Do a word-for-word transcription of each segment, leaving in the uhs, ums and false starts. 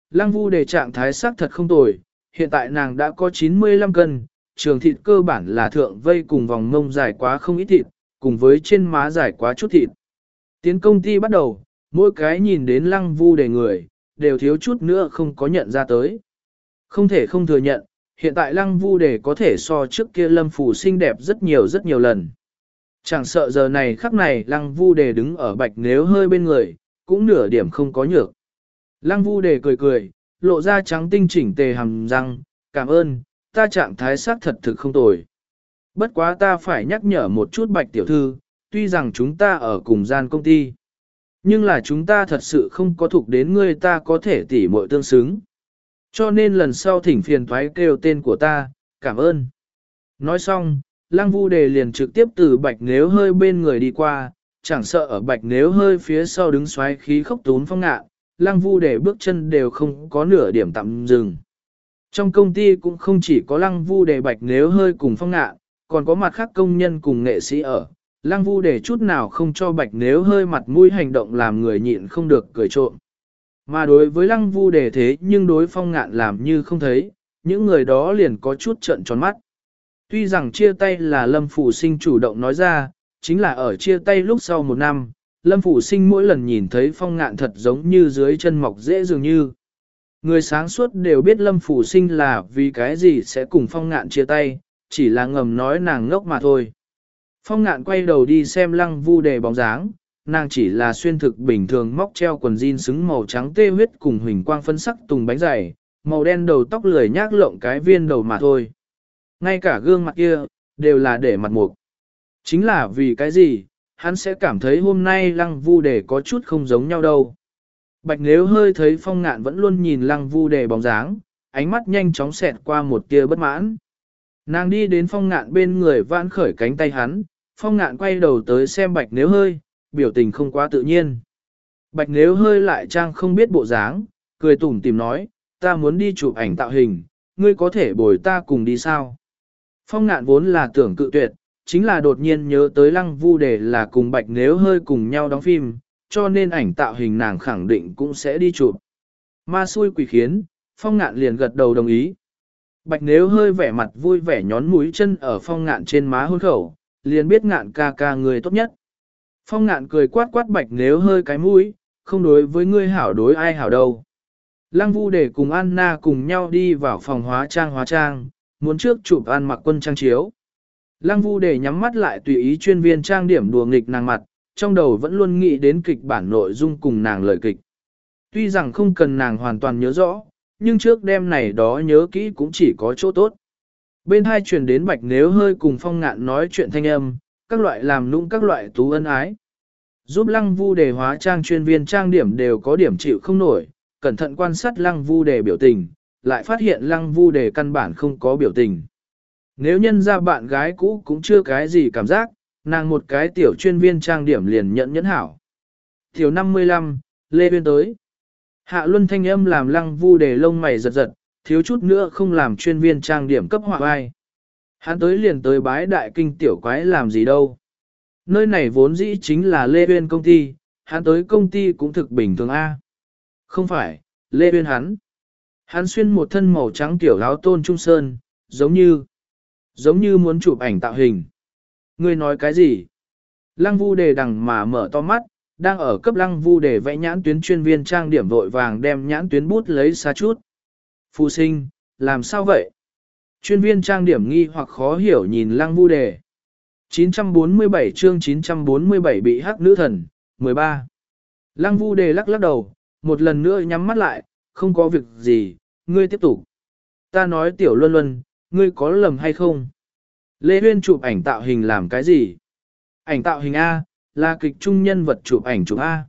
Lăng Vu Đề trạng thái sắc thật không tồi, hiện tại nàng đã có chín mươi lăm cân, trường thịt cơ bản là thượng vây cùng vòng mông dài quá không ít thịt, cùng với trên má dài quá chút thịt. Tiến công ty bắt đầu, mỗi cái nhìn đến Lăng Vu Đề người, đều thiếu chút nữa không có nhận ra tới. Không thể không thừa nhận, hiện tại Lăng Vu Đề có thể so trước kia Lâm Phủ xinh đẹp rất nhiều rất nhiều lần. Chẳng sợ giờ này khắc này Lăng Vu Đề đứng ở Bạch Nếu hơi bên người, cũng nửa điểm không có nhược. Lăng Vu Đề cười cười, lộ ra trắng tinh chỉnh tề hàm răng, cảm ơn, ta trạng thái xác thật thực không tồi. Bất quá ta phải nhắc nhở một chút Bạch tiểu thư, tuy rằng chúng ta ở cùng gian công ty, nhưng là chúng ta thật sự không có thuộc đến ngươi ta có thể tỉ muội tương xứng. Cho nên lần sau thỉnh phiền thoái kêu tên của ta, cảm ơn. Nói xong, Lăng Vu Đề liền trực tiếp từ Bạch Nếu hơi bên người đi qua, chẳng sợ ở Bạch Nếu hơi phía sau đứng xoáy khí khốc tún Phong Ngạn, Lăng Vu Đề bước chân đều không có nửa điểm tạm dừng. Trong công ty cũng không chỉ có Lăng Vu Đề Bạch Nếu hơi cùng Phong Ngạn, còn có mặt khác công nhân cùng nghệ sĩ ở. Lăng Vu Đề chút nào không cho Bạch Nếu hơi mặt mũi hành động làm người nhịn không được cười trộm. Mà đối với Lăng Vu Đề thế nhưng đối Phong Ngạn làm như không thấy, những người đó liền có chút trợn tròn mắt. Tuy rằng chia tay là Lâm Phủ Sinh chủ động nói ra, chính là ở chia tay lúc sau một năm, Lâm Phủ Sinh mỗi lần nhìn thấy Phong Ngạn thật giống như dưới chân mọc dễ dường như. Người sáng suốt đều biết Lâm Phủ Sinh là vì cái gì sẽ cùng Phong Ngạn chia tay, chỉ là ngầm nói nàng ngốc mà thôi. Phong Ngạn quay đầu đi xem Lăng Vu Đề bóng dáng, nàng chỉ là xuyên thực bình thường móc treo quần jean xứng màu trắng tê huyết cùng huỳnh quang phân sắc tùng bánh dày, màu đen đầu tóc lười nhác lộng cái viên đầu mà thôi. Ngay cả gương mặt kia, đều là để mặt mục. Chính là vì cái gì, hắn sẽ cảm thấy hôm nay Lăng Vu Đề có chút không giống nhau đâu. Bạch Nếu hơi thấy Phong Ngạn vẫn luôn nhìn Lăng Vu Đề bóng dáng, ánh mắt nhanh chóng xẹt qua một tia bất mãn. Nàng đi đến Phong Ngạn bên người vãn khởi cánh tay hắn, Phong Ngạn quay đầu tới xem Bạch Nếu hơi, biểu tình không quá tự nhiên. Bạch Nếu hơi lại trang không biết bộ dáng, cười tủm tìm nói, ta muốn đi chụp ảnh tạo hình, ngươi có thể bồi ta cùng đi sao? Phong Ngạn vốn là tưởng cự tuyệt, chính là đột nhiên nhớ tới Lăng Vu Đề là cùng Bạch Nếu hơi cùng nhau đóng phim, cho nên ảnh tạo hình nàng khẳng định cũng sẽ đi chụp. Ma xui quỷ khiến, Phong Ngạn liền gật đầu đồng ý. Bạch Nếu hơi vẻ mặt vui vẻ nhón mũi chân ở Phong Ngạn trên má hôn khẩu, liền biết Ngạn ca ca người tốt nhất. Phong Ngạn cười quát quát Bạch Nếu hơi cái mũi, không đối với ngươi hảo đối ai hảo đâu. Lăng Vu Đề cùng Anna cùng nhau đi vào phòng hóa trang hóa trang, muốn trước chụp ăn mặc quân trang chiếu. Lăng Vu Đề nhắm mắt lại tùy ý chuyên viên trang điểm đùa nghịch nàng mặt, trong đầu vẫn luôn nghĩ đến kịch bản nội dung cùng nàng lời kịch. Tuy rằng không cần nàng hoàn toàn nhớ rõ, nhưng trước đêm này đó nhớ kỹ cũng chỉ có chỗ tốt. Bên hai truyền đến Bạch Nếu hơi cùng Phong Ngạn nói chuyện thanh âm, các loại làm nũng các loại tú ân ái. Giúp Lăng Vu Đề hóa trang chuyên viên trang điểm đều có điểm chịu không nổi, cẩn thận quan sát Lăng Vu Đề biểu tình, lại phát hiện Lăng Vu Đề căn bản không có biểu tình. Nếu nhân ra bạn gái cũ cũng chưa cái gì cảm giác, nàng một cái tiểu chuyên viên trang điểm liền nhận nhẫn hảo. Tiểu năm mươi lăm, Lê Uyên tới. Hạ Luân thanh âm làm Lăng Vu Đề lông mày giật giật, thiếu chút nữa không làm chuyên viên trang điểm cấp họa vai. Hắn tới liền tới bái đại kinh tiểu quái làm gì đâu. Nơi này vốn dĩ chính là Lê Uyên công ty, hắn tới công ty cũng thực bình thường A. Không phải, Lê Uyên hắn. Hắn xuyên một thân màu trắng tiểu áo tôn trung sơn, giống như, giống như muốn chụp ảnh tạo hình. Ngươi nói cái gì? Lăng Vu Đề đằng mà mở to mắt, đang ở cấp Lăng Vu Đề vẽ nhãn tuyến chuyên viên trang điểm vội vàng đem nhãn tuyến bút lấy xa chút. Phu sinh, làm sao vậy? Chuyên viên trang điểm nghi hoặc khó hiểu nhìn Lăng Vu Đề. chín trăm bốn mươi bảy chương chín trăm bốn mươi bảy bị hắc nữ thần, mười ba. Lăng Vu Đề lắc lắc đầu, một lần nữa nhắm mắt lại, không có việc gì, ngươi tiếp tục. Ta nói Tiểu Luân Luân, ngươi có lầm hay không? Lê Uyên chụp ảnh tạo hình làm cái gì? Ảnh tạo hình A, là kịch trung nhân vật chụp ảnh chụp A.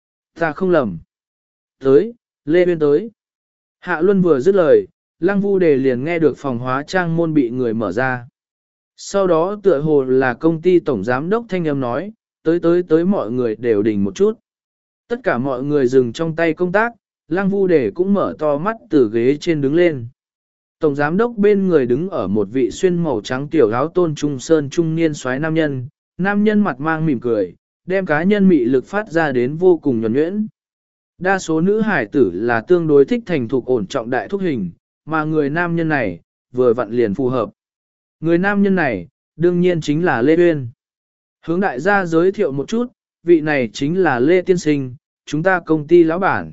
Ta không lầm. Tới, Lê Uyên tới. Hạ Luân vừa dứt lời, Lăng Vu Đề liền nghe được phòng hóa trang môn bị người mở ra. Sau đó tựa hồ là công ty tổng giám đốc thanh âm nói, tới tới tới mọi người đều đình một chút. Tất cả mọi người dừng trong tay công tác, Lăng Vu Đề cũng mở to mắt từ ghế trên đứng lên. Tổng giám đốc bên người đứng ở một vị xuyên màu trắng tiểu áo tôn trung sơn trung niên soái nam nhân, nam nhân mặt mang mỉm cười, đem cá nhân mị lực phát ra đến vô cùng nhuần nhuyễn. Đa số nữ hải tử là tương đối thích thành thục ổn trọng đại thúc hình, mà người nam nhân này, vừa vặn liền phù hợp. Người nam nhân này, đương nhiên chính là Lê Uyên. Hướng đại gia giới thiệu một chút, vị này chính là Lê Tiên Sinh, chúng ta công ty lão bản.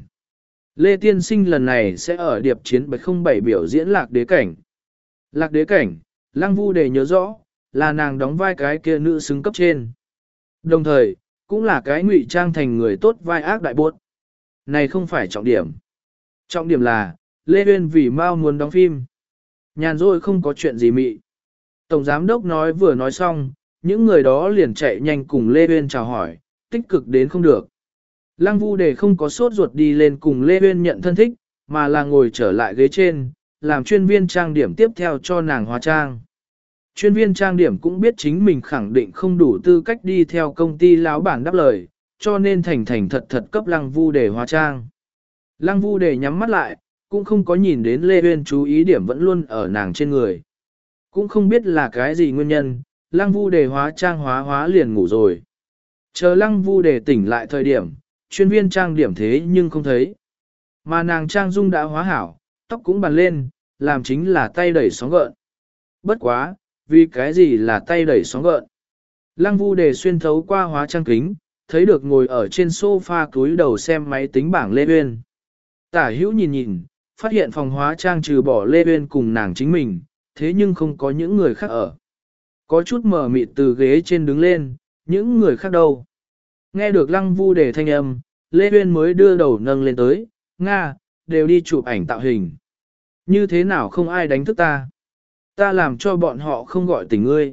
Lê Tiên Sinh lần này sẽ ở điệp chiến bảy không bảy biểu diễn lạc đế cảnh. Lạc đế cảnh, Lăng Vu Đề nhớ rõ, là nàng đóng vai cái kia nữ xứng cấp trên. Đồng thời, cũng là cái ngụy trang thành người tốt vai ác đại buốt. Này không phải trọng điểm. Trọng điểm là, Lê Uyên vì mau muốn đóng phim. Nhàn rỗi không có chuyện gì mị. Tổng giám đốc nói vừa nói xong, những người đó liền chạy nhanh cùng Lê Uyên chào hỏi, tích cực đến không được. Lăng Vu Đề không có sốt ruột đi lên cùng Lê Uyên nhận thân thích, mà là ngồi trở lại ghế trên, làm chuyên viên trang điểm tiếp theo cho nàng hóa trang. Chuyên viên trang điểm cũng biết chính mình khẳng định không đủ tư cách đi theo công ty lão bản đáp lời, cho nên thành thành thật thật cấp Lăng Vu Đề hóa trang. Lăng Vu Đề nhắm mắt lại, cũng không có nhìn đến Lê Uyên chú ý điểm vẫn luôn ở nàng trên người. Cũng không biết là cái gì nguyên nhân, Lăng Vu Đề hóa trang hóa hóa liền ngủ rồi. Chờ Lăng Vu Đề tỉnh lại thời điểm, chuyên viên trang điểm thế nhưng không thấy. Mà nàng trang dung đã hóa hảo, tóc cũng bàn lên, làm chính là tay đẩy sóng gợn. Bất quá, vì cái gì là tay đẩy sóng gợn? Lăng Vu Đề xuyên thấu qua hóa trang kính, thấy được ngồi ở trên sofa cúi đầu xem máy tính bảng Lê Uyên. Tả hữu nhìn nhìn, phát hiện phòng hóa trang trừ bỏ Lê Uyên cùng nàng chính mình, thế nhưng không có những người khác ở. Có chút mờ mịt từ ghế trên đứng lên, những người khác đâu? Nghe được Lăng Vu Đề thanh âm, Lê Uyên mới đưa đầu nâng lên tới, Nga, đều đi chụp ảnh tạo hình. Như thế nào không ai đánh thức ta? Ta làm cho bọn họ không gọi tỉnh ngươi.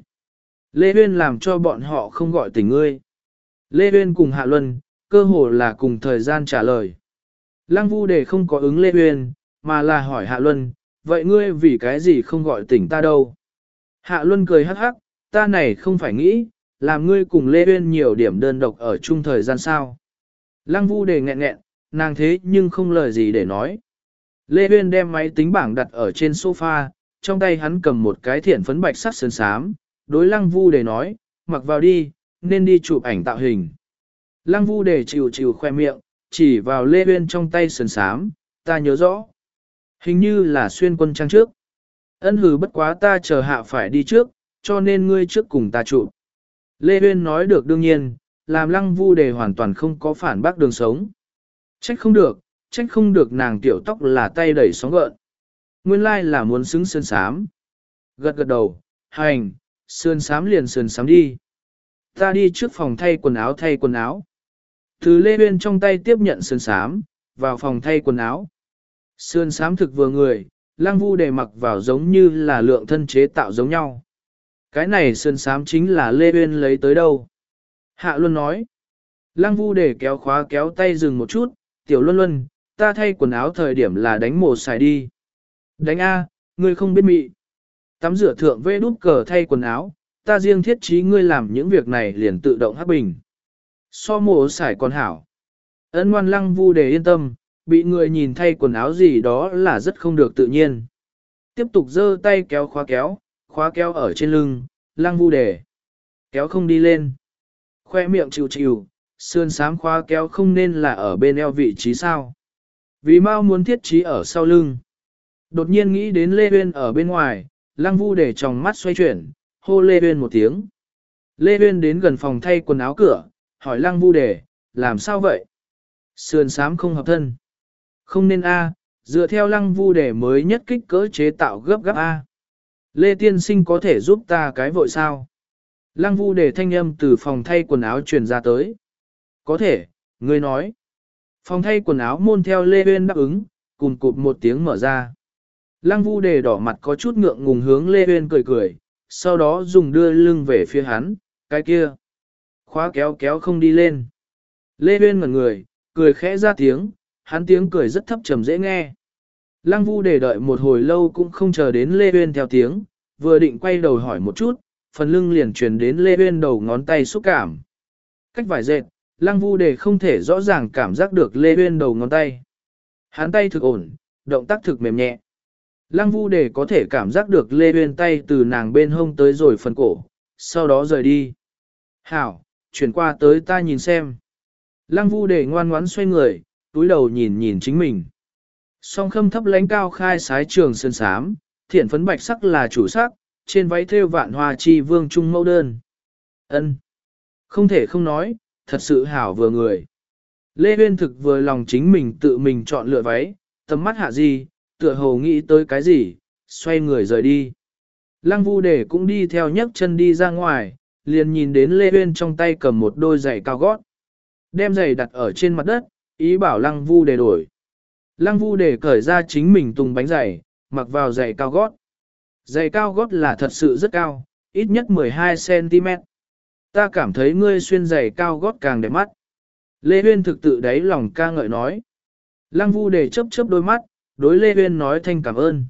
Lê Uyên làm cho bọn họ không gọi tỉnh ngươi. Lê Uyên cùng Hạ Luân, cơ hồ là cùng thời gian trả lời. Lăng Vu Đề không có ứng Lê Uyên, mà là hỏi Hạ Luân, vậy ngươi vì cái gì không gọi tỉnh ta đâu? Hạ Luân cười hắc hắc, ta này không phải nghĩ, làm ngươi cùng Lê Uyên nhiều điểm đơn độc ở chung thời gian sao. Lăng Vu Đề nghẹn nghẹn, nàng thế nhưng không lời gì để nói. Lê Uyên đem máy tính bảng đặt ở trên sofa, trong tay hắn cầm một cái thiện phấn bạch sắc sơn sám, đối Lăng Vu Đề nói, mặc vào đi, nên đi chụp ảnh tạo hình. Lăng Vu Đề chịu chịu khoe miệng, chỉ vào Lê Uyên trong tay sơn sám, ta nhớ rõ. Hình như là xuyên quân trang trước. Ân hừ bất quá ta chờ hạ phải đi trước, cho nên ngươi trước cùng ta chụp. Lê Uyên nói được đương nhiên, làm Lăng Vu Đề hoàn toàn không có phản bác đường sống. Trách không được, trách không được nàng tiểu tóc là tay đẩy sóng gợn. Nguyên lai là muốn xứng sơn sám. Gật gật đầu, hành, sơn sám liền sơn sám đi. Ta đi trước phòng thay quần áo thay quần áo. Từ Lê Uyên trong tay tiếp nhận sơn sám, vào phòng thay quần áo. Sơn sám thực vừa người, Lăng Vu Đề mặc vào giống như là lượng thân chế tạo giống nhau. Cái này sơn sám chính là Lê Uyên lấy tới đâu. Hạ Luân nói. Lăng Vu Đề kéo khóa kéo tay dừng một chút, tiểu Luân Luân, ta thay quần áo thời điểm là đánh mồ xài đi. Đánh A, ngươi không biết mị. Tắm rửa thượng vê đút cờ thay quần áo, ta riêng thiết trí ngươi làm những việc này liền tự động hấp bình. So mồ xài còn hảo. Ân ngoan Lăng Vu Đề yên tâm, bị người nhìn thay quần áo gì đó là rất không được tự nhiên. Tiếp tục giơ tay kéo khóa kéo, khóa kéo ở trên lưng, Lăng Vu Đề. Kéo không đi lên. Khoe miệng chịu chịu, sườn sám khóa kéo không nên là ở bên eo vị trí sao. Vì mau muốn thiết trí ở sau lưng. Đột nhiên nghĩ đến Lê Uyên ở bên ngoài, Lăng Vu Đề tròng mắt xoay chuyển, hô Lê Uyên một tiếng. Lê Uyên đến gần phòng thay quần áo cửa, hỏi Lăng Vu Đề, làm sao vậy? Sườn sám không hợp thân. Không nên A, dựa theo Lăng Vu Đề mới nhất kích cỡ chế tạo gấp gấp A. Lê Tiên Sinh có thể giúp ta cái vội sao? Lăng Vu Đề thanh âm từ phòng thay quần áo truyền ra tới. Có thể, ngươi nói. Phòng thay quần áo môn theo Lê Uyên đáp ứng, cùng cụp một tiếng mở ra. Lăng Vu Đề đỏ mặt có chút ngượng ngùng hướng Lê Uyên cười cười, sau đó dùng đưa lưng về phía hắn, cái kia. Khóa kéo kéo không đi lên. Lê Uyên ngẩn người, cười khẽ ra tiếng, hắn tiếng cười rất thấp trầm dễ nghe. Lăng Vu Đề đợi một hồi lâu cũng không chờ đến Lê Uyên theo tiếng, vừa định quay đầu hỏi một chút, phần lưng liền truyền đến Lê Uyên đầu ngón tay xúc cảm. Cách vải dệt, Lăng Vu Đề không thể rõ ràng cảm giác được Lê Uyên đầu ngón tay. Hắn tay thực ổn, động tác thực mềm nhẹ. Lăng Vu Đề có thể cảm giác được Lê Uyên tay từ nàng bên hông tới rồi phần cổ, sau đó rời đi. Hảo, chuyển qua tới ta nhìn xem. Lăng Vu Đề ngoan ngoãn xoay người, túi đầu nhìn nhìn chính mình. Song khâm thấp lãnh cao khai sái trường sơn sám, thiện phấn bạch sắc là chủ sắc, trên váy thêu vạn hoa chi vương trung mẫu đơn. Ân, không thể không nói, thật sự hảo vừa người. Lê Uyên thực vừa lòng chính mình tự mình chọn lựa váy, tầm mắt hạ gì, tựa hồ nghĩ tới cái gì, xoay người rời đi. Lăng Vu Đề cũng đi theo nhấc chân đi ra ngoài, liền nhìn đến Lê Uyên trong tay cầm một đôi giày cao gót. Đem giày đặt ở trên mặt đất, ý bảo Lăng Vu Đề đổi. Lăng Vu Đề cởi ra chính mình tùng bánh giày, mặc vào giày cao gót. Giày cao gót là thật sự rất cao, ít nhất mười hai xăng ti mét. Ta cảm thấy ngươi xuyên giày cao gót càng đẹp mắt. Lê Uyên thực tự đáy lòng ca ngợi nói. Lăng Vu Đề chớp chớp đôi mắt, đối Lê Uyên nói thanh cảm ơn.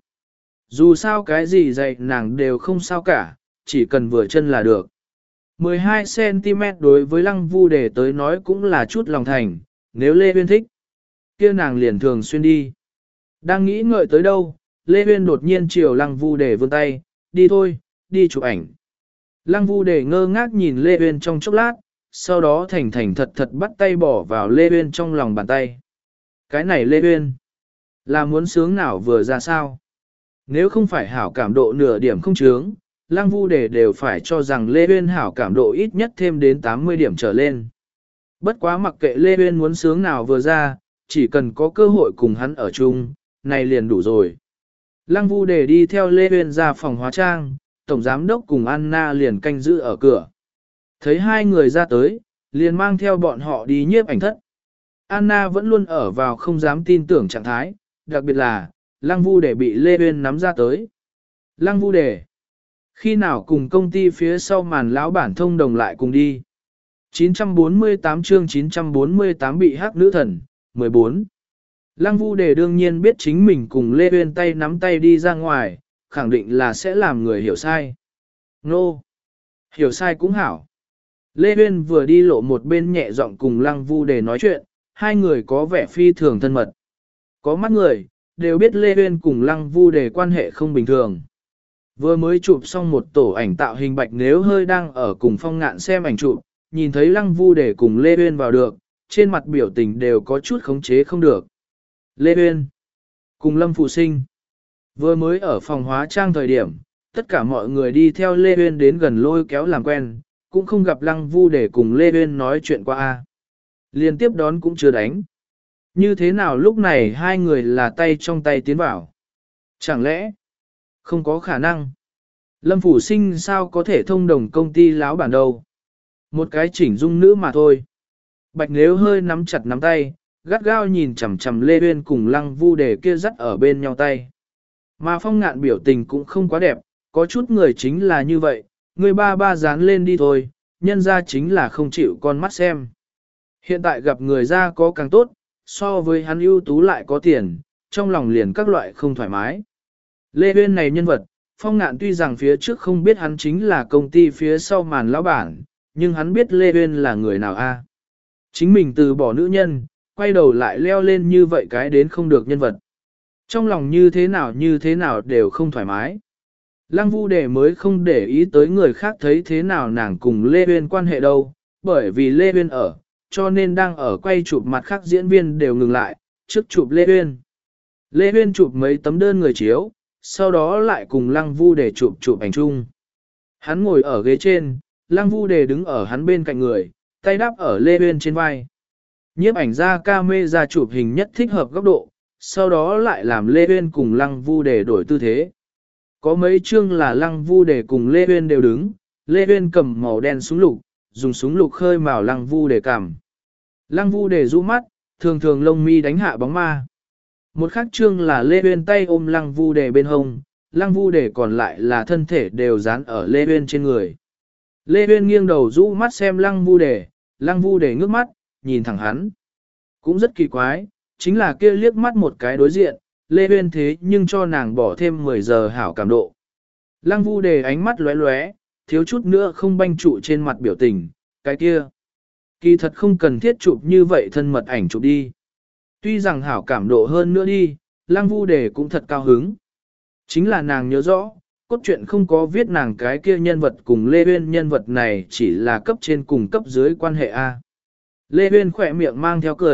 Dù sao cái gì giày nàng đều không sao cả, chỉ cần vừa chân là được. mười hai xăng ti mét đối với Lăng Vu Đề tới nói cũng là chút lòng thành, nếu Lê Uyên thích, kia nàng liền thường xuyên đi. Đang nghĩ ngợi tới đâu, Lê Uyên đột nhiên chiều Lăng Vu Đề vươn tay, đi thôi, đi chụp ảnh. Lăng Vu Đề ngơ ngác nhìn Lê Uyên trong chốc lát, sau đó thành thành thật thật bắt tay bỏ vào Lê Uyên trong lòng bàn tay. Cái này Lê Uyên, là muốn sướng nào vừa ra sao? Nếu không phải hảo cảm độ nửa điểm không chướng, Lăng Vu Đề đều phải cho rằng Lê Uyên hảo cảm độ ít nhất thêm đến tám mươi điểm trở lên. Bất quá mặc kệ Lê Uyên muốn sướng nào vừa ra, chỉ cần có cơ hội cùng hắn ở chung, này liền đủ rồi. Lăng Vu Đề đi theo Lê Uyên ra phòng hóa trang, tổng giám đốc cùng Anna liền canh giữ ở cửa. Thấy hai người ra tới, liền mang theo bọn họ đi nhiếp ảnh thất. Anna vẫn luôn ở vào không dám tin tưởng trạng thái, đặc biệt là, Lăng Vu Đề bị Lê Uyên nắm ra tới. Lăng Vu Đề, khi nào cùng công ty phía sau màn lão bản thông đồng lại cùng đi. chín trăm bốn mươi tám chương chín trăm bốn mươi tám bị hắc nữ thần, mười bốn. Lăng Vu Đề đương nhiên biết chính mình cùng Lê Uyên tay nắm tay đi ra ngoài, khẳng định là sẽ làm người hiểu sai. Nô! No. Hiểu sai cũng hảo. Lê Uyên vừa đi lộ một bên nhẹ giọng cùng Lăng Vu Đề nói chuyện, hai người có vẻ phi thường thân mật. Có mắt người, đều biết Lê Uyên cùng Lăng Vu Đề quan hệ không bình thường. Vừa mới chụp xong một tổ ảnh tạo hình bạch nếu hơi đang ở cùng Phong Ngạn xem ảnh chụp, nhìn thấy Lăng Vu Đề cùng Lê Uyên vào được, trên mặt biểu tình đều có chút khống chế không được. Lê Uyên cùng Lâm Phụ Sinh vừa mới ở phòng hóa trang thời điểm, tất cả mọi người đi theo Lê Uyên đến gần lôi kéo làm quen, cũng không gặp Lăng Vu Đề cùng Lê Uyên nói chuyện qua a. Liên tiếp đón cũng chưa đánh. Như thế nào lúc này hai người là tay trong tay tiến vào? Chẳng lẽ không có khả năng? Lâm Phủ Sinh sao có thể thông đồng công ty láo bản đâu? Một cái chỉnh dung nữ mà thôi. Bạch Nếu hơi nắm chặt nắm tay, gắt gao nhìn chằm chằm Lê Uyên cùng Lăng Vu Đề kia dắt ở bên nhau tay. Mà Phong Ngạn biểu tình cũng không quá đẹp, có chút người chính là như vậy, người ba ba dán lên đi thôi, nhân ra chính là không chịu con mắt xem. Hiện tại gặp người ra có càng tốt, so với hắn ưu tú lại có tiền, trong lòng liền các loại không thoải mái. Lê Uyên này nhân vật, Phong Ngạn tuy rằng phía trước không biết hắn chính là công ty phía sau màn lão bản, nhưng hắn biết Lê Uyên là người nào a. Chính mình từ bỏ nữ nhân, quay đầu lại leo lên như vậy cái đến không được nhân vật. Trong lòng như thế nào như thế nào đều không thoải mái. Lăng Vu Đề mới không để ý tới người khác thấy thế nào nàng cùng Lê Uyên quan hệ đâu, bởi vì Lê Uyên ở, cho nên đang ở quay chụp mặt khác diễn viên đều ngừng lại, trước chụp Lê Uyên. Lê Uyên chụp mấy tấm đơn người chiếu, sau đó lại cùng Lăng Vu Đề chụp chụp ảnh chung. Hắn ngồi ở ghế trên, Lăng Vu Đề đứng ở hắn bên cạnh người, tay đáp ở Lê Uyên trên vai. Nhiếp ảnh ra camera chụp hình nhất thích hợp góc độ, sau đó lại làm Lê Uyên cùng Lăng Vu Đề đổi tư thế. Có mấy chương là Lăng Vu Đề cùng Lê Uyên đều đứng, Lê Uyên cầm màu đen súng lục, dùng súng lục khơi màu Lăng Vu Đề cằm. Lăng Vu Đề rũ mắt, thường thường lông mi đánh hạ bóng ma. Một khác chương là Lê Uyên tay ôm Lăng Vu Đề bên hông, Lăng Vu Đề còn lại là thân thể đều dán ở Lê Uyên trên người. Lê Uyên nghiêng đầu rũ mắt xem Lăng Vu Đề, Lăng Vu Đề ngước mắt, nhìn thẳng hắn. Cũng rất kỳ quái, chính là kia liếc mắt một cái đối diện, Lê Uyên thế nhưng cho nàng bỏ thêm mười giờ hảo cảm độ. Lăng Vu Đề ánh mắt lóe lóe, thiếu chút nữa không banh trụ trên mặt biểu tình, cái kia. Kỳ thật không cần thiết chụp như vậy thân mật ảnh chụp đi. Tuy rằng hảo cảm độ hơn nữa đi, Lăng Vu Đề cũng thật cao hứng. Chính là nàng nhớ rõ, cốt truyện không có viết nàng cái kia nhân vật cùng Lê Uyên nhân vật này chỉ là cấp trên cùng cấp dưới quan hệ A. Lê Uyên khỏe miệng mang theo cười,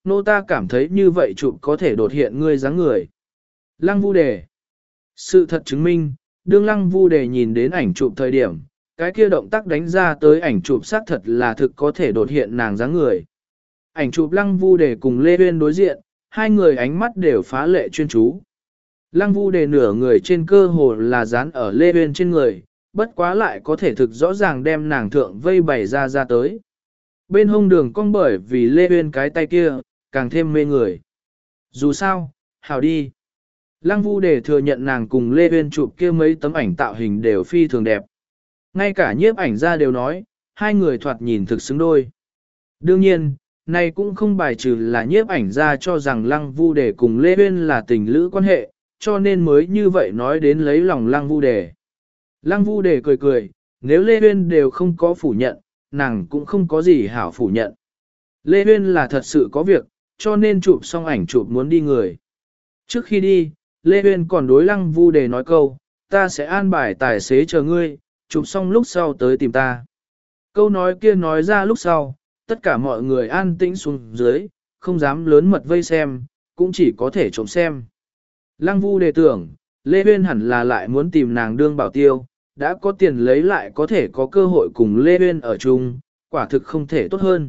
nô ta cảm thấy như vậy chụp có thể đột hiện ngươi dáng người. Lăng Vu Đề. Sự thật chứng minh, đương Lăng Vu Đề nhìn đến ảnh chụp thời điểm, cái kia động tác đánh ra tới ảnh chụp xác thật là thực có thể đột hiện nàng dáng người. Ảnh chụp Lăng Vu Đề cùng Lê Uyên đối diện, hai người ánh mắt đều phá lệ chuyên chú. Lăng Vu Đề nửa người trên cơ hồ là dán ở Lê Uyên trên người, bất quá lại có thể thực rõ ràng đem nàng thượng vây bày ra ra tới. Bên hông đường cong bởi vì Lê Uyên cái tay kia, càng thêm mê người. Dù sao, hảo đi. Lăng Vu Đề thừa nhận nàng cùng Lê Uyên chụp kia mấy tấm ảnh tạo hình đều phi thường đẹp. Ngay cả nhiếp ảnh gia đều nói, hai người thoạt nhìn thực xứng đôi. Đương nhiên, này cũng không bài trừ là nhiếp ảnh gia cho rằng Lăng Vu Đề cùng Lê Uyên là tình lữ quan hệ, cho nên mới như vậy nói đến lấy lòng Lăng Vu Đề. Lăng Vu Đề cười cười, nếu Lê Uyên đều không có phủ nhận, nàng cũng không có gì hảo phủ nhận. Lê Uyên là thật sự có việc, cho nên chụp xong ảnh chụp muốn đi người. Trước khi đi, Lê Uyên còn đối Lăng Vu Đề nói câu, ta sẽ an bài tài xế chờ ngươi, chụp xong lúc sau tới tìm ta. Câu nói kia nói ra lúc sau, tất cả mọi người an tĩnh xuống dưới, không dám lớn mật vây xem, cũng chỉ có thể trộm xem. Lăng Vu Đề tưởng, Lê Uyên hẳn là lại muốn tìm nàng đương bảo tiêu, đã có tiền lấy lại có thể có cơ hội cùng Lê Uyên ở chung, quả thực không thể tốt hơn.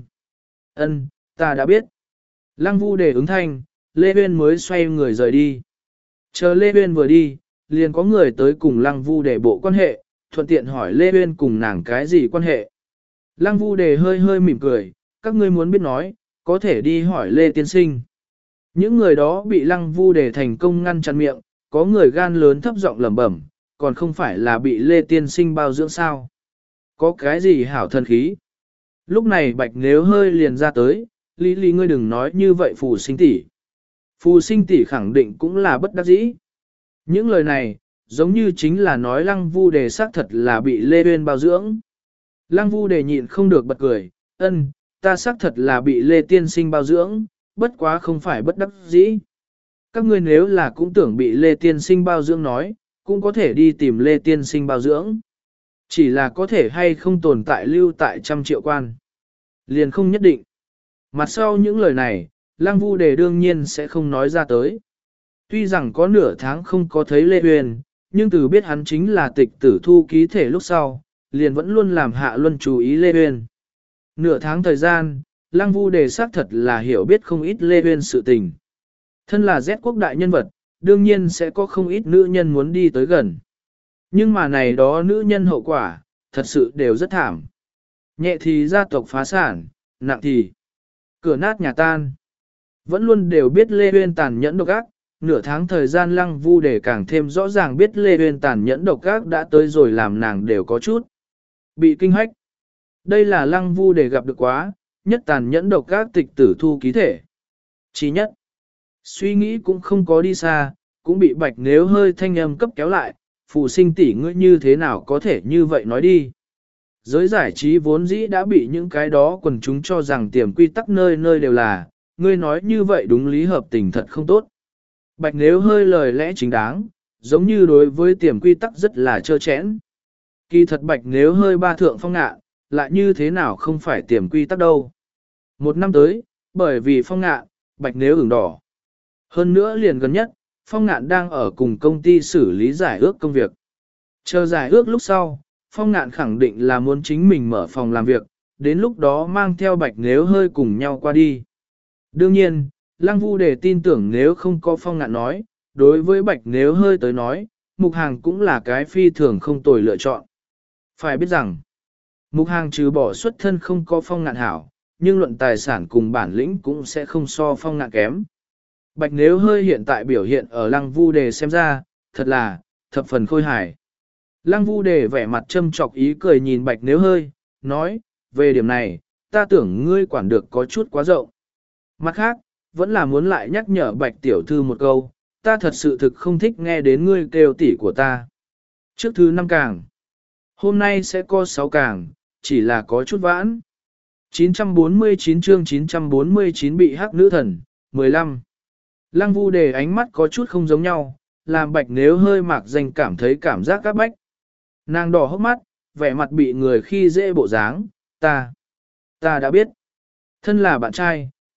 Ân, ta đã biết. Lăng Vu Đề ứng thanh, Lê Uyên mới xoay người rời đi. Chờ Lê Uyên vừa đi, liền có người tới cùng Lăng Vu Đề bộ quan hệ, thuận tiện hỏi Lê Uyên cùng nàng cái gì quan hệ. Lăng Vu Đề hơi hơi mỉm cười, các ngươi muốn biết nói, có thể đi hỏi Lê Tiên Sinh. Những người đó bị Lăng Vu Đề thành công ngăn chặn miệng, có người gan lớn thấp giọng lẩm bẩm, còn không phải là bị Lê Tiên Sinh bao dưỡng sao. Có cái gì hảo thần khí. Lúc này Bạch Nếu hơi liền ra tới, Lý Lý ngươi đừng nói như vậy Phù Sinh tỷ. Phù Sinh tỷ khẳng định cũng là bất đắc dĩ. Những lời này, giống như chính là nói Lăng Vu Đề xác thật là bị Lê Uyên bao dưỡng. Lăng Vu Đề nhịn không được bật cười, ân, ta xác thật là bị Lê Tiên Sinh bao dưỡng, bất quá không phải bất đắc dĩ. Các ngươi nếu là cũng tưởng bị Lê Tiên Sinh bao dưỡng nói, cũng có thể đi tìm Lê Tiên Sinh bao dưỡng. Chỉ là có thể hay không tồn tại lưu tại trăm triệu quan. Liền không nhất định. Mặt sau những lời này, Lăng Vu Đề đương nhiên sẽ không nói ra tới. Tuy rằng có nửa tháng không có thấy Lê Uyên, nhưng từ biết hắn chính là tịch tử thu ký thể lúc sau, liền vẫn luôn làm Hạ Luân chú ý Lê Uyên. Nửa tháng thời gian, Lăng Vu Đề xác thật là hiểu biết không ít Lê Uyên sự tình. Thân là Z quốc đại nhân vật, đương nhiên sẽ có không ít nữ nhân muốn đi tới gần. Nhưng mà này đó nữ nhân hậu quả, thật sự đều rất thảm. Nhẹ thì gia tộc phá sản, nặng thì cửa nát nhà tan. Vẫn luôn đều biết Lê Uyên tàn nhẫn độc ác, nửa tháng thời gian Lăng Vu Đề càng thêm rõ ràng biết Lê Uyên tàn nhẫn độc ác đã tới rồi làm nàng đều có chút bị kinh hách. Đây là Lăng Vu Đề gặp được quá, nhất tàn nhẫn độc ác tịch tử thu ký thể. Chỉ nhất, suy nghĩ cũng không có đi xa, cũng bị Bạch Nếu hơi thanh âm cấp kéo lại, Phù Sinh tỷ ngươi như thế nào có thể như vậy nói đi. Giới giải trí vốn dĩ đã bị những cái đó quần chúng cho rằng tiềm quy tắc nơi nơi đều là, ngươi nói như vậy đúng lý hợp tình thật không tốt. Bạch Nếu hơi lời lẽ chính đáng, giống như đối với tiềm quy tắc rất là trơ chẽn. Kỳ thật Bạch Nếu hơi ba thượng phong ngạ, lại như thế nào không phải tiềm quy tắc đâu. Một năm tới, bởi vì phong ngạ, Bạch Nếu ửng đỏ. Hơn nữa liền gần nhất, Phong Ngạn đang ở cùng công ty xử lý giải ước công việc. Chờ giải ước lúc sau, Phong Ngạn khẳng định là muốn chính mình mở phòng làm việc, đến lúc đó mang theo Bạch Nếu hơi cùng nhau qua đi. Đương nhiên, Lăng Vu Đề tin tưởng nếu không có Phong Ngạn nói, đối với Bạch Nếu hơi tới nói, Mục Hàng cũng là cái phi thường không tồi lựa chọn. Phải biết rằng, Mục Hàng trừ bỏ xuất thân không có Phong Ngạn hảo, nhưng luận tài sản cùng bản lĩnh cũng sẽ không so Phong Ngạn kém. Bạch Nếu hơi hiện tại biểu hiện ở Lăng Vu Đề xem ra, thật là, thập phần khôi hài. Lăng Vu Đề vẻ mặt châm chọc ý cười nhìn Bạch Nếu hơi, nói, về điểm này, ta tưởng ngươi quản được có chút quá rộng. Mặt khác, vẫn là muốn lại nhắc nhở Bạch Tiểu Thư một câu, ta thật sự thực không thích nghe đến ngươi kêu tỷ của ta. Trước thứ năm càng, hôm nay sẽ có sáu càng, chỉ là có chút vãn. chín trăm bốn mươi chín chương chín trăm bốn mươi chín bị hắc nữ thần, mười lăm. Lăng Vu Đề ánh mắt có chút không giống nhau, làm Bạch Nếu hơi mạc danh cảm thấy cảm giác các bách. Nàng đỏ hốc mắt, vẻ mặt bị người khi dễ bộ dáng, ta, ta đã biết. Thân là bạn trai,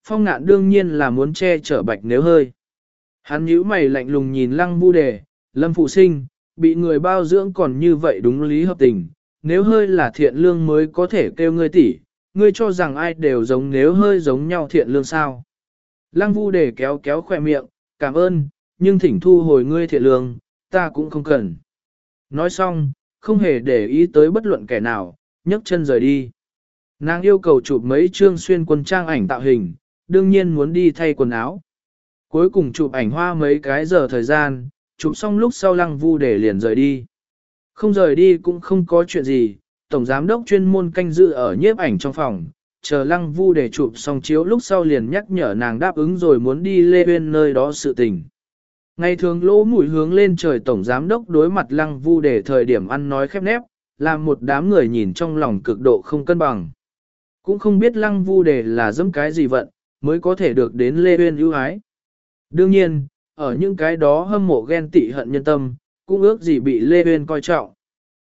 Phong Ngạn đương nhiên là muốn che chở Bạch Nếu Hơi. Hắn nhíu mày lạnh lùng nhìn Lăng Vu Đề, Lâm Phụ Sinh, bị người bao dưỡng còn như vậy đúng lý hợp tình, Nếu Hơi là thiện lương mới có thể kêu ngươi tỷ, ngươi cho rằng ai đều giống Nếu Hơi giống nhau thiện lương sao. Lăng Vu Đề kéo kéo khỏe miệng, cảm ơn, nhưng thỉnh thu hồi ngươi thiện lương, ta cũng không cần. Nói xong, không hề để ý tới bất luận kẻ nào, nhấc chân rời đi. Nàng yêu cầu chụp mấy chương xuyên quân trang ảnh tạo hình, đương nhiên muốn đi thay quần áo. Cuối cùng chụp ảnh hoa mấy cái giờ thời gian, chụp xong lúc sau Lăng Vu Đề liền rời đi. Không rời đi cũng không có chuyện gì, tổng giám đốc chuyên môn canh giữ ở nhiếp ảnh trong phòng, chờ Lăng Vu Đề chụp xong chiếu lúc sau liền nhắc nhở nàng đáp ứng rồi muốn đi Lê Uyên nơi đó sự tình. Ngày thường lỗ mũi hướng lên trời tổng giám đốc đối mặt Lăng Vu Đề thời điểm ăn nói khép nép, làm một đám người nhìn trong lòng cực độ không cân bằng. Cũng không biết Lăng Vu Đề là dẫm cái gì vận, mới có thể được đến Lê Uyên ưu ái. Đương nhiên, ở những cái đó hâm mộ ghen tị hận nhân tâm, cũng ước gì bị Lê Uyên coi trọng.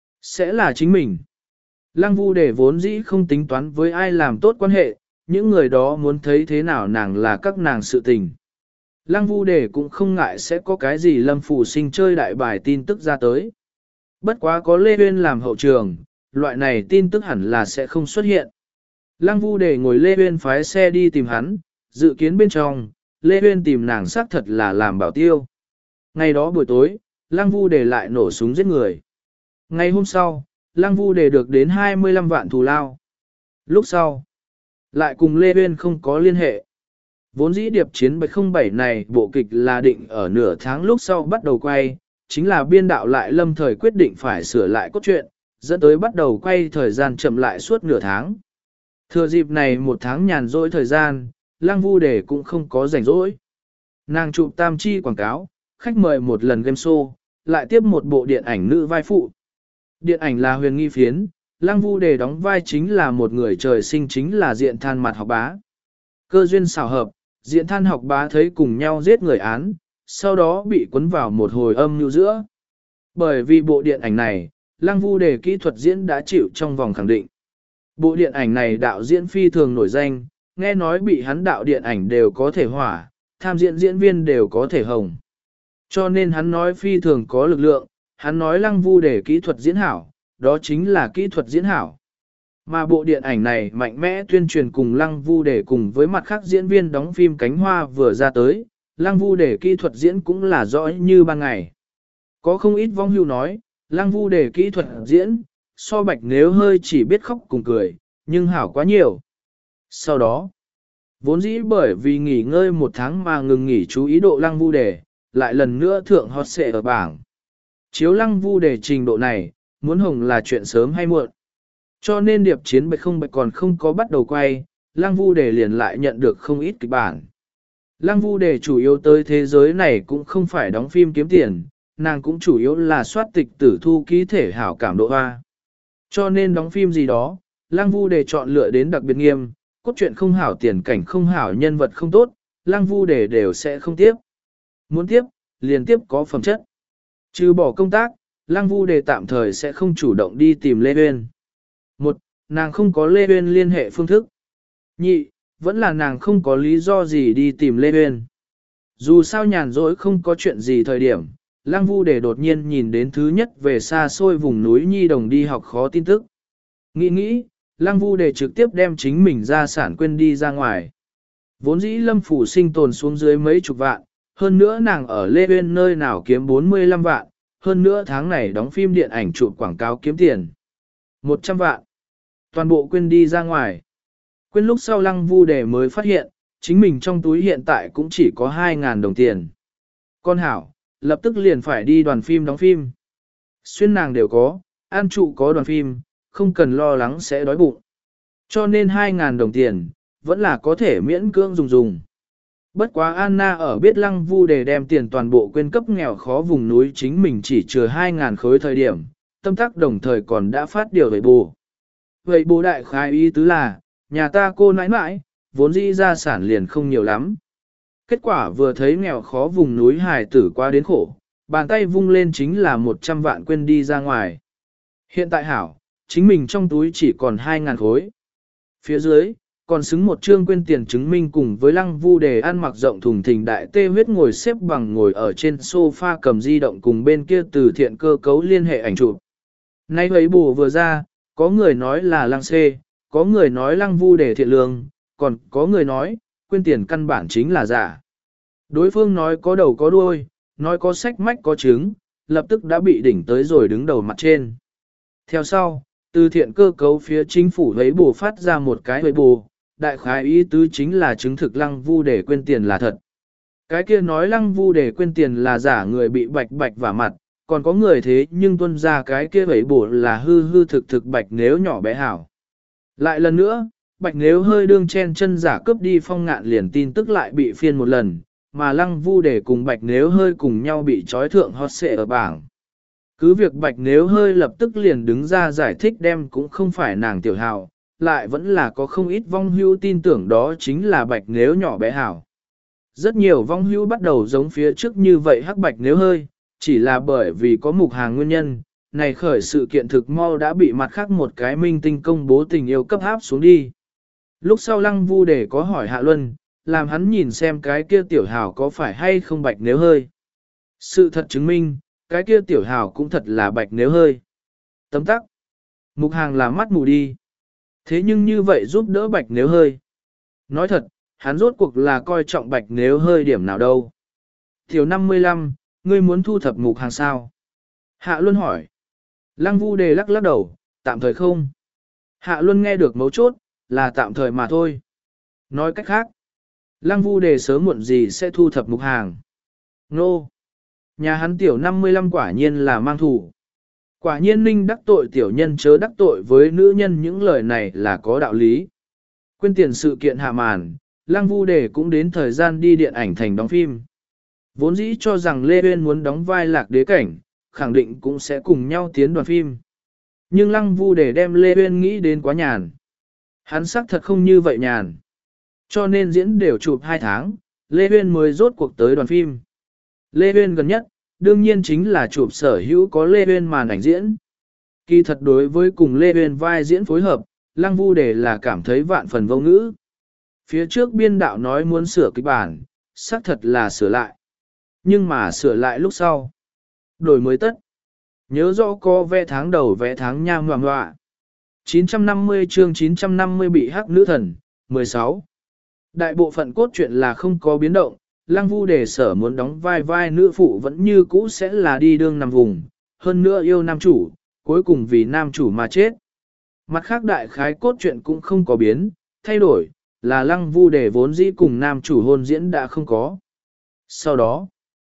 Sẽ là chính mình. Lăng Vu Đề vốn dĩ không tính toán với ai làm tốt quan hệ, những người đó muốn thấy thế nào nàng là các nàng sự tình. Lăng Vu Đề cũng không ngại sẽ có cái gì Lâm Phủ Sinh chơi đại bài tin tức ra tới. Bất quá có Lê Uyên làm hậu trường, loại này tin tức hẳn là sẽ không xuất hiện. Lăng Vu Đề ngồi Lê Uyên phái xe đi tìm hắn, dự kiến bên trong, Lê Uyên tìm nàng xác thật là làm bảo tiêu. Ngày đó buổi tối, Lăng Vu Đề lại nổ súng giết người. Ngày hôm sau, Lăng Vu Đề được đến hai mươi lăm vạn thù lao. Lúc sau, lại cùng Lê Uyên không có liên hệ. Vốn dĩ điệp chiến bảy không bảy này bộ kịch là định ở nửa tháng lúc sau bắt đầu quay, chính là biên đạo lại lâm thời quyết định phải sửa lại cốt truyện, dẫn tới bắt đầu quay thời gian chậm lại suốt nửa tháng. Thừa dịp này một tháng nhàn rỗi thời gian, Lăng Vu Đề cũng không có rảnh rỗi. Nàng chụp tam chi quảng cáo, khách mời một lần game show, lại tiếp một bộ điện ảnh nữ vai phụ. Điện ảnh là huyền nghi phiến, Lăng Vu Đề đóng vai chính là một người trời sinh chính là diện than mặt học bá. Cơ duyên xảo hợp, diện than học bá thấy cùng nhau giết người án, sau đó bị cuốn vào một hồi âm mưu giữa. Bởi vì bộ điện ảnh này, Lăng Vu Đề kỹ thuật diễn đã chịu trong vòng khẳng định. Bộ điện ảnh này đạo diễn phi thường nổi danh, nghe nói bị hắn đạo điện ảnh đều có thể hỏa, tham diễn diễn viên đều có thể hồng. Cho nên hắn nói phi thường có lực lượng, hắn nói Lăng Vu Đề kỹ thuật diễn hảo, đó chính là kỹ thuật diễn hảo. Mà bộ điện ảnh này mạnh mẽ tuyên truyền cùng Lăng Vu Đề cùng với mặt khác diễn viên đóng phim cánh hoa vừa ra tới, Lăng Vu Đề kỹ thuật diễn cũng là rõ như ban ngày. Có không ít vong hưu nói, Lăng Vu Đề kỹ thuật diễn, so Bạch Nếu Hơi chỉ biết khóc cùng cười, nhưng hảo quá nhiều. Sau đó, vốn dĩ bởi vì nghỉ ngơi một tháng mà ngừng nghỉ chú ý độ Lăng Vu Đề, lại lần nữa thượng hot xệ ở bảng. Chiếu Lăng Vu Đề trình độ này, muốn hồng là chuyện sớm hay muộn. Cho nên điệp chiến bạch không bạch còn không có bắt đầu quay, Lăng Vu Đề liền lại nhận được không ít kịch bản. Lăng Vu Đề chủ yếu tới thế giới này cũng không phải đóng phim kiếm tiền, nàng cũng chủ yếu là soát tịch tử thu ký thể hảo cảm độ hoa. Cho nên đóng phim gì đó, Lăng Vu Đề chọn lựa đến đặc biệt nghiêm, cốt truyện không hảo, tiền cảnh không hảo, nhân vật không tốt, Lăng Vu Đề đều sẽ không tiếp. Muốn tiếp, liền tiếp có phẩm chất. Trừ bỏ công tác, Lăng Vu Đề tạm thời sẽ không chủ động đi tìm Lê Uyên. Một, nàng không có Lê Uyên liên hệ phương thức. Nhị, vẫn là nàng không có lý do gì đi tìm Lê Uyên. Dù sao nhàn rỗi không có chuyện gì thời điểm, Lăng Vu Đề đột nhiên nhìn đến thứ nhất về xa xôi vùng núi Nhi Đồng đi học khó tin tức. Nghĩ nghĩ, Lăng Vu Đề trực tiếp đem chính mình gia sản quên đi ra ngoài. Vốn dĩ Lâm Phủ Sinh tồn xuống dưới mấy chục vạn, hơn nữa nàng ở Lê Uyên nơi nào kiếm bốn mươi lăm vạn, hơn nữa tháng này đóng phim điện ảnh chụp quảng cáo kiếm tiền. một trăm vạn. Toàn bộ quên đi ra ngoài. Quên lúc sau Lăng Vu Đề mới phát hiện, chính mình trong túi hiện tại cũng chỉ có hai ngàn đồng tiền. Con hảo, lập tức liền phải đi đoàn phim đóng phim. Xuyên nàng đều có, an trụ có đoàn phim, không cần lo lắng sẽ đói bụng. Cho nên hai ngàn đồng tiền, vẫn là có thể miễn cưỡng dùng dùng. Bất quá Anna ở biết Lăng Vu Đề đem tiền toàn bộ quên cấp nghèo khó vùng núi chính mình chỉ chừa hai ngàn khối thời điểm, tâm tác đồng thời còn đã phát điều về bù. Vậy bố đại khái ý tứ là, nhà ta cô nãi nãi, vốn dĩ gia sản liền không nhiều lắm. Kết quả vừa thấy nghèo khó vùng núi hài tử qua đến khổ, bàn tay vung lên chính là một trăm vạn quên đi ra ngoài. Hiện tại hảo, chính mình trong túi chỉ còn hai ngàn khối. Phía dưới, Còn xứng một chương quên tiền chứng minh cùng với Lăng Vu Đề ăn mặc rộng thùng thình đại tê huyết ngồi xếp bằng ngồi ở trên sofa cầm di động cùng bên kia từ thiện cơ cấu liên hệ ảnh chụp. Nay ấy bù vừa ra, có người nói là Lăng Xê, có người nói Lăng Vu Đề thiện lương, còn có người nói, quên tiền căn bản chính là giả. Đối phương nói có đầu có đuôi, nói có sách mách có trứng, lập tức đã bị đỉnh tới rồi đứng đầu mặt trên. Theo sau, từ thiện cơ cấu phía chính phủ ấy bù phát ra một cái ấy bù, đại khái ý tứ chính là chứng thực Lăng Vu Đề quên tiền là thật. Cái kia nói Lăng Vu Đề quên tiền là giả người bị bạch bạch vả mặt, còn có người thế nhưng tuân ra cái kia ấy bù là hư hư thực thực bạch nếu nhỏ bé hảo. Lại lần nữa, bạch nếu hơi đương chen chân giả cướp đi Phong Ngạn liền tin tức lại bị phiên một lần, mà Lăng Vu Đề cùng bạch nếu hơi cùng nhau bị trói thượng hot xệ ở bảng. Cứ việc bạch nếu hơi lập tức liền đứng ra giải thích đem cũng không phải nàng tiểu hào, lại vẫn là có không ít vong hưu tin tưởng đó chính là bạch nếu nhỏ bé hảo. Rất nhiều vong hưu bắt đầu giống phía trước như vậy hắc bạch nếu hơi, chỉ là bởi vì có mục hàng nguyên nhân, này khởi sự kiện thực mau đã bị mặt khác một cái minh tinh công bố tình yêu cấp áp xuống đi. Lúc sau Lăng Vu Đề có hỏi Hạ Luân, làm hắn nhìn xem cái kia tiểu hào có phải hay không bạch nếu hơi. Sự thật chứng minh, cái kia tiểu hào cũng thật là bạch nếu hơi. Tấm tắc. Mục hàng là mắt mù đi. Thế nhưng như vậy giúp đỡ bạch nếu hơi. Nói thật, hắn rốt cuộc là coi trọng bạch nếu hơi điểm nào đâu. Tiểu năm mươi lăm, ngươi muốn thu thập mục hàng sao? Hạ Luân hỏi. Lăng Vu Đề lắc lắc đầu, tạm thời không. Hạ Luân nghe được mấu chốt, là tạm thời mà thôi. Nói cách khác, Lăng Vu Đề sớm muộn gì sẽ thu thập mục hàng. Nô! Nhà hắn tiểu năm mươi lăm quả nhiên là mang thủ. Quả nhiên ninh đắc tội tiểu nhân chớ đắc tội với nữ nhân những lời này là có đạo lý. Quên tiền sự kiện hạ màn, Lăng Vu Đề cũng đến thời gian đi điện ảnh thành đóng phim. Vốn dĩ cho rằng Lê Uyên muốn đóng vai lạc đế cảnh, khẳng định cũng sẽ cùng nhau tiến đoàn phim. Nhưng Lăng Vu Đề đem Lê Uyên nghĩ đến quá nhàn. Hắn xác thật không như vậy nhàn. Cho nên diễn đều chụp hai tháng, Lê Uyên mới rốt cuộc tới đoàn phim. Lê Uyên gần nhất, đương nhiên chính là chụp sở hữu có Lê Uyên màn ảnh diễn. Kỳ thật đối với cùng Lê Uyên vai diễn phối hợp, Lăng Vu Đề là cảm thấy vạn phần vô ngữ. Phía trước biên đạo nói muốn sửa kịch bản, xác thật là sửa lại. Nhưng mà sửa lại lúc sau. Đổi mới tất. Nhớ rõ có vẽ tháng đầu vẽ tháng nham ngoạm ngoạ. chín trăm năm mươi chương chín trăm năm mươi bị hắc nữ thần, mười sáu. Đại bộ phận cốt truyện là không có biến động, Lăng Vu Đề sở muốn đóng vai vai nữ phụ vẫn như cũ sẽ là đi đương nằm vùng, hơn nữa yêu nam chủ, cuối cùng vì nam chủ mà chết. Mặt khác đại khái cốt truyện cũng không có biến, thay đổi, là Lăng Vu Đề vốn dĩ cùng nam chủ hôn diễn đã không có. Sau đó,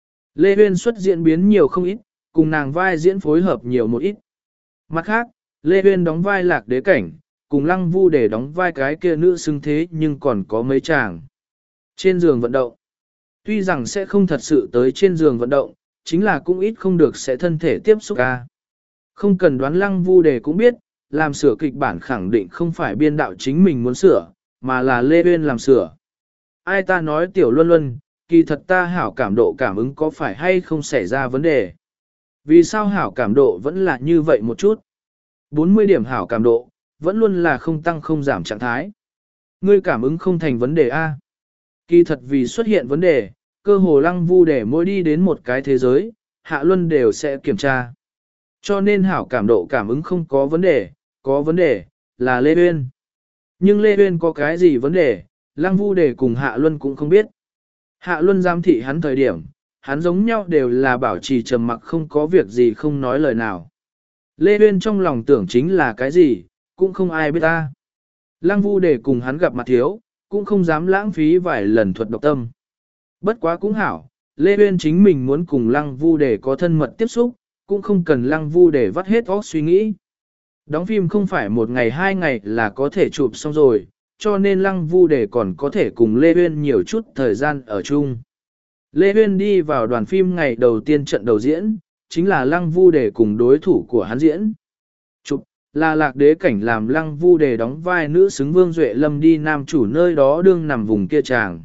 Lê Uyên xuất diễn biến nhiều không ít, cùng nàng vai diễn phối hợp nhiều một ít. Mặt khác, Lê Uyên đóng vai lạc đế cảnh, cùng Lăng Vu Đề đóng vai cái kia nữ xứng thế nhưng còn có mấy chàng. Trên giường vận động, tuy rằng sẽ không thật sự tới trên giường vận động, chính là cũng ít không được sẽ thân thể tiếp xúc ca. Không cần đoán Lăng Vu Đề cũng biết, làm sửa kịch bản khẳng định không phải biên đạo chính mình muốn sửa, mà là Lê Uyên làm sửa. Ai ta nói tiểu luân luân, kỳ thật ta hảo cảm độ cảm ứng có phải hay không xảy ra vấn đề. Vì sao hảo cảm độ vẫn là như vậy một chút? bốn mươi điểm hảo cảm độ, vẫn luôn là không tăng không giảm trạng thái. Ngươi cảm ứng không thành vấn đề A. Kỳ thật vì xuất hiện vấn đề, cơ hồ Lăng Vu Đề mỗi đi đến một cái thế giới, Hạ Luân đều sẽ kiểm tra. Cho nên hảo cảm độ cảm ứng không có vấn đề, có vấn đề, là Lê Uyên. Nhưng Lê Uyên có cái gì vấn đề, Lăng Vu Đề cùng Hạ Luân cũng không biết. Hạ Luân giám thị hắn thời điểm, hắn giống nhau đều là bảo trì trầm mặc không có việc gì không nói lời nào. Lê Uyên trong lòng tưởng chính là cái gì, cũng không ai biết ta. Lăng Vu Đề cùng hắn gặp mặt thiếu, cũng không dám lãng phí vài lần thuật độc tâm. Bất quá cũng hảo, Lê Uyên chính mình muốn cùng Lăng Vu Đề có thân mật tiếp xúc, cũng không cần Lăng Vu Đề vắt hết óc suy nghĩ. Đóng phim không phải một ngày hai ngày là có thể chụp xong rồi, cho nên Lăng Vu Đề còn có thể cùng Lê Uyên nhiều chút thời gian ở chung. Lê Uyên đi vào đoàn phim ngày đầu tiên trận đầu diễn, chính là Lăng Vu Đề cùng đối thủ của hắn diễn. Chụp, là lạc đế cảnh làm Lăng Vu Đề đóng vai nữ xứng Vương Duệ Lâm đi nam chủ nơi đó đương nằm vùng kia chàng.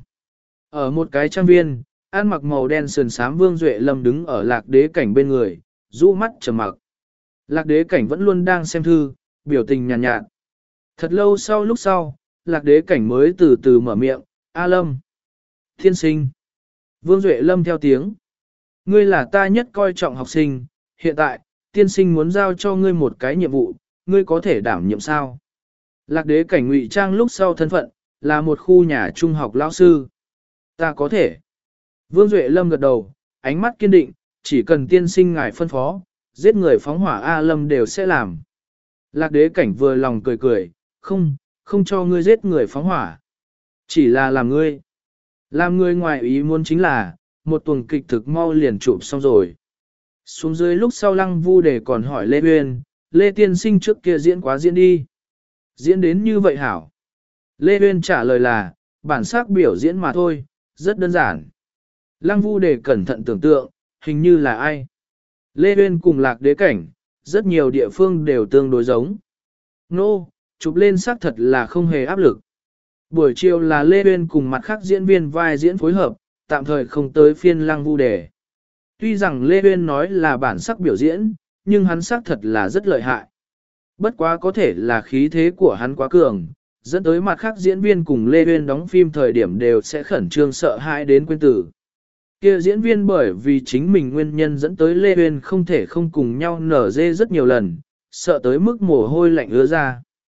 Ở một cái trang viên, ăn mặc màu đen sườn xám Vương Duệ Lâm đứng ở lạc đế cảnh bên người, rũ mắt trầm mặc. Lạc đế cảnh vẫn luôn đang xem thư, biểu tình nhàn nhạt, nhạt. Thật lâu sau lúc sau, lạc đế cảnh mới từ từ mở miệng, A Lâm. Thiên sinh. Vương Duệ Lâm theo tiếng. Ngươi là ta nhất coi trọng học sinh, hiện tại, tiên sinh muốn giao cho ngươi một cái nhiệm vụ, ngươi có thể đảm nhiệm sao? Lạc đế cảnh ngụy trang lúc sau thân phận, là một khu nhà trung học lão sư. Ta có thể. Vương Duệ Lâm gật đầu, ánh mắt kiên định, chỉ cần tiên sinh ngài phân phó, giết người phóng hỏa A Lâm đều sẽ làm. Lạc đế cảnh vừa lòng cười cười, không, không cho ngươi giết người phóng hỏa. Chỉ là làm ngươi. Làm ngươi ngoài ý muốn chính là, một tuần kịch thực mau liền chụp xong rồi. Xuống dưới lúc sau Lăng Vu Đề còn hỏi Lê Uyên, Lê tiên sinh trước kia diễn quá diễn đi. Diễn đến như vậy hảo. Lê Uyên trả lời là, bản sắc biểu diễn mà thôi, rất đơn giản. Lăng Vu Đề cẩn thận tưởng tượng, hình như là ai. Lê Uyên cùng lạc đế cảnh, rất nhiều địa phương đều tương đối giống. Nô, no, chụp lên sắc thật là không hề áp lực. Buổi chiều là Lê Uyên cùng mặt khác diễn viên vai diễn phối hợp, tạm thời không tới phiên Lăng Vu Đề. Tuy rằng Lê Uyên nói là bản sắc biểu diễn, nhưng hắn sắc thật là rất lợi hại. Bất quá có thể là khí thế của hắn quá cường, dẫn tới mặt khác diễn viên cùng Lê Uyên đóng phim thời điểm đều sẽ khẩn trương sợ hãi đến quên tử. Kia diễn viên bởi vì chính mình nguyên nhân dẫn tới Lê Uyên không thể không cùng nhau nở dê rất nhiều lần, sợ tới mức mồ hôi lạnh ứa ra.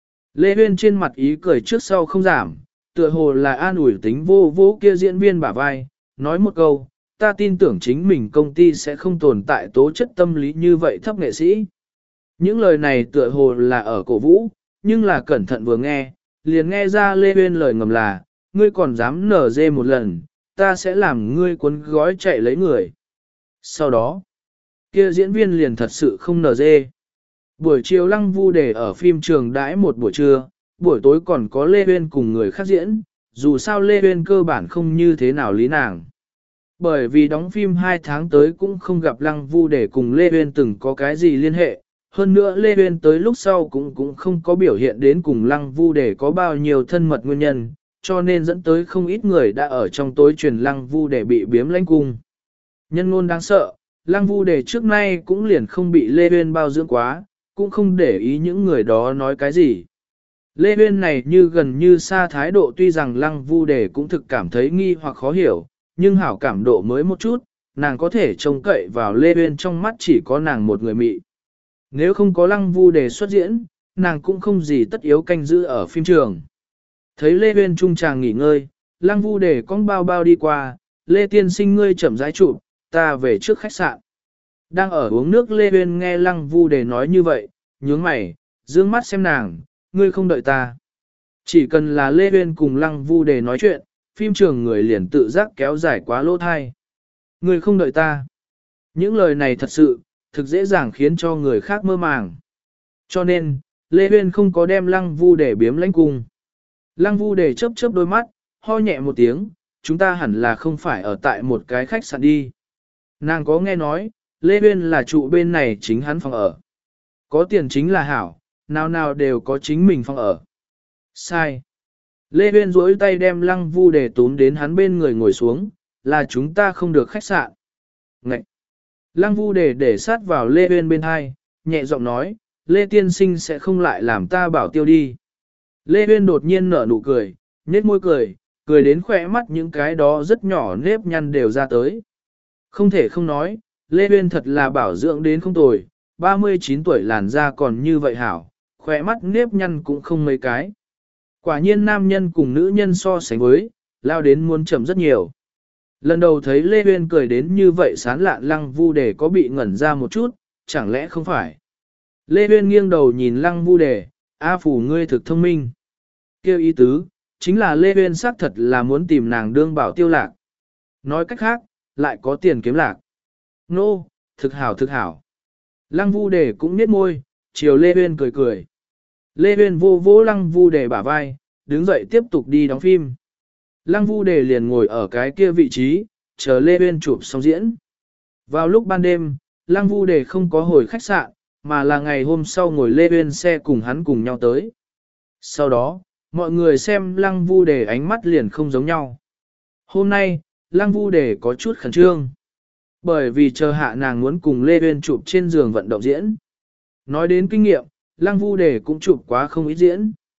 Lê Uyên trên mặt ý cười trước sau không giảm, tựa hồ là an ủi tính vô vô kia diễn viên bả vai, nói một câu, ta tin tưởng chính mình công ty sẽ không tồn tại tố chất tâm lý như vậy thấp nghệ sĩ. Những lời này tựa hồ là ở cổ vũ, nhưng là cẩn thận vừa nghe, liền nghe ra Lê Uyên lời ngầm là, ngươi còn dám nở dê một lần, ta sẽ làm ngươi cuốn gói chạy lấy người. Sau đó, kia diễn viên liền thật sự không nở dê. Buổi chiều Lăng Vu Đề ở phim trường đãi một buổi trưa, buổi tối còn có Lê Uyên cùng người khác diễn, dù sao Lê Uyên cơ bản không như thế nào lý nàng. Bởi vì đóng phim hai tháng tới cũng không gặp Lăng Vu Đề cùng Lê Uyên từng có cái gì liên hệ, hơn nữa Lê Uyên tới lúc sau cũng cũng không có biểu hiện đến cùng Lăng Vu Đề có bao nhiêu thân mật nguyên nhân, cho nên dẫn tới không ít người đã ở trong tối truyền Lăng Vu Đề bị biếm lãnh cung. Nhân ngôn đáng sợ, Lăng Vu Đề trước nay cũng liền không bị Lê Uyên bao dưỡng quá, cũng không để ý những người đó nói cái gì. Lê Uyên này như gần như xa thái độ tuy rằng Lăng Vu Đề cũng thực cảm thấy nghi hoặc khó hiểu, nhưng hảo cảm độ mới một chút, nàng có thể trông cậy vào Lê Uyên trong mắt chỉ có nàng một người mị. Nếu không có Lăng Vu Đề xuất diễn, nàng cũng không gì tất yếu canh giữ ở phim trường. Thấy Lê Uyên trung tràng nghỉ ngơi, Lăng Vu Đề cong bao bao đi qua, Lê tiên sinh ngươi chậm rãi chụp, ta về trước khách sạn. Đang ở uống nước Lê Uyên nghe Lăng Vu Đề nói như vậy, nhướng mày, dương mắt xem nàng, ngươi không đợi ta. Chỉ cần là Lê Uyên cùng Lăng Vu Đề nói chuyện, phim trường người liền tự giác kéo dài quá lỗ thai. Ngươi không đợi ta. Những lời này thật sự, thực dễ dàng khiến cho người khác mơ màng. Cho nên, Lê Uyên không có đem Lăng Vu Đề biếm lãnh cung. Lăng Vu Đề chớp chớp đôi mắt, ho nhẹ một tiếng, chúng ta hẳn là không phải ở tại một cái khách sạn đi. Nàng có nghe nói, Lê Uyên là trụ bên này chính hắn phòng ở. Có tiền chính là hảo, nào nào đều có chính mình phòng ở. Sai. Lê Uyên duỗi tay đem Lăng Vu Đề túm đến hắn bên người ngồi xuống, là chúng ta không được khách sạn. Ngậy. Lăng Vu Đề để sát vào Lê Uyên bên hai, nhẹ giọng nói, Lê tiên sinh sẽ không lại làm ta bảo tiêu đi. Lê Uyên đột nhiên nở nụ cười, nhếch môi cười, cười đến khỏe mắt những cái đó rất nhỏ nếp nhăn đều ra tới. Không thể không nói, Lê Uyên thật là bảo dưỡng đến không tồi, ba mươi chín tuổi làn da còn như vậy hảo, khỏe mắt nếp nhăn cũng không mấy cái. Quả nhiên nam nhân cùng nữ nhân so sánh với, lao đến muốn chậm rất nhiều. Lần đầu thấy Lê Uyên cười đến như vậy sán lạn Lăng Vu Đề có bị ngẩn ra một chút, chẳng lẽ không phải. Lê Uyên nghiêng đầu nhìn Lăng Vu Đề, A phủ ngươi thực thông minh. Kêu ý tứ, chính là Lê Uyên xác thật là muốn tìm nàng đương bảo tiêu lạc. Nói cách khác, lại có tiền kiếm lạc. Nô, no, thực hảo thực hảo. Lăng Vu Đề cũng nhếch môi, chiều Lê Uyên cười cười. Lê Uyên vô vỗ Lăng Vu Đề bả vai, đứng dậy tiếp tục đi đóng phim. Lăng Vu Đề liền ngồi ở cái kia vị trí, chờ Lê Uyên chụp xong diễn. Vào lúc ban đêm, Lăng Vu Đề không có hồi khách sạn, mà là ngày hôm sau ngồi Lê Uyên xe cùng hắn cùng nhau tới. Sau đó, mọi người xem Lăng Vu Đề ánh mắt liền không giống nhau. Hôm nay, Lăng Vu Đề có chút khẩn trương. Bởi vì chờ hạ nàng muốn cùng Lê Uyên chụp trên giường vận động diễn. Nói đến kinh nghiệm, Lăng Vu Đề cũng chụp quá không ít diễn.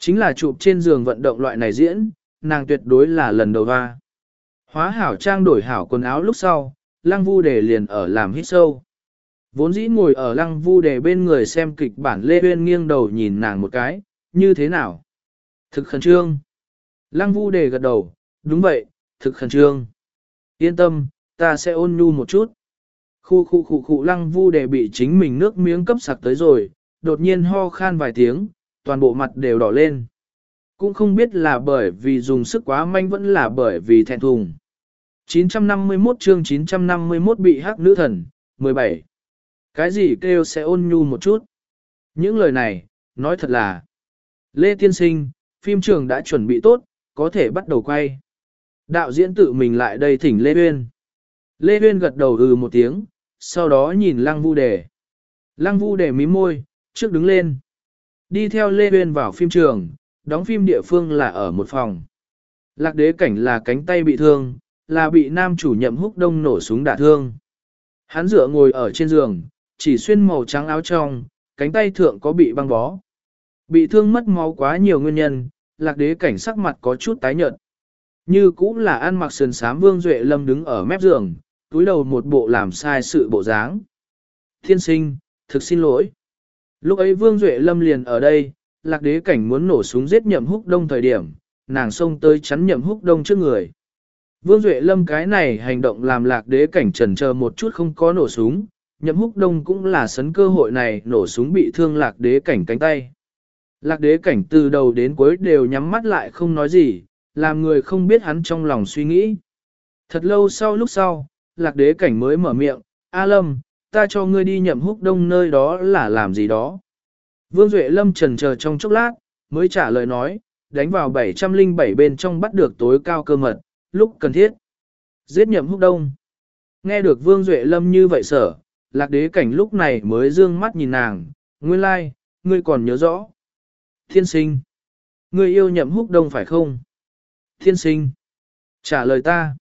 Chính là chụp trên giường vận động loại này diễn, nàng tuyệt đối là lần đầu hoa. Hóa hảo trang đổi hảo quần áo lúc sau, lăng vu đề liền ở làm hít sâu. Vốn dĩ ngồi ở lăng vu đề bên người xem kịch bản Lê Uyên nghiêng đầu nhìn nàng một cái, như thế nào? Thực khẩn trương. Lăng vu đề gật đầu, đúng vậy, thực khẩn trương. Yên tâm, ta sẽ ôn nhu một chút. Khu khu khu khu lăng vu đề bị chính mình nước miếng cấp sặc tới rồi, đột nhiên ho khan vài tiếng, toàn bộ mặt đều đỏ lên. Cũng không biết là bởi vì dùng sức quá manh vẫn là bởi vì thẹn thùng. chín trăm năm mươi mốt chương chín trăm năm mươi mốt bị hắc nữ thần, mười bảy. Cái gì kêu sẽ ôn nhu một chút? Những lời này, nói thật là Lê Tiên Sinh, phim trường đã chuẩn bị tốt, có thể bắt đầu quay. Đạo diễn tự mình lại đây thỉnh Lê Uyên. Lê Uyên gật đầu ừ một tiếng, sau đó nhìn Lăng Vu Đề. Lăng Vu Đề mím môi, trước đứng lên. Đi theo Lê Uyên vào phim trường, đóng phim địa phương là ở một phòng. Lạc đế cảnh là cánh tay bị thương, là bị nam chủ Nhậm Húc Đông nổ súng đả thương. Hắn dựa ngồi ở trên giường, chỉ xuyên màu trắng áo trong, cánh tay thượng có bị băng bó. Bị thương mất máu quá nhiều nguyên nhân, lạc đế cảnh sắc mặt có chút tái nhợt. Như cũng là ăn mặc sườn xám Vương Duệ Lâm đứng ở mép giường, túi đầu một bộ làm sai sự bộ dáng. Thiên sinh, thực xin lỗi. Lúc ấy Vương Duệ Lâm liền ở đây, lạc đế cảnh muốn nổ súng giết Nhậm Húc Đông thời điểm, nàng xông tới chắn Nhậm Húc Đông trước người. Vương Duệ Lâm cái này hành động làm lạc đế cảnh chần chờ một chút không có nổ súng, Nhậm Húc Đông cũng là sấn cơ hội này nổ súng bị thương lạc đế cảnh cánh tay. Lạc đế cảnh từ đầu đến cuối đều nhắm mắt lại không nói gì, làm người không biết hắn trong lòng suy nghĩ. Thật lâu sau lúc sau, lạc đế cảnh mới mở miệng, A Lâm, ta cho ngươi đi Nhậm Húc Đông nơi đó là làm gì đó. Vương Duệ Lâm chần chờ trong chốc lát, mới trả lời nói, đánh vào bảy trăm lẻ bảy bên trong bắt được tối cao cơ mật, lúc cần thiết. Giết Nhậm Húc Đông. Nghe được Vương Duệ Lâm như vậy sở, lạc đế cảnh lúc này mới dương mắt nhìn nàng, nguyên lai, like, ngươi còn nhớ rõ. Thiên sinh. Ngươi yêu Nhậm Húc Đông phải không? Thiên sinh. Trả lời ta.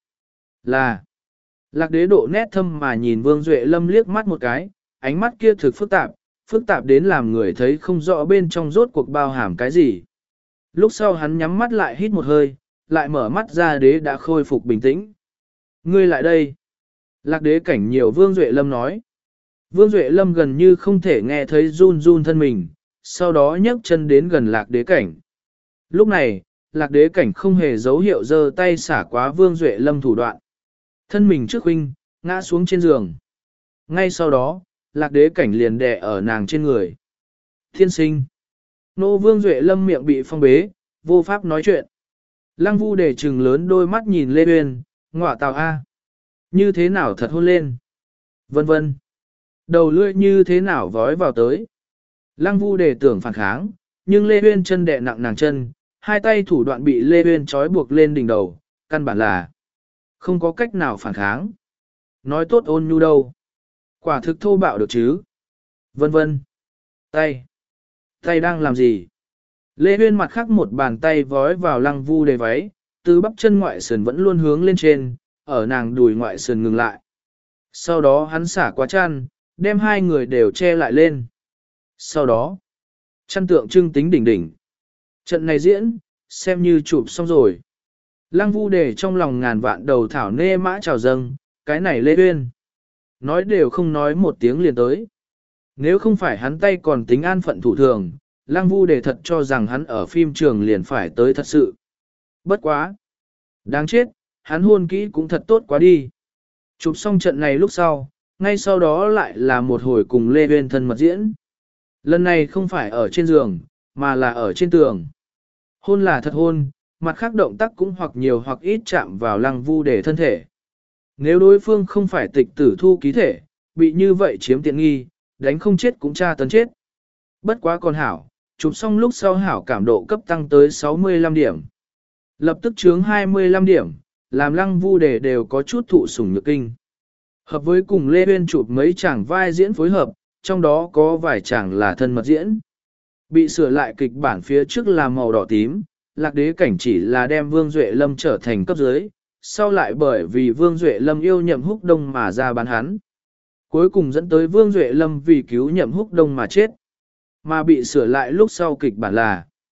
Là. Lạc đế độ nét thâm mà nhìn Vương Duệ Lâm liếc mắt một cái, ánh mắt kia thực phức tạp, phức tạp đến làm người thấy không rõ bên trong rốt cuộc bao hàm cái gì. Lúc sau hắn nhắm mắt lại hít một hơi, lại mở mắt ra đế đã khôi phục bình tĩnh. Ngươi lại đây. Lạc đế cảnh nhiều Vương Duệ Lâm nói. Vương Duệ Lâm gần như không thể nghe thấy run run thân mình, sau đó nhấc chân đến gần lạc đế cảnh. Lúc này, lạc đế cảnh không hề dấu hiệu giơ tay xả quá Vương Duệ Lâm thủ đoạn. Thân mình trước huynh, ngã xuống trên giường. Ngay sau đó, lạc đế cảnh liền đè ở nàng trên người. Thiên sinh. Nô Vương Duệ Lâm miệng bị phong bế, vô pháp nói chuyện. Lăng Vu để trừng lớn đôi mắt nhìn Lê Uyên, ngọa tào A. Như thế nào thật hôn lên. Vân vân. Đầu lưỡi như thế nào vói vào tới. Lăng Vu để tưởng phản kháng, nhưng Lê Uyên chân đè nặng nàng chân, hai tay thủ đoạn bị Lê Uyên trói buộc lên đỉnh đầu, căn bản là không có cách nào phản kháng. Nói tốt ôn nhu đâu. Quả thực thô bạo được chứ. Vân vân. Tay. Tay đang làm gì? Lê Uyên mặt khác một bàn tay vói vào Lăng Vu để váy, từ bắp chân ngoại sườn vẫn luôn hướng lên trên, ở nàng đùi ngoại sườn ngừng lại. Sau đó hắn xả qua chăn, đem hai người đều che lại lên. Sau đó, chăn tượng trưng tính đỉnh đỉnh. Trận này diễn, xem như chụp xong rồi. Lăng Vu để trong lòng ngàn vạn đầu thảo nê mã trào dâng, cái này Lê Uyên. Nói đều không nói một tiếng liền tới. Nếu không phải hắn tay còn tính an phận thủ thường, Lăng Vu để thật cho rằng hắn ở phim trường liền phải tới thật sự. Bất quá. Đáng chết, hắn hôn kỹ cũng thật tốt quá đi. Chụp xong trận này lúc sau, ngay sau đó lại là một hồi cùng Lê Uyên thân mật diễn. Lần này không phải ở trên giường, mà là ở trên tường. Hôn là thật hôn, mặt khác động tác cũng hoặc nhiều hoặc ít chạm vào Lăng Vu để thân thể. Nếu đối phương không phải tịch tử thu ký thể, bị như vậy chiếm tiện nghi, đánh không chết cũng tra tấn chết. Bất quá còn hảo, chụp xong lúc sau hảo cảm độ cấp tăng tới sáu mươi lăm điểm. Lập tức chướng hai mươi lăm điểm, làm Lăng Vu để đều có chút thụ sủng nhược kinh. Hợp với cùng Lê Uyên chụp mấy chàng vai diễn phối hợp, trong đó có vài chàng là thân mật diễn. Bị sửa lại kịch bản phía trước là màu đỏ tím, lạc đế cảnh chỉ là đem Vương Duệ Lâm trở thành cấp dưới, sau lại bởi vì Vương Duệ Lâm yêu Nhậm Húc Đông mà ra bán hắn. Cuối cùng dẫn tới Vương Duệ Lâm vì cứu Nhậm Húc Đông mà chết. Mà bị sửa lại lúc sau kịch bản là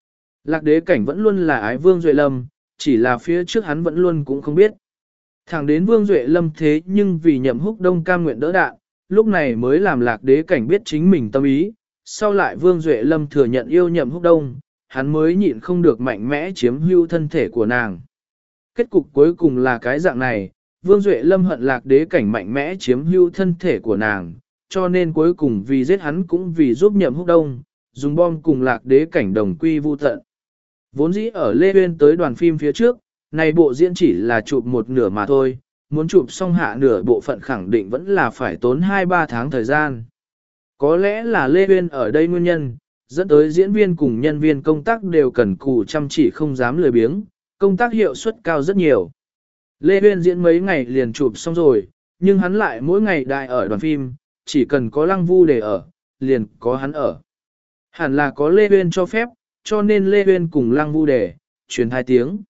Lạc đế cảnh vẫn luôn là ái Vương Duệ Lâm, chỉ là phía trước hắn vẫn luôn cũng không biết. Thẳng đến Vương Duệ Lâm thế nhưng vì Nhậm Húc Đông cam nguyện đỡ đạn, lúc này mới làm lạc đế cảnh biết chính mình tâm ý, sau lại Vương Duệ Lâm thừa nhận yêu Nhậm Húc Đông, hắn mới nhịn không được mạnh mẽ chiếm hữu thân thể của nàng. Kết cục cuối cùng là cái dạng này, Vương Duệ Lâm hận lạc đế cảnh mạnh mẽ chiếm hữu thân thể của nàng, cho nên cuối cùng vì giết hắn cũng vì giúp Nhậm Húc Đông, dùng bom cùng lạc đế cảnh đồng quy vu tận. Vốn dĩ ở Lê Uyên tới đoàn phim phía trước, này bộ diễn chỉ là chụp một nửa mà thôi, muốn chụp xong hạ nửa bộ phận khẳng định vẫn là phải tốn hai ba tháng thời gian. Có lẽ là Lê Uyên ở đây nguyên nhân, dẫn tới diễn viên cùng nhân viên công tác đều cần cù chăm chỉ không dám lười biếng, công tác hiệu suất cao rất nhiều. Lê Uyên diễn mấy ngày liền chụp xong rồi, nhưng hắn lại mỗi ngày đại ở đoàn phim, chỉ cần có Lăng Vu để ở, liền có hắn ở. Hẳn là có Lê Uyên cho phép, cho nên Lê Uyên cùng Lăng Vu để, truyền hai tiếng.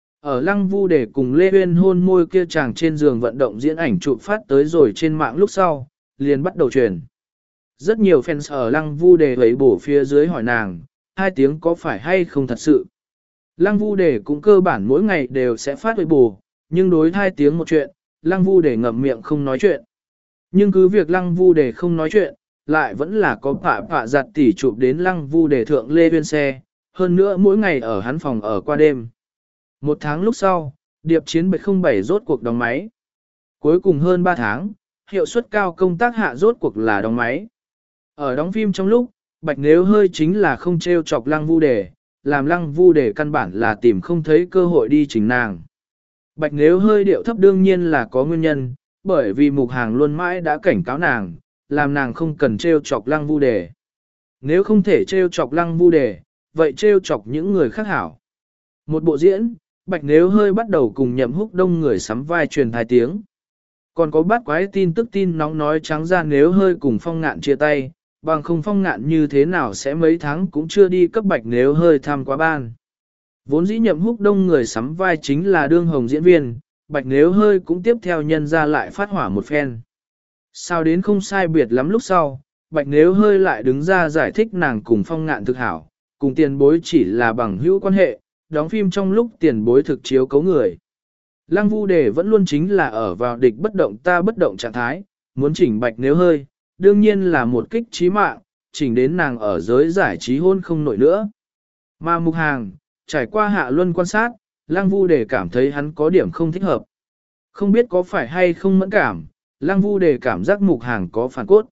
Ở Lăng Vu để cùng Lê Uyên hôn môi kia chàng trên giường vận động diễn ảnh chụp phát tới rồi trên mạng lúc sau, liền bắt đầu truyền. Rất nhiều fans ở Lăng Vu để lấy bổ phía dưới hỏi nàng, hai tiếng có phải hay không thật sự. Lăng Vu để cũng cơ bản mỗi ngày đều sẽ phát với bổ, nhưng đối hai tiếng một chuyện, Lăng Vu để ngậm miệng không nói chuyện. Nhưng cứ việc Lăng Vu để không nói chuyện, lại vẫn là có phạ phạ giặt tỉ chụp đến Lăng Vu để thượng Lê Uyên xe, hơn nữa mỗi ngày ở hắn phòng ở qua đêm. Một tháng lúc sau, điệp chiến bảy không bảy rốt cuộc đóng máy. Cuối cùng hơn ba tháng, hiệu suất cao công tác hạ rốt cuộc là đóng máy. Ở đóng phim trong lúc, Bạch Nếu hơi chính là không treo chọc Lăng Vu Đề, làm Lăng Vu Đề căn bản là tìm không thấy cơ hội đi chỉnh nàng. Bạch Nếu hơi điệu thấp đương nhiên là có nguyên nhân, bởi vì Mục Hàng luôn mãi đã cảnh cáo nàng, làm nàng không cần treo chọc Lăng Vu Đề. Nếu không thể treo chọc Lăng Vu Đề, vậy treo chọc những người khác hảo. Một bộ diễn, Bạch Nếu hơi bắt đầu cùng Nhậm Húc Đông người sắm vai truyền hai tiếng. Còn có bát quái tin tức tin nóng nói trắng ra Nếu hơi cùng Phong Ngạn chia tay, bằng không Phong Ngạn như thế nào sẽ mấy tháng cũng chưa đi cấp Bạch Nếu hơi thăm quá ban. Vốn dĩ Nhậm Húc Đông người sắm vai chính là đương hồng diễn viên, Bạch Nếu hơi cũng tiếp theo nhân ra lại phát hỏa một phen. Sao đến không sai biệt lắm lúc sau, Bạch Nếu hơi lại đứng ra giải thích nàng cùng Phong Ngạn thực hảo, cùng tiền bối chỉ là bằng hữu quan hệ, đóng phim trong lúc tiền bối thực chiếu cấu người. Lăng Vu Đề vẫn luôn chính là ở vào địch bất động ta bất động trạng thái, muốn chỉnh Bạch Nếu hơi, đương nhiên là một kích trí mạng, chỉnh đến nàng ở giới giải trí hôn không nổi nữa. Mà Mục Hàng, trải qua hạ luân quan sát, Lăng Vu Đề cảm thấy hắn có điểm không thích hợp. Không biết có phải hay không mẫn cảm, Lăng Vu Đề cảm giác Mục Hàng có phản cốt.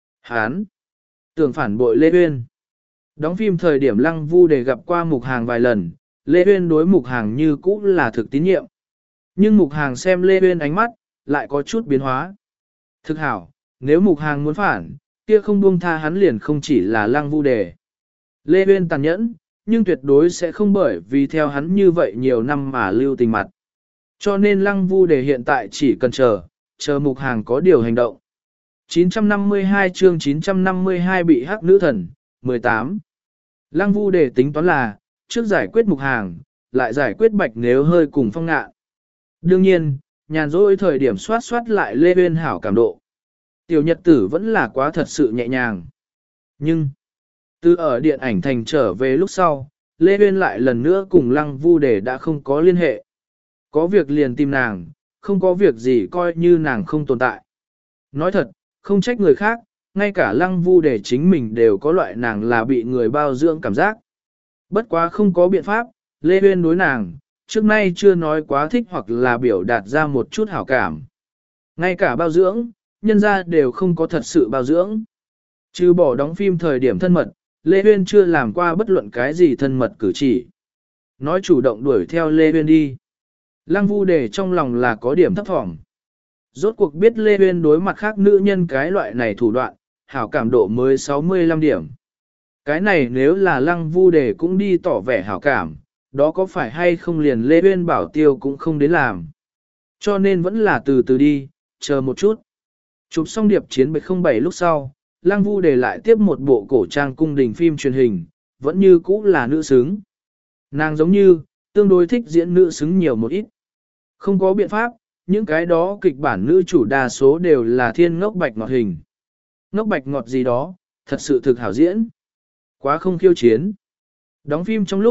Hắn tưởng phản bội Lê Uyên. Đóng phim thời điểm Lăng Vu Đề gặp qua Mục Hàng vài lần, Lê Uyên đối Mục Hàng như cũ là thực tín nhiệm. Nhưng Mục Hàng xem Lê Uyên ánh mắt, lại có chút biến hóa. Thực hảo, nếu Mục Hàng muốn phản, kia không buông tha hắn liền không chỉ là Lăng Vu Đề. Lê Uyên tàn nhẫn, nhưng tuyệt đối sẽ không bởi vì theo hắn như vậy nhiều năm mà lưu tình mặt. Cho nên Lăng Vu Đề hiện tại chỉ cần chờ, chờ Mục Hàng có điều hành động. chín trăm năm mươi hai chương chín trăm năm mươi hai bị hắc nữ thần, mười tám. Lăng Vu Đề tính toán là, trước giải quyết Mục Hàng, lại giải quyết Bạch Nếu hơi cùng Phong Ngạn. Đương nhiên, nhàn rỗi thời điểm soát soát lại Lê Uyên hảo cảm độ. Tiểu nhật tử vẫn là quá thật sự nhẹ nhàng. Nhưng, từ ở điện ảnh thành trở về lúc sau, Lê Uyên lại lần nữa cùng Lăng Vu Đề đã không có liên hệ. Có việc liền tìm nàng, không có việc gì coi như nàng không tồn tại. Nói thật, không trách người khác, ngay cả Lăng Vu Đề chính mình đều có loại nàng là bị người bao dưỡng cảm giác. Bất quá không có biện pháp, Lê Uyên đối nàng, trước nay chưa nói quá thích hoặc là biểu đạt ra một chút hảo cảm. Ngay cả bao dưỡng, nhân ra đều không có thật sự bao dưỡng. Trừ bỏ đóng phim thời điểm thân mật, Lê Uyên chưa làm qua bất luận cái gì thân mật cử chỉ. Nói chủ động đuổi theo Lê Uyên đi. Lăng Vu Đề trong lòng là có điểm thấp thỏm. Rốt cuộc biết Lê Uyên đối mặt khác nữ nhân cái loại này thủ đoạn, hảo cảm độ mới sáu mươi lăm điểm. Cái này nếu là Lăng Vu Đề cũng đi tỏ vẻ hảo cảm, đó có phải hay không liền Lê Uyên bảo tiêu cũng không đến làm. Cho nên vẫn là từ từ đi, chờ một chút. Chụp xong điệp chiến bảy không bảy lúc sau, Lăng Vu Đề lại tiếp một bộ cổ trang cung đình phim truyền hình, vẫn như cũ là nữ xứng. Nàng giống như, tương đối thích diễn nữ xứng nhiều một ít. Không có biện pháp, những cái đó kịch bản nữ chủ đa số đều là thiên ngốc bạch ngọt hình. Ngốc bạch ngọt gì đó, thật sự thực hảo diễn. Quá không khiêu chiến. Đóng phim trong lúc,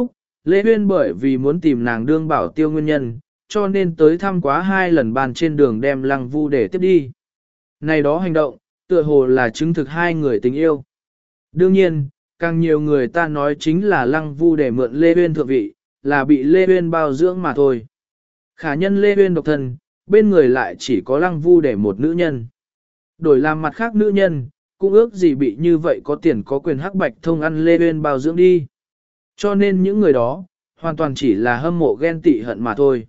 Lê Huyên bởi vì muốn tìm nàng đương bảo tiêu nguyên nhân, cho nên tới thăm quá hai lần bàn trên đường đem Lăng Vu để tiếp đi. Này đó hành động, tựa hồ là chứng thực hai người tình yêu. Đương nhiên, càng nhiều người ta nói chính là Lăng Vu để mượn Lê Huyên thượng vị, là bị Lê Huyên bao dưỡng mà thôi. Khả nhân Lê Huyên độc thân, bên người lại chỉ có Lăng Vu để một nữ nhân. Đổi làm mặt khác nữ nhân, cũng ước gì bị như vậy có tiền có quyền hắc bạch thông ăn Lê Huyên bao dưỡng đi. Cho nên những người đó, hoàn toàn chỉ là hâm mộ ghen tị hận mà thôi.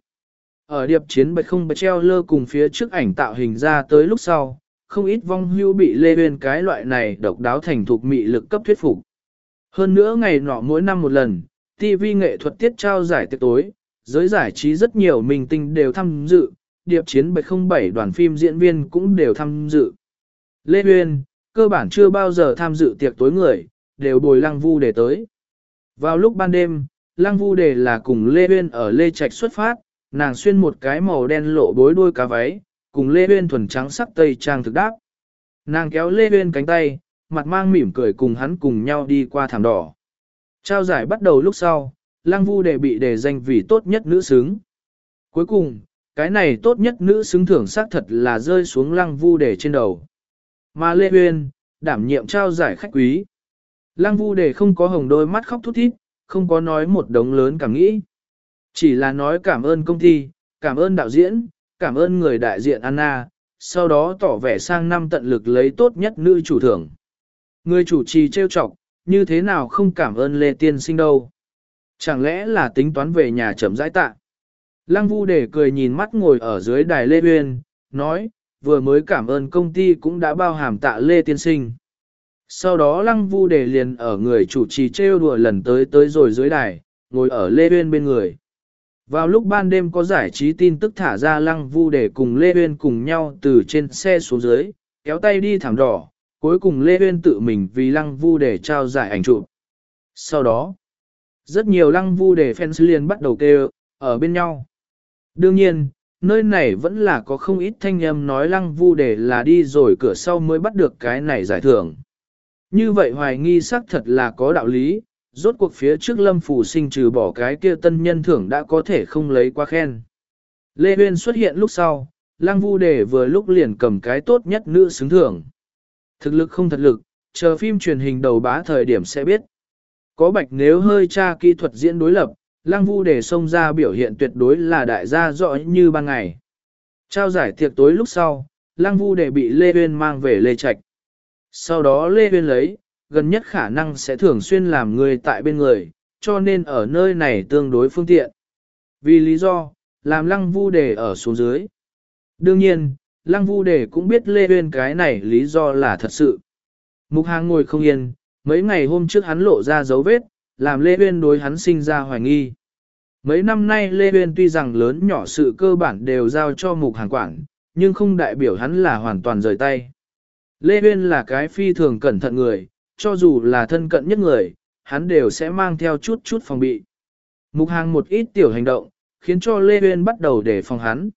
Ở điệp chiến bạch không bạch treo lơ cùng phía trước ảnh tạo hình ra tới lúc sau, không ít vong hưu bị Lê Huyên cái loại này độc đáo thành thục mị lực cấp thuyết phục. Hơn nữa ngày nọ mỗi năm một lần, ti vi nghệ thuật tiết trao giải tiệc tối, giới giải trí rất nhiều minh tinh đều tham dự, điệp chiến bạch không bảy đoàn phim diễn viên cũng đều tham dự. Lê Huyên, cơ bản chưa bao giờ tham dự tiệc tối người, đều bồi Lăng Vu để tới. Vào lúc ban đêm, Lăng Vu Đề là cùng Lê Huyên ở Lê Trạch xuất phát, nàng xuyên một cái màu đen lộ bối đuôi cá váy, cùng Lê Huyên thuần trắng sắc tây trang thực đáp. Nàng kéo Lê Huyên cánh tay, mặt mang mỉm cười cùng hắn cùng nhau đi qua thảm đỏ. Trao giải bắt đầu lúc sau, Lăng Vu Đề bị đề danh vì tốt nhất nữ xứng. Cuối cùng, cái này tốt nhất nữ xứng thưởng xác thật là rơi xuống Lăng Vu Đề trên đầu. Mà Lê Huyên, đảm nhiệm trao giải khách quý. Lăng Vu Đề không có hồng đôi mắt khóc thút thít, không có nói một đống lớn cảm nghĩ. Chỉ là nói cảm ơn công ty, cảm ơn đạo diễn, cảm ơn người đại diện Anna, sau đó tỏ vẻ sang năm tận lực lấy tốt nhất nữ chủ thưởng. Người chủ trì trêu chọc, như thế nào không cảm ơn Lê Tiên Sinh đâu. Chẳng lẽ là tính toán về nhà chậm rãi tạ. Lăng Vu Đề cười nhìn mắt ngồi ở dưới đài Lê Uyên, nói, vừa mới cảm ơn công ty cũng đã bao hàm tạ Lê Tiên Sinh. Sau đó Lăng Vu Đề liền ở người chủ trì trêu đùa lần tới tới rồi dưới đài, ngồi ở Lê Uyên bên người. Vào lúc ban đêm có giải trí tin tức thả ra Lăng Vu Đề cùng Lê Uyên cùng nhau từ trên xe xuống dưới, kéo tay đi thảm đỏ, cuối cùng Lê Uyên tự mình vì Lăng Vu Đề trao giải ảnh chụp. Sau đó, rất nhiều Lăng Vu Đề fans liền bắt đầu kêu, ở bên nhau. Đương nhiên, nơi này vẫn là có không ít thanh âm nói Lăng Vu Đề là đi rồi cửa sau mới bắt được cái này giải thưởng. Như vậy hoài nghi xác thật là có đạo lý, rốt cuộc phía trước Lâm Phù Sinh trừ bỏ cái kia tân nhân thưởng đã có thể không lấy qua khen. Lê Uyên xuất hiện lúc sau, Lăng Vu Đề vừa lúc liền cầm cái tốt nhất nữ xứng thưởng. Thực lực không thật lực, chờ phim truyền hình đầu bá thời điểm sẽ biết. Có bạch nếu hơi tra kỹ thuật diễn đối lập, Lăng Vu Đề xông ra biểu hiện tuyệt đối là đại gia rõ như ban ngày. Trao giải tiệc tối lúc sau, Lăng Vu Đề bị Lê Uyên mang về Lê Trạch. Sau đó Lê Uyên lấy, gần nhất khả năng sẽ thường xuyên làm người tại bên người, cho nên ở nơi này tương đối phương tiện. Vì lý do, làm Lăng Vu Đề ở xuống dưới. Đương nhiên, Lăng Vu Đề cũng biết Lê Uyên cái này lý do là thật sự. Mục Hàng ngồi không yên, mấy ngày hôm trước hắn lộ ra dấu vết, làm Lê Uyên đối hắn sinh ra hoài nghi. Mấy năm nay Lê Uyên tuy rằng lớn nhỏ sự cơ bản đều giao cho Mục Hàng quản, nhưng không đại biểu hắn là hoàn toàn rời tay. Lê Uyên là cái phi thường cẩn thận người, cho dù là thân cận nhất người, hắn đều sẽ mang theo chút chút phòng bị. Mục Hàng một ít tiểu hành động, khiến cho Lê Uyên bắt đầu đề phòng hắn.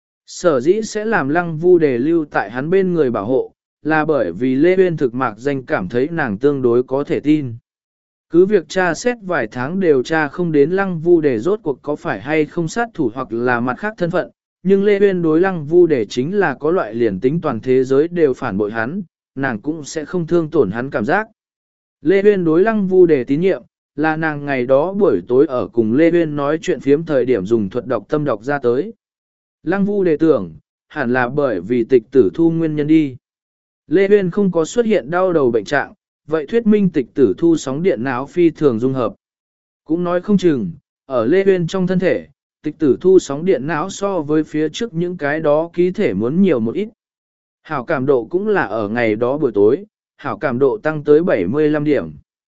Sở dĩ sẽ làm Lăng Vu Đề lưu tại hắn bên người bảo hộ, là bởi vì Lê Uyên thực mạc danh cảm thấy nàng tương đối có thể tin. Cứ việc tra xét vài tháng đều tra không đến Lăng Vu Đề rốt cuộc có phải hay không sát thủ hoặc là mặt khác thân phận, nhưng Lê Uyên đối Lăng Vu Đề chính là có loại liền tính toàn thế giới đều phản bội hắn, nàng cũng sẽ không thương tổn hắn cảm giác. Lê Uyên đối Lăng Vu Đề tín nhiệm, là nàng ngày đó buổi tối ở cùng Lê Uyên nói chuyện phiếm thời điểm dùng thuật đọc tâm đọc ra tới. Lăng Vu Đề tưởng, hẳn là bởi vì tịch tử thu nguyên nhân đi. Lê Uyên không có xuất hiện đau đầu bệnh trạng, vậy thuyết minh tịch tử thu sóng điện não phi thường dung hợp. Cũng nói không chừng, ở Lê Uyên trong thân thể, tịch tử thu sóng điện não so với phía trước những cái đó ký thể muốn nhiều một ít. Hảo cảm độ cũng là ở ngày đó buổi tối, hảo cảm độ tăng tới bảy mươi lăm điểm.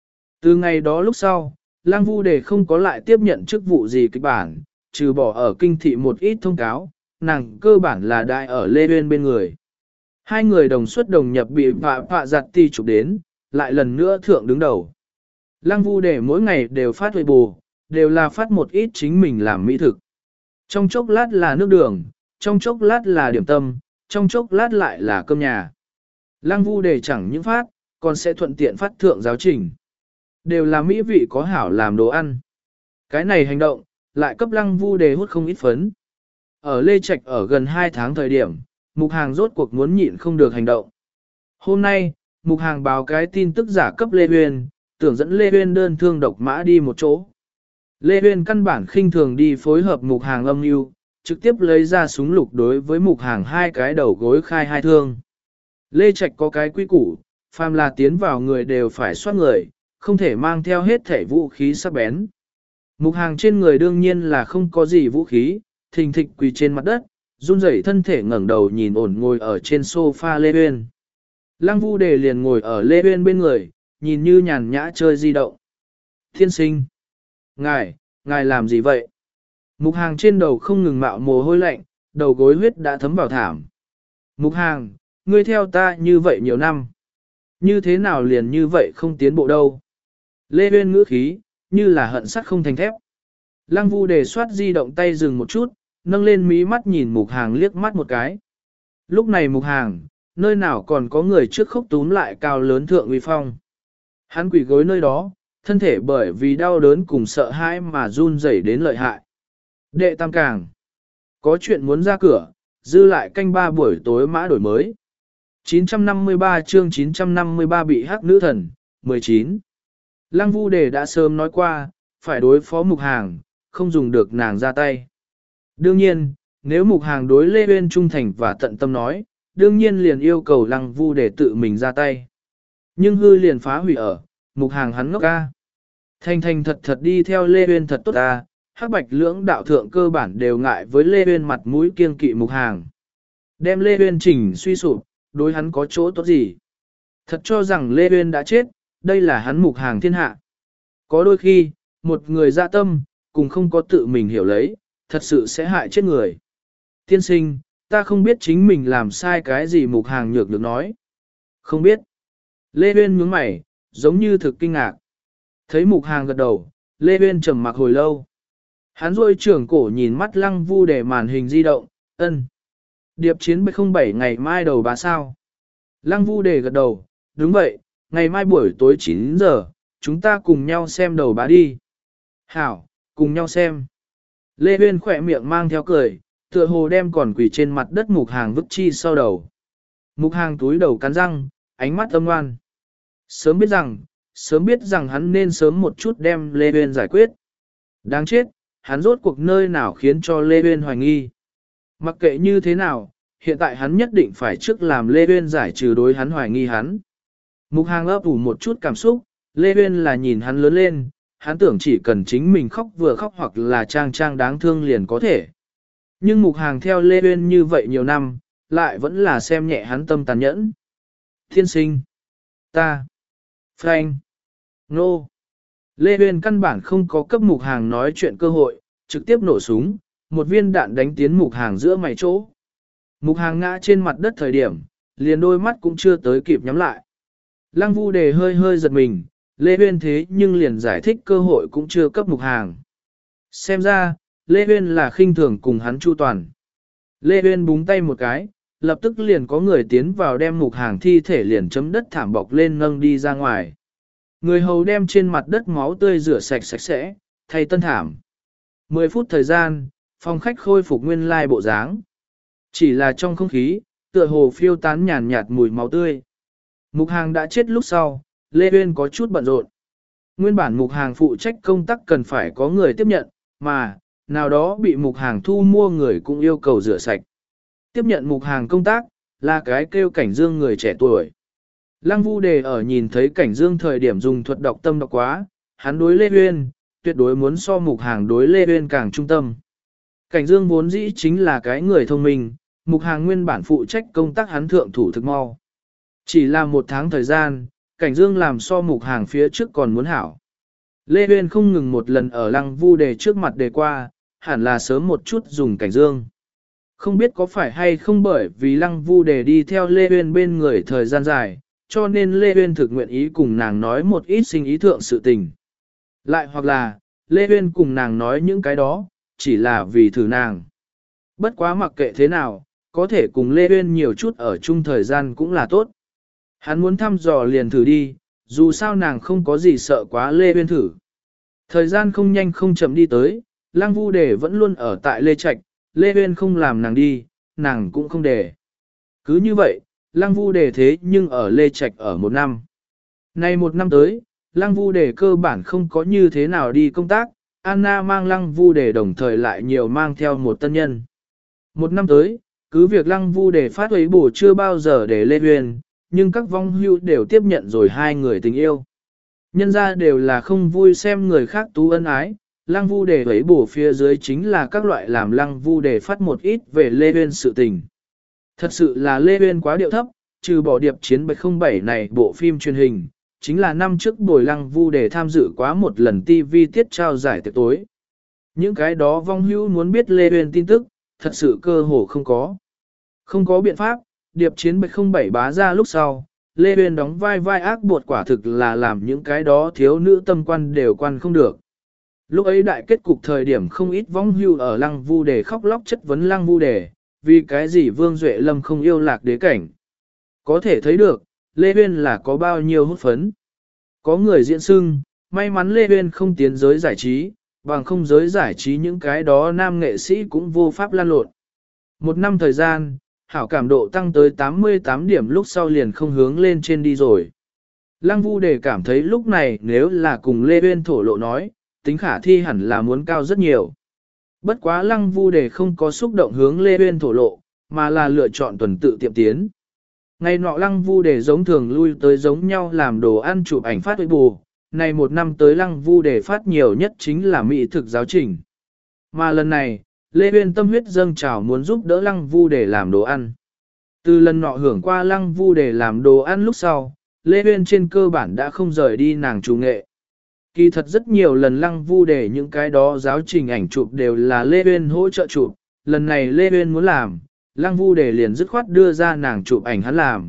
Từ ngày đó lúc sau, Lăng Vu Đề không có lại tiếp nhận chức vụ gì kịch bản, trừ bỏ ở kinh thị một ít thông cáo, nàng cơ bản là đại ở Lê Uyên bên người. Hai người đồng xuất đồng nhập bị phạ phạ giặt ti chụp đến, lại lần nữa thượng đứng đầu. Lăng Vu Đề mỗi ngày đều phát huệ bù, đều là phát một ít chính mình làm mỹ thực. Trong chốc lát là nước đường, trong chốc lát là điểm tâm, trong chốc lát lại là cơm nhà. Lăng Vu Đề chẳng những phát, còn sẽ thuận tiện phát thượng giáo trình. Đều là mỹ vị có hảo làm đồ ăn. Cái này hành động, lại cấp Lăng Vu Đề hút không ít phấn. Ở Lê Trạch ở gần hai tháng thời điểm, Mục Hàng rốt cuộc muốn nhịn không được hành động. Hôm nay, Mục Hàng báo cái tin tức giả cấp Lê Huyên, tưởng dẫn Lê Huyên đơn thương độc mã đi một chỗ. Lê Huyên căn bản khinh thường đi phối hợp Mục Hàng âm mưu, trực tiếp lấy ra súng lục đối với Mục Hàng hai cái đầu gối khai hai thương. Lê Trạch có cái quy củ, phàm là tiến vào người đều phải soát người, không thể mang theo hết thể vũ khí sắc bén. Mục Hàng trên người đương nhiên là không có gì vũ khí, thình thịch quỳ trên mặt đất, run rẩy thân thể ngẩng đầu nhìn ổn ngồi ở trên sofa Lê Huyên. Lăng Vu Đề liền ngồi ở Lê Huyên bên người, nhìn như nhàn nhã chơi di động. Thiên sinh! Ngài, ngài làm gì vậy? Mục Hàng trên đầu không ngừng mạo mồ hôi lạnh, đầu gối huyết đã thấm vào thảm. Mục Hàng, ngươi theo ta như vậy nhiều năm. Như thế nào liền như vậy không tiến bộ đâu? Lê Huyên ngữ khí, như là hận sắt không thành thép. Lăng Vu Đề soát di động tay dừng một chút, nâng lên mí mắt nhìn Mục Hàng liếc mắt một cái. Lúc này Mục Hàng, nơi nào còn có người trước khốc túm lại cao lớn thượng uy phong. Hắn quỳ gối nơi đó, thân thể bởi vì đau đớn cùng sợ hãi mà run rẩy đến lợi hại. Đệ tam càng. Có chuyện muốn ra cửa, dư lại canh ba buổi tối mã đổi mới. chín trăm năm mươi ba chương chín trăm năm mươi ba bị hắc nữ thần, mười chín. Lăng Vu Đề đã sớm nói qua, phải đối phó Mục Hàng, không dùng được nàng ra tay. Đương nhiên, nếu Mục Hàng đối Lê Uyên trung thành và tận tâm nói, đương nhiên liền yêu cầu Lăng Vu Đề tự mình ra tay. Nhưng hư liền phá hủy ở, Mục Hàng hắn ngốc ca. Thành thành thật thật đi theo Lê Uyên thật tốt ta, hắc bạch lưỡng đạo thượng cơ bản đều ngại với Lê Uyên mặt mũi kiêng kỵ Mục Hàng. Đem Lê Uyên chỉnh suy sụp, đối hắn có chỗ tốt gì? Thật cho rằng Lê Uyên đã chết, đây là hắn Mục Hàng thiên hạ. Có đôi khi, một người dạ tâm, cùng không có tự mình hiểu lấy, thật sự sẽ hại chết người. Tiên sinh, ta không biết chính mình làm sai cái gì. Mục Hàng nhược được nói. Không biết. Lê Uyên nhướng mày, giống như thực kinh ngạc. Thấy Mục Hàng gật đầu, Lê Uyên trầm mặc hồi lâu. Hắn rôi trưởng cổ nhìn mắt Lăng Vu Đề màn hình di động, ân. Điệp chiến không bảy ngày mai đầu bá sao. Lăng Vu Đề gật đầu, đúng vậy, ngày mai buổi tối chín giờ, chúng ta cùng nhau xem đầu bá đi. Hảo, cùng nhau xem. Lê Uyên khỏe miệng mang theo cười, tựa hồ đem còn quỳ trên mặt đất Mục Hàng vứt chi sau đầu. Mục Hàng túi đầu cắn răng, ánh mắt âm ngoan. Sớm biết rằng, sớm biết rằng hắn nên sớm một chút đem Lê Uyên giải quyết. Đáng chết, hắn rốt cuộc nơi nào khiến cho Lê Uyên hoài nghi. Mặc kệ như thế nào, hiện tại hắn nhất định phải trước làm Lê Uyên giải trừ đối hắn hoài nghi hắn. Mục Hàng ấp ủ một chút cảm xúc, Lê Uyên là nhìn hắn lớn lên, hắn tưởng chỉ cần chính mình khóc vừa khóc hoặc là trang trang đáng thương liền có thể. Nhưng Mục Hàng theo Lê Uyên như vậy nhiều năm, lại vẫn là xem nhẹ hắn tâm tàn nhẫn. Thiên sinh. Ta. Frank. Nô. Lê Uyên căn bản không có cấp Mục Hàng nói chuyện cơ hội, trực tiếp nổ súng, một viên đạn đánh tiến Mục Hàng giữa mày chỗ. Mục Hàng ngã trên mặt đất thời điểm, liền đôi mắt cũng chưa tới kịp nhắm lại. Lăng Vu Đề hơi hơi giật mình, Lê Uyên thế nhưng liền giải thích cơ hội cũng chưa cấp Mục Hàng. Xem ra, Lê Uyên là khinh thường cùng hắn chu toàn. Lê Uyên búng tay một cái, lập tức liền có người tiến vào đem Mục Hàng thi thể liền chấm đất thảm bọc lên nâng đi ra ngoài. Người hầu đem trên mặt đất máu tươi rửa sạch sạch sẽ, thay tân thảm. Mười phút thời gian, phòng khách khôi phục nguyên lai bộ dáng. Chỉ là trong không khí, tựa hồ phiêu tán nhàn nhạt mùi máu tươi. Mục Hàng đã chết lúc sau, Lê Uyên có chút bận rộn. Nguyên bản Mục Hàng phụ trách công tác cần phải có người tiếp nhận, mà, nào đó bị Mục Hàng thu mua người cũng yêu cầu rửa sạch. Tiếp nhận Mục Hàng công tác, là cái kêu Cảnh Dương người trẻ tuổi. Lăng Vu Đề ở nhìn thấy Cảnh Dương thời điểm dùng thuật đọc tâm đọc quá, hắn đối Lê Uyên, tuyệt đối muốn so Mục Hàng đối Lê Uyên càng trung tâm. Cảnh Dương vốn dĩ chính là cái người thông minh, Mục Hàng nguyên bản phụ trách công tác hắn thượng thủ thực mau. Chỉ là một tháng thời gian, Cảnh Dương làm so Mục Hàng phía trước còn muốn hảo. Lê Uyên không ngừng một lần ở Lăng Vu Đề trước mặt đề qua, hẳn là sớm một chút dùng Cảnh Dương. Không biết có phải hay không bởi vì Lăng Vu Đề đi theo Lê Uyên bên người thời gian dài, cho nên Lê Uyên thực nguyện ý cùng nàng nói một ít sinh ý thượng sự tình. Lại hoặc là, Lê Uyên cùng nàng nói những cái đó, chỉ là vì thử nàng. Bất quá mặc kệ thế nào, có thể cùng Lê Uyên nhiều chút ở chung thời gian cũng là tốt. Hắn muốn thăm dò liền thử đi, dù sao nàng không có gì sợ quá Lê Uyên thử. Thời gian không nhanh không chậm đi tới, Lăng Vu Đề vẫn luôn ở tại Lê Trạch, Lê Uyên không làm nàng đi, nàng cũng không để. Cứ như vậy, Lăng Vu Đề thế nhưng ở Lê Trạch ở một năm. Nay một năm tới, Lăng Vu Đề cơ bản không có như thế nào đi công tác, Anna mang Lăng Vu Đề đồng thời lại nhiều mang theo một tân nhân. Một năm tới, cứ việc Lăng Vu Đề phát ấy bổ chưa bao giờ để Lê Uyên, nhưng các vong hưu đều tiếp nhận rồi hai người tình yêu. Nhân ra đều là không vui xem người khác tú ân ái, Lăng Vu Đề ấy bổ phía dưới chính là các loại làm Lăng Vu Đề phát một ít về Lê Uyên sự tình. Thật sự là Lê Uyên quá điệu thấp, trừ bỏ điệp chiến bảy không bảy này bộ phim truyền hình, chính là năm trước bồi Lăng Vu Đề tham dự quá một lần ti vi tiết trao giải tiệc tối. Những cái đó vong hữu muốn biết Lê Uyên tin tức, thật sự cơ hồ không có. Không có biện pháp, điệp chiến bảy không bảy bá ra lúc sau, Lê Uyên đóng vai vai ác bột quả thực là làm những cái đó thiếu nữ tâm quan đều quan không được. Lúc ấy đại kết cục thời điểm không ít vong hưu ở Lăng Vu Đề khóc lóc chất vấn Lăng Vu Đề, vì cái gì Vương Duệ Lâm không yêu lạc đế cảnh. Có thể thấy được, Lê Uyên là có bao nhiêu hút phấn. Có người diễn xưng, may mắn Lê Uyên không tiến giới giải trí, bằng không giới giải trí những cái đó nam nghệ sĩ cũng vô pháp lan lộn. Một năm thời gian, hảo cảm độ tăng tới tám mươi tám điểm lúc sau liền không hướng lên trên đi rồi. Lăng Vu Đề cảm thấy lúc này nếu là cùng Lê Uyên thổ lộ nói, tính khả thi hẳn là muốn cao rất nhiều. Bất quá Lăng Vu Đề không có xúc động hướng Lê Uyên thổ lộ, mà là lựa chọn tuần tự tiệm tiến. Ngày nọ Lăng Vu Đề giống thường lui tới giống nhau làm đồ ăn chụp ảnh phát với bù, này một năm tới Lăng Vu Đề phát nhiều nhất chính là mỹ thực giáo trình. Mà lần này, Lê Uyên tâm huyết dâng trào muốn giúp đỡ Lăng Vu Đề làm đồ ăn. Từ lần nọ hưởng qua Lăng Vu Đề làm đồ ăn lúc sau, Lê Uyên trên cơ bản đã không rời đi nàng chủ nghệ. Kỳ thật rất nhiều lần Lăng Vu Đề những cái đó giáo trình ảnh chụp đều là Lê Uyên hỗ trợ chụp, lần này Lê Uyên muốn làm, Lăng Vu Đề liền dứt khoát đưa ra nàng chụp ảnh hắn làm.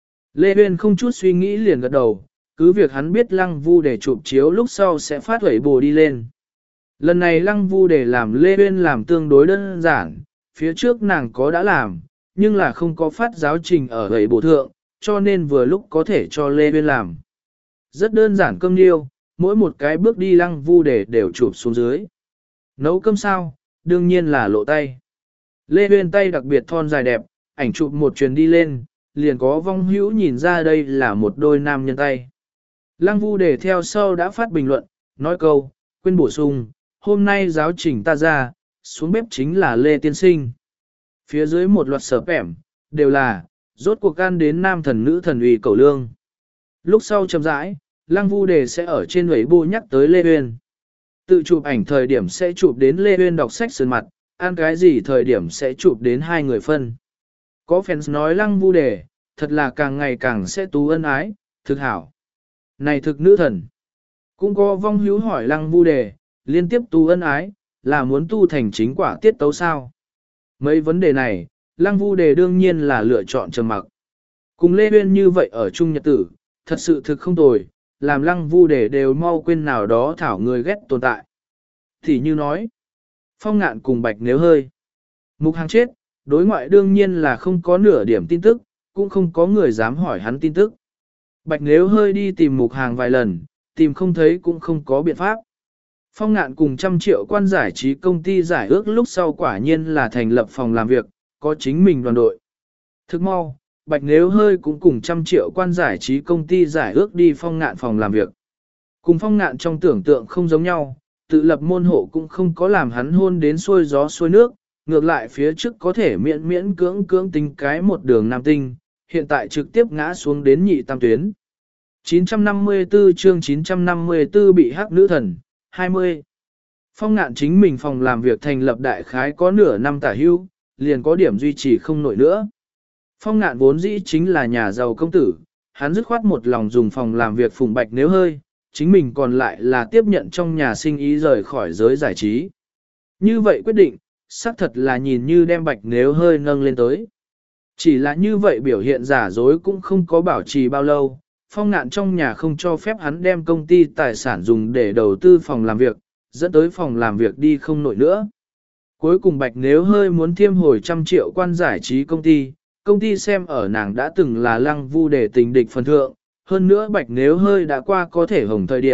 Lê Uyên không chút suy nghĩ liền gật đầu, cứ việc hắn biết Lăng Vu Đề chụp chiếu lúc sau sẽ phát huẩy bồ đi lên. Lần này Lăng Vu Đề làm Lê Uyên làm tương đối đơn giản, phía trước nàng có đã làm, nhưng là không có phát giáo trình ở huẩy bồ thượng, cho nên vừa lúc có thể cho Lê Uyên làm. Rất đơn giản cơm điêu, mỗi một cái bước đi Lăng Vu Đề đều chụp xuống dưới. Nấu cơm sao? Đương nhiên là lộ tay. Lê Uyên tay đặc biệt thon dài đẹp, ảnh chụp một truyền đi lên, liền có vong hữu nhìn ra đây là một đôi nam nhân tay. Lăng Vu Đề theo sau đã phát bình luận, nói câu, quên bổ sung, hôm nay giáo trình ta ra, xuống bếp chính là Lê Tiên Sinh. Phía dưới một loạt sở ẻm, đều là, rốt cuộc ăn đến nam thần nữ thần uy cầu lương. Lúc sau chậm rãi, Lăng Vu Đề sẽ ở trên ấy bô nhắc tới Lê Uyên. Tự chụp ảnh thời điểm sẽ chụp đến Lê Uyên đọc sách sơn mặt, ăn cái gì thời điểm sẽ chụp đến hai người phân. Có fans nói Lăng Vu Đề, thật là càng ngày càng sẽ tú ân ái, thực hảo. Này thực nữ thần. Cũng có vong hữu hỏi Lăng Vu Đề, liên tiếp tu ân ái, là muốn tu thành chính quả tiết tấu sao? Mấy vấn đề này, Lăng Vu Đề đương nhiên là lựa chọn trầm mặc. Cùng Lê Uyên như vậy ở chung nhật tử, thật sự thực không tồi, làm Lăng Vu Đề đều mau quên nào đó thảo người ghét tồn tại. Thì như nói, Phong Ngạn cùng Bạch Nếu hơi. Mục Hàng chết, đối ngoại đương nhiên là không có nửa điểm tin tức, cũng không có người dám hỏi hắn tin tức. Bạch Nếu hơi đi tìm Mục Hàng vài lần, tìm không thấy cũng không có biện pháp. Phong Ngạn cùng trăm triệu quan giải trí công ty giải ước lúc sau quả nhiên là thành lập phòng làm việc, có chính mình đoàn đội. Thức mau, Bạch Nếu hơi cũng cùng trăm triệu quan giải trí công ty giải ước đi Phong Ngạn phòng làm việc. Cùng Phong Ngạn trong tưởng tượng không giống nhau, tự lập môn hộ cũng không có làm hắn hôn đến xuôi gió xuôi nước, ngược lại phía trước có thể miễn miễn cưỡng cưỡng tính cái một đường nam tinh, hiện tại trực tiếp ngã xuống đến nhị tam tuyến. chín trăm năm mươi tư chương chín trăm năm mươi tư bị hắc nữ thần, hai mươi. Phong Ngạn chính mình phòng làm việc thành lập đại khái có nửa năm tả hưu, liền có điểm duy trì không nổi nữa. Phong Ngạn vốn dĩ chính là nhà giàu công tử, hắn dứt khoát một lòng dùng phòng làm việc Phùng Bạch Nếu hơi, chính mình còn lại là tiếp nhận trong nhà sinh ý rời khỏi giới giải trí. Như vậy quyết định, xác thật là nhìn như đem Bạch Nếu hơi nâng lên tới. Chỉ là như vậy biểu hiện giả dối cũng không có bảo trì bao lâu, Phong Ngạn trong nhà không cho phép hắn đem công ty tài sản dùng để đầu tư phòng làm việc, dẫn tới phòng làm việc đi không nổi nữa. Cuối cùng Bạch Nếu hơi muốn thiêm hồi trăm triệu quan giải trí công ty, công ty xem ở nàng đã từng là Lăng Vu Đề tình địch phần thượng, hơn nữa Bạch Nếu hơi đã qua có thể hồng thời điểm,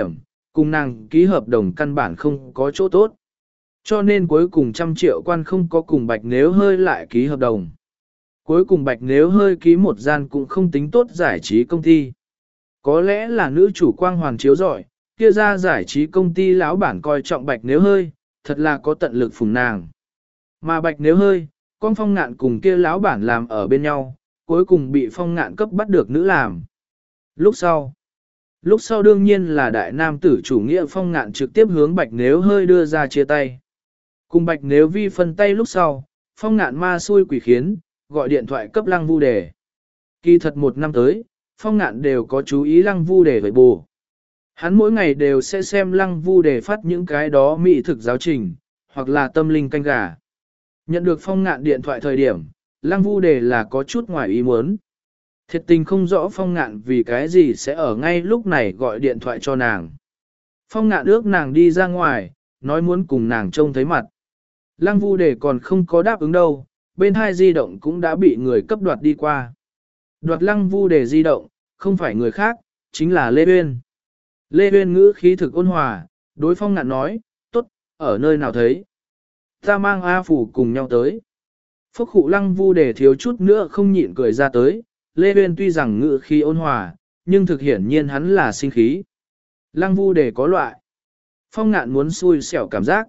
Cùng nàng ký hợp đồng căn bản không có chỗ tốt. Cho nên cuối cùng trăm triệu quan không có cùng Bạch Nếu hơi lại ký hợp đồng. Cuối cùng Bạch Nếu hơi ký một gian cũng không tính tốt giải trí công ty. Có lẽ là nữ chủ quang hoàn chiếu giỏi, kia ra giải trí công ty lão bản coi trọng Bạch Nếu hơi, thật là có tận lực phùng nàng. Mà Bạch Nếu hơi, con Phong Ngạn cùng kia lão bản làm ở bên nhau, cuối cùng bị Phong Ngạn cấp bắt được nữ làm. Lúc sau, lúc sau đương nhiên là đại nam tử chủ nghĩa Phong Ngạn trực tiếp hướng Bạch Nếu hơi đưa ra chia tay. Cùng Bạch Nếu vi phân tay lúc sau, Phong Ngạn ma xui quỷ khiến, gọi điện thoại cấp Lăng Vu Đề. Kỳ thật một năm tới, Phong Ngạn đều có chú ý Lăng Vu Đề với bù. Hắn mỗi ngày đều sẽ xem Lăng Vu Đề phát những cái đó mỹ thực giáo trình, hoặc là tâm linh canh gà. Nhận được Phong Ngạn điện thoại thời điểm, Lăng Vu Đề là có chút ngoài ý muốn. Thiệt tình không rõ Phong Ngạn vì cái gì sẽ ở ngay lúc này gọi điện thoại cho nàng. Phong Ngạn ước nàng đi ra ngoài, nói muốn cùng nàng trông thấy mặt. Lăng Vu Đề còn không có đáp ứng đâu, bên hai di động cũng đã bị người cấp đoạt đi qua. Đoạt Lăng Vu Đề di động, không phải người khác, chính là Lê Uyên. Lê Uyên ngữ khí thực ôn hòa, đối Phong Ngạn nói, tốt, ở nơi nào thấy. Ta mang A Phủ cùng nhau tới. Phúc khụ Lăng Vu Đề thiếu chút nữa không nhịn cười ra tới, Lê Uyên tuy rằng ngữ khí ôn hòa, nhưng thực hiển nhiên hắn là sinh khí. Lăng Vu Đề có loại. Phong Ngạn muốn xui xẻo cảm giác.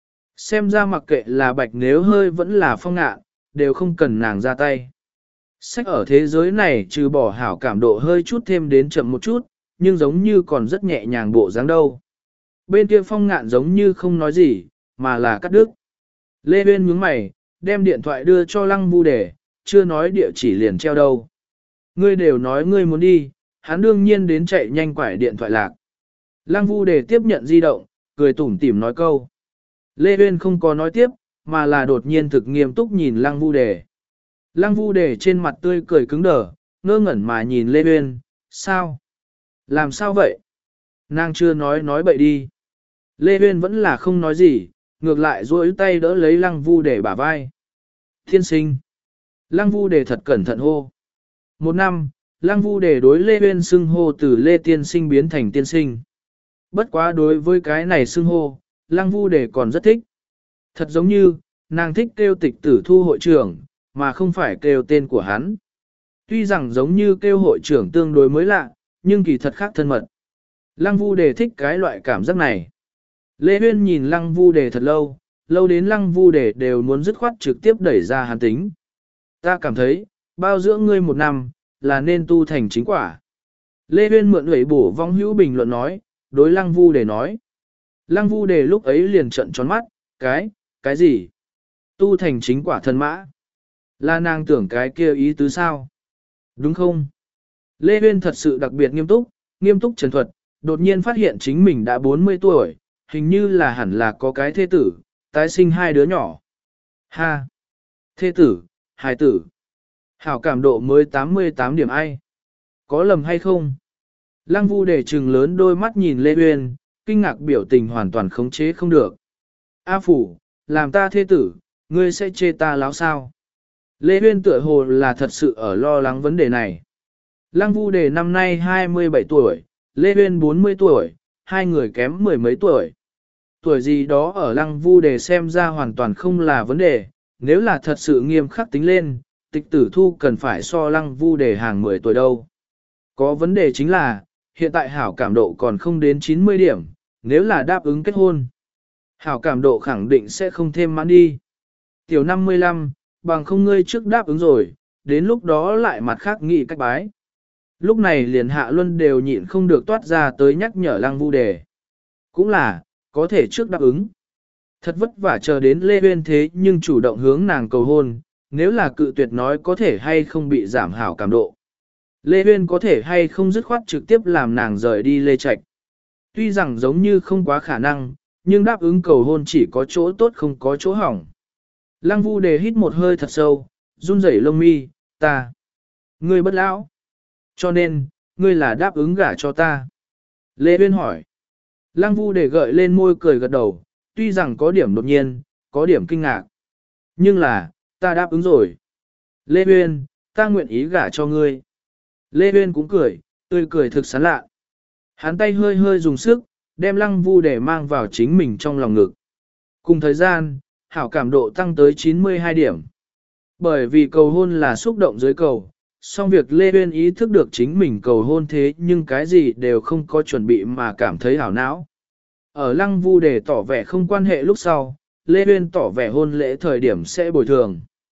Xem ra mặc kệ là Bạch Nếu hơi vẫn là Phong Ngạn, đều không cần nàng ra tay. Sách ở thế giới này trừ bỏ hảo cảm độ hơi chút thêm đến chậm một chút, nhưng giống như còn rất nhẹ nhàng bộ dáng đâu. Bên kia Phong Ngạn giống như không nói gì, mà là cắt đứt. Lê Uyên nhướng mày, đem điện thoại đưa cho Lăng Vu Đề, chưa nói địa chỉ liền treo đâu. Ngươi đều nói ngươi muốn đi, hắn đương nhiên đến chạy nhanh quải điện thoại lạc. Lăng Vu Đề tiếp nhận di động, cười tủm tỉm nói câu. Lê Uyên không có nói tiếp, mà là đột nhiên thực nghiêm túc nhìn Lăng Vu Đề. Lăng Vu Đề trên mặt tươi cười cứng đờ, ngơ ngẩn mà nhìn Lê Uyên, sao? Làm sao vậy? Nàng chưa nói nói bậy đi. Lê Uyên vẫn là không nói gì, ngược lại duỗi tay đỡ lấy Lăng Vu Đề bả vai. Thiên sinh. Lăng Vu Đề thật cẩn thận hô. Một năm, Lăng Vu Đề đối Lê Uyên xưng hô từ Lê Tiên Sinh biến thành Tiên Sinh. Bất quá đối với cái này xưng hô, Lăng Vu Đề còn rất thích. Thật giống như, nàng thích kêu tịch tử thu hội trưởng, mà không phải kêu tên của hắn. Tuy rằng giống như kêu hội trưởng tương đối mới lạ, nhưng kỳ thật khác thân mật. Lăng Vu Đề thích cái loại cảm giác này. Lê Uyên nhìn Lăng Vu Đề thật lâu, lâu đến Lăng Vu Đề đều muốn dứt khoát trực tiếp đẩy ra hắn tính. Ta cảm thấy, bao dưỡng ngươi một năm, là nên tu thành chính quả. Lê Uyên mượn ủy bổ vong hữu bình luận nói, đối Lăng Vu Đề nói. Lăng Vu Đề lúc ấy liền trợn tròn mắt, cái, cái gì? Tu thành chính quả thân mã. Là nàng tưởng cái kia ý tứ sao? Đúng không? Lê Uyên thật sự đặc biệt nghiêm túc, nghiêm túc trần thuật, đột nhiên phát hiện chính mình đã bốn mươi tuổi, hình như là hẳn là có cái thê tử, tái sinh hai đứa nhỏ. Ha! Thê tử, hài tử. Hảo cảm độ mới tám mươi tám điểm ai? Có lầm hay không? Lăng Vu Đề trừng lớn đôi mắt nhìn Lê Uyên, kinh ngạc biểu tình hoàn toàn khống chế không được. A Phủ, làm ta thê tử, ngươi sẽ chê ta láo sao? Lê Uyên tựa hồ là thật sự ở lo lắng vấn đề này. Lăng Vu Đề năm nay hai mươi bảy tuổi, Lê Uyên bốn mươi tuổi, hai người kém mười mấy tuổi. Tuổi gì đó ở Lăng Vu Đề xem ra hoàn toàn không là vấn đề, nếu là thật sự nghiêm khắc tính lên, tịch tử thu cần phải so Lăng Vu Đề hàng mười tuổi đâu. Có vấn đề chính là, hiện tại hảo cảm độ còn không đến chín mươi điểm, nếu là đáp ứng kết hôn. Hảo cảm độ khẳng định sẽ không thêm mãn đi. Tiểu năm mươi lăm, bằng không ngươi trước đáp ứng rồi, đến lúc đó lại mặt khác nghĩ cách bái. Lúc này liền Hạ Luân đều nhịn không được toát ra tới nhắc nhở Lăng Vu Đề. Cũng là, có thể trước đáp ứng. Thật vất vả chờ đến Lê Uyên thế nhưng chủ động hướng nàng cầu hôn, nếu là cự tuyệt nói có thể hay không bị giảm hảo cảm độ. Lê Uyên có thể hay không dứt khoát trực tiếp làm nàng rời đi Lê Trạch. Tuy rằng giống như không quá khả năng, nhưng đáp ứng cầu hôn chỉ có chỗ tốt không có chỗ hỏng. Lăng Vu Đề hít một hơi thật sâu, run rẩy lông mi, ta. Ngươi bất lão. Cho nên, ngươi là đáp ứng gả cho ta. Lê Uyên hỏi. Lăng Vu Đề gợi lên môi cười gật đầu, tuy rằng có điểm đột nhiên, có điểm kinh ngạc. Nhưng là, ta đáp ứng rồi. Lê Uyên, ta nguyện ý gả cho ngươi. Lê Uyên cũng cười, tươi cười thực sán lạ. Hắn tay hơi hơi dùng sức, đem lăng vu để mang vào chính mình trong lòng ngực. Cùng thời gian, hảo cảm độ tăng tới chín mươi hai điểm. Bởi vì cầu hôn là xúc động dưới cầu, song việc Lê Uyên ý thức được chính mình cầu hôn thế nhưng cái gì đều không có chuẩn bị mà cảm thấy hảo não. Ở lăng vu để tỏ vẻ không quan hệ lúc sau, Lê Uyên tỏ vẻ hôn lễ thời điểm sẽ bồi thường.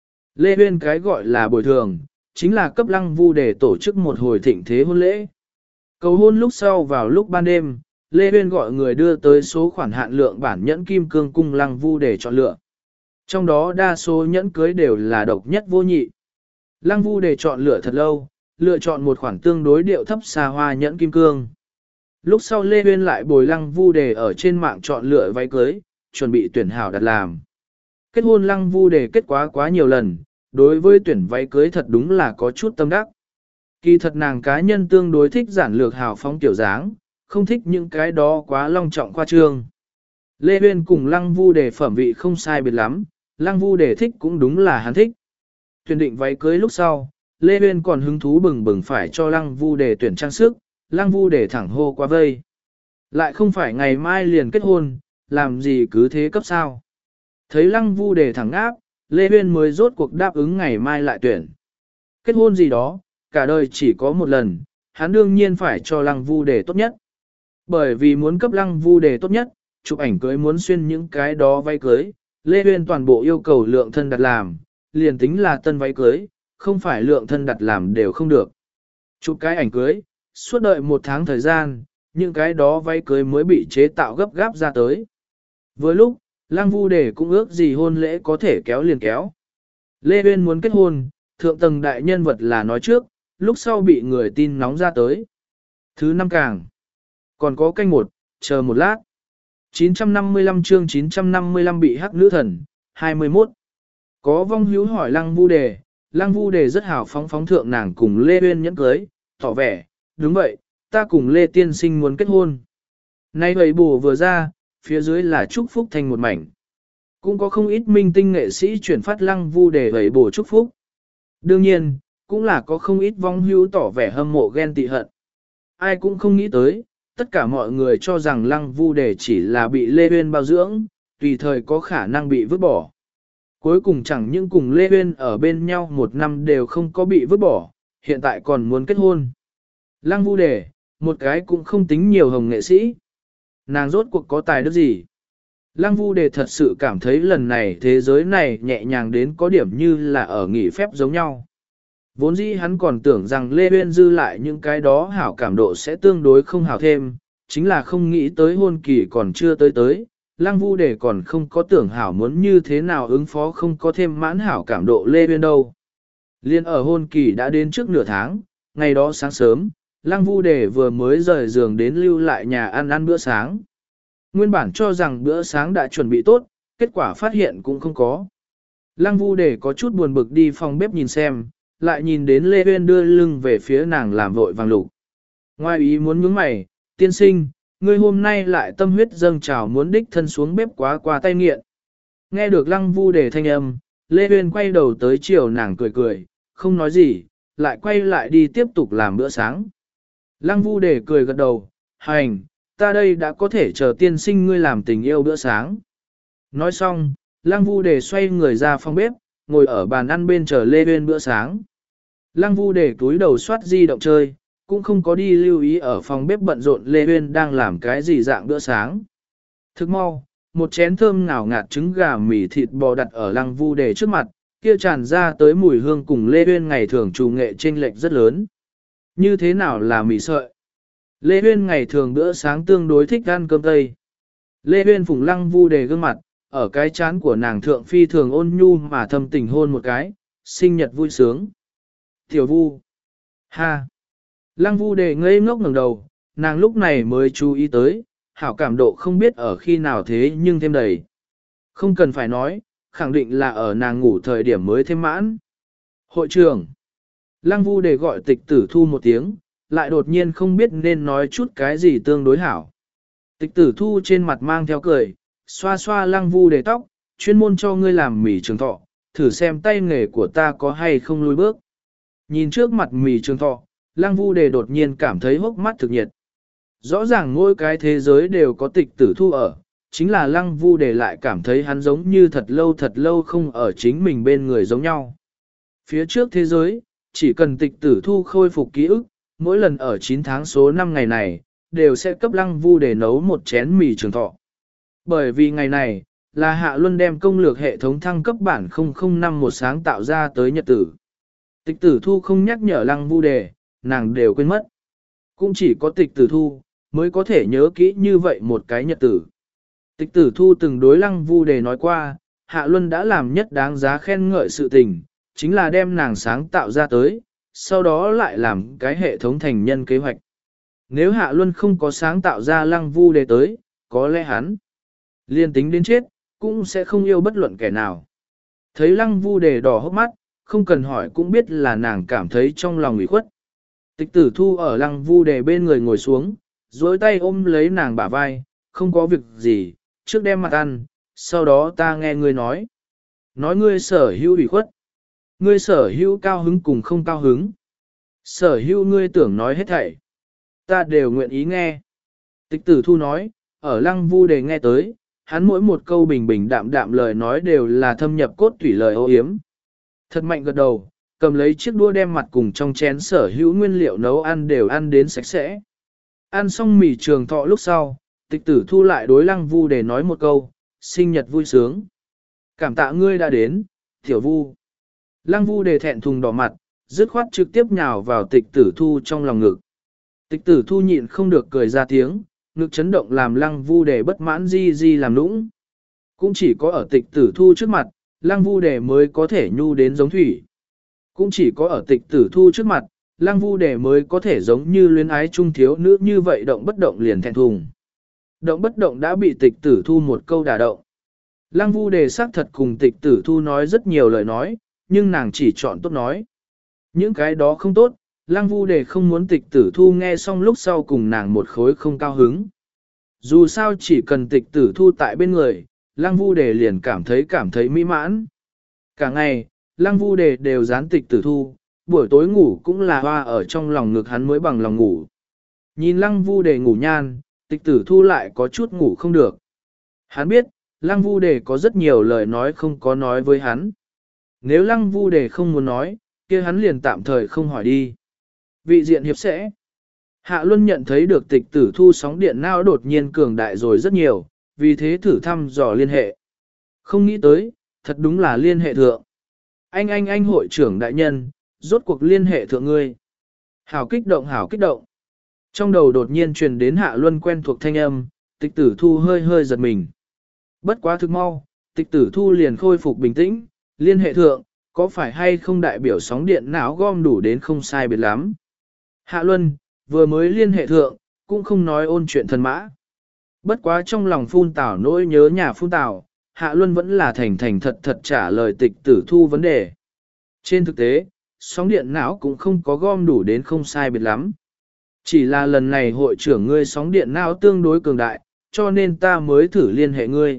Lê Uyên cái gọi là bồi thường, chính là cấp lăng vu để tổ chức một hồi thịnh thế hôn lễ. Cầu hôn lúc sau vào lúc ban đêm, Lê Uyên gọi người đưa tới số khoản hạn lượng bản nhẫn kim cương cung lăng vu để chọn lựa. Trong đó đa số nhẫn cưới đều là độc nhất vô nhị. Lăng vu để chọn lựa thật lâu, lựa chọn một khoản tương đối điệu thấp xa hoa nhẫn kim cương. Lúc sau Lê Uyên lại bồi lăng vu để ở trên mạng chọn lựa váy cưới, chuẩn bị tuyển hảo đặt làm. Kết hôn lăng vu để kết quá quá nhiều lần, đối với tuyển váy cưới thật đúng là có chút tâm đắc. Kỳ thật nàng cá nhân tương đối thích giản lược hào phóng tiểu dáng, không thích những cái đó quá long trọng khoa trương. Lê Uyên cùng lăng vu để phẩm vị không sai biệt lắm, lăng vu để thích cũng đúng là hắn thích. Tuyển định váy cưới lúc sau, Lê Uyên còn hứng thú bừng bừng phải cho lăng vu để tuyển trang sức, lăng vu để thẳng hô qua vây. Lại không phải ngày mai liền kết hôn, làm gì cứ thế cấp sao. Thấy lăng vu để thẳng áp, Lê Uyên mới rốt cuộc đáp ứng ngày mai lại tuyển. Kết hôn gì đó, cả đời chỉ có một lần, hắn đương nhiên phải cho lăng vu để tốt nhất. Bởi vì muốn cấp lăng vu để tốt nhất, chụp ảnh cưới muốn xuyên những cái đó váy cưới, Lê Uyên toàn bộ yêu cầu lượng thân đặt làm, liền tính là tân váy cưới, không phải lượng thân đặt làm đều không được. Chụp cái ảnh cưới, suốt đợi một tháng thời gian, những cái đó váy cưới mới bị chế tạo gấp gáp ra tới. Với lúc, lăng vu để cũng ước gì hôn lễ có thể kéo liền kéo. Lê Uyên muốn kết hôn, thượng tầng đại nhân vật là nói trước, lúc sau bị người tin nóng ra tới. Thứ năm càng. Còn có canh một, chờ một lát. chín trăm năm mươi lăm chương chín trăm năm mươi lăm bị hắc nữ thần, hai mươi mốt. Có vong hữu hỏi lăng vu đề, lăng vu đề rất hào phóng phóng thượng nàng cùng Lê Uyên nhẫn cưới, tỏ vẻ, đúng vậy, ta cùng Lê Tiên Sinh muốn kết hôn. Nay vậy bù vừa ra, phía dưới là chúc phúc thành một mảnh. Cũng có không ít minh tinh nghệ sĩ chuyển phát lăng vu đề vậy bù chúc phúc. Đương nhiên, cũng là có không ít vong hữu tỏ vẻ hâm mộ ghen tị hận. Ai cũng không nghĩ tới, tất cả mọi người cho rằng lăng vu đề chỉ là bị Lê Uyên bao dưỡng, tùy thời có khả năng bị vứt bỏ. Cuối cùng chẳng những cùng Lê Uyên ở bên nhau một năm đều không có bị vứt bỏ, hiện tại còn muốn kết hôn. Lăng vu đề, một cái cũng không tính nhiều hồng nghệ sĩ. Nàng rốt cuộc có tài đức gì? Lăng vu đề thật sự cảm thấy lần này thế giới này nhẹ nhàng đến có điểm như là ở nghỉ phép giống nhau. Vốn dĩ hắn còn tưởng rằng Lê Uyên dư lại những cái đó hảo cảm độ sẽ tương đối không hảo thêm, chính là không nghĩ tới hôn kỳ còn chưa tới tới, lăng vu đề còn không có tưởng hảo muốn như thế nào ứng phó không có thêm mãn hảo cảm độ Lê Uyên đâu. Liên ở hôn kỳ đã đến trước nửa tháng, ngày đó sáng sớm, lăng vu đề vừa mới rời giường đến lưu lại nhà ăn ăn bữa sáng. Nguyên bản cho rằng bữa sáng đã chuẩn bị tốt, kết quả phát hiện cũng không có. Lăng vu đề có chút buồn bực đi phòng bếp nhìn xem, lại nhìn đến Lê Uyên đưa lưng về phía nàng làm vội vàng lục. Ngoài ý muốn nhướng mày, tiên sinh, ngươi hôm nay lại tâm huyết dâng trào muốn đích thân xuống bếp quá qua tay nghiện. Nghe được lăng vu đề thanh âm, Lê Uyên quay đầu tới chiều nàng cười cười, không nói gì, lại quay lại đi tiếp tục làm bữa sáng. Lăng vu đề cười gật đầu, hành, ta đây đã có thể chờ tiên sinh ngươi làm tình yêu bữa sáng. Nói xong, lăng vu đề xoay người ra phòng bếp, ngồi ở bàn ăn bên chờ Lê Uyên bữa sáng. Lăng vu đề túi đầu soát di động chơi, cũng không có đi lưu ý ở phòng bếp bận rộn Lê Uyên đang làm cái gì dạng bữa sáng. Thức mau, một chén thơm ngào ngạt trứng gà mì thịt bò đặt ở lăng vu đề trước mặt, kia tràn ra tới mùi hương cùng Lê Uyên ngày thường trù nghệ chênh lệch rất lớn. Như thế nào là mì sợi? Lê Uyên ngày thường bữa sáng tương đối thích ăn cơm tây. Lê Uyên phùng lăng vu đề gương mặt, ở cái chán của nàng thượng phi thường ôn nhu mà thâm tình hôn một cái, sinh nhật vui sướng. Tiểu vu. Ha. Lăng vu đề ngây ngốc ngẩng đầu, nàng lúc này mới chú ý tới, hảo cảm độ không biết ở khi nào thế nhưng thêm đầy. Không cần phải nói, khẳng định là ở nàng ngủ thời điểm mới thêm mãn. Hội trưởng. Lăng vu đề gọi tịch tử thu một tiếng, lại đột nhiên không biết nên nói chút cái gì tương đối hảo. Tịch tử thu trên mặt mang theo cười, xoa xoa lăng vu đề tóc, chuyên môn cho ngươi làm mì trường thọ, thử xem tay nghề của ta có hay không lùi bước. Nhìn trước mặt mì trường thọ, lăng vu đề đột nhiên cảm thấy hốc mắt thực nhiệt. Rõ ràng mỗi cái thế giới đều có tịch tử thu ở, chính là lăng vu để lại cảm thấy hắn giống như thật lâu thật lâu không ở chính mình bên người giống nhau. Phía trước thế giới, chỉ cần tịch tử thu khôi phục ký ức, mỗi lần ở chín tháng số năm ngày này, đều sẽ cấp lăng vu để nấu một chén mì trường thọ. Bởi vì ngày này, là Hạ Luân đem công lược hệ thống thăng cấp bản không không năm một sáng tạo ra tới nhật tử. Tịch tử thu không nhắc nhở lăng vu đề, nàng đều quên mất. Cũng chỉ có tịch tử thu, mới có thể nhớ kỹ như vậy một cái nhật tử. Tịch tử thu từng đối lăng vu đề nói qua, Hạ Luân đã làm nhất đáng giá khen ngợi sự tình, chính là đem nàng sáng tạo ra tới, sau đó lại làm cái hệ thống thành nhân kế hoạch. Nếu Hạ Luân không có sáng tạo ra lăng vu đề tới, có lẽ hắn liên tính đến chết, cũng sẽ không yêu bất luận kẻ nào. Thấy lăng vu đề đỏ hốc mắt, không cần hỏi cũng biết là nàng cảm thấy trong lòng ủy khuất. Tịch tử thu ở lăng vu đề bên người ngồi xuống, duỗi tay ôm lấy nàng bả vai, không có việc gì, trước đem mặt ăn, sau đó ta nghe ngươi nói. Nói ngươi sở hữu ủy khuất. Ngươi sở hữu cao hứng cùng không cao hứng. Sở hữu ngươi tưởng nói hết thảy. Ta đều nguyện ý nghe. Tịch tử thu nói, ở lăng vu đề nghe tới, hắn mỗi một câu bình bình đạm đạm lời nói đều là thâm nhập cốt tủy lời ô yếm. Thật mạnh gật đầu, cầm lấy chiếc đũa đem mặt cùng trong chén sở hữu nguyên liệu nấu ăn đều ăn đến sạch sẽ. Ăn xong mì trường thọ lúc sau, tịch tử thu lại đối lăng vu để nói một câu, sinh nhật vui sướng. Cảm tạ ngươi đã đến, tiểu vu. Lăng vu để thẹn thùng đỏ mặt, dứt khoát trực tiếp nhào vào tịch tử thu trong lòng ngực. Tịch tử thu nhịn không được cười ra tiếng, ngực chấn động làm lăng vu để bất mãn di di làm nũng. Cũng chỉ có ở tịch tử thu trước mặt, lăng vu đề mới có thể nhu đến giống thủy. Cũng chỉ có ở tịch tử thu trước mặt, lăng vu đề mới có thể giống như luyến ái trung thiếu nữ như vậy động bất động liền thẹn thùng. Động bất động đã bị tịch tử thu một câu đả động. Lăng vu đề xác thật cùng tịch tử thu nói rất nhiều lời nói, nhưng nàng chỉ chọn tốt nói. Những cái đó không tốt, lăng vu đề không muốn tịch tử thu nghe xong lúc sau cùng nàng một khối không cao hứng. Dù sao chỉ cần tịch tử thu tại bên người, lăng vu đề liền cảm thấy cảm thấy mỹ mãn. Cả ngày, lăng vu đề đều dán tịch tử thu, buổi tối ngủ cũng là hoa ở trong lòng ngực hắn mới bằng lòng ngủ. Nhìn lăng vu đề ngủ nhan, tịch tử thu lại có chút ngủ không được. Hắn biết, lăng vu đề có rất nhiều lời nói không có nói với hắn. Nếu lăng vu đề không muốn nói, kia hắn liền tạm thời không hỏi đi. Vị diện hiệp sẽ. Hạ Luân nhận thấy được tịch tử thu sóng điện não đột nhiên cường đại rồi rất nhiều, vì thế thử thăm dò liên hệ. Không nghĩ tới, thật đúng là liên hệ thượng. Anh anh anh hội trưởng đại nhân, rốt cuộc liên hệ thượng ngươi. Hảo kích động hảo kích động. Trong đầu đột nhiên truyền đến Hạ Luân quen thuộc thanh âm, tịch tử thu hơi hơi giật mình. Bất quá thực mau, tịch tử thu liền khôi phục bình tĩnh, liên hệ thượng, có phải hay không đại biểu sóng điện não gom đủ đến không sai biệt lắm. Hạ Luân, vừa mới liên hệ thượng, cũng không nói ôn chuyện thần mã. Bất quá trong lòng phun tảo nỗi nhớ nhà phun tảo, Hạ Luân vẫn là thành thành thật thật trả lời tịch tử thu vấn đề. Trên thực tế, sóng điện não cũng không có gom đủ đến không sai biệt lắm. Chỉ là lần này hội trưởng ngươi sóng điện não tương đối cường đại, cho nên ta mới thử liên hệ ngươi.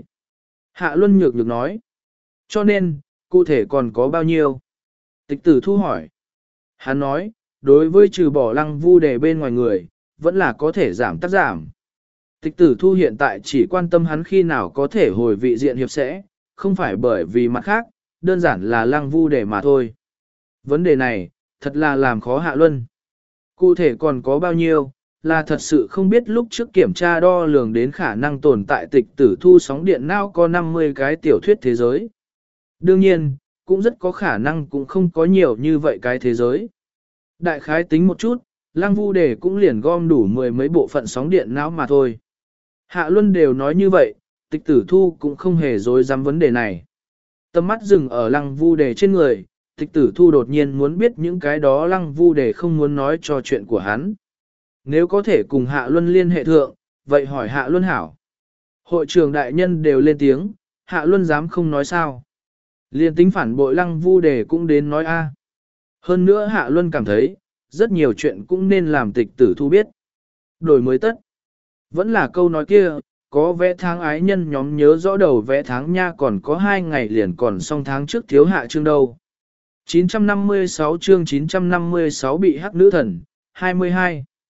Hạ Luân nhược nhược nói. Cho nên, cụ thể còn có bao nhiêu? Tịch tử thu hỏi. Hắn nói, đối với trừ bỏ lăng vu đề bên ngoài người, vẫn là có thể giảm tác giảm. Tịch tử thu hiện tại chỉ quan tâm hắn khi nào có thể hồi vị diện hiệp sẽ, không phải bởi vì mặt khác, đơn giản là lăng vu đề mà thôi. Vấn đề này, thật là làm khó Hạ Luân. Cụ thể còn có bao nhiêu, là thật sự không biết lúc trước kiểm tra đo lường đến khả năng tồn tại tịch tử thu sóng điện não có năm mươi cái tiểu thuyết thế giới. Đương nhiên, cũng rất có khả năng cũng không có nhiều như vậy cái thế giới. Đại khái tính một chút, lăng vu đề cũng liền gom đủ mười mấy bộ phận sóng điện não mà thôi. Hạ Luân đều nói như vậy, tịch tử thu cũng không hề dối dám vấn đề này. Tầm mắt dừng ở lăng vu đề trên người, tịch tử thu đột nhiên muốn biết những cái đó lăng vu đề không muốn nói cho chuyện của hắn. Nếu có thể cùng Hạ Luân liên hệ thượng, vậy hỏi Hạ Luân hảo. Hội trưởng đại nhân đều lên tiếng, Hạ Luân dám không nói sao. Liên tính phản bội lăng vu đề cũng đến nói a. Hơn nữa Hạ Luân cảm thấy, rất nhiều chuyện cũng nên làm tịch tử thu biết. Đổi mới tất. Vẫn là câu nói kia, có vẽ tháng ái nhân nhóm nhớ rõ đầu vẽ tháng nha còn có hai ngày liền còn xong tháng trước thiếu hạ chương đâu. chín trăm năm mươi sáu chương chín trăm năm mươi sáu bị hắc nữ thần, hai mươi hai.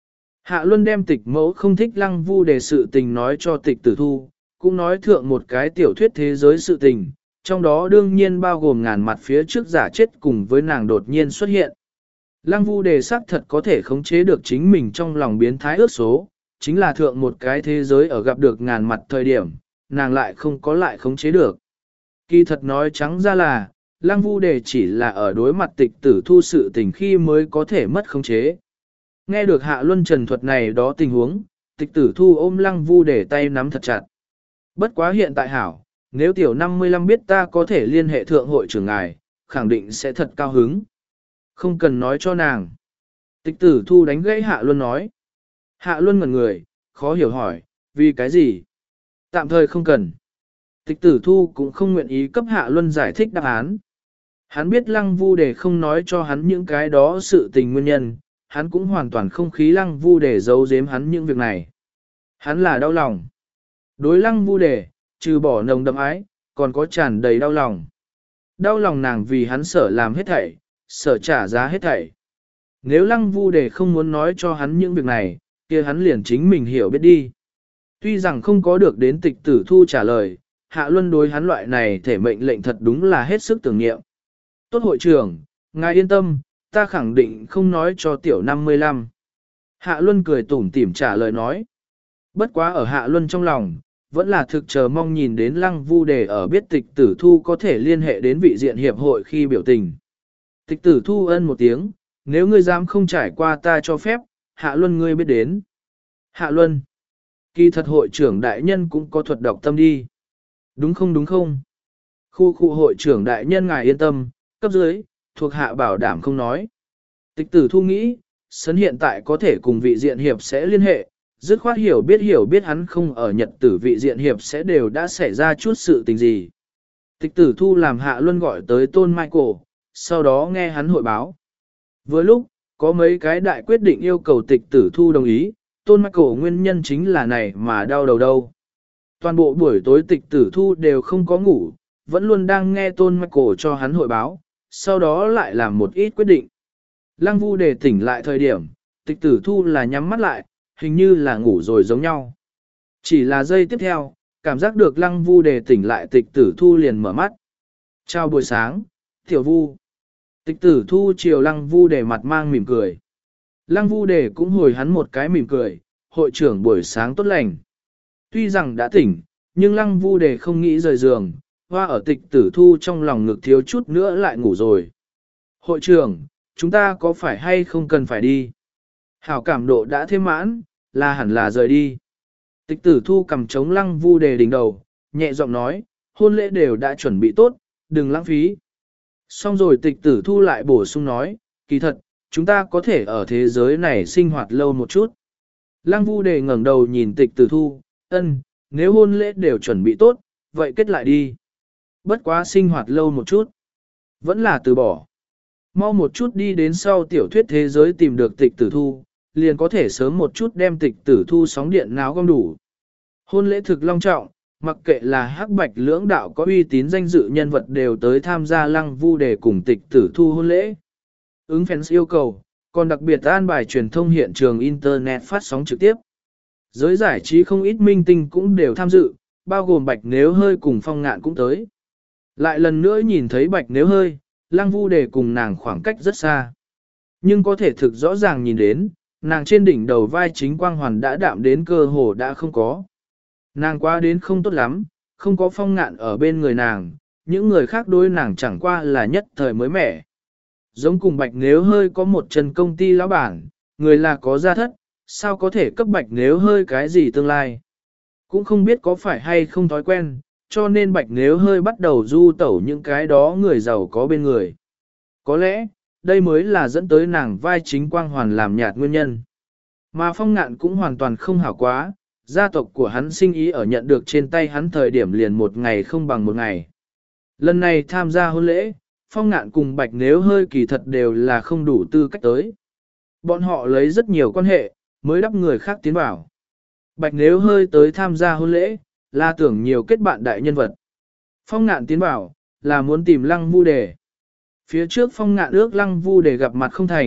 Hạ Luân đem tịch mẫu không thích lăng vu đề sự tình nói cho tịch tử thu, cũng nói thượng một cái tiểu thuyết thế giới sự tình, trong đó đương nhiên bao gồm ngàn mặt phía trước giả chết cùng với nàng đột nhiên xuất hiện. Lăng vu đề xác thật có thể khống chế được chính mình trong lòng biến thái ước số, chính là thượng một cái thế giới ở gặp được ngàn mặt thời điểm, nàng lại không có lại khống chế được. Kỳ thật nói trắng ra là, lăng vu đề chỉ là ở đối mặt tịch tử thu sự tình khi mới có thể mất khống chế. Nghe được Hạ Luân trần thuật này đó tình huống, tịch tử thu ôm lăng vu đề tay nắm thật chặt. Bất quá hiện tại hảo, nếu tiểu năm mươi lăm biết ta có thể liên hệ thượng hội trưởng ngài, khẳng định sẽ thật cao hứng. Không cần nói cho nàng. Tịch tử thu đánh gãy Hạ Luân nói. Hạ Luân ngẩn người, khó hiểu hỏi, vì cái gì? Tạm thời không cần. Tịch tử thu cũng không nguyện ý cấp Hạ Luân giải thích đáp án. Hắn biết lăng vu để không nói cho hắn những cái đó sự tình nguyên nhân, hắn cũng hoàn toàn không khí lăng vu để giấu giếm hắn những việc này. Hắn là đau lòng. Đối lăng vu để, trừ bỏ nồng đậm ái, còn có tràn đầy đau lòng. Đau lòng nàng vì hắn sở làm hết thảy, sở trả giá hết thảy. Nếu lăng vu để không muốn nói cho hắn những việc này, kia hắn liền chính mình hiểu biết đi. Tuy rằng không có được đến tịch tử thu trả lời, Hạ Luân đối hắn loại này thể mệnh lệnh thật đúng là hết sức tưởng niệm. Tốt hội trưởng, ngài yên tâm, ta khẳng định không nói cho tiểu năm mươi lăm. Hạ Luân cười tủm tỉm trả lời nói. Bất quá ở Hạ Luân trong lòng, vẫn là thực chờ mong nhìn đến lăng vu đề ở biết tịch tử thu có thể liên hệ đến vị diện hiệp hội khi biểu tình. Tịch tử thu ân một tiếng, nếu ngươi dám không trải qua ta cho phép, Hạ Luân ngươi biết đến. Hạ Luân, kỳ thật hội trưởng đại nhân cũng có thuật độc tâm đi. Đúng không đúng không? Khu khu hội trưởng đại nhân ngài yên tâm, cấp dưới, thuộc hạ bảo đảm không nói. Tịch tử thu nghĩ, sấn hiện tại có thể cùng vị diện hiệp sẽ liên hệ, dứt khoát hiểu biết hiểu biết hắn không ở nhật tử vị diện hiệp sẽ đều đã xảy ra chút sự tình gì. Tịch tử thu làm Hạ Luân gọi tới Tôn Michael, sau đó nghe hắn hội báo. Với lúc, có mấy cái đại quyết định yêu cầu tịch tử thu đồng ý, Tôn Michael nguyên nhân chính là này mà đau đầu đâu. Toàn bộ buổi tối tịch tử thu đều không có ngủ, vẫn luôn đang nghe Tôn Michael cho hắn hội báo, sau đó lại làm một ít quyết định. Lăng vu để tỉnh lại thời điểm, tịch tử thu là nhắm mắt lại, hình như là ngủ rồi giống nhau. Chỉ là giây tiếp theo, cảm giác được lăng vu để tỉnh lại tịch tử thu liền mở mắt. Chào buổi sáng, tiểu vu. Tịch tử thu chiều lăng vu để mặt mang mỉm cười. Lăng vu để cũng hồi hắn một cái mỉm cười, hội trưởng buổi sáng tốt lành. Tuy rằng đã tỉnh, nhưng lăng vu để không nghĩ rời giường, hoa ở tịch tử thu trong lòng ngực thiếu chút nữa lại ngủ rồi. Hội trưởng, chúng ta có phải hay không cần phải đi? Hảo cảm độ đã thêm mãn, là hẳn là rời đi. Tịch tử thu cầm trống lăng vu đề đỉnh đầu, nhẹ giọng nói, hôn lễ đều đã chuẩn bị tốt, đừng lãng phí. Xong rồi tịch tử thu lại bổ sung nói, kỳ thật, chúng ta có thể ở thế giới này sinh hoạt lâu một chút. Lăng vu đề ngẩng đầu nhìn tịch tử thu, ân, nếu hôn lễ đều chuẩn bị tốt, vậy kết lại đi. Bất quá sinh hoạt lâu một chút. Vẫn là từ bỏ. Mau một chút đi đến sau tiểu thuyết thế giới tìm được tịch tử thu, liền có thể sớm một chút đem tịch tử thu sóng điện náo gom đủ. Hôn lễ thực long trọng, mặc kệ là hắc bạch lưỡng đạo có uy tín danh dự nhân vật đều tới tham gia lăng vu để cùng tịch tử thu hôn lễ. Ứng fans yêu cầu, còn đặc biệt an bài truyền thông hiện trường Internet phát sóng trực tiếp. Giới giải trí không ít minh tinh cũng đều tham dự, bao gồm bạch nếu hơi cùng phong ngạn cũng tới. Lại lần nữa nhìn thấy bạch nếu hơi, lăng vu để cùng nàng khoảng cách rất xa. Nhưng có thể thực rõ ràng nhìn đến, nàng trên đỉnh đầu vai chính quang hoàn đã đạm đến cơ hồ đã không có. Nàng qua đến không tốt lắm, không có phong ngạn ở bên người nàng, những người khác đối nàng chẳng qua là nhất thời mới mẻ. Giống cùng bạch nếu hơi có một chân công ty lão bản, người là có gia thất, sao có thể cấp bạch nếu hơi cái gì tương lai. Cũng không biết có phải hay không thói quen, cho nên bạch nếu hơi bắt đầu du tẩu những cái đó người giàu có bên người. Có lẽ, đây mới là dẫn tới nàng vai chính quang hoàn làm nhạt nguyên nhân. Mà phong ngạn cũng hoàn toàn không hảo quá, gia tộc của hắn sinh ý ở nhận được trên tay hắn thời điểm liền một ngày không bằng một ngày. Lần này tham gia hôn lễ, phong ngạn cùng bạch nếu hơi kỳ thật đều là không đủ tư cách tới. Bọn họ lấy rất nhiều quan hệ, mới đắp người khác tiến vào. Bạch nếu hơi tới tham gia hôn lễ, là tưởng nhiều kết bạn đại nhân vật. Phong ngạn tiến vào, là muốn tìm lăng vu đề. Phía trước phong ngạn ước lăng vu đề gặp mặt không thành,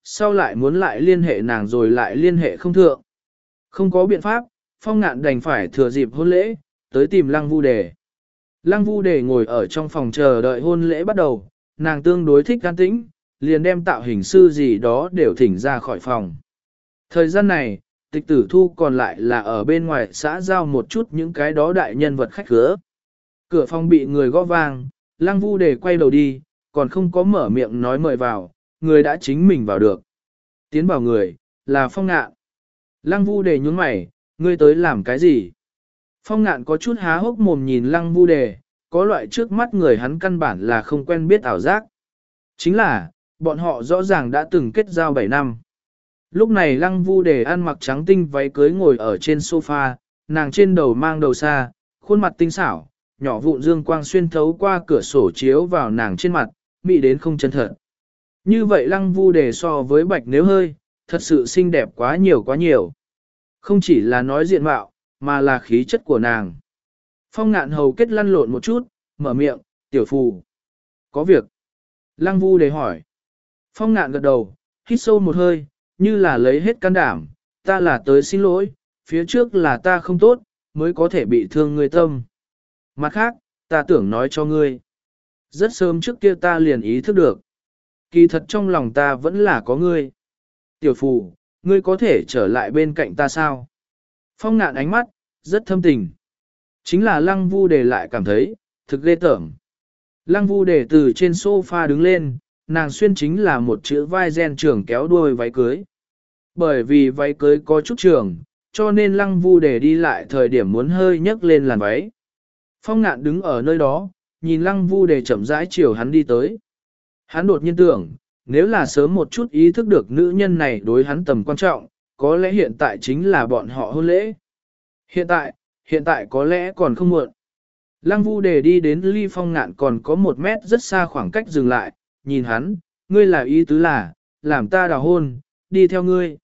sau lại muốn lại liên hệ nàng rồi lại liên hệ không thượng. Không có biện pháp, Phong Ngạn đành phải thừa dịp hôn lễ, tới tìm Lăng Vu Đề. Lăng Vu Đề ngồi ở trong phòng chờ đợi hôn lễ bắt đầu, nàng tương đối thích an tĩnh, liền đem tạo hình sư gì đó đều thỉnh ra khỏi phòng. Thời gian này, Tịch Tử Thu còn lại là ở bên ngoài xã giao một chút những cái đó đại nhân vật khách khứa. Cửa phòng bị người gõ vang, Lăng Vu Đề quay đầu đi, còn không có mở miệng nói mời vào, người đã chính mình vào được. Tiến vào người, là Phong Ngạn. Lăng Vu Đề nhún mày, ngươi tới làm cái gì? Phong Ngạn có chút há hốc mồm nhìn Lăng Vu Đề, có loại trước mắt người hắn căn bản là không quen biết ảo giác. Chính là, bọn họ rõ ràng đã từng kết giao bảy năm. Lúc này Lăng Vu Đề ăn mặc trắng tinh váy cưới ngồi ở trên sofa, nàng trên đầu mang đầu xa, khuôn mặt tinh xảo, nhỏ vụn dương quang xuyên thấu qua cửa sổ chiếu vào nàng trên mặt, mị đến không chân thật. Như vậy Lăng Vu Đề so với Bạch Nếu Hơi, thật sự xinh đẹp quá nhiều quá nhiều. Không chỉ là nói diện mạo, mà là khí chất của nàng. Phong Ngạn hầu kết lăn lộn một chút, mở miệng, tiểu phù. Có việc. Lăng Vu Đề hỏi. Phong Ngạn gật đầu, hít sâu một hơi, như là lấy hết can đảm, ta là tới xin lỗi, phía trước là ta không tốt, mới có thể bị thương ngươi tâm. Mặt khác, ta tưởng nói cho ngươi. Rất sớm trước kia ta liền ý thức được. Kỳ thật trong lòng ta vẫn là có ngươi. Tiểu phù, ngươi có thể trở lại bên cạnh ta sao? Phong Ngạn ánh mắt, rất thâm tình. Chính là Lăng Vu Đề lại cảm thấy, thực ghê tởm. Lăng Vu Đề từ trên sofa đứng lên, nàng xuyên chính là một chữ vai gen trưởng kéo đuôi váy cưới. Bởi vì váy cưới có chút trường, cho nên Lăng Vu Đề đi lại thời điểm muốn hơi nhấc lên làn váy. Phong Ngạn đứng ở nơi đó, nhìn Lăng Vu Đề chậm rãi chiều hắn đi tới. Hắn đột nhiên tưởng, nếu là sớm một chút ý thức được nữ nhân này đối hắn tầm quan trọng, có lẽ hiện tại chính là bọn họ hôn lễ. Hiện tại, hiện tại có lẽ còn không muộn. Lăng Vu Đề đi đến ly Phong Ngạn còn có một mét rất xa khoảng cách dừng lại, nhìn hắn, ngươi là ý tứ là, làm ta đào hôn, đi theo ngươi.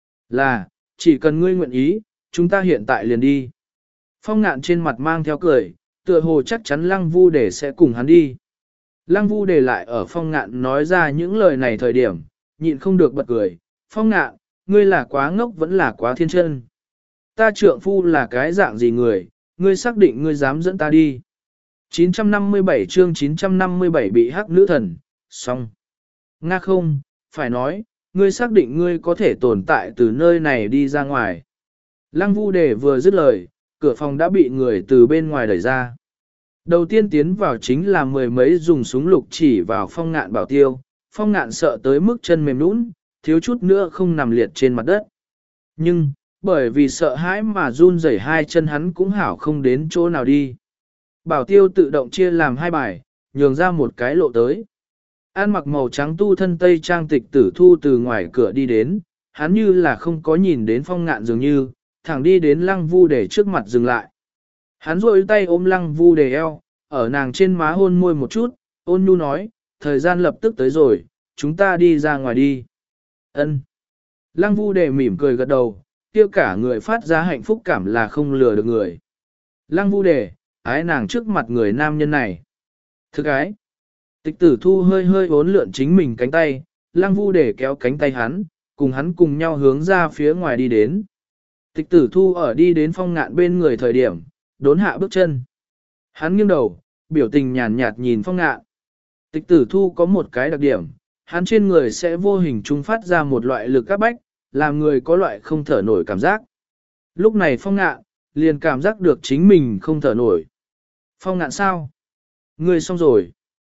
Là, chỉ cần ngươi nguyện ý, chúng ta hiện tại liền đi. Phong Ngạn trên mặt mang theo cười, tựa hồ chắc chắn Lăng Vu Đề sẽ cùng hắn đi. Lăng Vu Đề lại ở Phong Ngạn nói ra những lời này thời điểm, nhịn không được bật cười. Phong Ngạn, ngươi là quá ngốc vẫn là quá thiên chân. Ta trượng phu là cái dạng gì người, ngươi xác định ngươi dám dẫn ta đi. chín trăm năm mươi bảy chương chín trăm năm mươi bảy bị hắc nữ thần, xong. Nga không, phải nói, ngươi xác định ngươi có thể tồn tại từ nơi này đi ra ngoài. Lăng Vu Đề vừa dứt lời, cửa phòng đã bị người từ bên ngoài đẩy ra. Đầu tiên tiến vào chính là mười mấy dùng súng lục chỉ vào Phong Ngạn bảo tiêu, Phong Ngạn sợ tới mức chân mềm nhũn, thiếu chút nữa không nằm liệt trên mặt đất. Nhưng, bởi vì sợ hãi mà run rẩy hai chân hắn cũng hảo không đến chỗ nào đi. Bảo tiêu tự động chia làm hai bài, nhường ra một cái lộ tới. An mặc màu trắng tu thân tây trang Tịch Tử Thu từ ngoài cửa đi đến, hắn như là không có nhìn đến Phong Ngạn dường như, thẳng đi đến Lăng Vu Đề trước mặt dừng lại. Hắn rôi tay ôm Lăng Vu Đề eo, ở nàng trên má hôn môi một chút, ôn nhu nói, thời gian lập tức tới rồi, chúng ta đi ra ngoài đi. Ân. Lăng Vu Đề mỉm cười gật đầu, kia cả người phát ra hạnh phúc cảm là không lừa được người. Lăng Vu Đề, ái nàng trước mặt người nam nhân này. Thực ái. Tịch Tử Thu hơi hơi uốn lượn chính mình cánh tay, Lăng Vu Đề kéo cánh tay hắn, cùng hắn cùng nhau hướng ra phía ngoài đi đến. Tịch Tử Thu ở đi đến Phong Ngạn bên người thời điểm, đốn hạ bước chân. Hắn nghiêng đầu, biểu tình nhàn nhạt nhìn Phong Ngạn. Tịch Tử Thu có một cái đặc điểm, hắn trên người sẽ vô hình trung phát ra một loại lực áp bách, làm người có loại không thở nổi cảm giác. Lúc này Phong Ngạn, liền cảm giác được chính mình không thở nổi. Phong Ngạn sao? Ngươi xong rồi.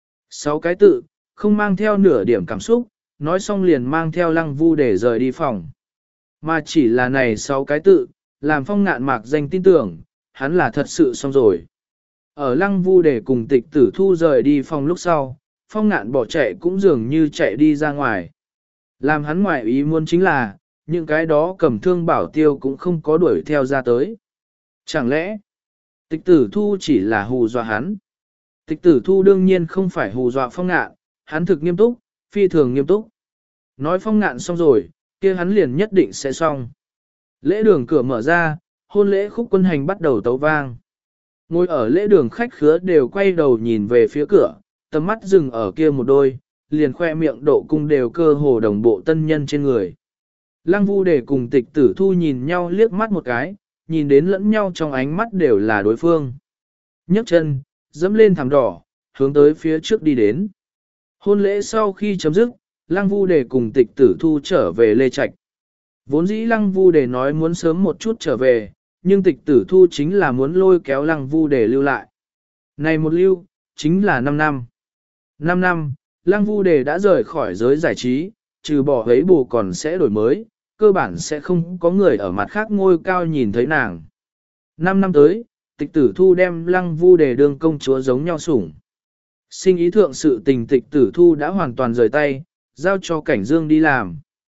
Sáu cái tự, không mang theo nửa điểm cảm xúc, nói xong liền mang theo Lăng Vu để rời đi phòng. Mà chỉ là này sáu cái tự, làm Phong Ngạn mạc danh tin tưởng, hắn là thật sự xong rồi. Ở Lăng Vu để cùng Tịch Tử Thu rời đi phòng lúc sau, Phong Ngạn bỏ chạy cũng dường như chạy đi ra ngoài. Làm hắn ngoại ý muốn chính là, những cái đó cầm thương bảo tiêu cũng không có đuổi theo ra tới. Chẳng lẽ, Tịch Tử Thu chỉ là hù dọa hắn? Tịch Tử Thu đương nhiên không phải hù dọa Phong Ngạn, hắn thực nghiêm túc, phi thường nghiêm túc. Nói Phong Ngạn xong rồi, kia hắn liền nhất định sẽ xong. Lễ đường cửa mở ra, hôn lễ khúc quân hành bắt đầu tấu vang. Ngồi ở lễ đường khách khứa đều quay đầu nhìn về phía cửa, tầm mắt dừng ở kia một đôi, liền khoe miệng độ cung đều cơ hồ đồng bộ tân nhân trên người. Lăng Vu Đề cùng Tịch Tử Thu nhìn nhau liếc mắt một cái, nhìn đến lẫn nhau trong ánh mắt đều là đối phương. Nhấc chân, dẫm lên thảm đỏ, hướng tới phía trước đi đến. Hôn lễ sau khi chấm dứt, Lăng Vu Đề cùng Tịch Tử Thu trở về Lê Trạch. Vốn dĩ Lăng Vu Đề nói muốn sớm một chút trở về, nhưng Tịch Tử Thu chính là muốn lôi kéo Lăng Vu Đề lưu lại. Này một lưu, chính là năm năm. năm năm, Lăng Vu Đề đã rời khỏi giới giải trí, trừ bỏ ấy bù còn sẽ đổi mới, cơ bản sẽ không có người ở mặt khác ngôi cao nhìn thấy nàng. năm năm tới, Tịch Tử Thu đem Lăng Vu Đề đương công chúa giống nhau sủng. Sinh ý thượng sự tình Tịch Tử Thu đã hoàn toàn rời tay, giao cho Cảnh Dương đi làm.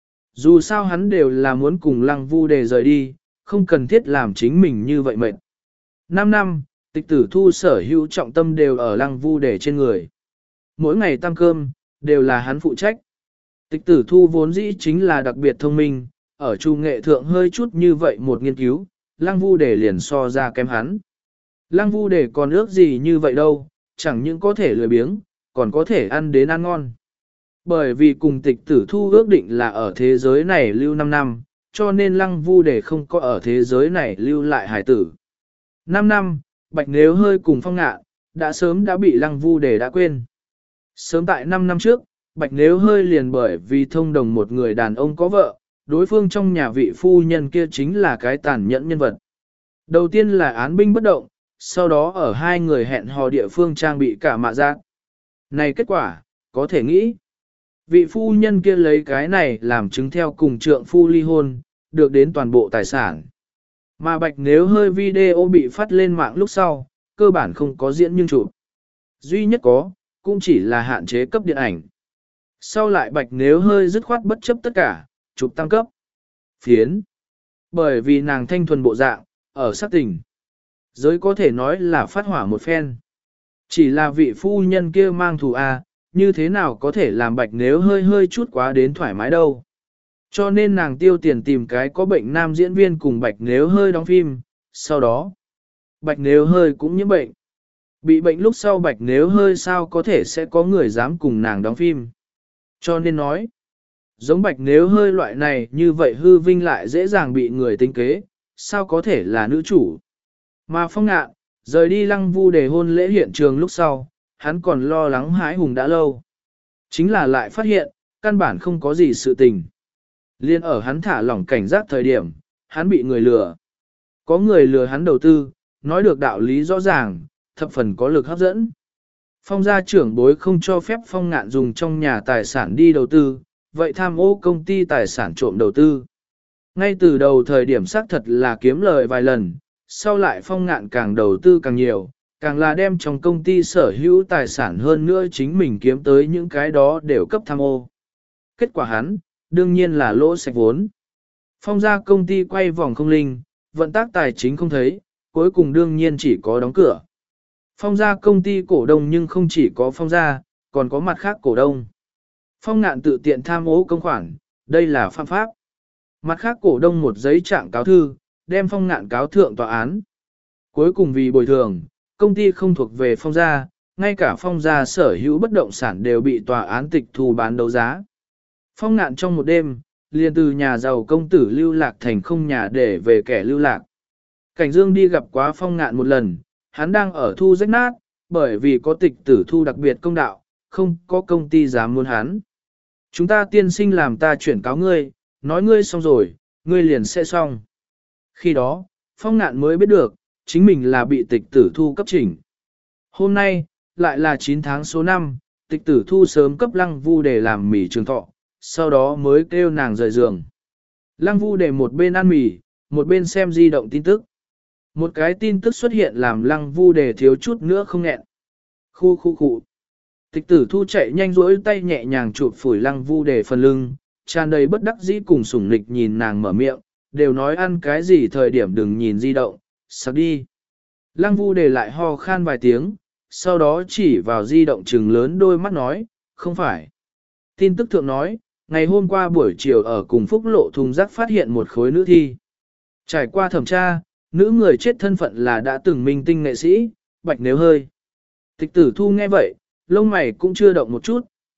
Dù sao hắn đều là muốn cùng Lăng Vu Đề rời đi, không cần thiết làm chính mình như vậy mệt. năm năm, Tịch Tử Thu sở hữu trọng tâm đều ở Lăng Vu Đề trên người. Mỗi ngày tăng cơm, đều là hắn phụ trách. Tịch Tử Thu vốn dĩ chính là đặc biệt thông minh, ở chu nghệ thượng hơi chút như vậy một nghiên cứu, Lăng Vu Đề liền so ra kém hắn. Lăng Vu Đề còn ước gì như vậy đâu, chẳng những có thể lười biếng, còn có thể ăn đến ăn ngon. Bởi vì cùng Tịch Tử Thu ước định là ở thế giới này lưu năm năm, cho nên Lăng Vu Đề không có ở thế giới này lưu lại hải tử. năm năm, Bạch Nếu Hơi cùng Phong Ngạn, đã sớm đã bị Lăng Vu Đề đã quên. Sớm tại năm năm trước, Bạch Nếu Hơi liền bởi vì thông đồng một người đàn ông có vợ, đối phương trong nhà vị phu nhân kia chính là cái tàn nhẫn nhân vật. Đầu tiên là án binh bất động, sau đó ở hai người hẹn hò địa phương trang bị cả mạ giác. Này kết quả, có thể nghĩ. Vị phu nhân kia lấy cái này làm chứng theo cùng trượng phu ly hôn, được đến toàn bộ tài sản. Mà Bạch Nếu Hơi video bị phát lên mạng lúc sau, cơ bản không có diễn nhưng chụp. Duy nhất có, cũng chỉ là hạn chế cấp điện ảnh. Sau lại Bạch Nếu Hơi dứt khoát bất chấp tất cả, chụp tăng cấp. Phiến. Bởi vì nàng thanh thuần bộ dạng, ở sắc tình. Giới có thể nói là phát hỏa một phen. Chỉ là vị phu nhân kia mang thù a, như thế nào có thể làm Bạch Nếu Hơi hơi chút quá đến thoải mái đâu. Cho nên nàng tiêu tiền tìm cái có bệnh nam diễn viên cùng Bạch Nếu Hơi đóng phim, sau đó Bạch Nếu Hơi cũng nhiễm bệnh. Bị bệnh lúc sau Bạch Nếu Hơi sao có thể sẽ có người dám cùng nàng đóng phim. Cho nên nói, giống Bạch Nếu Hơi loại này như vậy hư vinh lại dễ dàng bị người tính kế, sao có thể là nữ chủ. Mà Phong Ngạn, rời đi Lăng Vu Đề hôn lễ hiện trường lúc sau, hắn còn lo lắng hãi hùng đã lâu. Chính là lại phát hiện, căn bản không có gì sự tình. Liên ở hắn thả lỏng cảnh giác thời điểm, hắn bị người lừa. Có người lừa hắn đầu tư, nói được đạo lý rõ ràng, thập phần có lực hấp dẫn. Phong gia trưởng bối không cho phép Phong Ngạn dùng trong nhà tài sản đi đầu tư, vậy tham ô công ty tài sản trộm đầu tư. Ngay từ đầu thời điểm xác thật là kiếm lời vài lần, sau lại Phong Ngạn càng đầu tư càng nhiều, càng là đem trong công ty sở hữu tài sản hơn nữa chính mình kiếm tới những cái đó đều cấp tham ô. Kết quả hắn, đương nhiên là lỗ sạch vốn. Phong gia công ty quay vòng không linh, vận tác tài chính không thấy, cuối cùng đương nhiên chỉ có đóng cửa. Phong gia công ty cổ đông nhưng không chỉ có Phong gia, còn có mặt khác cổ đông. Phong Ngạn tự tiện tham ô công khoản, đây là phạm pháp. Mặt khác cổ đông một giấy trạng cáo thư, đem Phong Ngạn cáo thượng tòa án. Cuối cùng vì bồi thường, công ty không thuộc về Phong gia, ngay cả Phong gia sở hữu bất động sản đều bị tòa án tịch thu bán đấu giá. Phong Ngạn trong một đêm, liền từ nhà giàu công tử lưu lạc thành không nhà để về kẻ lưu lạc. Cảnh Dương đi gặp quá Phong Ngạn một lần, hắn đang ở thu rách nát, bởi vì có Tịch Tử Thu đặc biệt công đạo, không có công ty dám muốn hắn. Chúng ta tiên sinh làm ta chuyển cáo ngươi, nói ngươi xong rồi, ngươi liền sẽ xong. Khi đó, Phong Ngạn mới biết được, chính mình là bị Tịch Tử Thu cấp chỉnh. Hôm nay, lại là chín tháng số năm, Tịch Tử Thu sớm cấp Lăng Vu để làm mì trường thọ, sau đó mới kêu nàng rời giường. Lăng Vu để một bên ăn mì, một bên xem di động tin tức. Một cái tin tức xuất hiện làm Lăng Vu để thiếu chút nữa không nghẹn. Khu khu khu. Tịch Tử Thu chạy nhanh rỗi tay nhẹ nhàng chụp phủi Lăng Vu để phần lưng, tràn đầy bất đắc dĩ cùng sủng nịch nhìn nàng mở miệng, đều nói ăn cái gì thời điểm đừng nhìn di động, sắp đi. Lăng Vu để lại ho khan vài tiếng, sau đó chỉ vào di động trừng lớn đôi mắt nói, không phải. Tin tức thượng nói, ngày hôm qua buổi chiều ở cùng Phúc Lộ thùng rác phát hiện một khối nữ thi. Trải qua thẩm tra, nữ người chết thân phận là đã từng minh tinh nghệ sĩ, Bạch Nếu Hơi. Tịch Tử Thu nghe vậy, lông mày cũng chưa động một chút,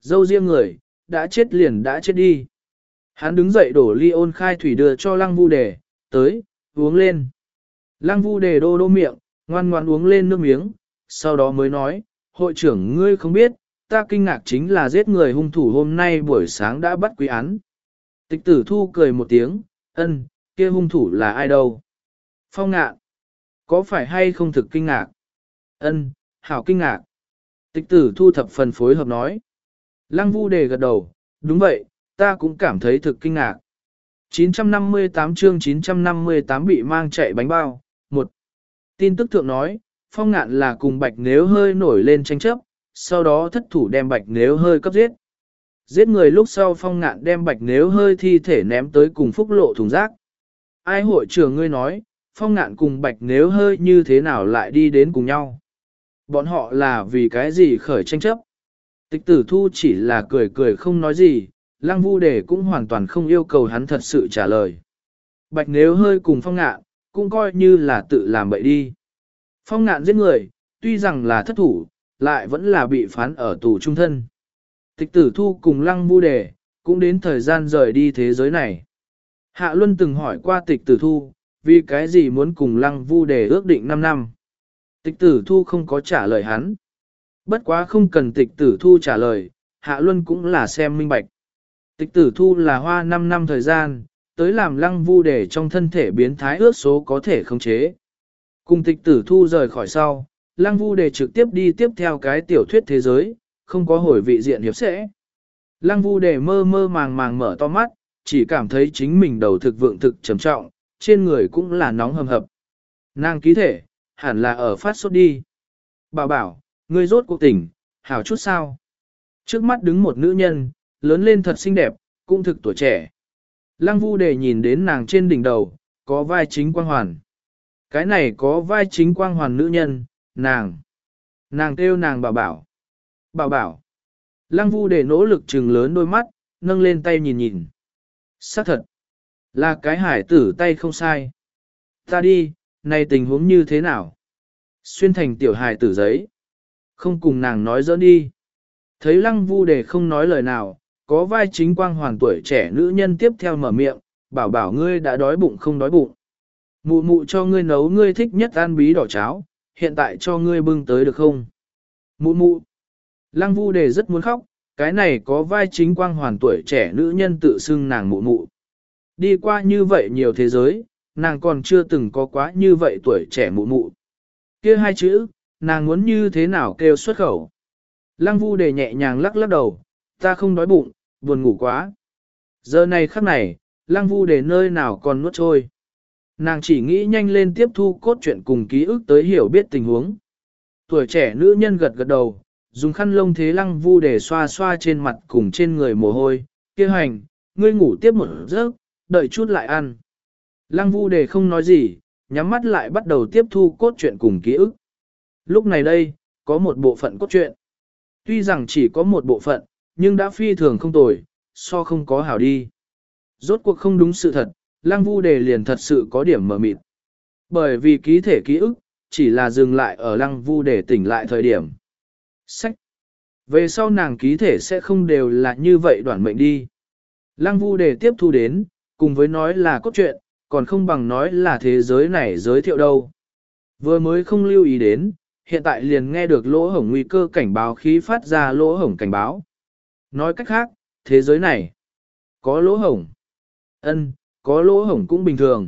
Dâu riêng người, đã chết liền đã chết đi. Hắn đứng dậy đổ ly ôn khai thủy đưa cho lăng vu đề, tới, uống lên. Lăng vu đề đô đô miệng, ngoan ngoan uống lên nước miếng, sau đó mới nói, hội trưởng ngươi không biết, ta kinh ngạc chính là giết người hung thủ hôm nay buổi sáng đã bắt quý án. Tịch tử thu cười một tiếng, ân, kia hung thủ là ai đâu? Phong Ngạn, có phải hay không thực kinh ngạc? Ân, hảo kinh ngạc. Tịch tử thu thập phần phối hợp nói. Lăng vu đề gật đầu, đúng vậy, ta cũng cảm thấy thực kinh ngạc. chín trăm năm mươi tám chương chín trăm năm mươi tám bị mang chạy bánh bao. Một tin tức thượng nói, Phong Ngạn là cùng Bạch Nếu hơi nổi lên tranh chấp, sau đó thất thủ đem Bạch Nếu hơi cấp giết. Giết người lúc sau Phong Ngạn đem Bạch Nếu hơi thi thể ném tới cùng Phúc Lộ thùng rác. Ai hội trưởng ngươi nói, Phong Ngạn cùng Bạch Nếu hơi như thế nào lại đi đến cùng nhau? Bọn họ là vì cái gì khởi tranh chấp? Tịch tử thu chỉ là cười cười không nói gì, Lăng Vu Đề cũng hoàn toàn không yêu cầu hắn thật sự trả lời. Bạch Nếu hơi cùng Phong Ngạn, cũng coi như là tự làm bậy đi. Phong Ngạn giết người, tuy rằng là thất thủ, lại vẫn là bị phán ở tù trung thân. Tịch tử thu cùng Lăng Vu Đề, cũng đến thời gian rời đi thế giới này. Hạ Luân từng hỏi qua tịch tử thu, vì cái gì muốn cùng Lăng Vu Đề ước định năm năm. Tịch tử thu không có trả lời hắn. Bất quá không cần tịch tử thu trả lời, Hạ Luân cũng là xem minh bạch. Tịch tử thu là hoa năm năm thời gian, tới làm Lăng Vu Đề trong thân thể biến thái ước số có thể khống chế. Cùng tịch tử thu rời khỏi sau, Lăng Vu Đề trực tiếp đi tiếp theo cái tiểu thuyết thế giới, không có hồi vị diện hiệp sẽ. Lăng Vu Đề mơ mơ màng màng mở to mắt, chỉ cảm thấy chính mình đầu thực vượng thực trầm trọng, trên người cũng là nóng hầm hập. Nàng ký thể, hẳn là ở phát sốt đi. Bảo bảo, ngươi rốt cuộc tỉnh, hảo chút sao. Trước mắt đứng một nữ nhân, lớn lên thật xinh đẹp, cũng thực tuổi trẻ. Lăng Vu Đề nhìn đến nàng trên đỉnh đầu, có vai chính quang hoàn. Cái này có vai chính quang hoàn nữ nhân, nàng. Nàng kêu nàng bảo bảo. Bảo bảo. Lăng Vu Đề nỗ lực trừng lớn đôi mắt, nâng lên tay nhìn nhìn. Xác thật. Là cái hải tử tay không sai. Ta đi, này tình huống như thế nào? Xuyên thành tiểu hải tử giấy. Không cùng nàng nói giỡn đi. Thấy Lăng Vu Đề không nói lời nào, có vai chính quang hoàn tuổi trẻ nữ nhân tiếp theo mở miệng, bảo bảo ngươi đã đói bụng không đói bụng. Mụ mụ cho ngươi nấu ngươi thích nhất ăn bí đỏ cháo, hiện tại cho ngươi bưng tới được không? Mụ mụ. Lăng Vu Đề rất muốn khóc, cái này có vai chính quang hoàn tuổi trẻ nữ nhân tự xưng nàng mụ mụ. Đi qua như vậy nhiều thế giới, nàng còn chưa từng có quá như vậy tuổi trẻ mụ mụ. Kia hai chữ, nàng muốn như thế nào kêu xuất khẩu. Lăng Vu Đề nhẹ nhàng lắc lắc đầu, ta không đói bụng, buồn ngủ quá. Giờ này khắc này, Lăng Vu Đề nơi nào còn nuốt trôi. Nàng chỉ nghĩ nhanh lên tiếp thu cốt truyện cùng ký ức tới hiểu biết tình huống. Tuổi trẻ nữ nhân gật gật đầu, dùng khăn lông thế Lăng Vu Đề xoa xoa trên mặt cùng trên người mồ hôi, kia hành, ngươi ngủ tiếp một giấc, đợi chút lại ăn. Lăng Vu Đề không nói gì, nhắm mắt lại bắt đầu tiếp thu cốt truyện cùng ký ức. Lúc này đây, có một bộ phận cốt truyện. Tuy rằng chỉ có một bộ phận, nhưng đã phi thường không tồi, so không có hảo đi. Rốt cuộc không đúng sự thật, Lăng Vu Đề liền thật sự có điểm mờ mịt. Bởi vì ký thể ký ức, chỉ là dừng lại ở Lăng Vu Đề tỉnh lại thời điểm. Sách. Về sau nàng ký thể sẽ không đều là như vậy đoạn mệnh đi. Lăng Vu Đề tiếp thu đến, cùng với nói là cốt truyện, còn không bằng nói là thế giới này giới thiệu đâu. Vừa mới không lưu ý đến, hiện tại liền nghe được lỗ hổng nguy cơ cảnh báo khí phát ra lỗ hổng cảnh báo. Nói cách khác, thế giới này có lỗ hổng. Ân, có lỗ hổng cũng bình thường.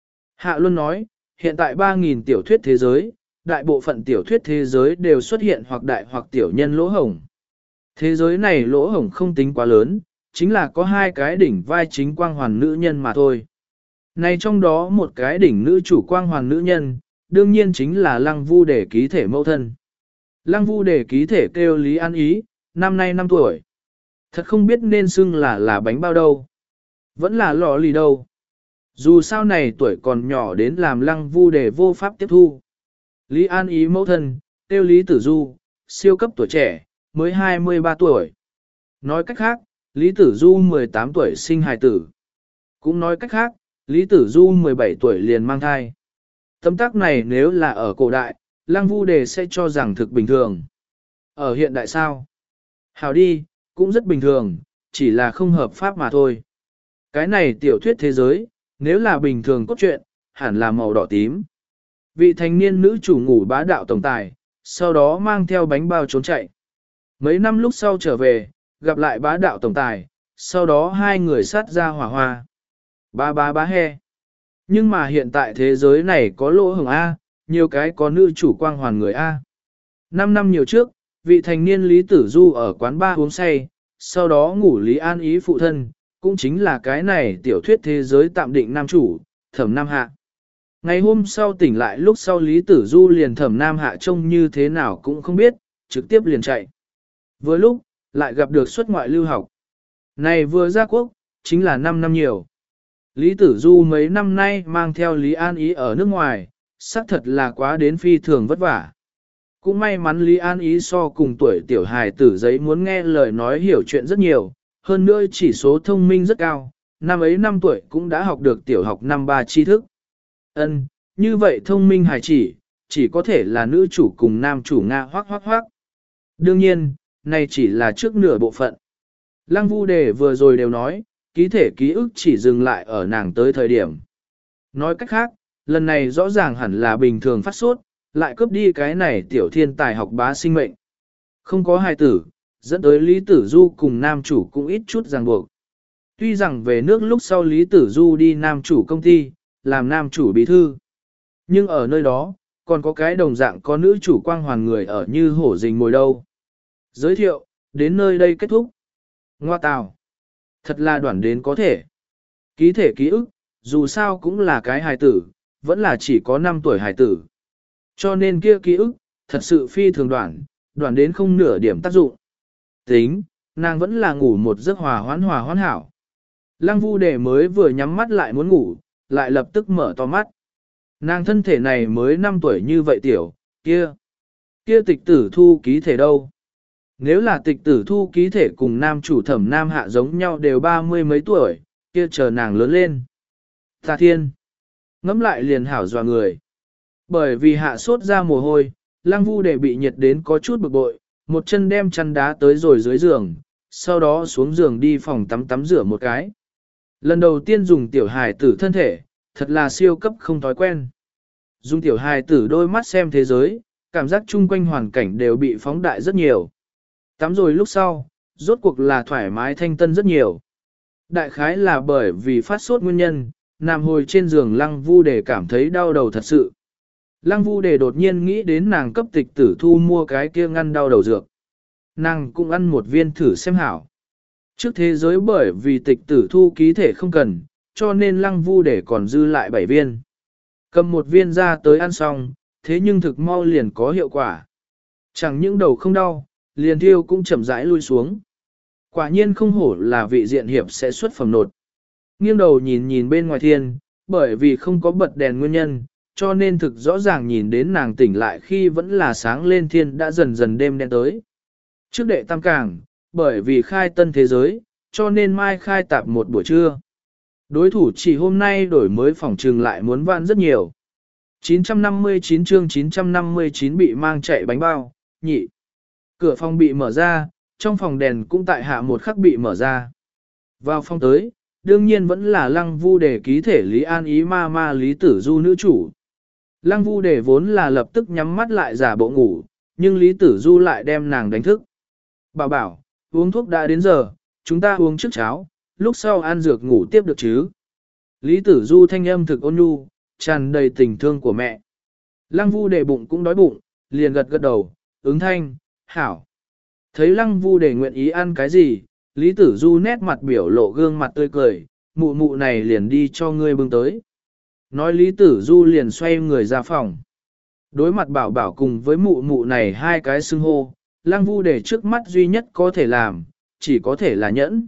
Hạ Luân nói, hiện tại ba nghìn tiểu thuyết thế giới, đại bộ phận tiểu thuyết thế giới đều xuất hiện hoặc đại hoặc tiểu nhân lỗ hổng. Thế giới này lỗ hổng không tính quá lớn, chính là có hai cái đỉnh vai chính quang hoàn nữ nhân mà thôi. Này trong đó một cái đỉnh nữ chủ quang hoàn nữ nhân, đương nhiên chính là Lăng Vu Đề ký thể mẫu thân. Lăng Vu Đề ký thể kêu Lý An Ý, năm nay năm tuổi. Thật không biết nên xưng là là bánh bao đâu. Vẫn là lò lì đâu. Dù sao này tuổi còn nhỏ đến làm Lăng Vu Đề vô pháp tiếp thu. Lý An Ý mẫu thân, kêu Lý Tử Du, siêu cấp tuổi trẻ, mới hai mươi ba tuổi. Nói cách khác, Lý Tử Du mười tám tuổi sinh hài tử. Cũng nói cách khác, Lý Tử Du mười bảy tuổi liền mang thai. Tấm tắc này nếu là ở cổ đại, Lăng Vu Đề sẽ cho rằng thực bình thường. Ở hiện đại sao? Hào đi, cũng rất bình thường, chỉ là không hợp pháp mà thôi. Cái này tiểu thuyết thế giới, nếu là bình thường cốt truyện, hẳn là màu đỏ tím. Vị thanh niên nữ chủ ngủ bá đạo tổng tài, sau đó mang theo bánh bao trốn chạy. Mấy năm lúc sau trở về, gặp lại bá đạo tổng tài, sau đó hai người sát ra hỏa hoa. Ba ba bá he. Nhưng mà hiện tại thế giới này có lỗ hổng A, nhiều cái có nữ chủ quang hoàn người A. Năm năm nhiều trước, vị thành niên Lý Tử Du ở quán bar uống say, sau đó ngủ Lý An Ý phụ thân, cũng chính là cái này tiểu thuyết thế giới tạm định nam chủ, Thẩm Nam Hạ. Ngày hôm sau tỉnh lại lúc sau Lý Tử Du liền Thẩm Nam Hạ trông như thế nào cũng không biết, trực tiếp liền chạy. Vừa lúc, lại gặp được xuất ngoại lưu học. Này vừa ra quốc, chính là năm năm nhiều. Lý Tử Du mấy năm nay mang theo Lý An Ý ở nước ngoài, xác thật là quá đến phi thường vất vả. Cũng may mắn Lý An Ý so cùng tuổi tiểu hài tử giấy muốn nghe lời nói hiểu chuyện rất nhiều, hơn nữa chỉ số thông minh rất cao, năm ấy năm tuổi cũng đã học được tiểu học năm ba tri thức. Ân, như vậy thông minh hài chỉ, chỉ có thể là nữ chủ cùng nam chủ Nga hoác hoác hoác. Đương nhiên, này chỉ là trước nửa bộ phận. Lăng Vu Đề vừa rồi đều nói, ký thể ký ức chỉ dừng lại ở nàng tới thời điểm. Nói cách khác, lần này rõ ràng hẳn là bình thường phát sốt, lại cướp đi cái này tiểu thiên tài học bá sinh mệnh. Không có hài tử, dẫn tới Lý Tử Du cùng nam chủ cũng ít chút ràng buộc. Tuy rằng về nước lúc sau Lý Tử Du đi nam chủ công ty, làm nam chủ bí thư. Nhưng ở nơi đó, còn có cái đồng dạng có nữ chủ quang hoàn người ở như hổ rình mồi đâu. Giới thiệu, đến nơi đây kết thúc. Ngoa tào. Thật là đoạn đến có thể. Ký thể ký ức, dù sao cũng là cái hài tử, vẫn là chỉ có năm tuổi hài tử. Cho nên kia ký ức, thật sự phi thường đoạn, đoạn đến không nửa điểm tác dụng. Tính, nàng vẫn là ngủ một giấc hòa hoãn hòa hoãn hảo. Lăng Vu Đề mới vừa nhắm mắt lại muốn ngủ, lại lập tức mở to mắt. Nàng thân thể này mới năm tuổi như vậy tiểu, kia. Kia tịch tử thu ký thể đâu? Nếu là tịch tử thu ký thể cùng nam chủ Thẩm Nam Hạ giống nhau đều ba mươi mấy tuổi, kia chờ nàng lớn lên. Ta thiên! Ngắm lại liền hảo dọa người. Bởi vì hạ sốt ra mồ hôi, Lăng Vu Đề bị nhiệt đến có chút bực bội, một chân đem chăn đá tới rồi dưới giường, sau đó xuống giường đi phòng tắm tắm rửa một cái. Lần đầu tiên dùng tiểu hài tử thân thể, thật là siêu cấp không thói quen. Dùng tiểu hài tử đôi mắt xem thế giới, cảm giác chung quanh hoàn cảnh đều bị phóng đại rất nhiều. Tắm rồi lúc sau, rốt cuộc là thoải mái thanh tân rất nhiều. Đại khái là bởi vì phát sốt nguyên nhân, nằm hồi trên giường Lăng Vu Đề cảm thấy đau đầu thật sự. Lăng Vu Đề đột nhiên nghĩ đến nàng cấp tịch tử thu mua cái kia ngăn đau đầu dược. Nàng cũng ăn một viên thử xem hảo. Trước thế giới bởi vì tịch tử thu ký thể không cần, cho nên Lăng Vu Đề còn dư lại bảy viên. Cầm một viên ra tới ăn xong, thế nhưng thực mau liền có hiệu quả. Chẳng những đầu không đau, liền thiêu cũng chậm rãi lui xuống. Quả nhiên không hổ là vị diện hiệp sẽ xuất phẩm nột. Nghiêng đầu nhìn nhìn bên ngoài thiên, bởi vì không có bật đèn nguyên nhân, cho nên thực rõ ràng nhìn đến nàng tỉnh lại khi vẫn là sáng lên thiên đã dần dần đêm đen tới. Trước đệ tam càng, bởi vì khai tân thế giới, cho nên mai khai tạp một buổi trưa. Đối thủ chỉ hôm nay đổi mới phòng trường lại muốn vạn rất nhiều. chín trăm năm mươi chín chương chín trăm năm mươi chín bị mang chạy bánh bao, nhị. Cửa phòng bị mở ra, trong phòng đèn cũng tại hạ một khắc bị mở ra. Vào phòng tới, đương nhiên vẫn là Lăng Vu Đề ký thể Lý An Ý ma ma Lý Tử Du nữ chủ. Lăng Vu Đề vốn là lập tức nhắm mắt lại giả bộ ngủ, nhưng Lý Tử Du lại đem nàng đánh thức. Bảo bảo, uống thuốc đã đến giờ, chúng ta uống trước cháo, lúc sau ăn dược ngủ tiếp được chứ. Lý Tử Du thanh âm thực ôn nhu, tràn đầy tình thương của mẹ. Lăng Vu Đề bụng cũng đói bụng, liền gật gật đầu, ứng thanh, hảo. Thấy Lăng Vu Đề nguyện ý ăn cái gì, Lý Tử Du nét mặt biểu lộ gương mặt tươi cười, mụ mụ này liền đi cho ngươi bưng tới. Nói Lý Tử Du liền xoay người ra phòng. Đối mặt bảo bảo cùng với mụ mụ này hai cái xưng hô, Lăng Vu Đề trước mắt duy nhất có thể làm, chỉ có thể là nhẫn.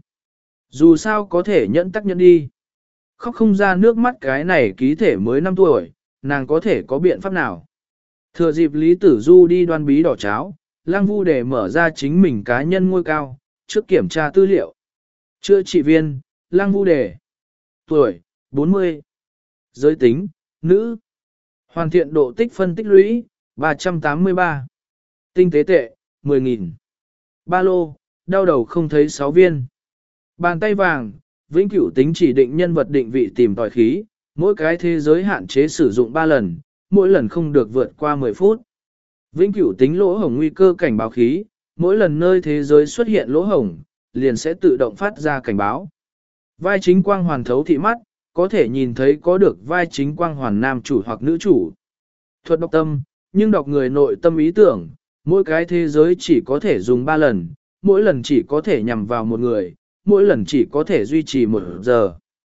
Dù sao có thể nhẫn tắc nhẫn đi. Khóc không ra nước mắt cái này ký thể mới năm tuổi, nàng có thể có biện pháp nào. Thừa dịp Lý Tử Du đi đoan bí đỏ cháo, Lăng Vu Đề mở ra chính mình cá nhân ngôi cao, trước kiểm tra tư liệu. Chữa trị viên, Lăng Vu Đề. Tuổi, bốn mươi. Giới tính, nữ. Hoàn thiện độ tích phân tích lũy, ba trăm tám mươi ba. Tinh tế tệ, mười nghìn. Ba lô, đau đầu không thấy sáu viên. Bàn tay vàng, vĩnh cửu tính chỉ định nhân vật định vị tìm tòi khí, mỗi cái thế giới hạn chế sử dụng ba lần, mỗi lần không được vượt qua mười phút. Vĩnh cửu tính lỗ hổng nguy cơ cảnh báo khí, mỗi lần nơi thế giới xuất hiện lỗ hổng, liền sẽ tự động phát ra cảnh báo. Vai chính quang hoàn thấu thị mắt, có thể nhìn thấy có được vai chính quang hoàn nam chủ hoặc nữ chủ. Thuật đọc tâm, nhưng đọc người nội tâm ý tưởng, mỗi cái thế giới chỉ có thể dùng ba lần, mỗi lần chỉ có thể nhằm vào một người, mỗi lần chỉ có thể duy trì một giờ.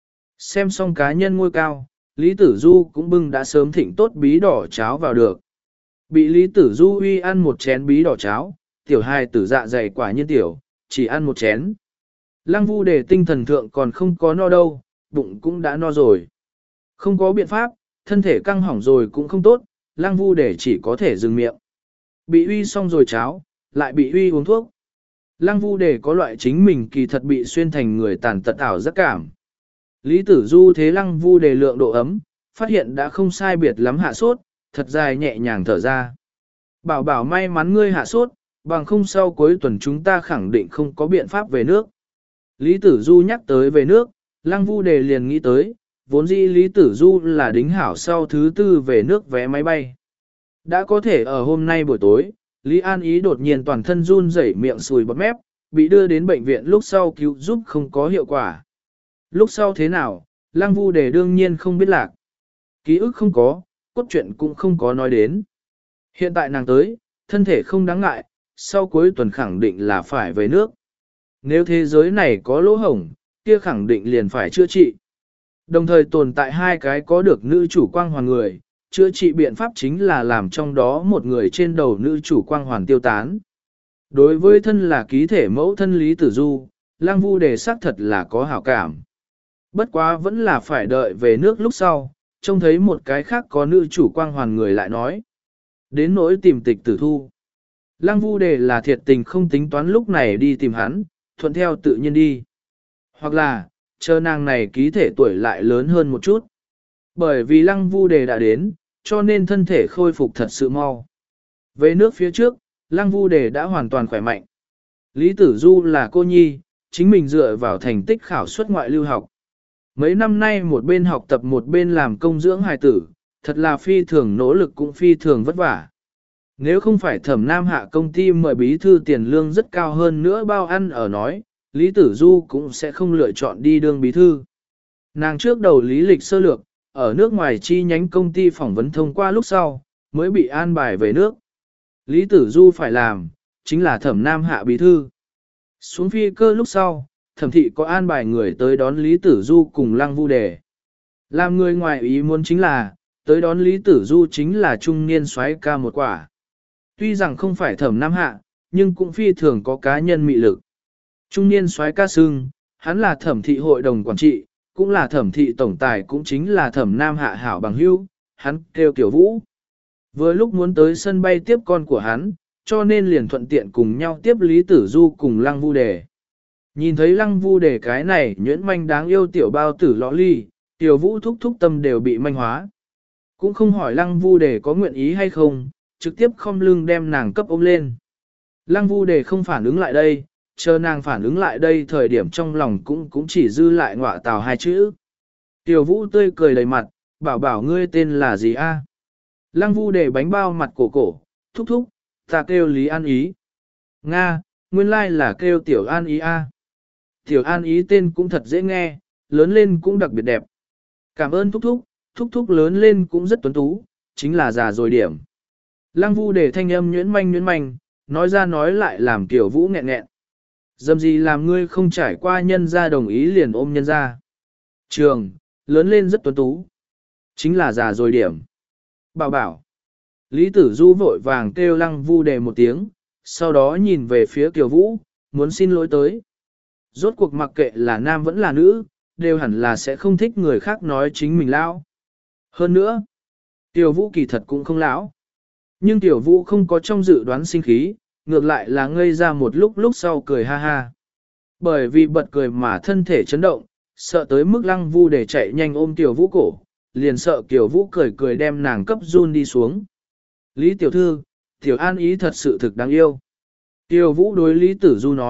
Xem xong cá nhân ngôi cao, Lý Tử Du cũng bưng đã sớm thịnh tốt bí đỏ cháo vào được. Bị Lý Tử Du uy ăn một chén bí đỏ cháo, tiểu hài tử dạ dày quả nhiên tiểu, chỉ ăn một chén. Lăng Vu Đề tinh thần thượng còn không có no đâu, bụng cũng đã no rồi. Không có biện pháp, thân thể căng hỏng rồi cũng không tốt, Lăng Vu Đề chỉ có thể dừng miệng. Bị uy xong rồi cháo, lại bị uy uống thuốc. Lăng Vu Đề có loại chính mình kỳ thật bị xuyên thành người tàn tật ảo giác cảm. Lý Tử Du thế Lăng Vu Đề lượng độ ấm, phát hiện đã không sai biệt lắm hạ sốt, thật dài nhẹ nhàng thở ra. Bảo bảo may mắn ngươi hạ sốt, bằng không sau cuối tuần chúng ta khẳng định không có biện pháp về nước. Lý Tử Du nhắc tới về nước, Lăng Vu Đề liền nghĩ tới, vốn dĩ Lý Tử Du là đính hảo sau thứ tư về nước vé máy bay. Đã có thể ở hôm nay buổi tối, Lý An Ý đột nhiên toàn thân run rẩy miệng sùi bọt mép, bị đưa đến bệnh viện lúc sau cứu giúp không có hiệu quả. Lúc sau thế nào, Lăng Vu Đề đương nhiên không biết lạc. Ký ức không có, cốt truyện cũng không có nói đến. Hiện tại nàng tới, thân thể không đáng ngại, sau cuối tuần khẳng định là phải về nước. Nếu thế giới này có lỗ hổng, kia khẳng định liền phải chữa trị. Đồng thời tồn tại hai cái có được nữ chủ quang hoàn người, chữa trị biện pháp chính là làm trong đó một người trên đầu nữ chủ quang hoàn tiêu tán. Đối với thân là ký thể mẫu thân Lý Tử Du, Lăng Vu Đề xác thật là có hảo cảm. Bất quá vẫn là phải đợi về nước lúc sau, trông thấy một cái khác có nữ chủ quang hoàn người lại nói. Đến nỗi tìm tịch tử thu. Lăng Vu Đề là thiệt tình không tính toán lúc này đi tìm hắn, thuận theo tự nhiên đi. Hoặc là, chờ nàng này ký thể tuổi lại lớn hơn một chút. Bởi vì Lăng Vu Đề đã đến, cho nên thân thể khôi phục thật sự mau. Về nước phía trước, Lăng Vu Đề đã hoàn toàn khỏe mạnh. Lý Tử Du là cô nhi, chính mình dựa vào thành tích khảo xuất ngoại lưu học. Mấy năm nay một bên học tập một bên làm công dưỡng hài tử, thật là phi thường nỗ lực cũng phi thường vất vả. Nếu không phải Thẩm Nam Hạ công ty mời bí thư tiền lương rất cao hơn nữa bao ăn ở nói, Lý Tử Du cũng sẽ không lựa chọn đi đương bí thư. Nàng trước đầu lý lịch sơ lược, ở nước ngoài chi nhánh công ty phỏng vấn thông qua lúc sau, mới bị an bài về nước. Lý Tử Du phải làm, chính là Thẩm Nam Hạ bí thư. Xuống phi cơ lúc sau, Thẩm thị có an bài người tới đón Lý Tử Du cùng Lăng Vu Đề. Làm người ngoài ý muốn chính là, tới đón Lý Tử Du chính là trung niên soái ca một quả. Tuy rằng không phải Thẩm Nam Hạ, nhưng cũng phi thường có cá nhân mị lực. Trung niên soái ca sưng, hắn là Thẩm thị hội đồng quản trị, cũng là Thẩm thị tổng tài, cũng chính là Thẩm Nam Hạ hảo bằng hữu, hắn kêu Tiểu Vũ. Vừa lúc muốn tới sân bay tiếp con của hắn, cho nên liền thuận tiện cùng nhau tiếp Lý Tử Du cùng Lăng Vu Đề. Nhìn thấy Lăng Vu Đề cái này nhuyễn manh đáng yêu tiểu bao tử lọ ly, Tiểu Vũ thúc thúc tâm đều bị manh hóa. Cũng không hỏi Lăng Vu Đề có nguyện ý hay không, trực tiếp khom lưng đem nàng cấp ôm lên. Lăng Vu Đề không phản ứng lại đây, chờ nàng phản ứng lại đây thời điểm trong lòng cũng cũng chỉ dư lại ngọa tào hai chữ. Tiểu Vũ tươi cười đầy mặt, bảo bảo ngươi tên là gì a? Lăng Vu Đề bánh bao mặt cổ cổ, thúc thúc, ta kêu Lý An Ý. Nga, nguyên lai là kêu Tiểu An Ý a. Tiểu An Ý tên cũng thật dễ nghe, lớn lên cũng đặc biệt đẹp. Cảm ơn thúc thúc, thúc thúc lớn lên cũng rất tuấn tú, chính là già rồi điểm. Lăng Vu Đề thanh âm nhuyễn manh nhuyễn manh, nói ra nói lại làm Tiểu Vũ nghẹn nghẹn. Dầm gì làm ngươi không trải qua nhân gia đồng ý liền ôm nhân gia. Trường, lớn lên rất tuấn tú. Chính là già rồi điểm. Bảo bảo. Lý Tử Du vội vàng kêu Lăng Vu Đề một tiếng, sau đó nhìn về phía Tiểu Vũ, muốn xin lỗi tới. Rốt cuộc mặc kệ là nam vẫn là nữ, đều hẳn là sẽ không thích người khác nói chính mình lão. Hơn nữa, Tiểu Vũ kỳ thật cũng không lão. Nhưng Tiểu Vũ không có trong dự đoán sinh khí, ngược lại là ngây ra một lúc lúc sau cười ha ha. Bởi vì bật cười mà thân thể chấn động, sợ tới mức Lăng Vu Đề chạy nhanh ôm Tiểu Vũ cổ, liền sợ Tiểu Vũ cười cười đem nàng cấp run đi xuống. Lý Tiểu Thư, Tiểu An Ý thật sự thực đáng yêu. Tiểu Vũ đối Lý Tử Du nói,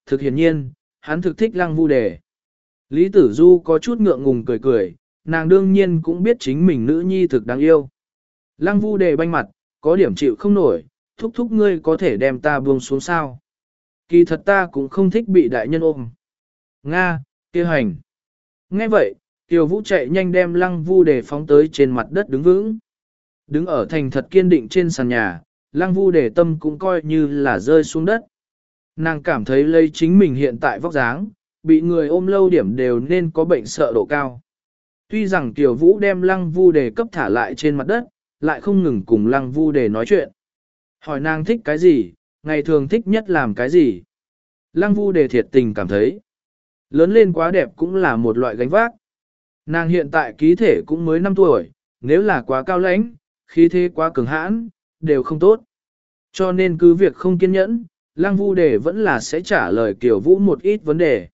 thực hiển nhiên, hắn thực thích lăng vu đề. Lý Tử Du có chút ngượng ngùng cười cười, nàng đương nhiên cũng biết chính mình nữ nhi thực đáng yêu. Lăng vu đề banh mặt, có điểm chịu không nổi, thúc thúc ngươi có thể đem ta buông xuống sao. Kỳ thật ta cũng không thích bị đại nhân ôm. Nga, kia hành. Nghe vậy, Tiểu Vũ chạy nhanh đem lăng vu đề phóng tới trên mặt đất đứng vững. Đứng ở thành thật kiên định trên sàn nhà, lăng vu đề tâm cũng coi như là rơi xuống đất. Nàng cảm thấy lấy chính mình hiện tại vóc dáng, bị người ôm lâu điểm đều nên có bệnh sợ độ cao. Tuy rằng Tiểu Vũ đem lăng vu đề cấp thả lại trên mặt đất, lại không ngừng cùng lăng vu đề nói chuyện. Hỏi nàng thích cái gì, ngày thường thích nhất làm cái gì. Lăng vu đề thiệt tình cảm thấy, lớn lên quá đẹp cũng là một loại gánh vác. Nàng hiện tại ký thể cũng mới năm tuổi, nếu là quá cao lãnh, khí thế quá cường hãn, đều không tốt. Cho nên cứ việc không kiên nhẫn, Lăng Vu Đề vẫn là sẽ trả lời Kiều Vũ một ít vấn đề.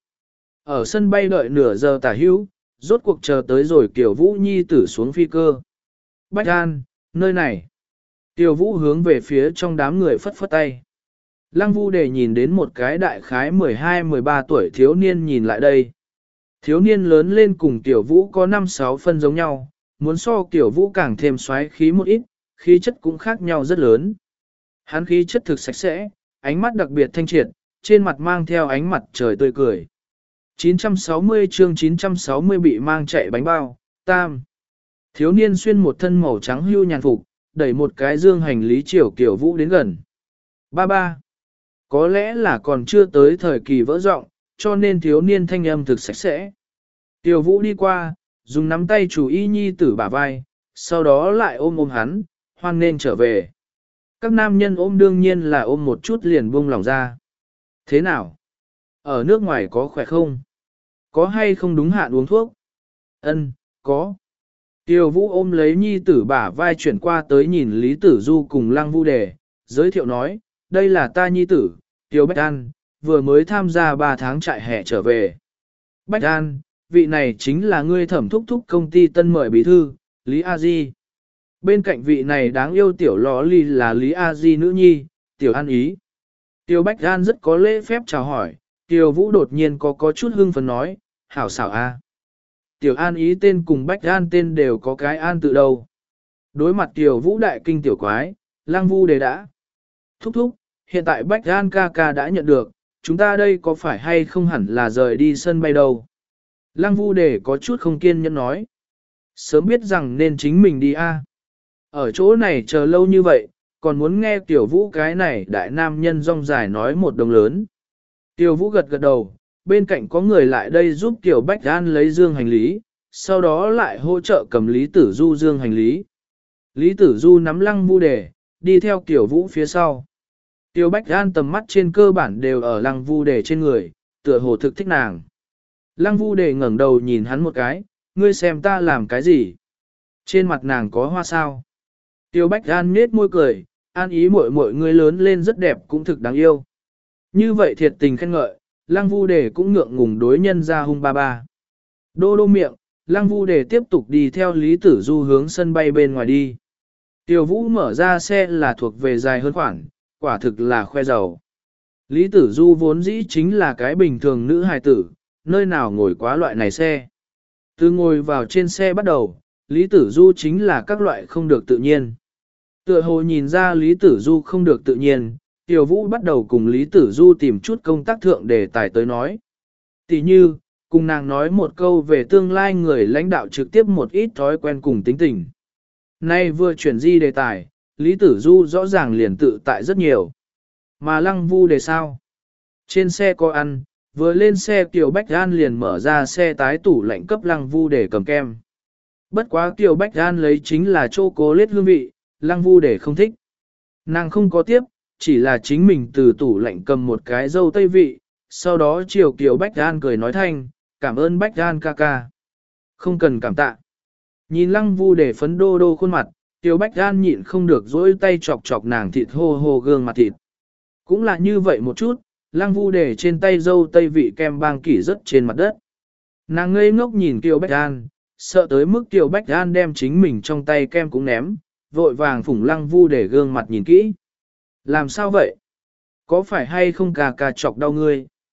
Ở sân bay đợi nửa giờ tả hữu, rốt cuộc chờ tới rồi Kiều Vũ nhi tử xuống phi cơ. Bách An, nơi này. Kiều Vũ hướng về phía trong đám người phất phất tay. Lăng Vu Đề nhìn đến một cái đại khái mười hai mười ba tuổi thiếu niên nhìn lại đây. Thiếu niên lớn lên cùng Tiểu Vũ có năm sáu phân giống nhau, muốn so Tiểu Vũ càng thêm xoáy khí một ít, khí chất cũng khác nhau rất lớn. Hắn khí chất thực sạch sẽ, ánh mắt đặc biệt thanh triệt, trên mặt mang theo ánh mặt trời tươi cười. chín trăm sáu mươi chương chín trăm sáu mươi bị mang chạy bánh bao, tam. Thiếu niên xuyên một thân màu trắng hưu nhàn phục, đẩy một cái dương hành lý chiều Tiểu Vũ đến gần. Ba ba. Có lẽ là còn chưa tới thời kỳ vỡ rộng, cho nên thiếu niên thanh âm thực sạch sẽ. Tiểu Vũ đi qua, dùng nắm tay chủ y nhi tử bả vai, sau đó lại ôm ôm hắn, hoan nên trở về. Các nam nhân ôm đương nhiên là ôm một chút liền buông lòng ra. Thế nào? Ở nước ngoài có khỏe không? Có hay không đúng hạn uống thuốc? Ân, có. Tiểu Vũ ôm lấy nhi tử bả vai chuyển qua tới nhìn Lý Tử Du cùng Lăng Vu Đề, giới thiệu nói, đây là ta nhi tử, Tiểu Bách An, vừa mới tham gia ba tháng trại hè trở về. Bách An, vị này chính là ngươi thẩm thúc thúc công ty tân mời bí thư, Lý A Di. Bên cạnh vị này đáng yêu tiểu lò ly là Lý A Di nữ nhi, Tiểu An Ý. Tiểu Bách An rất có lễ phép chào hỏi, Tiểu Vũ đột nhiên có có chút hưng phấn nói, hảo xảo a. Tiểu An Ý tên cùng Bách An tên đều có cái an tự đầu. Đối mặt Tiểu Vũ đại kinh tiểu quái, Lăng Vu Đề đã. Thúc thúc, hiện tại Bách An ca ca đã nhận được, chúng ta đây có phải hay không hẳn là rời đi sân bay đâu. Lăng Vu Đề có chút không kiên nhẫn nói. Sớm biết rằng nên chính mình đi a. Ở chỗ này chờ lâu như vậy, còn muốn nghe Tiểu Vũ cái này đại nam nhân rong dài nói một đồng lớn. Tiểu Vũ gật gật đầu, bên cạnh có người lại đây giúp Tiểu Bách An lấy dương hành lý, sau đó lại hỗ trợ cầm Lý Tử Du dương hành lý. Lý Tử Du nắm Lăng Vu Đề, đi theo Tiểu Vũ phía sau. Tiểu Bách An tầm mắt trên cơ bản đều ở Lăng Vu Đề trên người, tựa hồ thực thích nàng. Lăng Vu Đề ngẩng đầu nhìn hắn một cái, ngươi xem ta làm cái gì? Trên mặt nàng có hoa sao? Tiểu Bách An nết môi cười, An Ý muội muội ngươi lớn lên rất đẹp cũng thực đáng yêu. Như vậy thiệt tình khen ngợi, Lăng Vu Đề cũng ngượng ngùng đối nhân ra hung ba ba. Đô đô miệng, Lăng Vu Đề tiếp tục đi theo Lý Tử Du hướng sân bay bên ngoài đi. Tiểu Vũ mở ra xe là thuộc về dài hơn khoảng, quả thực là khoe giàu. Lý Tử Du vốn dĩ chính là cái bình thường nữ hài tử, nơi nào ngồi quá loại này xe. Từ ngồi vào trên xe bắt đầu, Lý Tử Du chính là các loại không được tự nhiên. Tựa hồ nhìn ra Lý Tử Du không được tự nhiên, Tiểu Vũ bắt đầu cùng Lý Tử Du tìm chút công tác thượng đề tài tới nói. Tỷ như, cùng nàng nói một câu về tương lai người lãnh đạo trực tiếp một ít thói quen cùng tính tình. Nay vừa chuyển di đề tài, Lý Tử Du rõ ràng liền tự tại rất nhiều. Mà Lăng Vu Đề sao? Trên xe có ăn, vừa lên xe Kiều Bách An liền mở ra xe tái tủ lạnh cấp Lăng Vu Đề cầm kem. Bất quá Kiều Bách An lấy chính là chocolate hương vị, Lăng Vu Đề không thích. Nàng không có tiếp, chỉ là chính mình từ tủ lạnh cầm một cái dâu tây vị, sau đó chiều Kiều Bách An cười nói thanh, cảm ơn Bách An ca ca. Không cần cảm tạ. Nhìn Lăng Vu Đề phấn đô đô khuôn mặt, Kiều Bách An nhịn không được dỗi tay chọc chọc nàng thịt hô hô gương mặt thịt. Cũng là như vậy một chút, Lăng Vu Đề trên tay dâu tây vị kem bang kỷ rớt trên mặt đất. Nàng ngây ngốc nhìn Kiều Bách An, sợ tới mức Kiều Bách An đem chính mình trong tay kem cũng ném, vội vàng phủng Lăng Vu Đề gương mặt nhìn kỹ. Làm sao vậy? Có phải hay không cà cà chọc đau ngươi?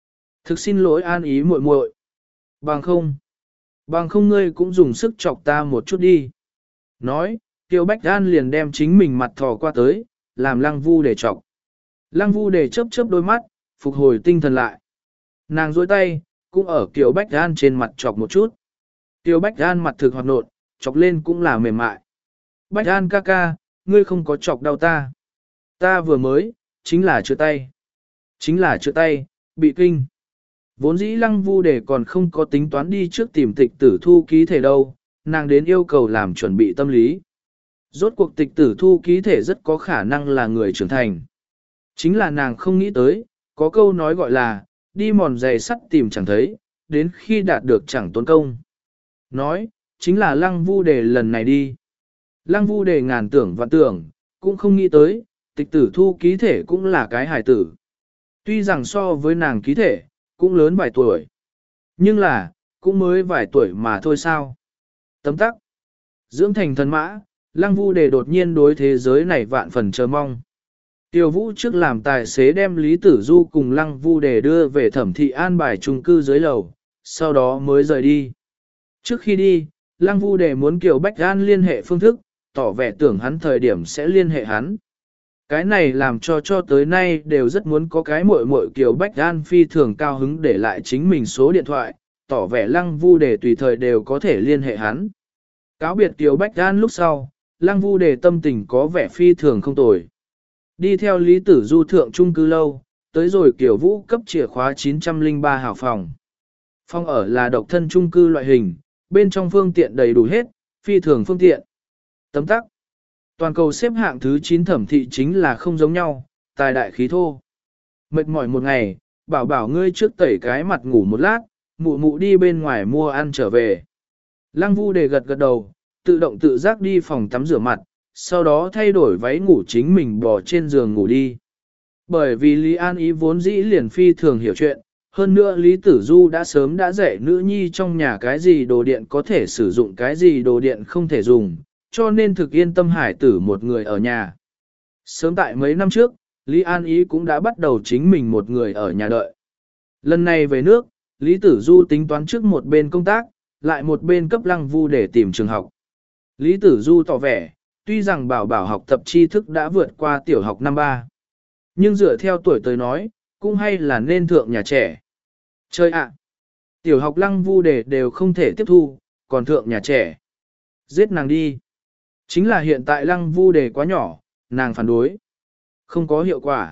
Thực xin lỗi An Ý muội muội. Bằng không. Bằng không ngươi cũng dùng sức chọc ta một chút đi. Nói, Tiêu Bách An liền đem chính mình mặt thò qua tới, làm Lăng Vu để chọc. Lăng Vu để chớp chớp đôi mắt, phục hồi tinh thần lại. Nàng duỗi tay, cũng ở Kiều Bách An trên mặt chọc một chút. Kiều Bách An mặt thực hoạt nộn, chọc lên cũng là mềm mại. Bách An ca ca, ngươi không có chọc đau ta. Ta vừa mới, chính là chữa tay. Chính là chữa tay, bị kinh. Vốn dĩ Lăng Vu để còn không có tính toán đi trước tìm tịch tử thu ký thể đâu, nàng đến yêu cầu làm chuẩn bị tâm lý. Rốt cuộc tịch tử thu ký thể rất có khả năng là người trưởng thành. Chính là nàng không nghĩ tới, có câu nói gọi là, đi mòn giày sắt tìm chẳng thấy, đến khi đạt được chẳng tốn công. Nói, chính là Lăng Vu đề lần này đi. Lăng Vu đề ngàn tưởng và tưởng, cũng không nghĩ tới, tịch tử thu ký thể cũng là cái hài tử. Tuy rằng so với nàng ký thể, cũng lớn vài tuổi. Nhưng là, cũng mới vài tuổi mà thôi sao. Tấm tắc. Dưỡng thành thần mã, Lăng Vu đề đột nhiên đối thế giới này vạn phần chờ mong. Tiêu Vũ trước làm tài xế đem Lý Tử Du cùng Lăng Vu đề đưa về thẩm thị an bài chung cư dưới lầu, sau đó mới rời đi. Trước khi đi, Lăng Vu đề muốn Kiều Bách An liên hệ phương thức, tỏ vẻ tưởng hắn thời điểm sẽ liên hệ hắn. Cái này làm cho cho tới nay đều rất muốn có cái muội muội Kiều Bách An phi thường cao hứng để lại chính mình số điện thoại, tỏ vẻ Lăng Vu đề tùy thời đều có thể liên hệ hắn. Cáo biệt Kiều Bách An lúc sau, Lăng Vu đề tâm tình có vẻ phi thường không tồi. Đi theo Lý Tử Du thượng trung cư lâu, tới rồi Kiều Vũ cấp chìa khóa chín trăm lẻ ba hào phòng. Phòng ở là độc thân trung cư loại hình, bên trong phương tiện đầy đủ hết, phi thường phương tiện. Tấm tắc. Toàn cầu xếp hạng thứ chín thẩm thị chính là không giống nhau, tài đại khí thô. Mệt mỏi một ngày, bảo bảo ngươi trước tẩy cái mặt ngủ một lát, mụ mụ đi bên ngoài mua ăn trở về. Lăng Vu đề gật gật đầu, tự động tự giác đi phòng tắm rửa mặt, sau đó thay đổi váy ngủ chính mình bò trên giường ngủ đi. Bởi vì Lý An Ý vốn dĩ liền phi thường hiểu chuyện, hơn nữa Lý Tử Du đã sớm đã dạy nữ nhi trong nhà cái gì đồ điện có thể sử dụng cái gì đồ điện không thể dùng, cho nên thực yên tâm hải tử một người ở nhà. Sớm tại mấy năm trước, Lý An Ý cũng đã bắt đầu chính mình một người ở nhà đợi. Lần này về nước, Lý Tử Du tính toán trước một bên công tác, lại một bên cấp Lăng Vu để tìm trường học. Lý Tử Du tỏ vẻ, tuy rằng bảo bảo học tập tri thức đã vượt qua tiểu học năm ba, nhưng dựa theo tuổi tới nói, cũng hay là nên thượng nhà trẻ. Chơi ạ! Tiểu học Lăng Vu để đều không thể tiếp thu, còn thượng nhà trẻ. Giết nàng đi! Chính là hiện tại Lăng Vu đề quá nhỏ, nàng phản đối. Không có hiệu quả.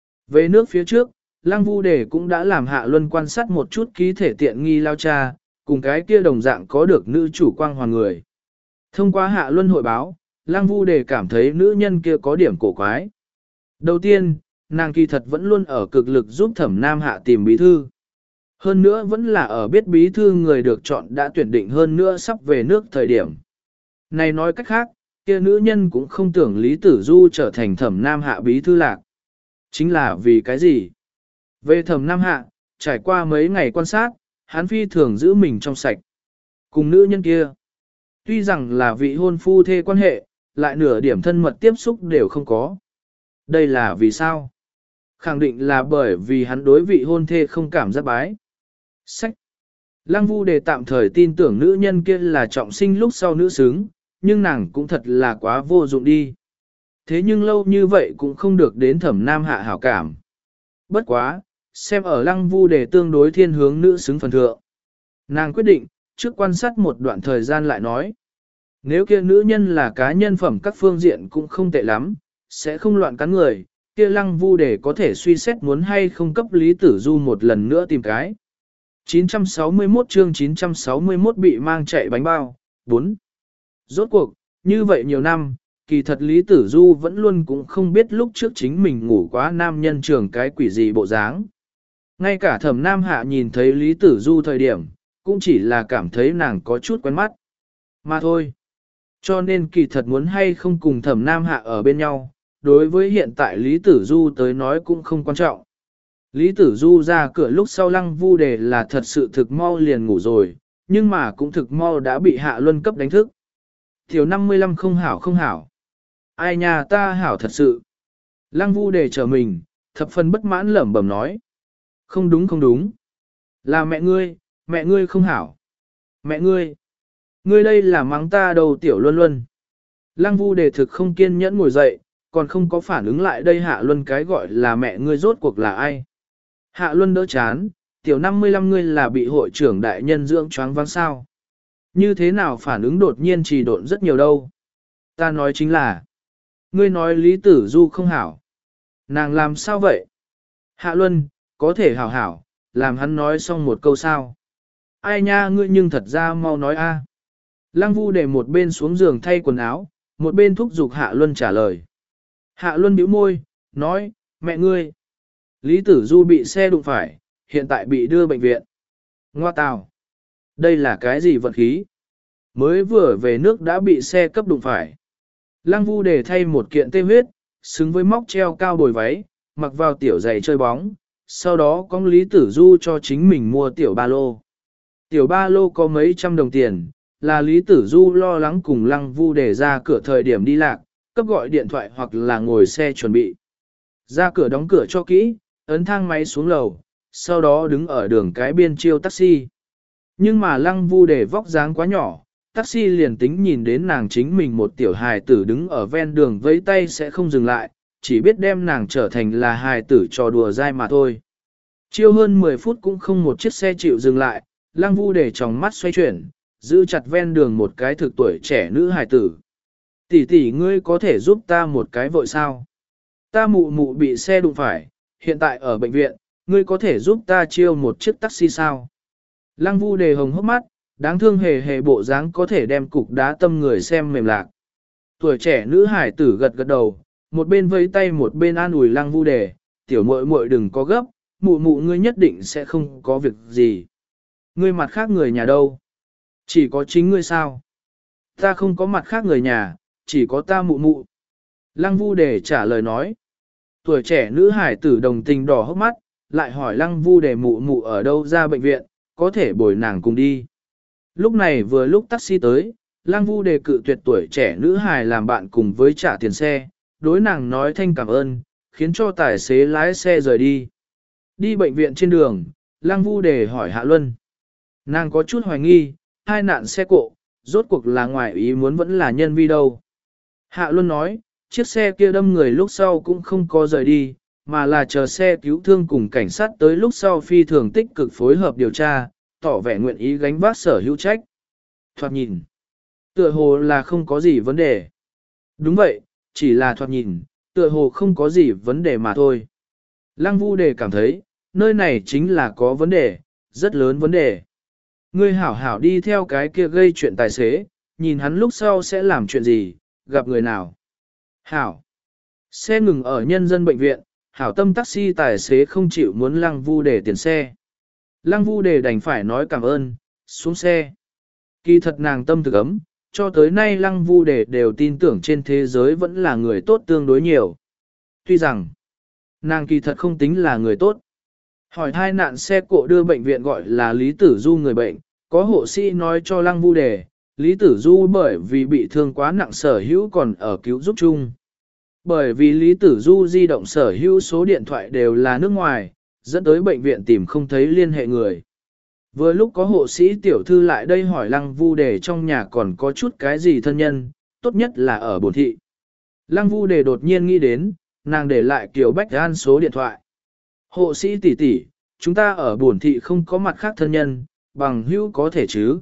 Về nước phía trước, Lăng Vu đề cũng đã làm Hạ Luân quan sát một chút ký thể tiện nghi lao cha, cùng cái kia đồng dạng có được nữ chủ quang hoàn người. Thông qua Hạ Luân hội báo, Lăng Vu đề cảm thấy nữ nhân kia có điểm cổ quái. Đầu tiên, nàng kỳ thật vẫn luôn ở cực lực giúp Thẩm Nam Hạ tìm bí thư. Hơn nữa vẫn là ở biết bí thư người được chọn đã tuyển định hơn nữa sắp về nước thời điểm. Này nói cách khác, kia nữ nhân cũng không tưởng Lý Tử Du trở thành Thẩm Nam Hạ bí thư lạc. Chính là vì cái gì? Về Thẩm Nam Hạ, trải qua mấy ngày quan sát, hắn phi thường giữ mình trong sạch. Cùng nữ nhân kia, tuy rằng là vị hôn phu thê quan hệ, lại nửa điểm thân mật tiếp xúc đều không có. Đây là vì sao? Khẳng định là bởi vì hắn đối vị hôn thê không cảm giác bái. Sách. Lăng Vu đề tạm thời tin tưởng nữ nhân kia là trọng sinh lúc sau nữ xứng, nhưng nàng cũng thật là quá vô dụng đi. Thế nhưng lâu như vậy cũng không được đến Thẩm Nam Hạ hảo cảm. Bất quá, xem ở Lăng Vu đề tương đối thiên hướng nữ xứng phần thượng. Nàng quyết định, trước quan sát một đoạn thời gian lại nói. Nếu kia nữ nhân là cá nhân phẩm các phương diện cũng không tệ lắm, sẽ không loạn cắn người, kia Lăng Vu đề có thể suy xét muốn hay không cấp Lý Tử Du một lần nữa tìm cái. chín trăm sáu mươi mốt chương chín trăm sáu mươi mốt bị mang chạy bánh bao, bốn. Rốt cuộc, như vậy nhiều năm, kỳ thật Lý Tử Du vẫn luôn cũng không biết lúc trước chính mình ngủ quá nam nhân trường cái quỷ gì bộ dáng. Ngay cả Thẩm Nam Hạ nhìn thấy Lý Tử Du thời điểm, cũng chỉ là cảm thấy nàng có chút quen mắt. Mà thôi. Cho nên kỳ thật muốn hay không cùng Thẩm Nam Hạ ở bên nhau, đối với hiện tại Lý Tử Du tới nói cũng không quan trọng. Lý Tử Du ra cửa lúc sau Lăng Vu đề là thật sự thực mau liền ngủ rồi, nhưng mà cũng thực mau đã bị Hạ Luân cấp đánh thức. Tiểu năm mươi lăm không hảo không hảo. Ai nhà ta hảo thật sự. Lăng Vu đề chờ mình, thập phần bất mãn lẩm bẩm nói. Không đúng không đúng. Là mẹ ngươi, mẹ ngươi không hảo. Mẹ ngươi, ngươi đây là mắng ta đầu tiểu luân luân. Lăng Vu đề thực không kiên nhẫn ngồi dậy, còn không có phản ứng lại đây Hạ Luân cái gọi là mẹ ngươi rốt cuộc là ai. Hạ Luân đỡ chán, tiểu năm mươi lăm ngươi là bị hội trưởng đại nhân dưỡng choáng váng sao. Như thế nào phản ứng đột nhiên trì độn rất nhiều đâu. Ta nói chính là, ngươi nói Lý Tử Du không hảo. Nàng làm sao vậy? Hạ Luân, có thể hảo hảo, làm hắn nói xong một câu sao. Ai nha ngươi nhưng thật ra mau nói a. Lăng Vu để một bên xuống giường thay quần áo, một bên thúc giục Hạ Luân trả lời. Hạ Luân bĩu môi, nói, mẹ ngươi. Lý Tử Du bị xe đụng phải, hiện tại bị đưa bệnh viện. Ngoa tào. Đây là cái gì vận khí? Mới vừa về nước đã bị xe cấp đụng phải. Lăng Vu để thay một kiện tê huyết, xứng với móc treo cao bồi váy, mặc vào tiểu giày chơi bóng, sau đó con Lý Tử Du cho chính mình mua tiểu ba lô. Tiểu ba lô có mấy trăm đồng tiền, là Lý Tử Du lo lắng cùng Lăng Vu để ra cửa thời điểm đi lạc, cấp gọi điện thoại hoặc là ngồi xe chuẩn bị. Ra cửa đóng cửa cho kỹ, ấn thang máy xuống lầu, sau đó đứng ở đường cái biên chiêu taxi. Nhưng mà Lăng Vu để vóc dáng quá nhỏ, taxi liền tính nhìn đến nàng chính mình một tiểu hài tử đứng ở ven đường vẫy tay sẽ không dừng lại, chỉ biết đem nàng trở thành là hài tử trò đùa dai mà thôi. Chiêu hơn mười phút cũng không một chiếc xe chịu dừng lại, Lăng Vu để tròng mắt xoay chuyển, giữ chặt ven đường một cái thực tuổi trẻ nữ hài tử. Tỷ tỷ ngươi có thể giúp ta một cái vội sao? Ta mụ mụ bị xe đụng phải, hiện tại ở bệnh viện, ngươi có thể giúp ta chiêu một chiếc taxi sao? Lăng Vu đề hồng hốc mắt, đáng thương hề hề bộ dáng có thể đem cục đá tâm người xem mềm lạc. Tuổi trẻ nữ hải tử gật gật đầu, một bên vẫy tay một bên an ủi Lăng Vu đề, tiểu muội muội đừng có gấp, mụ mụ ngươi nhất định sẽ không có việc gì. Ngươi mặt khác người nhà đâu? Chỉ có chính ngươi sao? Ta không có mặt khác người nhà, chỉ có ta mụ mụ. Lăng Vu đề trả lời nói. Tuổi trẻ nữ hải tử đồng tình đỏ hốc mắt, lại hỏi Lăng Vu đề mụ mụ ở đâu ra bệnh viện, có thể bồi nàng cùng đi. Lúc này vừa lúc taxi tới, Lăng Vu đề cự tuyệt tuổi trẻ nữ hài làm bạn cùng với trả tiền xe, đối nàng nói thanh cảm ơn, khiến cho tài xế lái xe rời đi. Đi bệnh viện trên đường, Lăng Vu đề hỏi Hạ Luân. Nàng có chút hoài nghi, hai nạn xe cộ, rốt cuộc là ngoài ý muốn vẫn là nhân vi đâu. Hạ Luân nói, chiếc xe kia đâm người lúc sau cũng không có rời đi, mà là chờ xe cứu thương cùng cảnh sát tới lúc sau phi thường tích cực phối hợp điều tra, tỏ vẻ nguyện ý gánh vác sở hữu trách. Thoạt nhìn, tựa hồ là không có gì vấn đề. Đúng vậy, chỉ là thoạt nhìn, tựa hồ không có gì vấn đề mà thôi. Lăng Vu đề cảm thấy, nơi này chính là có vấn đề, rất lớn vấn đề. Ngươi hảo hảo đi theo cái kia gây chuyện tài xế, nhìn hắn lúc sau sẽ làm chuyện gì, gặp người nào. Hảo. Xe ngừng ở nhân dân bệnh viện, hảo tâm taxi tài xế không chịu muốn Lăng Vu đề tiền xe. Lăng Vu đề đành phải nói cảm ơn, xuống xe. Kỳ thật nàng tâm thực ấm, cho tới nay Lăng Vu đề đều tin tưởng trên thế giới vẫn là người tốt tương đối nhiều. Tuy rằng, nàng kỳ thật không tính là người tốt. Hỏi thai nạn xe cộ đưa bệnh viện gọi là Lý Tử Du người bệnh, có hộ sĩ nói cho Lăng Vu đề, Lý Tử Du bởi vì bị thương quá nặng sở hữu còn ở cứu giúp chung. Bởi vì Lý Tử Du di động sở hữu số điện thoại đều là nước ngoài, dẫn tới bệnh viện tìm không thấy liên hệ người. Vừa lúc có hộ sĩ tiểu thư lại đây hỏi Lăng Vu đề trong nhà còn có chút cái gì thân nhân, tốt nhất là ở bổn thị. Lăng Vu đề đột nhiên nghĩ đến, nàng để lại Kiều Bách An số điện thoại. Hộ sĩ tỷ tỷ, chúng ta ở bổn thị không có mặt khác thân nhân, bằng hữu có thể chứ?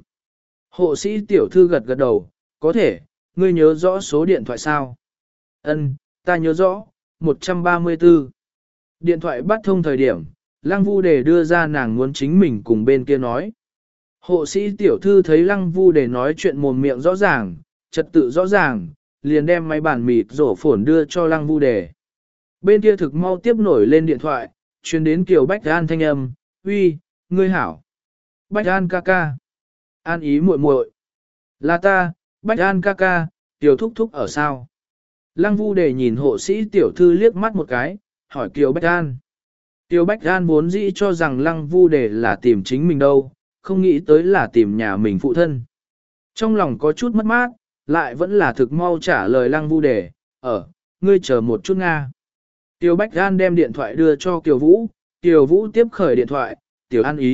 Hộ sĩ tiểu thư gật gật đầu, có thể, ngươi nhớ rõ số điện thoại sao? Ân, ta nhớ rõ, một trăm ba mươi tư. Điện thoại bắt thông thời điểm, Lăng Vu đề đưa ra nàng muốn chính mình cùng bên kia nói. Hộ sĩ tiểu thư thấy Lăng Vu đề nói chuyện mồm miệng rõ ràng, trật tự rõ ràng, liền đem máy bản mịt rổ phổn đưa cho Lăng Vu đề. Bên kia thực mau tiếp nổi lên điện thoại, truyền đến Kiều Bách An thanh âm, uy, ngươi hảo. Bách An ca ca. An ý muội muội. Là ta, Bách An ca ca, Kiều thúc thúc ở sao? Lăng Vu đề nhìn hộ sĩ tiểu thư liếc mắt một cái, hỏi Kiều Bách An. Kiều Bách An vốn dĩ cho rằng Lăng Vu đề là tìm chính mình đâu, không nghĩ tới là tìm nhà mình phụ thân. Trong lòng có chút mất mát, lại vẫn là thực mau trả lời Lăng Vu đề, ở, ngươi chờ một chút Nga. Kiều Bách An đem điện thoại đưa cho Kiều Vũ, Kiều Vũ tiếp khởi điện thoại, Tiểu An ý,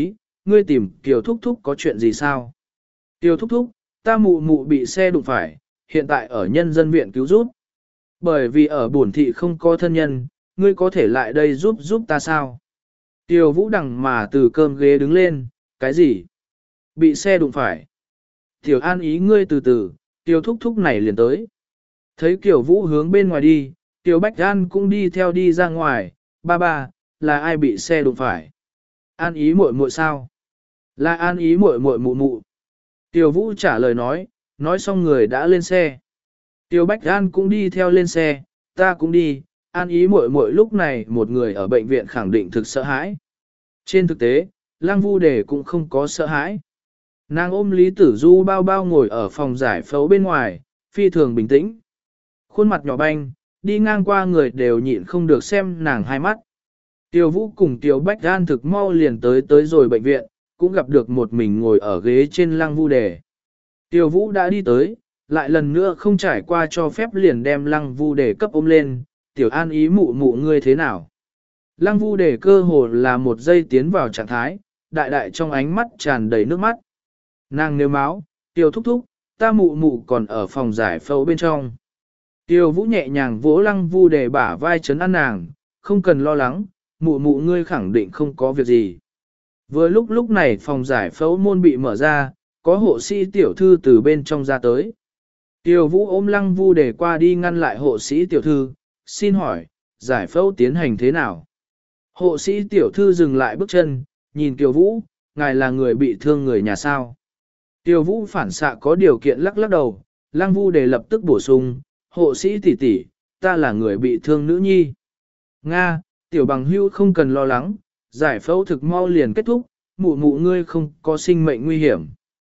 ngươi tìm Kiều Thúc Thúc có chuyện gì sao? Kiều Thúc Thúc, ta mụ mụ bị xe đụng phải, hiện tại ở nhân dân viện cứu giúp. Bởi vì ở bổn thị không có thân nhân, ngươi có thể lại đây giúp giúp ta sao? Tiêu Vũ đằng mà từ cơm ghế đứng lên, cái gì? Bị xe đụng phải. Tiểu An ý ngươi từ từ, Tiêu Thúc Thúc này liền tới. Thấy Kiều Vũ hướng bên ngoài đi, Tiêu Bách An cũng đi theo đi ra ngoài, ba ba, là ai bị xe đụng phải? An ý muội muội sao? Là An ý muội muội mụ mụ. Tiêu Vũ trả lời nói, nói xong người đã lên xe. Tiêu Bách An cũng đi theo lên xe, ta cũng đi, An ý muội muội lúc này một người ở bệnh viện khẳng định thực sợ hãi. Trên thực tế, Lăng Vu Đề cũng không có sợ hãi. Nàng ôm Lý Tử Du bao bao ngồi ở phòng giải phẫu bên ngoài, phi thường bình tĩnh. Khuôn mặt nhỏ banh, đi ngang qua người đều nhịn không được xem nàng hai mắt. Tiêu Vũ cùng Tiêu Bách An thực mau liền tới tới rồi bệnh viện, cũng gặp được một mình ngồi ở ghế trên Lăng Vu Đề. Tiêu Vũ đã đi tới, lại lần nữa không trải qua cho phép liền đem Lăng Vu Đề cấp ôm lên, Tiểu An ý mụ mụ ngươi thế nào? Lăng Vu Đề cơ hồ là một giây tiến vào trạng thái, đại đại trong ánh mắt tràn đầy nước mắt. Nàng nêu máu, Tiêu Thúc Thúc, ta mụ mụ còn ở phòng giải phẫu bên trong. Tiêu Vũ nhẹ nhàng vỗ Lăng Vu Đề bả vai chấn an nàng, không cần lo lắng, mụ mụ ngươi khẳng định không có việc gì. Vừa lúc lúc này phòng giải phẫu môn bị mở ra, có hộ sĩ tiểu thư từ bên trong ra tới. Tiêu Vũ ôm Lăng Vu Đề qua đi ngăn lại hộ sĩ tiểu thư, xin hỏi, giải phẫu tiến hành thế nào? Hộ sĩ tiểu thư dừng lại bước chân, nhìn Tiêu Vũ, ngài là người bị thương người nhà sao? Tiêu Vũ phản xạ có điều kiện lắc lắc đầu, Lăng Vu Đề lập tức bổ sung, hộ sĩ tỷ tỷ, ta là người bị thương nữ nhi. Nga, tiểu bằng hưu không cần lo lắng, giải phẫu thực mau liền kết thúc, mụ mụ ngươi không có sinh mệnh nguy hiểm.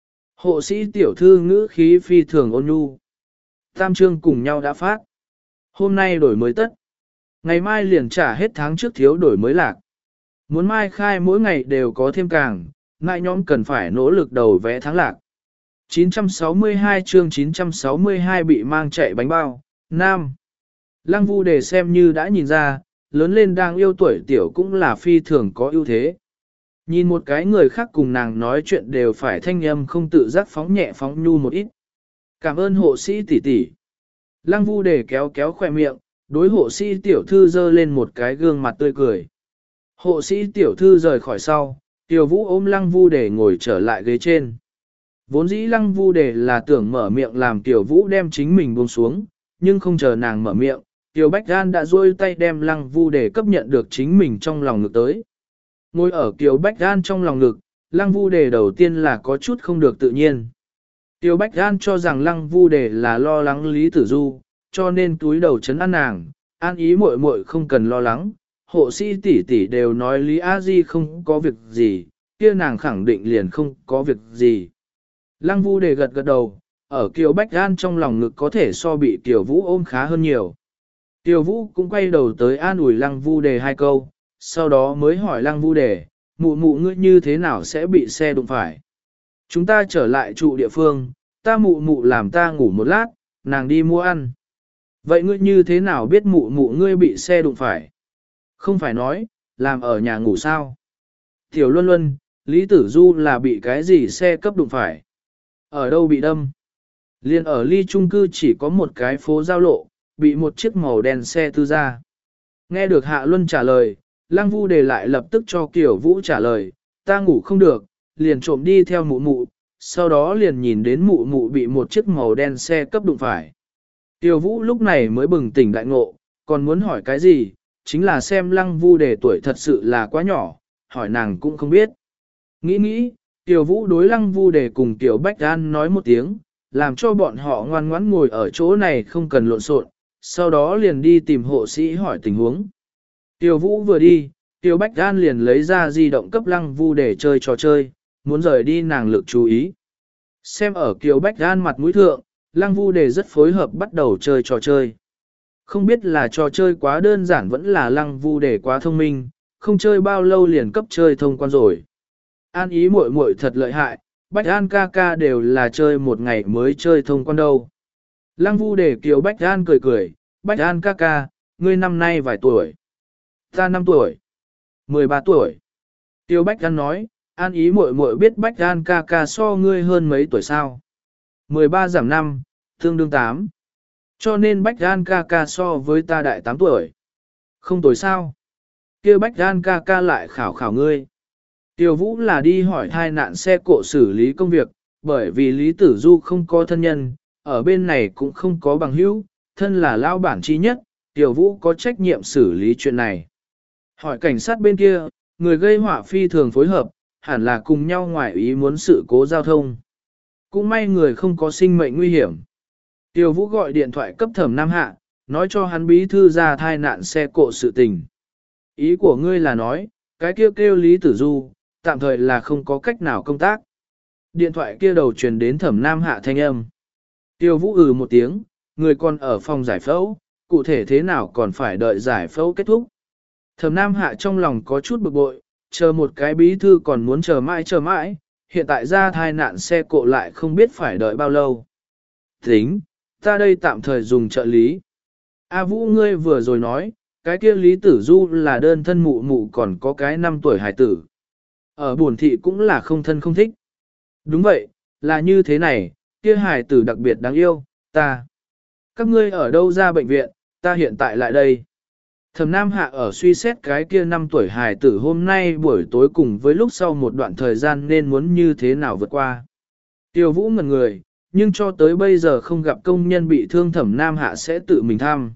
Hộ sĩ tiểu thư ngữ khí phi thường ôn nhu. Tam chương cùng nhau đã phát. Hôm nay đổi mới tất. Ngày mai liền trả hết tháng trước thiếu đổi mới lạc. Muốn mai khai mỗi ngày đều có thêm càng, ngại nhóm cần phải nỗ lực đầu vẽ tháng lạc. chín trăm sáu mươi hai chương chín trăm sáu mươi hai bị mang chạy bánh bao, Nam. Lăng Vu Đề xem như đã nhìn ra, lớn lên đang yêu tuổi tiểu cũng là phi thường có ưu thế. Nhìn một cái người khác cùng nàng nói chuyện đều phải thanh âm không tự giác phóng nhẹ phóng nhu một ít. Cảm ơn hộ sĩ tỷ tỷ. Lăng Vu Đề kéo kéo khỏe miệng, đối hộ sĩ tiểu thư dơ lên một cái gương mặt tươi cười. Hộ sĩ tiểu thư rời khỏi sau, Tiểu Vũ ôm Lăng Vu Đề ngồi trở lại ghế trên. Vốn dĩ Lăng Vu Đề là tưởng mở miệng làm Tiểu Vũ đem chính mình buông xuống, nhưng không chờ nàng mở miệng, Tiểu Bách Gan đã duỗi tay đem Lăng Vu Đề cấp nhận được chính mình trong lòng ngực tới. Ngồi ở Tiểu Bách Gan trong lòng ngực, Lăng Vu Đề đầu tiên là có chút không được tự nhiên. Tiểu Bách Gan cho rằng Lăng Vu Đề là lo lắng Lý Tử Du, cho nên túi đầu chấn an nàng, an ý muội muội không cần lo lắng, hộ sĩ tỷ tỷ đều nói Lý A Di không có việc gì, kia nàng khẳng định liền không có việc gì. Lăng Vu Đề gật gật đầu, ở Kiều Bách Gan trong lòng ngực có thể so bị Tiểu Vũ ôm khá hơn nhiều. Tiểu Vũ cũng quay đầu tới an ủi Lăng Vu Đề hai câu, sau đó mới hỏi Lăng Vu Đề, mụ mụ ngươi như thế nào sẽ bị xe đụng phải? Chúng ta trở lại trụ địa phương, ta mụ mụ làm ta ngủ một lát, nàng đi mua ăn. Vậy ngươi như thế nào biết mụ mụ ngươi bị xe đụng phải? Không phải nói, làm ở nhà ngủ sao? Tiểu Luân Luân, Lý Tử Du là bị cái gì xe cấp đụng phải? Ở đâu bị đâm? Liên ở ly trung cư chỉ có một cái phố giao lộ, bị một chiếc màu đen xe tư ra. Nghe được Hạ Luân trả lời, Lăng Vu Đề lại lập tức cho Kiều Vũ trả lời, ta ngủ không được, liền trộm đi theo mụ mụ, sau đó liền nhìn đến mụ mụ bị một chiếc màu đen xe cấp đụng phải. Kiều Vũ lúc này mới bừng tỉnh đại ngộ, còn muốn hỏi cái gì, chính là xem Lăng Vu Đề tuổi thật sự là quá nhỏ, hỏi nàng cũng không biết. Nghĩ nghĩ, Kiều Vũ đối Lăng Vu Đề cùng Tiểu Bách An nói một tiếng, làm cho bọn họ ngoan ngoãn ngồi ở chỗ này không cần lộn xộn, sau đó liền đi tìm hộ sĩ hỏi tình huống. Tiểu Vũ vừa đi, Tiểu Bách An liền lấy ra di động cấp Lăng Vu Đề chơi trò chơi, muốn rời đi nàng lực chú ý. Xem ở Tiểu Bách An mặt mũi thượng, Lăng Vu Đề rất phối hợp bắt đầu chơi trò chơi. Không biết là trò chơi quá đơn giản vẫn là Lăng Vu Đề quá thông minh, không chơi bao lâu liền cấp chơi thông quan rồi. An ý muội muội thật lợi hại, Bách An ca ca đều là chơi một ngày mới chơi thông quan đâu. Lăng Vu Đề Kiều Bách An cười cười, Bách An ca ca, ngươi năm nay vài tuổi? Ta năm tuổi. mười ba tuổi. Tiêu Bách An nói, An ý muội muội biết Bách An ca ca so ngươi hơn mấy tuổi sao? mười ba giảm năm, tương đương tám. Cho nên Bách An ca ca so với ta đại tám tuổi. Không tuổi sao? Kia Bách An ca ca lại khảo khảo ngươi. Tiêu Vũ là đi hỏi thai nạn xe cộ xử lý công việc, bởi vì Lý Tử Du không có thân nhân, ở bên này cũng không có bằng hữu, thân là lao bản chi nhất, Tiêu Vũ có trách nhiệm xử lý chuyện này. Hỏi cảnh sát bên kia, người gây họa phi thường phối hợp, hẳn là cùng nhau ngoài ý muốn sự cố giao thông. Cũng may người không có sinh mệnh nguy hiểm. Tiêu Vũ gọi điện thoại cấp Thẩm Nam Hạ, nói cho hắn bí thư ra thai nạn xe cộ sự tình. Ý của ngươi là nói, cái kêu kêu Lý Tử Du, tạm thời là không có cách nào công tác. Điện thoại kia đầu truyền đến Thẩm Nam Hạ thanh âm. Tiêu Vũ ừ một tiếng, người còn ở phòng giải phẫu, cụ thể thế nào còn phải đợi giải phẫu kết thúc. Thẩm Nam Hạ trong lòng có chút bực bội, chờ một cái bí thư còn muốn chờ mãi chờ mãi, hiện tại ra thai nạn xe cộ lại không biết phải đợi bao lâu. Tính, ta đây tạm thời dùng trợ lý. A Vũ ngươi vừa rồi nói, cái kia Lý Tử Du là đơn thân mụ mụ còn có cái năm tuổi hải tử. Ở buồn thị cũng là không thân không thích. Đúng vậy, là như thế này, kia hải tử đặc biệt đáng yêu, ta. Các ngươi ở đâu ra bệnh viện, ta hiện tại lại đây. Thẩm Nam Hạ ở suy xét cái kia năm tuổi hài tử hôm nay buổi tối cùng với lúc sau một đoạn thời gian nên muốn như thế nào vượt qua. Tiêu Vũ ngẩn người, nhưng cho tới bây giờ không gặp công nhân bị thương Thẩm Nam Hạ sẽ tự mình thăm.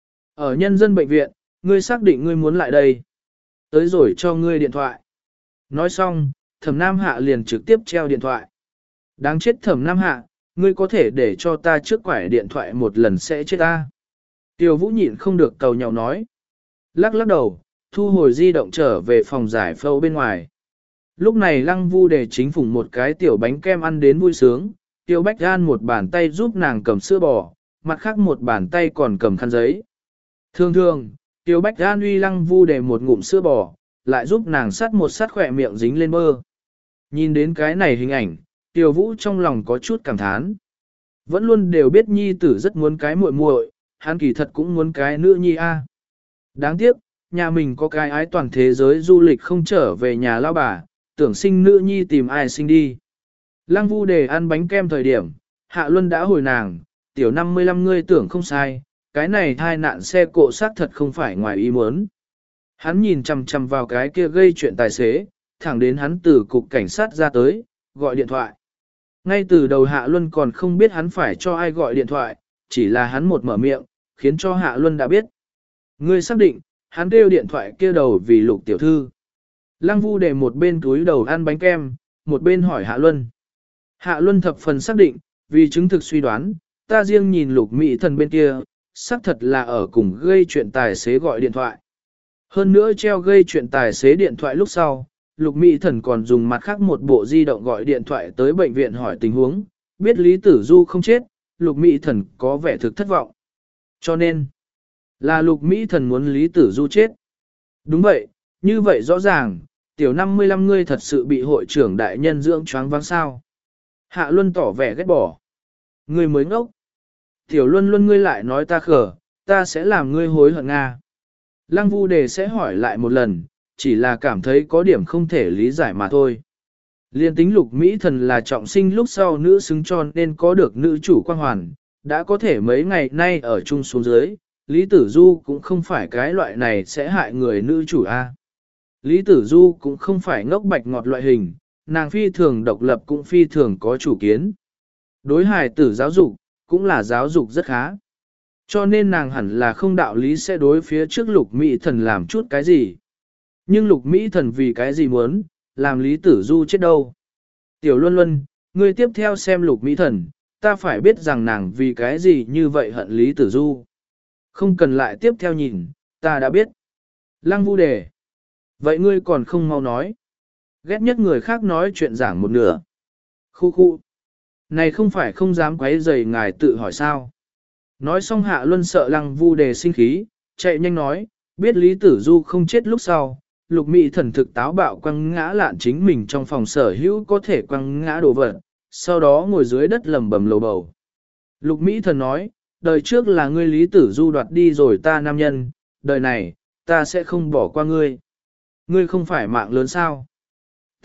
Ở nhân dân bệnh viện, ngươi xác định ngươi muốn lại đây. Tới rồi cho ngươi điện thoại. Nói xong, Thẩm Nam Hạ liền trực tiếp treo điện thoại. Đáng chết Thẩm Nam Hạ, ngươi có thể để cho ta trước quải điện thoại một lần sẽ chết ta. Tiêu Vũ nhịn không được cầu nhạo nói. Lắc lắc đầu, thu hồi di động trở về phòng giải phẫu bên ngoài. Lúc này Lăng Vu Đề chính phủ một cái tiểu bánh kem ăn đến vui sướng, Tiêu Bách Gan một bàn tay giúp nàng cầm sữa bò, mặt khác một bàn tay còn cầm khăn giấy. Thường thường, Tiêu Bách Gan uy Lăng Vu Đề một ngụm sữa bò, lại giúp nàng sắt một sắt khỏe miệng dính lên bơ. Nhìn đến cái này hình ảnh, Tiêu Vũ trong lòng có chút cảm thán. Vẫn luôn đều biết nhi tử rất muốn cái muội muội, hắn kỳ thật cũng muốn cái nữ nhi a. Đáng tiếc, nhà mình có cái ái toàn thế giới du lịch không trở về nhà lao bà, tưởng sinh nữ nhi tìm ai sinh đi. Lăng Vu Đề ăn bánh kem thời điểm, Hạ Luân đã hồi nàng, tiểu năm mươi lăm ngươi tưởng không sai, cái này thai nạn xe cộ xác thật không phải ngoài ý muốn. Hắn nhìn chằm chằm vào cái kia gây chuyện tài xế, thẳng đến hắn từ cục cảnh sát ra tới, gọi điện thoại. Ngay từ đầu Hạ Luân còn không biết hắn phải cho ai gọi điện thoại, chỉ là hắn một mở miệng, khiến cho Hạ Luân đã biết. Ngươi xác định, hắn kêu điện thoại kia đầu vì Lục tiểu thư. Lăng Vu Đề một bên túi đầu ăn bánh kem, một bên hỏi Hạ Luân. Hạ Luân thập phần xác định, vì chứng thực suy đoán, ta riêng nhìn Lục Mỹ Thần bên kia, xác thật là ở cùng gây chuyện tài xế gọi điện thoại. Hơn nữa treo gây chuyện tài xế điện thoại lúc sau, Lục Mỹ Thần còn dùng mặt khác một bộ di động gọi điện thoại tới bệnh viện hỏi tình huống, biết Lý Tử Du không chết, Lục Mỹ Thần có vẻ thực thất vọng. Cho nên, là Lục Mỹ Thần muốn Lý Tử Du chết. Đúng vậy, như vậy rõ ràng, tiểu năm mươi lăm ngươi thật sự bị hội trưởng đại nhân dưỡng choáng váng sao. Hạ Luân tỏ vẻ ghét bỏ. Ngươi mới ngốc. Tiểu Luân Luân ngươi lại nói ta khờ, ta sẽ làm ngươi hối hận Nga. Lăng Vu Đề sẽ hỏi lại một lần, chỉ là cảm thấy có điểm không thể lý giải mà thôi. Liên tính Lục Mỹ Thần là trọng sinh lúc sau nữ xứng cho nên có được nữ chủ quan hoàn, đã có thể mấy ngày nay ở chung xuống dưới, Lý Tử Du cũng không phải cái loại này sẽ hại người nữ chủ A. Lý Tử Du cũng không phải ngốc bạch ngọt loại hình, nàng phi thường độc lập cũng phi thường có chủ kiến. Đối hài tử giáo dục, cũng là giáo dục rất khá. Cho nên nàng hẳn là không đạo lý sẽ đối phía trước Lục Mỹ Thần làm chút cái gì. Nhưng Lục Mỹ Thần vì cái gì muốn, làm Lý Tử Du chết đâu. Tiểu Luân Luân, ngươi tiếp theo xem Lục Mỹ Thần, ta phải biết rằng nàng vì cái gì như vậy hận Lý Tử Du. Không cần lại tiếp theo nhìn, ta đã biết. Lăng Vu Đề. Vậy ngươi còn không mau nói. Ghét nhất người khác nói chuyện giảng một nửa. Khu khu. Này không phải không dám quấy rầy ngài tự hỏi sao. Nói xong Hạ Luân sợ Lăng Vu Đề sinh khí, chạy nhanh nói, biết Lý Tử Du không chết lúc sau. Lục Mỹ Thần thực táo bạo quăng ngã lạn chính mình trong phòng sở hữu có thể quăng ngã đồ vật, sau đó ngồi dưới đất lầm bầm lầu bầu. Lục Mỹ Thần nói, đời trước là ngươi Lý Tử Du đoạt đi rồi ta nam nhân, đời này, ta sẽ không bỏ qua ngươi. Ngươi không phải mạng lớn sao?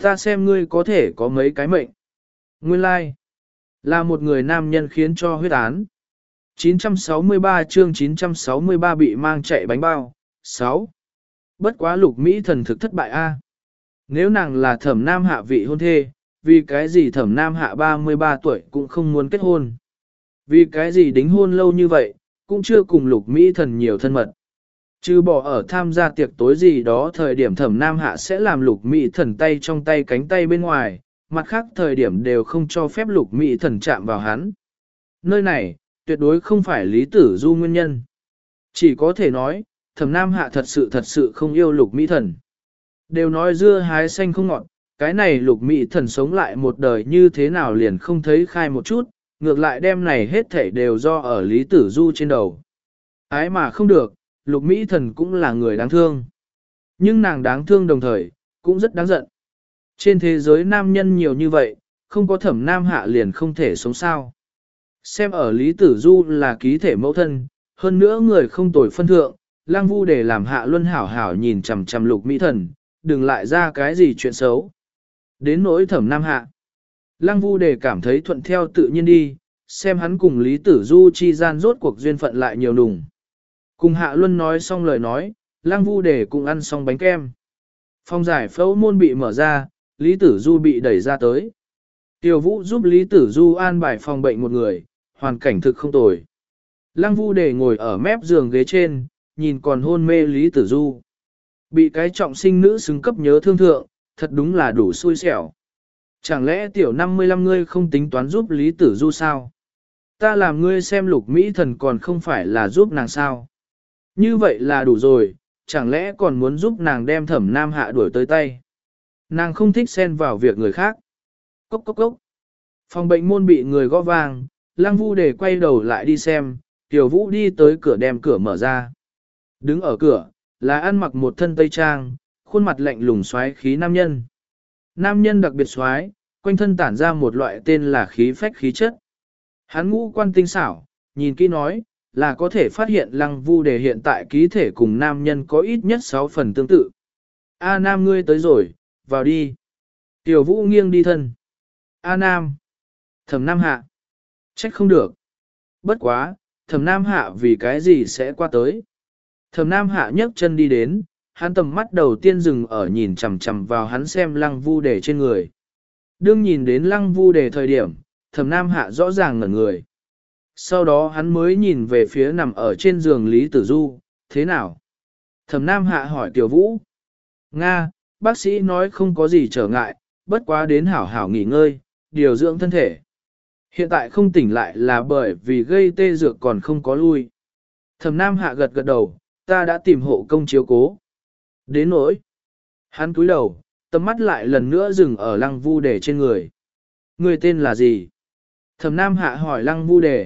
Ta xem ngươi có thể có mấy cái mệnh. Nguyên lai, like, là một người nam nhân khiến cho huyết án. chín trăm sáu mươi ba chương chín trăm sáu mươi ba bị mang chạy bánh bao. sáu. Bất quá Lục Mỹ Thần thực thất bại a. Nếu nàng là Thẩm Nam Hạ vị hôn thê, vì cái gì Thẩm Nam Hạ ba mươi ba tuổi cũng không muốn kết hôn? Vì cái gì đính hôn lâu như vậy, cũng chưa cùng Lục Mỹ Thần nhiều thân mật? Chứ bỏ ở tham gia tiệc tối gì đó thời điểm Thẩm Nam Hạ sẽ làm Lục Mỹ Thần tay trong tay cánh tay bên ngoài, mặt khác thời điểm đều không cho phép Lục Mỹ Thần chạm vào hắn. Nơi này, tuyệt đối không phải Lý Tử Du nguyên nhân. Chỉ có thể nói, Thẩm Nam Hạ thật sự thật sự không yêu Lục Mỹ Thần. Đều nói dưa hái xanh không ngọt, cái này Lục Mỹ Thần sống lại một đời như thế nào liền không thấy khai một chút, ngược lại đem này hết thảy đều do ở Lý Tử Du trên đầu. Ái mà không được, Lục Mỹ Thần cũng là người đáng thương. Nhưng nàng đáng thương đồng thời, cũng rất đáng giận. Trên thế giới nam nhân nhiều như vậy, không có Thẩm Nam Hạ liền không thể sống sao. Xem ở Lý Tử Du là ký thể mẫu thân, hơn nữa người không tồi phân thượng, Lăng Vu để làm Hạ Luân hảo hảo nhìn chằm chằm Lục Mỹ Thần, đừng lại ra cái gì chuyện xấu. Đến nỗi Thẩm Nam Hạ, Lăng Vu để cảm thấy thuận theo tự nhiên đi, xem hắn cùng Lý Tử Du chi gian rốt cuộc duyên phận lại nhiều nùng. Cùng Hạ Luân nói xong lời nói, Lăng Vu để cũng ăn xong bánh kem. Phòng giải phẫu môn bị mở ra, Lý Tử Du bị đẩy ra tới. Tiểu Vũ giúp Lý Tử Du an bài phòng bệnh một người, hoàn cảnh thực không tồi. Lăng Vu để ngồi ở mép giường ghế trên, nhìn còn hôn mê Lý Tử Du. Bị cái trọng sinh nữ xứng cấp nhớ thương thượng, thật đúng là đủ xui xẻo. Chẳng lẽ tiểu năm mươi lăm ngươi không tính toán giúp Lý Tử Du sao? Ta làm ngươi xem Lục Mỹ Thần còn không phải là giúp nàng sao? Như vậy là đủ rồi, chẳng lẽ còn muốn giúp nàng đem Thẩm Nam Hạ đuổi tới tay? Nàng không thích xen vào việc người khác. Cốc cốc cốc. Phòng bệnh môn bị người gõ vang, Lăng Vu để quay đầu lại đi xem, Tiểu Vũ đi tới cửa đem cửa mở ra. Đứng ở cửa, là ăn mặc một thân tây trang, khuôn mặt lạnh lùng xoáy khí nam nhân. Nam nhân đặc biệt xoáy, quanh thân tản ra một loại tên là khí phách khí chất. Hắn ngũ quan tinh xảo, nhìn kỹ nói, là có thể phát hiện Lăng Vu để hiện tại ký thể cùng nam nhân có ít nhất sáu phần tương tự. A Nam ngươi tới rồi, vào đi. Tiểu Vũ nghiêng đi thân. A Nam. Thẩm Nam Hạ. Trách không được. Bất quá, Thẩm Nam Hạ vì cái gì sẽ qua tới. Thẩm Nam Hạ nhấc chân đi đến, hắn tầm mắt đầu tiên dừng ở nhìn chằm chằm vào hắn xem Lăng Vu để trên người. Đương nhìn đến Lăng Vu để thời điểm, Thẩm Nam Hạ rõ ràng ngẩn người. Sau đó hắn mới nhìn về phía nằm ở trên giường Lý Tử Du, thế nào? Thẩm Nam Hạ hỏi Tiểu Vũ. Nga, bác sĩ nói không có gì trở ngại, bất quá đến hảo hảo nghỉ ngơi, điều dưỡng thân thể. Hiện tại không tỉnh lại là bởi vì gây tê dược còn không có lui. Thẩm Nam Hạ gật gật đầu, ta đã tìm hộ công chiếu cố. Đến nỗi. Hắn cúi đầu, tầm mắt lại lần nữa dừng ở Lăng Vu Đề trên người. Người tên là gì? Thẩm Nam Hạ hỏi Lăng Vu Đề.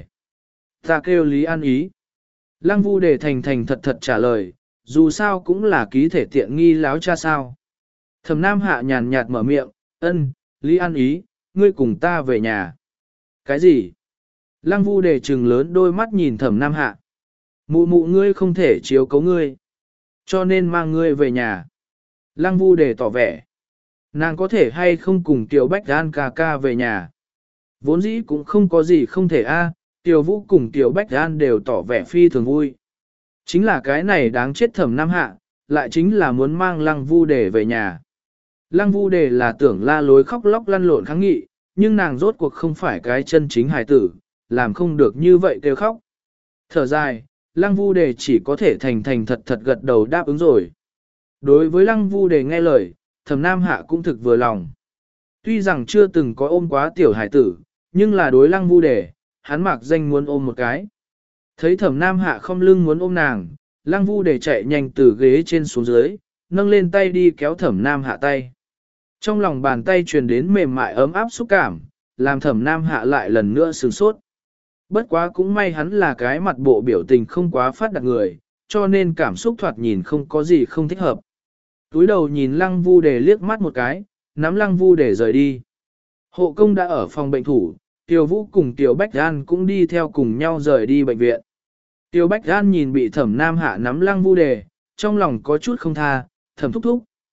Ta kêu Lý An Ý. Lăng Vu Đề thành thành thật thật trả lời, dù sao cũng là ký thể tiện nghi láo cha sao. Thẩm Nam Hạ nhàn nhạt mở miệng, ân, Lý An Ý, ngươi cùng ta về nhà. Cái gì? Lăng Vu Đề trừng lớn đôi mắt nhìn Thẩm Nam Hạ. Mụ mụ ngươi không thể chiếu cố ngươi, cho nên mang ngươi về nhà. Lăng Vu Đề tỏ vẻ, nàng có thể hay không cùng Tiểu Bách An ca ca về nhà. Vốn dĩ cũng không có gì không thể a, Tiểu Vũ cùng Tiểu Bách An đều tỏ vẻ phi thường vui. Chính là cái này đáng chết Thẩm Nam Hạ, lại chính là muốn mang Lăng Vu Đề về nhà. Lăng Vu Đề là tưởng la lối khóc lóc lăn lộn kháng nghị, nhưng nàng rốt cuộc không phải cái chân chính hài tử, làm không được như vậy kêu khóc. Thở dài, Lăng Vu Đề chỉ có thể thành thành thật thật gật đầu đáp ứng rồi. Đối với Lăng Vu Đề nghe lời, Thẩm Nam Hạ cũng thực vừa lòng. Tuy rằng chưa từng có ôm quá tiểu hải tử, nhưng là đối Lăng Vu Đề, hắn mặc danh muốn ôm một cái. Thấy Thẩm Nam Hạ không lưng muốn ôm nàng, Lăng Vu Đề chạy nhanh từ ghế trên xuống dưới, nâng lên tay đi kéo Thẩm Nam Hạ tay. Trong lòng bàn tay truyền đến mềm mại ấm áp xúc cảm, làm Thẩm Nam Hạ lại lần nữa sửng sốt. Bất quá cũng may hắn là cái mặt bộ biểu tình không quá phát đạt người, cho nên cảm xúc thoạt nhìn không có gì không thích hợp. Túi đầu nhìn Lăng Vu Đề liếc mắt một cái, nắm Lăng Vu Đề rời đi. Hộ công đã ở phòng bệnh thủ, Tiểu Vũ cùng Tiểu Bách An cũng đi theo cùng nhau rời đi bệnh viện. Tiểu Bách An nhìn bị Thẩm Nam Hạ nắm Lăng Vu Đề, trong lòng có chút không tha, Thẩm thúc thúc,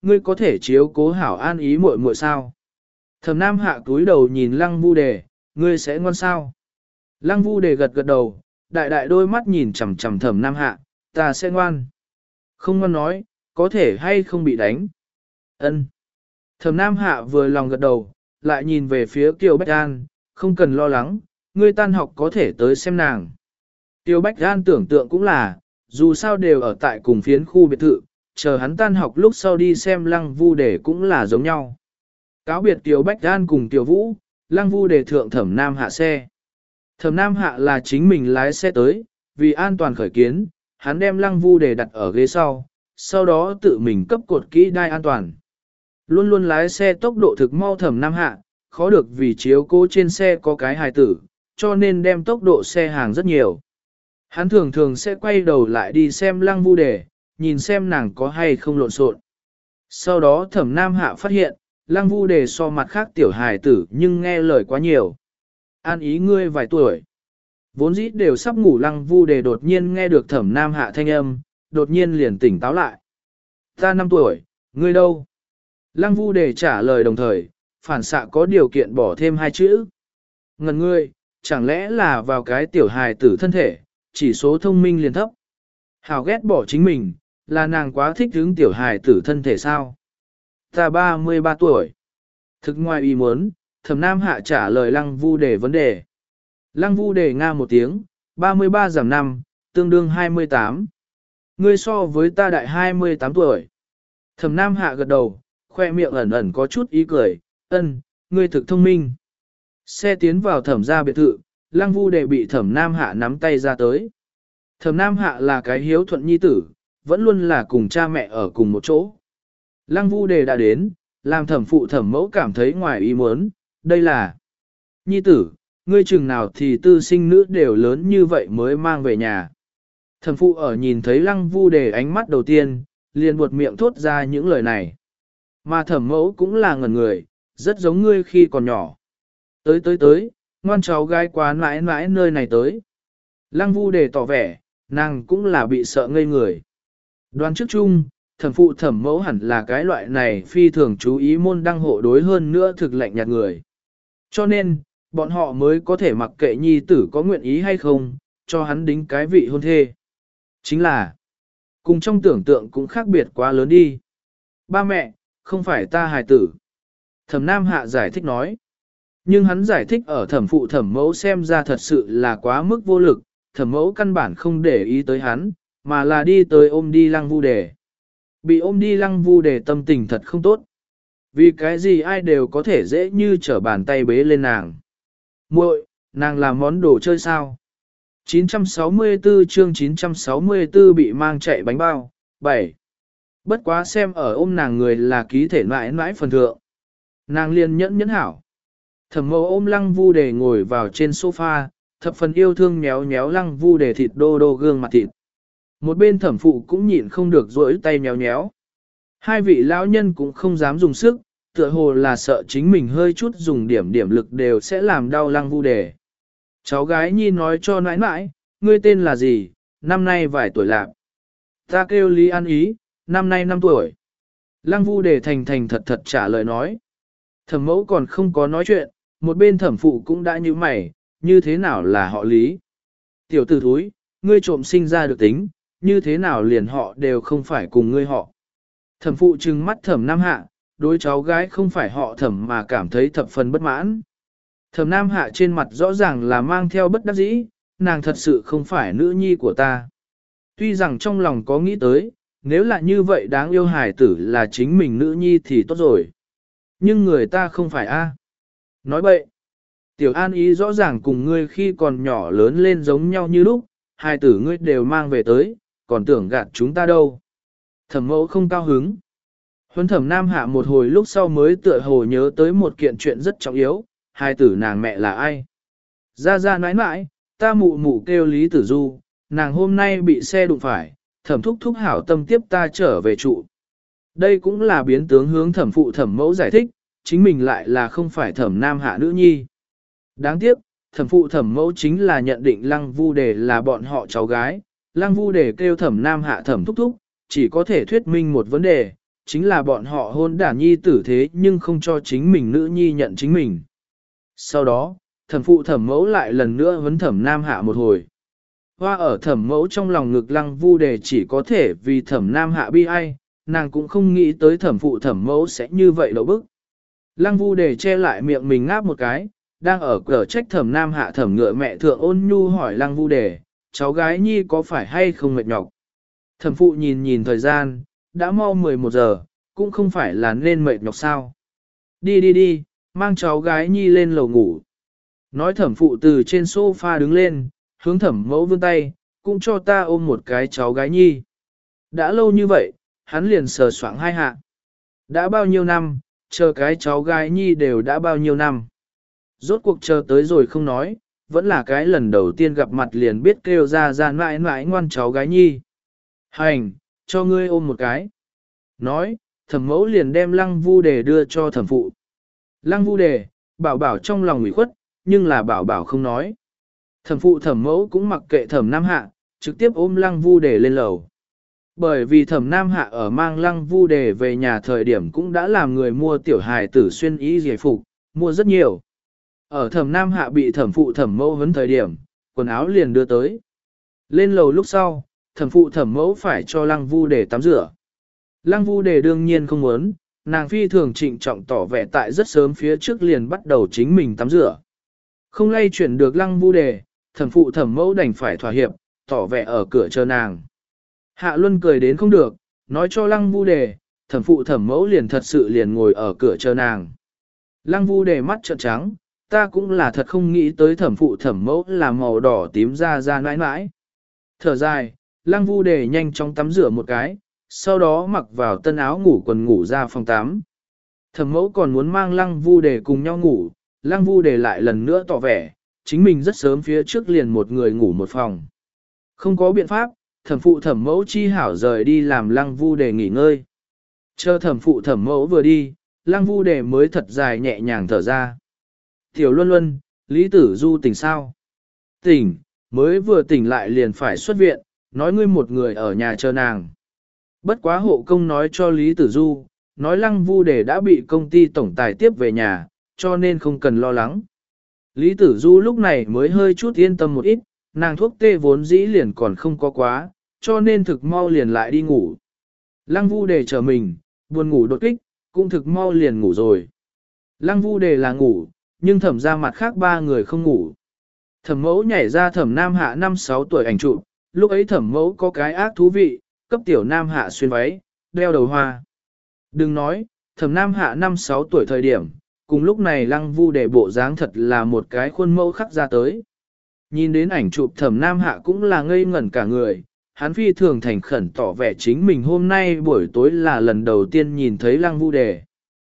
ngươi có thể chiếu cố hảo an ý muội muội sao? Thẩm Nam Hạ cúi đầu nhìn Lăng Vu Đề, ngươi sẽ ngoan sao? Lăng Vu Đề gật gật đầu, đại đại đôi mắt nhìn chằm chằm Thẩm Nam Hạ, ta sẽ ngoan. Không ngoan nói, có thể hay không bị đánh? Ân. Thẩm Nam Hạ vừa lòng gật đầu, lại nhìn về phía Kiều Bách An, không cần lo lắng, ngươi tan học có thể tới xem nàng. Kiều Bách An tưởng tượng cũng là, dù sao đều ở tại cùng phiến khu biệt thự, chờ hắn tan học lúc sau đi xem Lăng Vu Đề cũng là giống nhau. Cáo biệt Kiều Bách An cùng Kiều Vũ, Lăng Vu Đề thượng Thẩm Nam Hạ xe. Thẩm Nam Hạ là chính mình lái xe tới, vì an toàn khởi kiến, hắn đem Lăng Vu Đề đặt ở ghế sau, sau đó tự mình cấp cột kỹ đai an toàn. Luôn luôn lái xe tốc độ thực mau Thẩm Nam Hạ, khó được vì chiếu cố trên xe có cái hài tử, cho nên đem tốc độ xe hàng rất nhiều. Hắn thường thường sẽ quay đầu lại đi xem Lăng Vu Đề, nhìn xem nàng có hay không lộn xộn. Sau đó Thẩm Nam Hạ phát hiện, Lăng Vu Đề so mặt khác tiểu hài tử nhưng nghe lời quá nhiều. An ý ngươi vài tuổi. Vốn dĩ đều sắp ngủ Lăng Vu Đề đột nhiên nghe được Thẩm Nam Hạ thanh âm, đột nhiên liền tỉnh táo lại. Ta năm tuổi, ngươi đâu? Lăng Vu Đề trả lời đồng thời, phản xạ có điều kiện bỏ thêm hai chữ. Ngần ngươi, chẳng lẽ là vào cái tiểu hài tử thân thể, chỉ số thông minh liền thấp. Hảo ghét bỏ chính mình, là nàng quá thích hứng tiểu hài tử thân thể sao? Ta ba mươi ba tuổi. Thực ngoài ý muốn, Thẩm Nam Hạ trả lời Lăng Vu Đề vấn đề. Lăng Vu Đề nga một tiếng, ba mươi ba giảm năm, tương đương hai mươi tám. Ngươi so với ta đại hai mươi tám tuổi. Thẩm Nam Hạ gật đầu, khoe miệng ẩn ẩn có chút ý cười, ân, ngươi thực thông minh. Xe tiến vào Thẩm gia biệt thự, Lăng Vu Đề bị Thẩm Nam Hạ nắm tay ra tới. Thẩm Nam Hạ là cái hiếu thuận nhi tử, vẫn luôn là cùng cha mẹ ở cùng một chỗ. Lăng Vu Đề đã đến, làm thẩm phụ thẩm mẫu cảm thấy ngoài ý muốn, đây là nhi tử, ngươi chừng nào thì tư sinh nữ đều lớn như vậy mới mang về nhà. Thẩm phụ ở nhìn thấy Lăng Vu Đề ánh mắt đầu tiên, liền buột miệng thốt ra những lời này. Mà thẩm mẫu cũng là ngẩn người, rất giống ngươi khi còn nhỏ. Tới tới tới, ngoan cháu gái quá mãi mãi nơi này tới. Lăng Vu Đề tỏ vẻ, nàng cũng là bị sợ ngây người. Đoán trước chung, thẩm phụ thẩm mẫu hẳn là cái loại này phi thường chú ý môn đăng hộ đối hơn nữa thực lạnh nhạt người. Cho nên, bọn họ mới có thể mặc kệ nhi tử có nguyện ý hay không, cho hắn đính cái vị hôn thê. Chính là, cùng trong tưởng tượng cũng khác biệt quá lớn đi. Ba mẹ, không phải ta hài tử. Thẩm Nam Hạ giải thích nói. Nhưng hắn giải thích ở thẩm phụ thẩm mẫu xem ra thật sự là quá mức vô lực, thẩm mẫu căn bản không để ý tới hắn, mà là đi tới ôm đi Lăng Vu Đề. Bị ôm đi Lăng Vu Đề tâm tình thật không tốt. Vì cái gì ai đều có thể dễ như trở bàn tay bế lên nàng. Muội, nàng làm món đồ chơi sao? chín trăm sáu mươi tư chương chín trăm sáu mươi tư bị mang chạy bánh bao, bảy. Bất quá xem ở ôm nàng người là ký thể mãi mãi phần thượng. Nàng liền nhẫn nhẫn hảo. Thẩm mẫu ôm Lăng Vu Đề ngồi vào trên sofa, thập phần yêu thương nhéo nhéo Lăng Vu Đề thịt đô đô gương mặt thịt. Một bên thẩm phụ cũng nhịn không được rỗi tay nhéo nhéo. Hai vị lão nhân cũng không dám dùng sức, tựa hồ là sợ chính mình hơi chút dùng điểm điểm lực đều sẽ làm đau Lăng Vu Đề. Cháu gái nhi nói cho nãi nãi, ngươi tên là gì, năm nay vài tuổi lạc. Ta kêu Lý An Ý, năm nay năm tuổi. Lăng Vu Đề thành thành thật thật trả lời nói. Thẩm mẫu còn không có nói chuyện, một bên thẩm phụ cũng đã như mày, như thế nào là họ Lý. Tiểu tử thúi, ngươi trộm sinh ra được tính, như thế nào liền họ đều không phải cùng ngươi họ. Thẩm phụ trừng mắt Thẩm Nam Hạ, đối cháu gái không phải họ Thẩm mà cảm thấy thập phần bất mãn. Thẩm Nam Hạ trên mặt rõ ràng là mang theo bất đắc dĩ, nàng thật sự không phải nữ nhi của ta. Tuy rằng trong lòng có nghĩ tới, nếu là như vậy đáng yêu hài tử là chính mình nữ nhi thì tốt rồi. Nhưng người ta không phải a. Nói bậy. Tiểu An Ý rõ ràng cùng ngươi khi còn nhỏ lớn lên giống nhau như lúc, hai tử ngươi đều mang về tới, còn tưởng gạt chúng ta đâu. Thẩm mẫu không cao hứng. Huấn Thẩm Nam Hạ một hồi lúc sau mới tựa hồ nhớ tới một kiện chuyện rất trọng yếu, hai tử nàng mẹ là ai. Ra ra nãi nãi, ta mụ mụ kêu Lý Tử Du, nàng hôm nay bị xe đụng phải, thẩm thúc thúc hảo tâm tiếp ta trở về trụ. Đây cũng là biến tướng hướng thẩm phụ thẩm mẫu giải thích, chính mình lại là không phải Thẩm Nam Hạ nữ nhi. Đáng tiếc, thẩm phụ thẩm mẫu chính là nhận định Lăng Vu Đề là bọn họ cháu gái, Lăng Vu Đề kêu Thẩm Nam Hạ thẩm thúc thúc, chỉ có thể thuyết minh một vấn đề, chính là bọn họ hôn đản nhi tử thế nhưng không cho chính mình nữ nhi nhận chính mình. Sau đó, thẩm phụ thẩm mẫu lại lần nữa vấn thẩm nam hạ một hồi. Hoa ở thẩm mẫu trong lòng ngực lăng vu đề chỉ có thể vì thẩm nam hạ bi ai, nàng cũng không nghĩ tới thẩm phụ thẩm mẫu sẽ như vậy đậu bức. Lăng vu đề che lại miệng mình ngáp một cái, đang ở cửa trách thẩm nam hạ thẩm ngựa mẹ thượng ôn nhu hỏi lăng vu đề, cháu gái nhi có phải hay không mệt nhọc. Thẩm phụ nhìn nhìn thời gian, đã mau mười một giờ, cũng không phải là nên mệt nhọc sao. Đi đi đi, mang cháu gái nhi lên lầu ngủ. Nói thẩm phụ từ trên sofa đứng lên, hướng thẩm mẫu vươn tay, cũng cho ta ôm một cái cháu gái nhi. Đã lâu như vậy, hắn liền sờ soạng hai hạ. Đã bao nhiêu năm, chờ cái cháu gái nhi đều đã bao nhiêu năm. Rốt cuộc chờ tới rồi không nói, vẫn là cái lần đầu tiên gặp mặt liền biết kêu ra ra mãi mãi ngoan cháu gái nhi. Hành, cho ngươi ôm một cái. Nói, thẩm mẫu liền đem lăng vu đề đưa cho thẩm phụ. Lăng vu đề, bảo bảo trong lòng ủy khuất, nhưng là bảo bảo không nói. Thẩm phụ thẩm mẫu cũng mặc kệ thẩm nam hạ, trực tiếp ôm lăng vu đề lên lầu. Bởi vì thẩm nam hạ ở mang lăng vu đề về nhà thời điểm cũng đã làm người mua tiểu hài tử xuyên y giải phục, mua rất nhiều. Ở thẩm nam hạ bị thẩm phụ thẩm mẫu vấn thời điểm, quần áo liền đưa tới. Lên lầu lúc sau, thẩm phụ thẩm mẫu phải cho lăng vu đề tắm rửa. Lăng vu đề đương nhiên không muốn, nàng phi thường trịnh trọng tỏ vẻ tại rất sớm phía trước liền bắt đầu chính mình tắm rửa. Không lay chuyển được lăng vu đề, thẩm phụ thẩm mẫu đành phải thỏa hiệp, tỏ vẻ ở cửa chờ nàng. Hạ Luân cười đến không được, nói cho lăng vu đề, thẩm phụ thẩm mẫu liền thật sự liền ngồi ở cửa chờ nàng. Lăng vu đề mắt trợn trắng, ta cũng là thật không nghĩ tới thẩm phụ thẩm mẫu là màu đỏ tím ra ra nãi nãi. Thở dài, lăng vu đề nhanh chóng tắm rửa một cái, sau đó mặc vào tân áo ngủ quần ngủ ra phòng tắm. Thẩm mẫu còn muốn mang lăng vu đề cùng nhau ngủ, lăng vu đề lại lần nữa tỏ vẻ, chính mình rất sớm phía trước liền một người ngủ một phòng. Không có biện pháp, thẩm phụ thẩm mẫu chi hảo rời đi làm lăng vu đề nghỉ ngơi. Chờ thẩm phụ thẩm mẫu vừa đi, lăng vu đề mới thật dài nhẹ nhàng thở ra. Tiểu Luân Luân, Lý Tử Du tỉnh sao? Tỉnh, mới vừa tỉnh lại liền phải xuất viện, nói ngươi một người ở nhà chờ nàng. Bất quá hộ công nói cho Lý Tử Du, nói lăng vu đề đã bị công ty tổng tài tiếp về nhà, cho nên không cần lo lắng. Lý Tử Du lúc này mới hơi chút yên tâm một ít, nàng thuốc tê vốn dĩ liền còn không có quá, cho nên thực mau liền lại đi ngủ. Lăng vu đề chờ mình, buồn ngủ đột kích, cũng thực mau liền ngủ rồi. Lăng vu đề là ngủ, nhưng thẩm ra mặt khác ba người không ngủ. Thẩm mẫu nhảy ra thẩm nam hạ năm sáu tuổi ảnh chụp, lúc ấy thẩm mẫu có cái ác thú vị, cấp tiểu nam hạ xuyên váy, đeo đầu hoa. Đừng nói, thẩm nam hạ năm sáu tuổi thời điểm, cùng lúc này lăng vu đề bộ dáng thật là một cái khuôn mẫu khắc ra tới. Nhìn đến ảnh chụp thẩm nam hạ cũng là ngây ngẩn cả người, hắn phi thường thành khẩn tỏ vẻ chính mình hôm nay buổi tối là lần đầu tiên nhìn thấy lăng vu đề.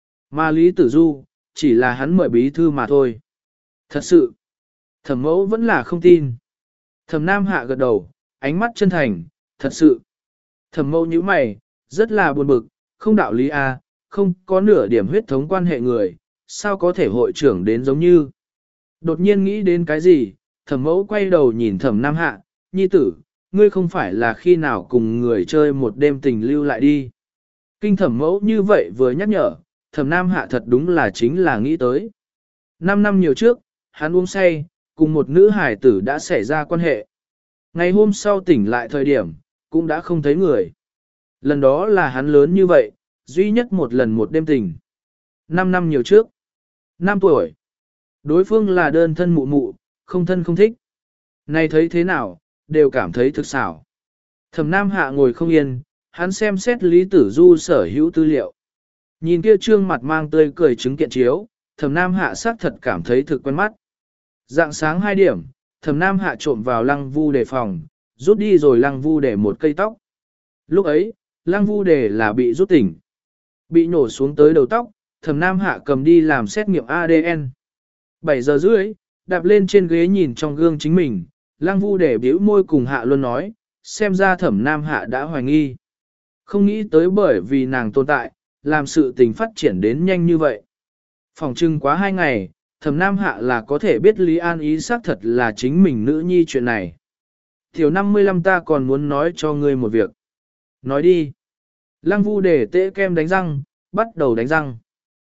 Mà Lý Tử Du, chỉ là hắn mời bí thư mà thôi. Thật sự, thẩm mẫu vẫn là không tin. Thẩm nam hạ gật đầu, ánh mắt chân thành, thật sự. Thẩm mẫu như mày, rất là buồn bực, không đạo lý a, không có nửa điểm huyết thống quan hệ người, sao có thể hội trưởng đến giống như. Đột nhiên nghĩ đến cái gì, thẩm mẫu quay đầu nhìn thẩm nam hạ, nhi tử, ngươi không phải là khi nào cùng người chơi một đêm tình lưu lại đi. Kinh thẩm mẫu như vậy vừa nhắc nhở, thẩm nam hạ thật đúng là chính là nghĩ tới. Năm năm nhiều trước, hắn uống say, cùng một nữ hải tử đã xảy ra quan hệ. Ngày hôm sau tỉnh lại thời điểm, cũng đã không thấy người. Lần đó là hắn lớn như vậy, duy nhất một lần một đêm tình. Năm năm nhiều trước. Năm tuổi. Đối phương là đơn thân mụ mụ, không thân không thích. Này thấy thế nào, đều cảm thấy thực xảo. Thẩm Nam Hạ ngồi không yên, hắn xem xét Lý Tử Du sở hữu tư liệu. Nhìn kia trương mặt mang tươi cười chứng kiện chiếu, Thẩm Nam Hạ xác thật cảm thấy thực quen mắt. Dạng sáng hai điểm, Thẩm Nam Hạ trộm vào Lăng Vu Đề phòng, rút đi rồi Lăng Vu Đề một cây tóc. Lúc ấy, Lăng Vu Đề là bị rút tỉnh. Bị nổ xuống tới đầu tóc, Thẩm Nam Hạ cầm đi làm xét nghiệm a đê en. bảy giờ rưỡi, đạp lên trên ghế nhìn trong gương chính mình, Lăng Vu Đề bĩu môi cùng Hạ Luân nói, xem ra Thẩm Nam Hạ đã hoài nghi. Không nghĩ tới bởi vì nàng tồn tại, làm sự tình phát triển đến nhanh như vậy. Phòng trưng quá hai ngày, Thẩm Nam Hạ là có thể biết Lý An Ý xác thật là chính mình nữ nhi chuyện này. Tiểu năm mươi lăm ta còn muốn nói cho ngươi một việc. Nói đi. Lăng Vu để tễ kem đánh răng, bắt đầu đánh răng.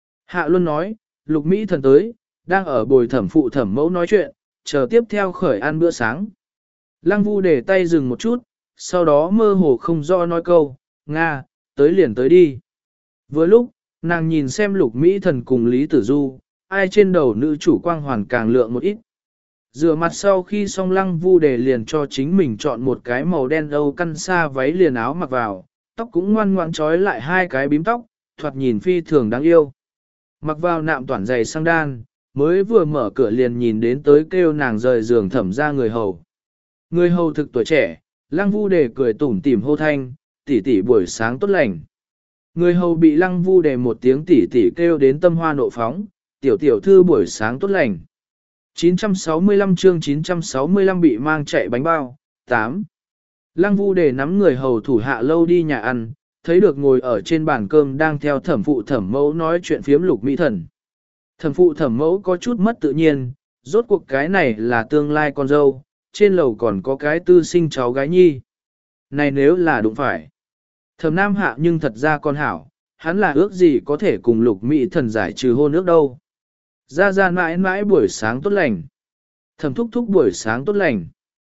Hạ Luân nói, Lục Mỹ Thần tới, đang ở bồi thẩm phụ thẩm mẫu nói chuyện, chờ tiếp theo khởi ăn bữa sáng. Lăng Vu để tay dừng một chút, sau đó mơ hồ không rõ nói câu, Nga, tới liền tới đi. Vừa lúc, nàng nhìn xem Lục Mỹ Thần cùng Lý Tử Du, ai trên đầu nữ chủ quang hoàn càng lượng một ít. Rửa mặt sau khi xong Lăng Vu để liền cho chính mình chọn một cái màu đen âu căn sa váy liền áo mặc vào, tóc cũng ngoan ngoãn trói lại hai cái bím tóc, thoạt nhìn phi thường đáng yêu. Mặc vào nạm toàn giày sang đan, mới vừa mở cửa liền nhìn đến tới kêu nàng rời giường thẩm ra người hầu. Người hầu thực tuổi trẻ, Lăng Vu đề cười tủm tỉm hô thanh, tỷ tỷ buổi sáng tốt lành. Người hầu bị Lăng Vu đề một tiếng tỷ tỷ kêu đến tâm hoa nộ phóng, tiểu tiểu thư buổi sáng tốt lành. chín trăm sáu mươi lăm chương chín trăm sáu mươi lăm bị mang chạy bánh bao, tám. Lăng Vu đề nắm người hầu thủ hạ lâu đi nhà ăn, thấy được ngồi ở trên bàn cơm đang theo thẩm phụ thẩm mẫu nói chuyện phiếm Lục Mỹ Thần. Thẩm phụ thẩm mẫu có chút mất tự nhiên, rốt cuộc cái này là tương lai con dâu, trên lầu còn có cái tư sinh cháu gái nhi. Này nếu là đụng phải. Thẩm Nam Hạ nhưng thật ra con hảo, hắn là ước gì có thể cùng Lục Mỹ Thần giải trừ hôn ước đâu. Ra ra mãi mãi buổi sáng tốt lành. Thẩm thúc thúc buổi sáng tốt lành.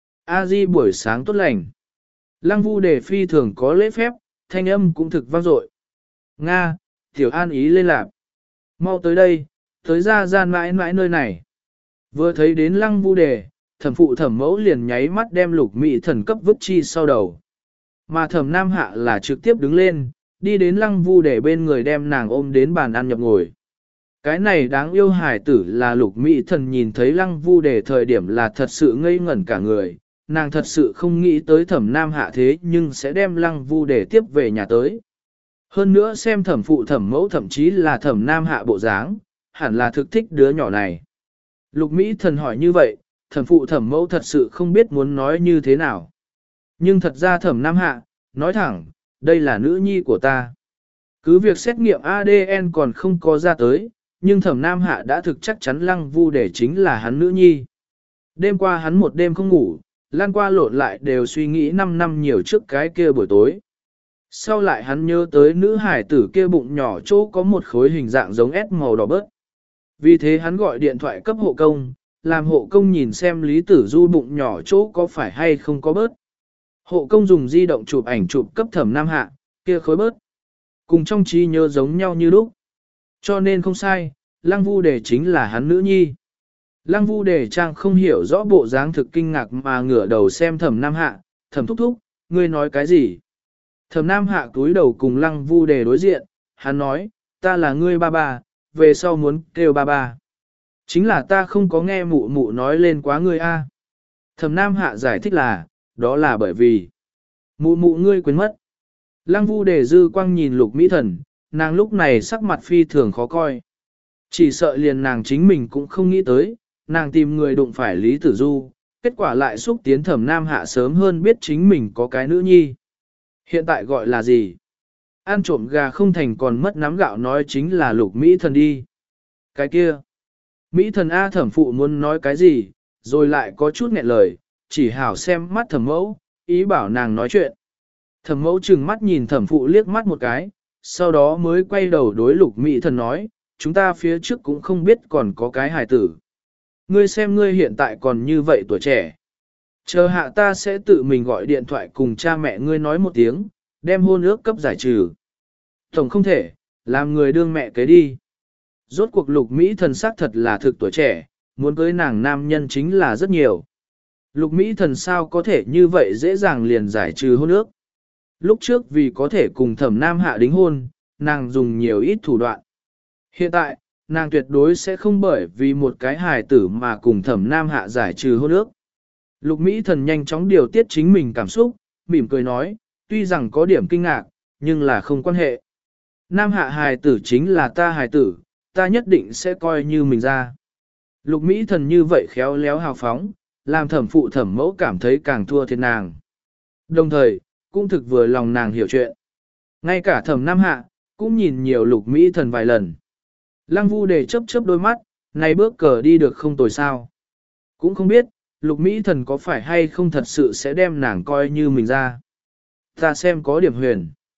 A Di buổi sáng tốt lành. Lăng Vu đề phi thường có lễ phép, thanh âm cũng thực vang dội. Nga, tiểu an ý lên lạc. Mau tới đây, tới ra gian mãi mãi nơi này. Vừa thấy đến Lăng Vu đề, thẩm phụ thẩm mẫu liền nháy mắt đem Lục Mỹ Thần cấp vứt chi sau đầu. Mà thẩm Nam Hạ là trực tiếp đứng lên, đi đến Lăng Vu đề bên người đem nàng ôm đến bàn ăn nhập ngồi. Cái này đáng yêu hài tử là Lục Mỹ Thần nhìn thấy Lăng Vu đề thời điểm là thật sự ngây ngẩn cả người, nàng thật sự không nghĩ tới thẩm Nam Hạ thế nhưng sẽ đem Lăng Vu đề tiếp về nhà tới. Hơn nữa xem thẩm phụ thẩm mẫu thậm chí là thẩm Nam Hạ bộ dáng, hẳn là thực thích đứa nhỏ này. Lục Mỹ Thần hỏi như vậy, thẩm phụ thẩm mẫu thật sự không biết muốn nói như thế nào. Nhưng thật ra thẩm Nam Hạ, nói thẳng, đây là nữ nhi của ta. Cứ việc xét nghiệm a đê en còn không có ra tới, nhưng thẩm Nam Hạ đã thực chắc chắn Lăng Vu đề chính là hắn nữ nhi. Đêm qua hắn một đêm không ngủ, lan qua lộn lại đều suy nghĩ năm năm nhiều trước cái kia buổi tối. Sau lại hắn nhớ tới nữ hải tử kia bụng nhỏ chỗ có một khối hình dạng giống S màu đỏ bớt. Vì thế hắn gọi điện thoại cấp hộ công, làm hộ công nhìn xem Lý Tử Du bụng nhỏ chỗ có phải hay không có bớt. Hộ công dùng di động chụp ảnh chụp cấp thẩm Nam Hạ, kia khối bớt. Cùng trong trí nhớ giống nhau như lúc. Cho nên không sai, Lăng Vu đề chính là hắn nữ nhi. Lăng Vu đề trang không hiểu rõ bộ dáng thực kinh ngạc mà ngửa đầu xem thẩm Nam Hạ, thẩm thúc thúc, ngươi nói cái gì? Thẩm Nam Hạ túi đầu cùng Lăng Vu đề đối diện, hắn nói, ta là ngươi ba ba, về sau muốn kêu ba ba. Chính là ta không có nghe mụ mụ nói lên quá ngươi a. Thẩm Nam Hạ giải thích là, đó là bởi vì mụ mụ ngươi quên mất. Lăng Vu đề dư quang nhìn Lục Mỹ Thần, nàng lúc này sắc mặt phi thường khó coi. Chỉ sợ liền nàng chính mình cũng không nghĩ tới, nàng tìm người đụng phải Lý Tử Du, kết quả lại xúc tiến thẩm Nam Hạ sớm hơn biết chính mình có cái nữ nhi. Hiện tại gọi là gì? Ăn trộm gà không thành còn mất nắm gạo nói chính là Lục Mỹ Thần đi. Cái kia. Mỹ Thần A thẩm phụ muốn nói cái gì, rồi lại có chút nghẹn lời, chỉ hảo xem mắt thẩm mẫu, ý bảo nàng nói chuyện. Thẩm mẫu trừng mắt nhìn thẩm phụ liếc mắt một cái, sau đó mới quay đầu đối Lục Mỹ Thần nói, chúng ta phía trước cũng không biết còn có cái hài tử. Ngươi xem ngươi hiện tại còn như vậy tuổi trẻ. Chờ hạ ta sẽ tự mình gọi điện thoại cùng cha mẹ ngươi nói một tiếng, đem hôn ước cấp giải trừ. Tổng không thể, làm người đương mẹ kế đi. Rốt cuộc Lục Mỹ Thần xác thật là thực tuổi trẻ, muốn cưới nàng nam nhân chính là rất nhiều. Lục Mỹ Thần sao có thể như vậy dễ dàng liền giải trừ hôn ước. Lúc trước vì có thể cùng thẩm Nam Hạ đính hôn, nàng dùng nhiều ít thủ đoạn. Hiện tại, nàng tuyệt đối sẽ không bởi vì một cái hài tử mà cùng thẩm Nam Hạ giải trừ hôn ước. Lục Mỹ Thần nhanh chóng điều tiết chính mình cảm xúc, mỉm cười nói, tuy rằng có điểm kinh ngạc, nhưng là không quan hệ. Nam Hạ hài tử chính là ta hài tử, ta nhất định sẽ coi như mình ra. Lục Mỹ Thần như vậy khéo léo hào phóng, làm thẩm phụ thẩm mẫu cảm thấy càng thua thiệt nàng. Đồng thời, cũng thực vừa lòng nàng hiểu chuyện. Ngay cả thẩm Nam Hạ, cũng nhìn nhiều Lục Mỹ Thần vài lần. Lăng Vu đề chớp chớp đôi mắt, này bước cờ đi được không tồi sao. Cũng không biết, Lục Mỹ Thần có phải hay không thật sự sẽ đem nàng coi như mình ra. Ta xem có điểm huyền.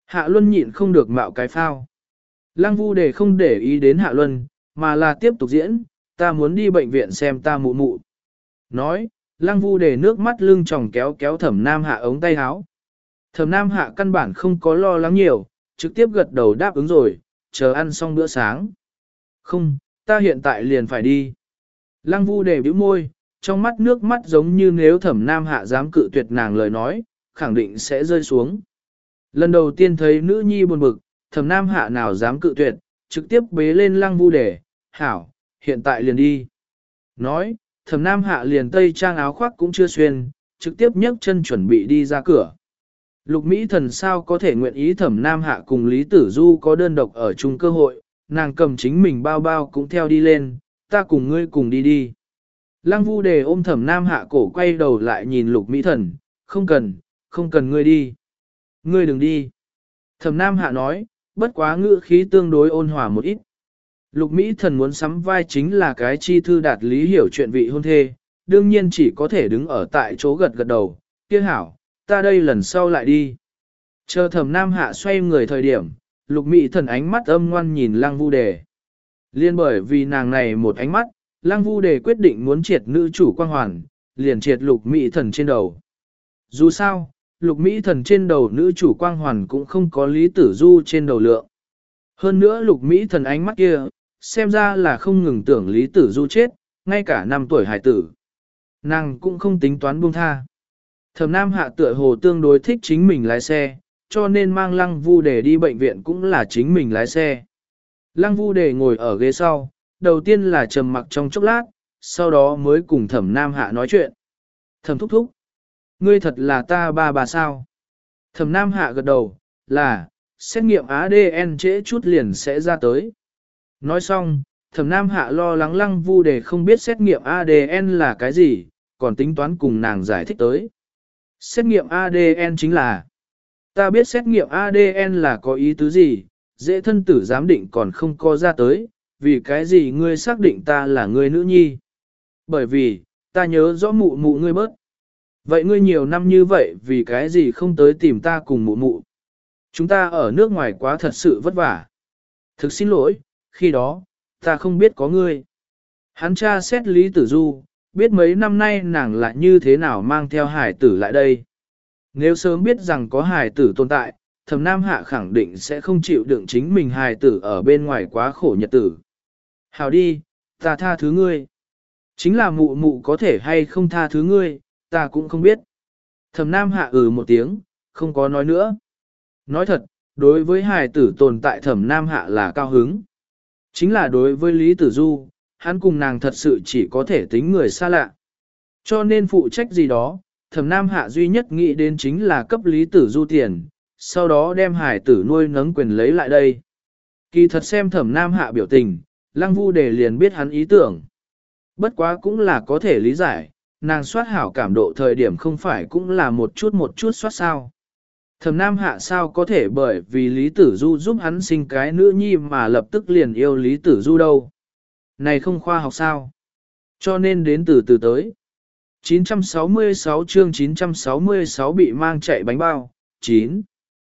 Hạ Luân nhịn không được mạo cái phao. Lăng Vu Đề không để ý đến Hạ Luân, mà là tiếp tục diễn, ta muốn đi bệnh viện xem ta mụ mụ. Nói, Lăng Vu Đề nước mắt lưng tròng kéo kéo Thẩm Nam Hạ ống tay áo. Thẩm Nam Hạ căn bản không có lo lắng nhiều, trực tiếp gật đầu đáp ứng rồi, chờ ăn xong bữa sáng. Không, ta hiện tại liền phải đi. Lăng Vu Đề bĩu môi, trong mắt nước mắt giống như nếu Thẩm Nam Hạ dám cự tuyệt nàng lời nói, khẳng định sẽ rơi xuống. Lần đầu tiên thấy nữ nhi buồn bực, Thẩm Nam Hạ nào dám cự tuyệt, trực tiếp bế lên Lăng Vu Đề, hảo, hiện tại liền đi. Nói, Thẩm Nam Hạ liền tây trang áo khoác cũng chưa xuyên, trực tiếp nhấc chân chuẩn bị đi ra cửa. Lục Mỹ Thần sao có thể nguyện ý Thẩm Nam Hạ cùng Lý Tử Du có đơn độc ở chung cơ hội, nàng cầm chính mình bao bao cũng theo đi lên, ta cùng ngươi cùng đi đi. Lăng Vu Đề ôm Thẩm Nam Hạ cổ quay đầu lại nhìn Lục Mỹ Thần, không cần, không cần ngươi đi. Ngươi đừng đi. Thẩm Nam Hạ nói, bất quá ngữ khí tương đối ôn hòa một ít. Lục Mỹ Thần muốn sắm vai chính là cái chi thư đạt lý hiểu chuyện vị hôn thê, đương nhiên chỉ có thể đứng ở tại chỗ gật gật đầu, kia hảo, ta đây lần sau lại đi. Chờ Thẩm Nam Hạ xoay người thời điểm, Lục Mỹ Thần ánh mắt âm ngoan nhìn Lăng Vu Đề. Liên bởi vì nàng này một ánh mắt, Lăng Vu Đề quyết định muốn triệt nữ chủ quang hoàn, liền triệt Lục Mỹ Thần trên đầu. Dù sao, Lục Mỹ Thần trên đầu nữ chủ quang hoàn cũng không có Lý Tử Du trên đầu lượng. Hơn nữa Lục Mỹ Thần ánh mắt kia, xem ra là không ngừng tưởng Lý Tử Du chết, ngay cả năm tuổi hải tử. Nàng cũng không tính toán buông tha. Thẩm Nam Hạ tựa hồ tương đối thích chính mình lái xe, cho nên mang Lăng Vu Đề đi bệnh viện cũng là chính mình lái xe. Lăng Vu Đề ngồi ở ghế sau, đầu tiên là trầm mặc trong chốc lát, sau đó mới cùng Thẩm Nam Hạ nói chuyện. Thẩm thúc thúc, ngươi thật là ta ba bà sao? Thẩm Nam Hạ gật đầu, là, xét nghiệm a đê en trễ chút liền sẽ ra tới. Nói xong, Thẩm Nam Hạ lo lắng Lăng Vu Đề không biết xét nghiệm a đê en là cái gì, còn tính toán cùng nàng giải thích tới. Xét nghiệm a đê en chính là, ta biết xét nghiệm a đê en là có ý tứ gì, dễ thân tử giám định còn không có ra tới, vì cái gì ngươi xác định ta là người nữ nhi. Bởi vì, ta nhớ rõ mụ mụ ngươi bớt. Vậy ngươi nhiều năm như vậy vì cái gì không tới tìm ta cùng mụ mụ. Chúng ta ở nước ngoài quá thật sự vất vả. Thực xin lỗi, khi đó, ta không biết có ngươi. Hắn tra xét Lý Tử Du, biết mấy năm nay nàng lại như thế nào mang theo hải tử lại đây. Nếu sớm biết rằng có hải tử tồn tại, Thẩm Nam Hạ khẳng định sẽ không chịu đựng chính mình hài tử ở bên ngoài quá khổ nhật tử. Hào đi, ta tha thứ ngươi. Chính là mụ mụ có thể hay không tha thứ ngươi, ta cũng không biết. Thẩm Nam Hạ ừ một tiếng, không có nói nữa. Nói thật, đối với hài tử tồn tại Thẩm Nam Hạ là cao hứng. Chính là đối với Lý Tử Du, hắn cùng nàng thật sự chỉ có thể tính người xa lạ. Cho nên phụ trách gì đó, Thẩm Nam Hạ duy nhất nghĩ đến chính là cấp Lý Tử Du tiền, sau đó đem hải tử nuôi nấng quyền lấy lại đây. Kỳ thật xem Thẩm Nam Hạ biểu tình, Lăng Vu Đề liền biết hắn ý tưởng. Bất quá cũng là có thể lý giải, nàng soát hảo cảm độ thời điểm không phải cũng là một chút một chút soát sao. Thẩm Nam Hạ sao có thể bởi vì Lý Tử Du giúp hắn sinh cái nữ nhi mà lập tức liền yêu Lý Tử Du đâu. Này không khoa học sao. Cho nên đến từ từ tới. chín trăm sáu mươi sáu chương chín trăm sáu mươi sáu bị mang chạy bánh bao, chín.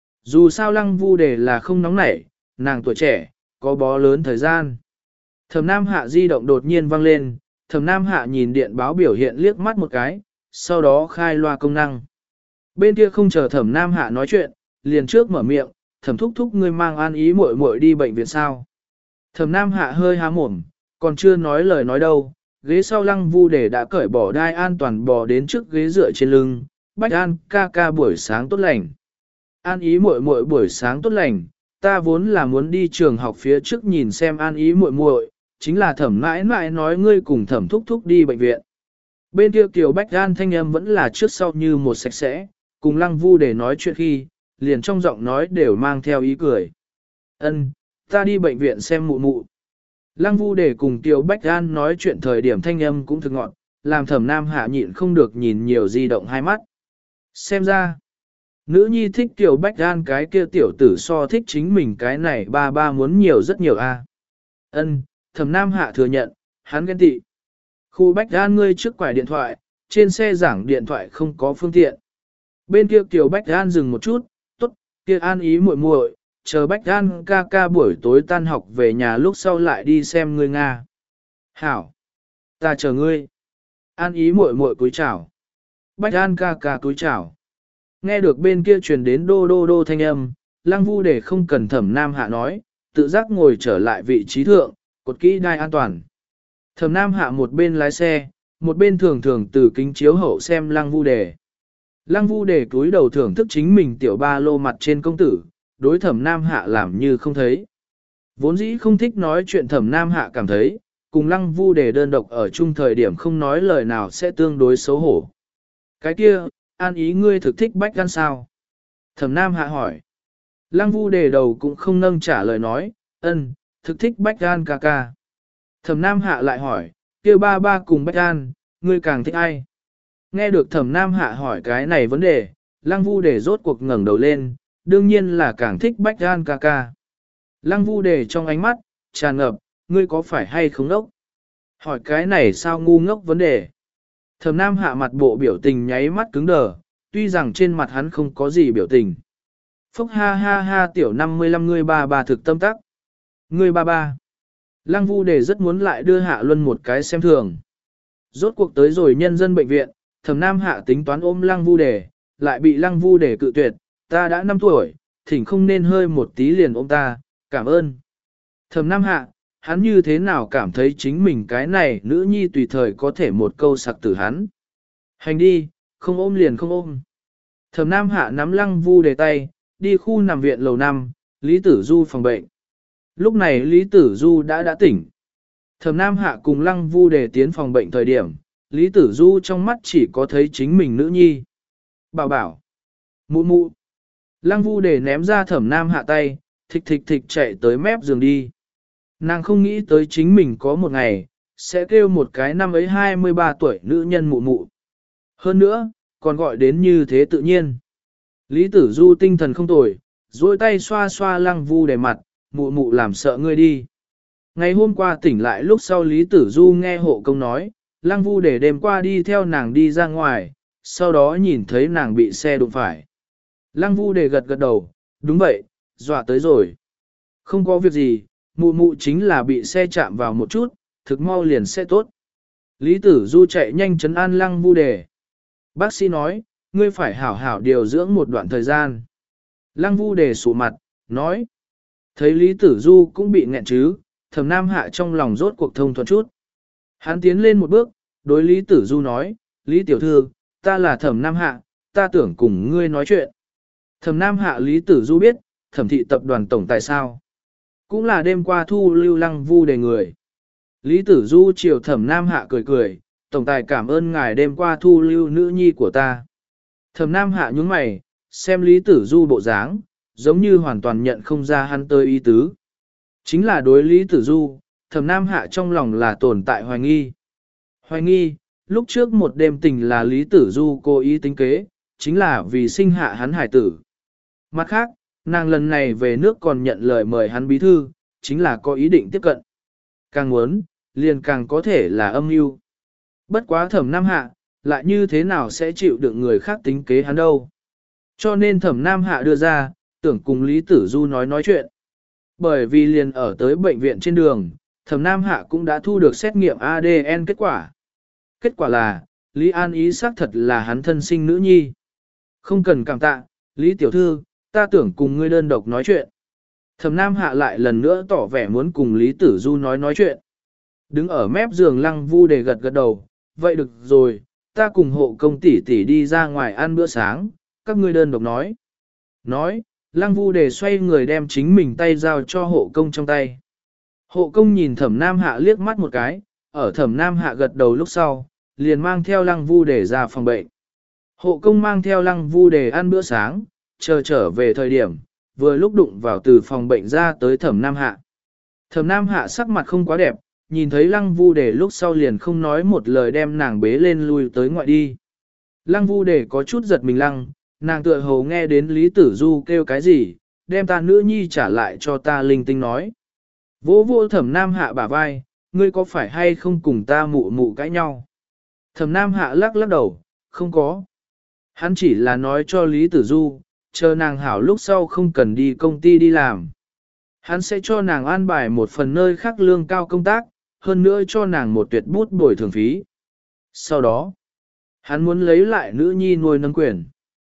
Dù sao Lăng Vu Đề là không nóng nảy, nàng tuổi trẻ, có bó lớn thời gian. Thẩm Nam Hạ di động đột nhiên vang lên, Thẩm Nam Hạ nhìn điện báo biểu hiện liếc mắt một cái, sau đó khai loa công năng. Bên kia không chờ Thẩm Nam Hạ nói chuyện, liền trước mở miệng, Thẩm thúc thúc ngươi mang An Ý muội muội đi bệnh viện sao. Thẩm Nam Hạ hơi há mồm, còn chưa nói lời nói đâu, ghế sau Lăng Vu Đề đã cởi bỏ đai an toàn bò đến trước ghế dựa trên lưng, Bách An ca ca buổi sáng tốt lành. An Ý muội muội buổi sáng tốt lành, ta vốn là muốn đi trường học phía trước nhìn xem An Ý muội muội, chính là Thẩm mãi mãi nói ngươi cùng Thẩm thúc thúc đi bệnh viện. Bên kia Kiều Bách An thanh âm vẫn là trước sau như một sạch sẽ, cùng Lăng Vu để nói chuyện khi, liền trong giọng nói đều mang theo ý cười. Ân, ta đi bệnh viện xem mụ mụ. Lăng Vu để cùng Kiều Bách An nói chuyện thời điểm thanh âm cũng thực ngọn, làm Thẩm Nam Hạ nhịn không được nhìn nhiều di động hai mắt. Xem ra, nữ nhi thích Kiều Bách An cái kia tiểu tử so thích chính mình cái này ba ba muốn nhiều rất nhiều a. Ân, Thẩm Nam Hạ thừa nhận, hắn ghen tị. Khu Bách An ngươi trước quải điện thoại, trên xe giảng điện thoại không có phương tiện. Bên kia Kiều Bách An dừng một chút, tốt, Kia An Ý muội muội, chờ Bách An ca ca buổi tối tan học về nhà lúc sau lại đi xem ngươi Nga. Hảo, ta chờ ngươi. An Ý muội muội cúi chào. Bách An ca ca cúi chào. Nghe được bên kia truyền đến đô đô đô thanh âm, Lăng Vu để không cần Thẩm Nam Hạ nói, tự giác ngồi trở lại vị trí thượng, cột kỹ đai an toàn. Thẩm Nam Hạ một bên lái xe, một bên thường thường từ kính chiếu hậu xem Lăng Vu đề. Lăng Vu đề cúi đầu thưởng thức chính mình tiểu ba lô mặt trên công tử, đối Thẩm Nam Hạ làm như không thấy. Vốn dĩ không thích nói chuyện Thẩm Nam Hạ cảm thấy, cùng Lăng Vu đề đơn độc ở chung thời điểm không nói lời nào sẽ tương đối xấu hổ. Cái kia, An Ý ngươi thực thích Bách Gan sao? Thẩm Nam Hạ hỏi. Lăng Vu đề đầu cũng không nâng trả lời nói, ân, thực thích Bách Gan ca ca. Thẩm Nam Hạ lại hỏi, kia ba ba cùng Bách Gan, ngươi càng thích ai? Nghe được Thẩm Nam Hạ hỏi cái này vấn đề, Lăng Vu đề rốt cuộc ngẩng đầu lên, đương nhiên là càng thích Bách Gan ca ca. Lăng Vu đề trong ánh mắt, tràn ngập, ngươi có phải hay không ngốc? Hỏi cái này sao ngu ngốc vấn đề? Thẩm Nam Hạ mặt bộ biểu tình nháy mắt cứng đờ, tuy rằng trên mặt hắn không có gì biểu tình. Phúc ha ha ha tiểu năm mươi lăm ngươi ba ba thực tâm tắc. Ngươi ba ba. Lăng Vu đề rất muốn lại đưa Hạ Luân một cái xem thường. Rốt cuộc tới rồi nhân dân bệnh viện, Thẩm Nam Hạ tính toán ôm Lăng Vu đề, lại bị Lăng Vu đề cự tuyệt, ta đã năm tuổi, thỉnh không nên hơi một tí liền ôm ta, cảm ơn. Thẩm Nam Hạ, hắn như thế nào cảm thấy chính mình cái này nữ nhi tùy thời có thể một câu sặc tử hắn. Hành đi, không ôm liền không ôm. Thẩm Nam Hạ nắm Lăng Vu đề tay, đi khu nằm viện lầu năm, Lý Tử Du phòng bệnh. Lúc này Lý Tử Du đã đã tỉnh. Thẩm Nam Hạ cùng Lăng Vu đề tiến phòng bệnh thời điểm, Lý Tử Du trong mắt chỉ có thấy chính mình nữ nhi. Bảo bảo. Mụ mụ. Lăng Vu đề ném ra Thẩm Nam Hạ tay, thịch thịch thịch chạy tới mép giường đi. Nàng không nghĩ tới chính mình có một ngày, sẽ kêu một cái năm ấy hai mươi ba tuổi nữ nhân mụ mụ. Hơn nữa, còn gọi đến như thế tự nhiên. Lý Tử Du tinh thần không tồi, duỗi tay xoa xoa Lăng Vu đề mặt, mụ mụ làm sợ ngươi đi. Ngày hôm qua tỉnh lại lúc sau Lý Tử Du nghe hộ công nói, Lăng Vu đề đêm qua đi theo nàng đi ra ngoài, sau đó nhìn thấy nàng bị xe đụng phải. Lăng Vu đề gật gật đầu, đúng vậy, dọa tới rồi. Không có việc gì, mụ mụ chính là bị xe chạm vào một chút, thực mau liền sẽ tốt. Lý Tử Du chạy nhanh trấn an Lăng Vu đề. Bác sĩ nói, ngươi phải hảo hảo điều dưỡng một đoạn thời gian. Lăng Vu đề sụ mặt, nói. Thấy Lý Tử Du cũng bị nghẹn chứ, Thẩm Nam Hạ trong lòng rốt cuộc thông thuận chút. Hắn tiến lên một bước, đối Lý Tử Du nói, Lý Tiểu Thư, ta là Thẩm Nam Hạ, ta tưởng cùng ngươi nói chuyện. Thẩm Nam Hạ Lý Tử Du biết, Thẩm thị tập đoàn tổng tài sao. Cũng là đêm qua thu lưu Lăng Vu đề người. Lý Tử Du chiều Thẩm Nam Hạ cười cười, tổng tài cảm ơn ngài đêm qua thu lưu nữ nhi của ta. Thẩm Nam Hạ nhướng mày, xem Lý Tử Du bộ dáng, giống như hoàn toàn nhận không ra hắn tới ý tứ. Chính là đối Lý Tử Du, Thẩm Nam Hạ trong lòng là tồn tại hoài nghi. Hoài nghi, lúc trước một đêm tình là Lý Tử Du cố ý tính kế, chính là vì sinh hạ hắn hải tử. Mặt khác, nàng lần này về nước còn nhận lời mời hắn bí thư, chính là có ý định tiếp cận. Càng muốn, liền càng có thể là âm mưu. Bất quá Thẩm Nam Hạ, lại như thế nào sẽ chịu được người khác tính kế hắn đâu. Cho nên Thẩm Nam Hạ đưa ra, tưởng cùng Lý Tử Du nói nói chuyện. Bởi vì liền ở tới bệnh viện trên đường, Thẩm Nam Hạ cũng đã thu được xét nghiệm a đê en kết quả. Kết quả là, Lý An Ý xác thật là hắn thân sinh nữ nhi. Không cần cảm tạ, Lý Tiểu Thư, ta tưởng cùng ngươi đơn độc nói chuyện. Thẩm Nam Hạ lại lần nữa tỏ vẻ muốn cùng Lý Tử Du nói nói chuyện. Đứng ở mép giường Lăng Vu đề gật gật đầu, vậy được rồi, ta cùng hộ công tỷ tỷ đi ra ngoài ăn bữa sáng, các ngươi đơn độc nói. Nói, Lăng Vu đề xoay người đem chính mình tay giao cho hộ công trong tay. Hộ công nhìn Thẩm Nam Hạ liếc mắt một cái, ở Thẩm Nam Hạ gật đầu lúc sau, liền mang theo Lăng Vu đề ra phòng bệnh. Hộ công mang theo Lăng Vu đề ăn bữa sáng, chờ trở về thời điểm, vừa lúc đụng vào từ phòng bệnh ra tới Thẩm Nam Hạ. Thẩm Nam Hạ sắc mặt không quá đẹp, nhìn thấy Lăng Vu đề lúc sau liền không nói một lời đem nàng bế lên lui tới ngoại đi. Lăng Vu đề có chút giật mình lăng, nàng tựa hồ nghe đến Lý Tử Du kêu cái gì, đem ta nữ nhi trả lại cho ta linh tinh nói. Vỗ vỗ Thẩm Nam Hạ bả vai, ngươi có phải hay không cùng ta mụ mụ cãi nhau? Thẩm Nam Hạ lắc lắc đầu, không có. Hắn chỉ là nói cho Lý Tử Du, chờ nàng hảo lúc sau không cần đi công ty đi làm. Hắn sẽ cho nàng an bài một phần nơi khác lương cao công tác, hơn nữa cho nàng một tuyệt bút bồi thường phí. Sau đó, hắn muốn lấy lại nữ nhi nuôi nâng quyền.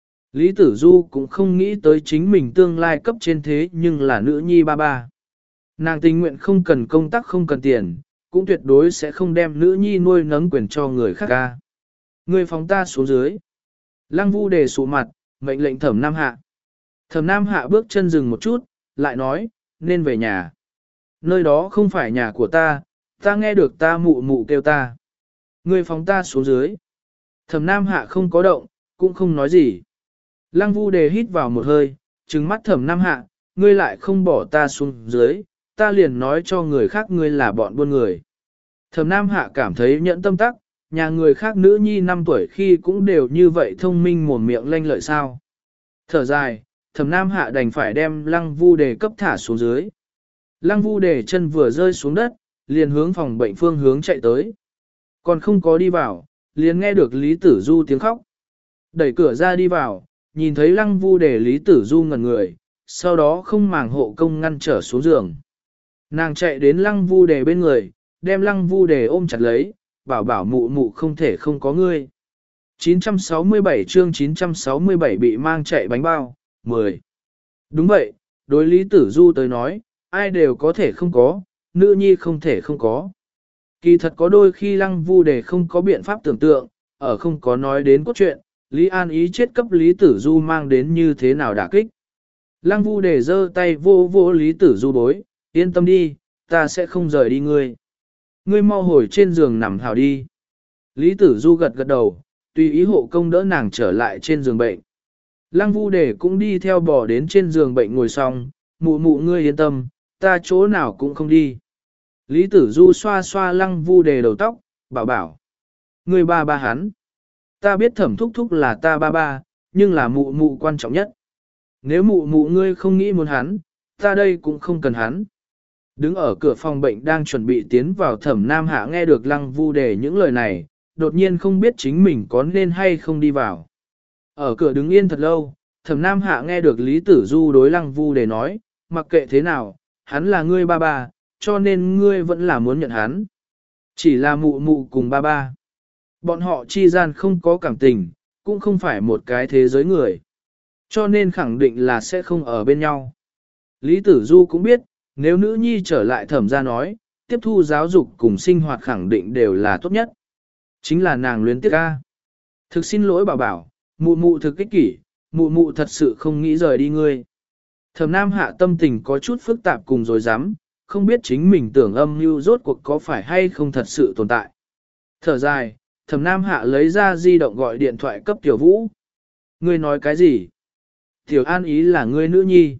Lý Tử Du cũng không nghĩ tới chính mình tương lai cấp trên thế nhưng là nữ nhi ba ba. Nàng tình nguyện không cần công tác không cần tiền, cũng tuyệt đối sẽ không đem nữ nhi nuôi nấng quyền cho người khác ca. Người phóng ta xuống dưới. Lăng Vu đề sụ mặt, mệnh lệnh Thẩm Nam Hạ. Thẩm Nam Hạ bước chân dừng một chút, lại nói, nên về nhà. Nơi đó không phải nhà của ta, ta nghe được ta mụ mụ kêu ta. Người phóng ta xuống dưới. Thẩm Nam Hạ không có động, cũng không nói gì. Lăng Vu đề hít vào một hơi, trừng mắt Thẩm Nam Hạ, ngươi lại không bỏ ta xuống dưới, ta liền nói cho người khác ngươi là bọn buôn người. Thẩm Nam Hạ cảm thấy nhẫn tâm tắc, nhà người khác nữ nhi năm tuổi khi cũng đều như vậy thông minh mồm miệng lanh lợi sao. Thở dài, Thẩm Nam Hạ đành phải đem Lăng Vu đề cấp thả xuống dưới. Lăng Vu đề chân vừa rơi xuống đất, liền hướng phòng bệnh phương hướng chạy tới. Còn không có đi vào, liền nghe được Lý Tử Du tiếng khóc. Đẩy cửa ra đi vào, nhìn thấy Lăng Vu đề Lý Tử Du ngẩn người, sau đó không màng hộ công ngăn trở xuống giường. Nàng chạy đến Lăng Vu đề bên người, đem Lăng Vu đề ôm chặt lấy, bảo bảo mụ mụ không thể không có ngươi. chín trăm sáu mươi bảy chương chín trăm sáu mươi bảy bị mang chạy bánh bao, mười. Đúng vậy, đối Lý Tử Du tới nói, ai đều có thể không có, nữ nhi không thể không có. Kỳ thật có đôi khi Lăng Vu đề không có biện pháp tưởng tượng, ở không có nói đến cốt truyện, Lý An Ý chết cấp Lý Tử Du mang đến như thế nào đả kích. Lăng Vu đề giơ tay vô vô Lý Tử Du bối, yên tâm đi, ta sẽ không rời đi ngươi. Ngươi mau hồi trên giường nằm hào đi. Lý Tử Du gật gật đầu, tùy ý hộ công đỡ nàng trở lại trên giường bệnh. Lăng Vu đề cũng đi theo bò đến trên giường bệnh ngồi xong, mụ mụ ngươi yên tâm, ta chỗ nào cũng không đi. Lý Tử Du xoa xoa Lăng Vu đề đầu tóc, bảo bảo. Ngươi ba ba hắn. Ta biết Thẩm thúc thúc là ta ba ba, nhưng là mụ mụ quan trọng nhất. Nếu mụ mụ ngươi không nghĩ muốn hắn, ta đây cũng không cần hắn. Đứng ở cửa phòng bệnh đang chuẩn bị tiến vào Thẩm Nam Hạ nghe được Lăng Vu đề những lời này, đột nhiên không biết chính mình có nên hay không đi vào. Ở cửa đứng yên thật lâu, Thẩm Nam Hạ nghe được Lý Tử Du đối Lăng Vu đề nói, mặc kệ thế nào, hắn là ngươi ba ba, cho nên ngươi vẫn là muốn nhận hắn. Chỉ là mụ mụ cùng ba ba. Bọn họ chi gian không có cảm tình, cũng không phải một cái thế giới người. Cho nên khẳng định là sẽ không ở bên nhau. Lý Tử Du cũng biết, nếu nữ nhi trở lại Thẩm gia nói, tiếp thu giáo dục cùng sinh hoạt khẳng định đều là tốt nhất. Chính là nàng luyến tiếc ca. Thực xin lỗi bảo bảo, mụ mụ thực ích kỷ, mụ mụ thật sự không nghĩ rời đi ngươi. Thẩm Nam Hạ tâm tình có chút phức tạp cùng rồi dám, không biết chính mình tưởng âm mưu rốt cuộc có phải hay không thật sự tồn tại. Thở dài, Thẩm Nam Hạ lấy ra di động gọi điện thoại cấp Tiểu Vũ. Ngươi nói cái gì? Tiểu An Ý là ngươi nữ nhi.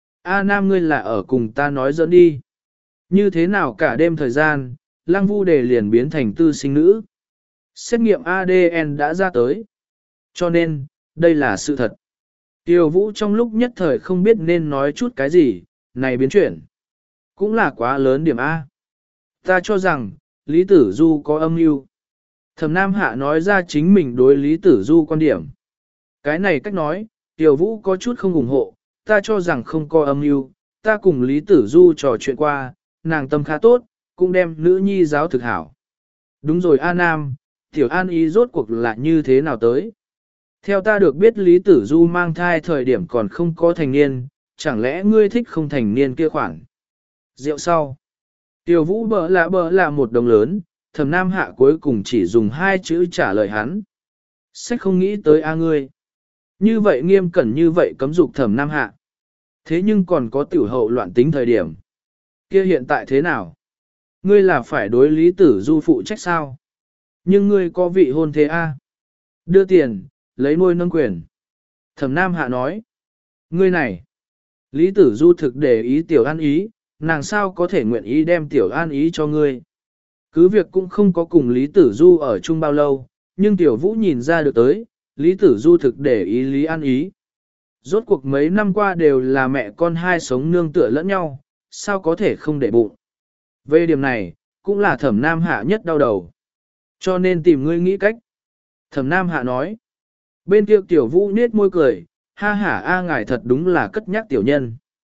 A Nam ngươi là ở cùng ta nói dẫn đi. Như thế nào cả đêm thời gian, Lăng Vu đề liền biến thành tư sinh nữ. Xét nghiệm a đê en đã ra tới. Cho nên, đây là sự thật. Tiểu Vũ trong lúc nhất thời không biết nên nói chút cái gì, này biến chuyển. Cũng là quá lớn điểm A. Ta cho rằng, Lý Tử Du có âm mưu. Thẩm Nam Hạ nói ra chính mình đối Lý Tử Du quan điểm. Cái này cách nói, Tiểu Vũ có chút không ủng hộ, ta cho rằng không có âm mưu, ta cùng Lý Tử Du trò chuyện qua, nàng tâm khá tốt, cũng đem nữ nhi giáo thực hảo. Đúng rồi A Nam, Tiểu An Ý rốt cuộc là như thế nào tới? Theo ta được biết Lý Tử Du mang thai thời điểm còn không có thành niên, chẳng lẽ ngươi thích không thành niên kia khoản? Rượu sau. Tiểu Vũ bờ lạ bờ là một đồng lớn, Thẩm Nam Hạ cuối cùng chỉ dùng hai chữ trả lời hắn. Sách không nghĩ tới A ngươi. Như vậy nghiêm cẩn như vậy cấm dục Thẩm Nam Hạ. Thế nhưng còn có tiểu hậu loạn tính thời điểm. Kia hiện tại thế nào? Ngươi là phải đối Lý Tử Du phụ trách sao? Nhưng ngươi có vị hôn thế A. Đưa tiền, lấy nuôi nâng quyền. Thẩm Nam Hạ nói. Ngươi này. Lý Tử Du thực để ý Tiểu An Ý, nàng sao có thể nguyện ý đem Tiểu An Ý cho ngươi. Cứ việc cũng không có cùng Lý Tử Du ở chung bao lâu, nhưng Tiểu Vũ nhìn ra được tới, Lý Tử Du thực để ý Lý An Ý. Rốt cuộc mấy năm qua đều là mẹ con hai sống nương tựa lẫn nhau, sao có thể không để bụng. Về điểm này, cũng là Thẩm Nam Hạ nhất đau đầu. Cho nên tìm ngươi nghĩ cách. Thẩm Nam Hạ nói. Bên kia Tiểu Vũ nết môi cười, ha ha a ngài thật đúng là cất nhắc tiểu nhân.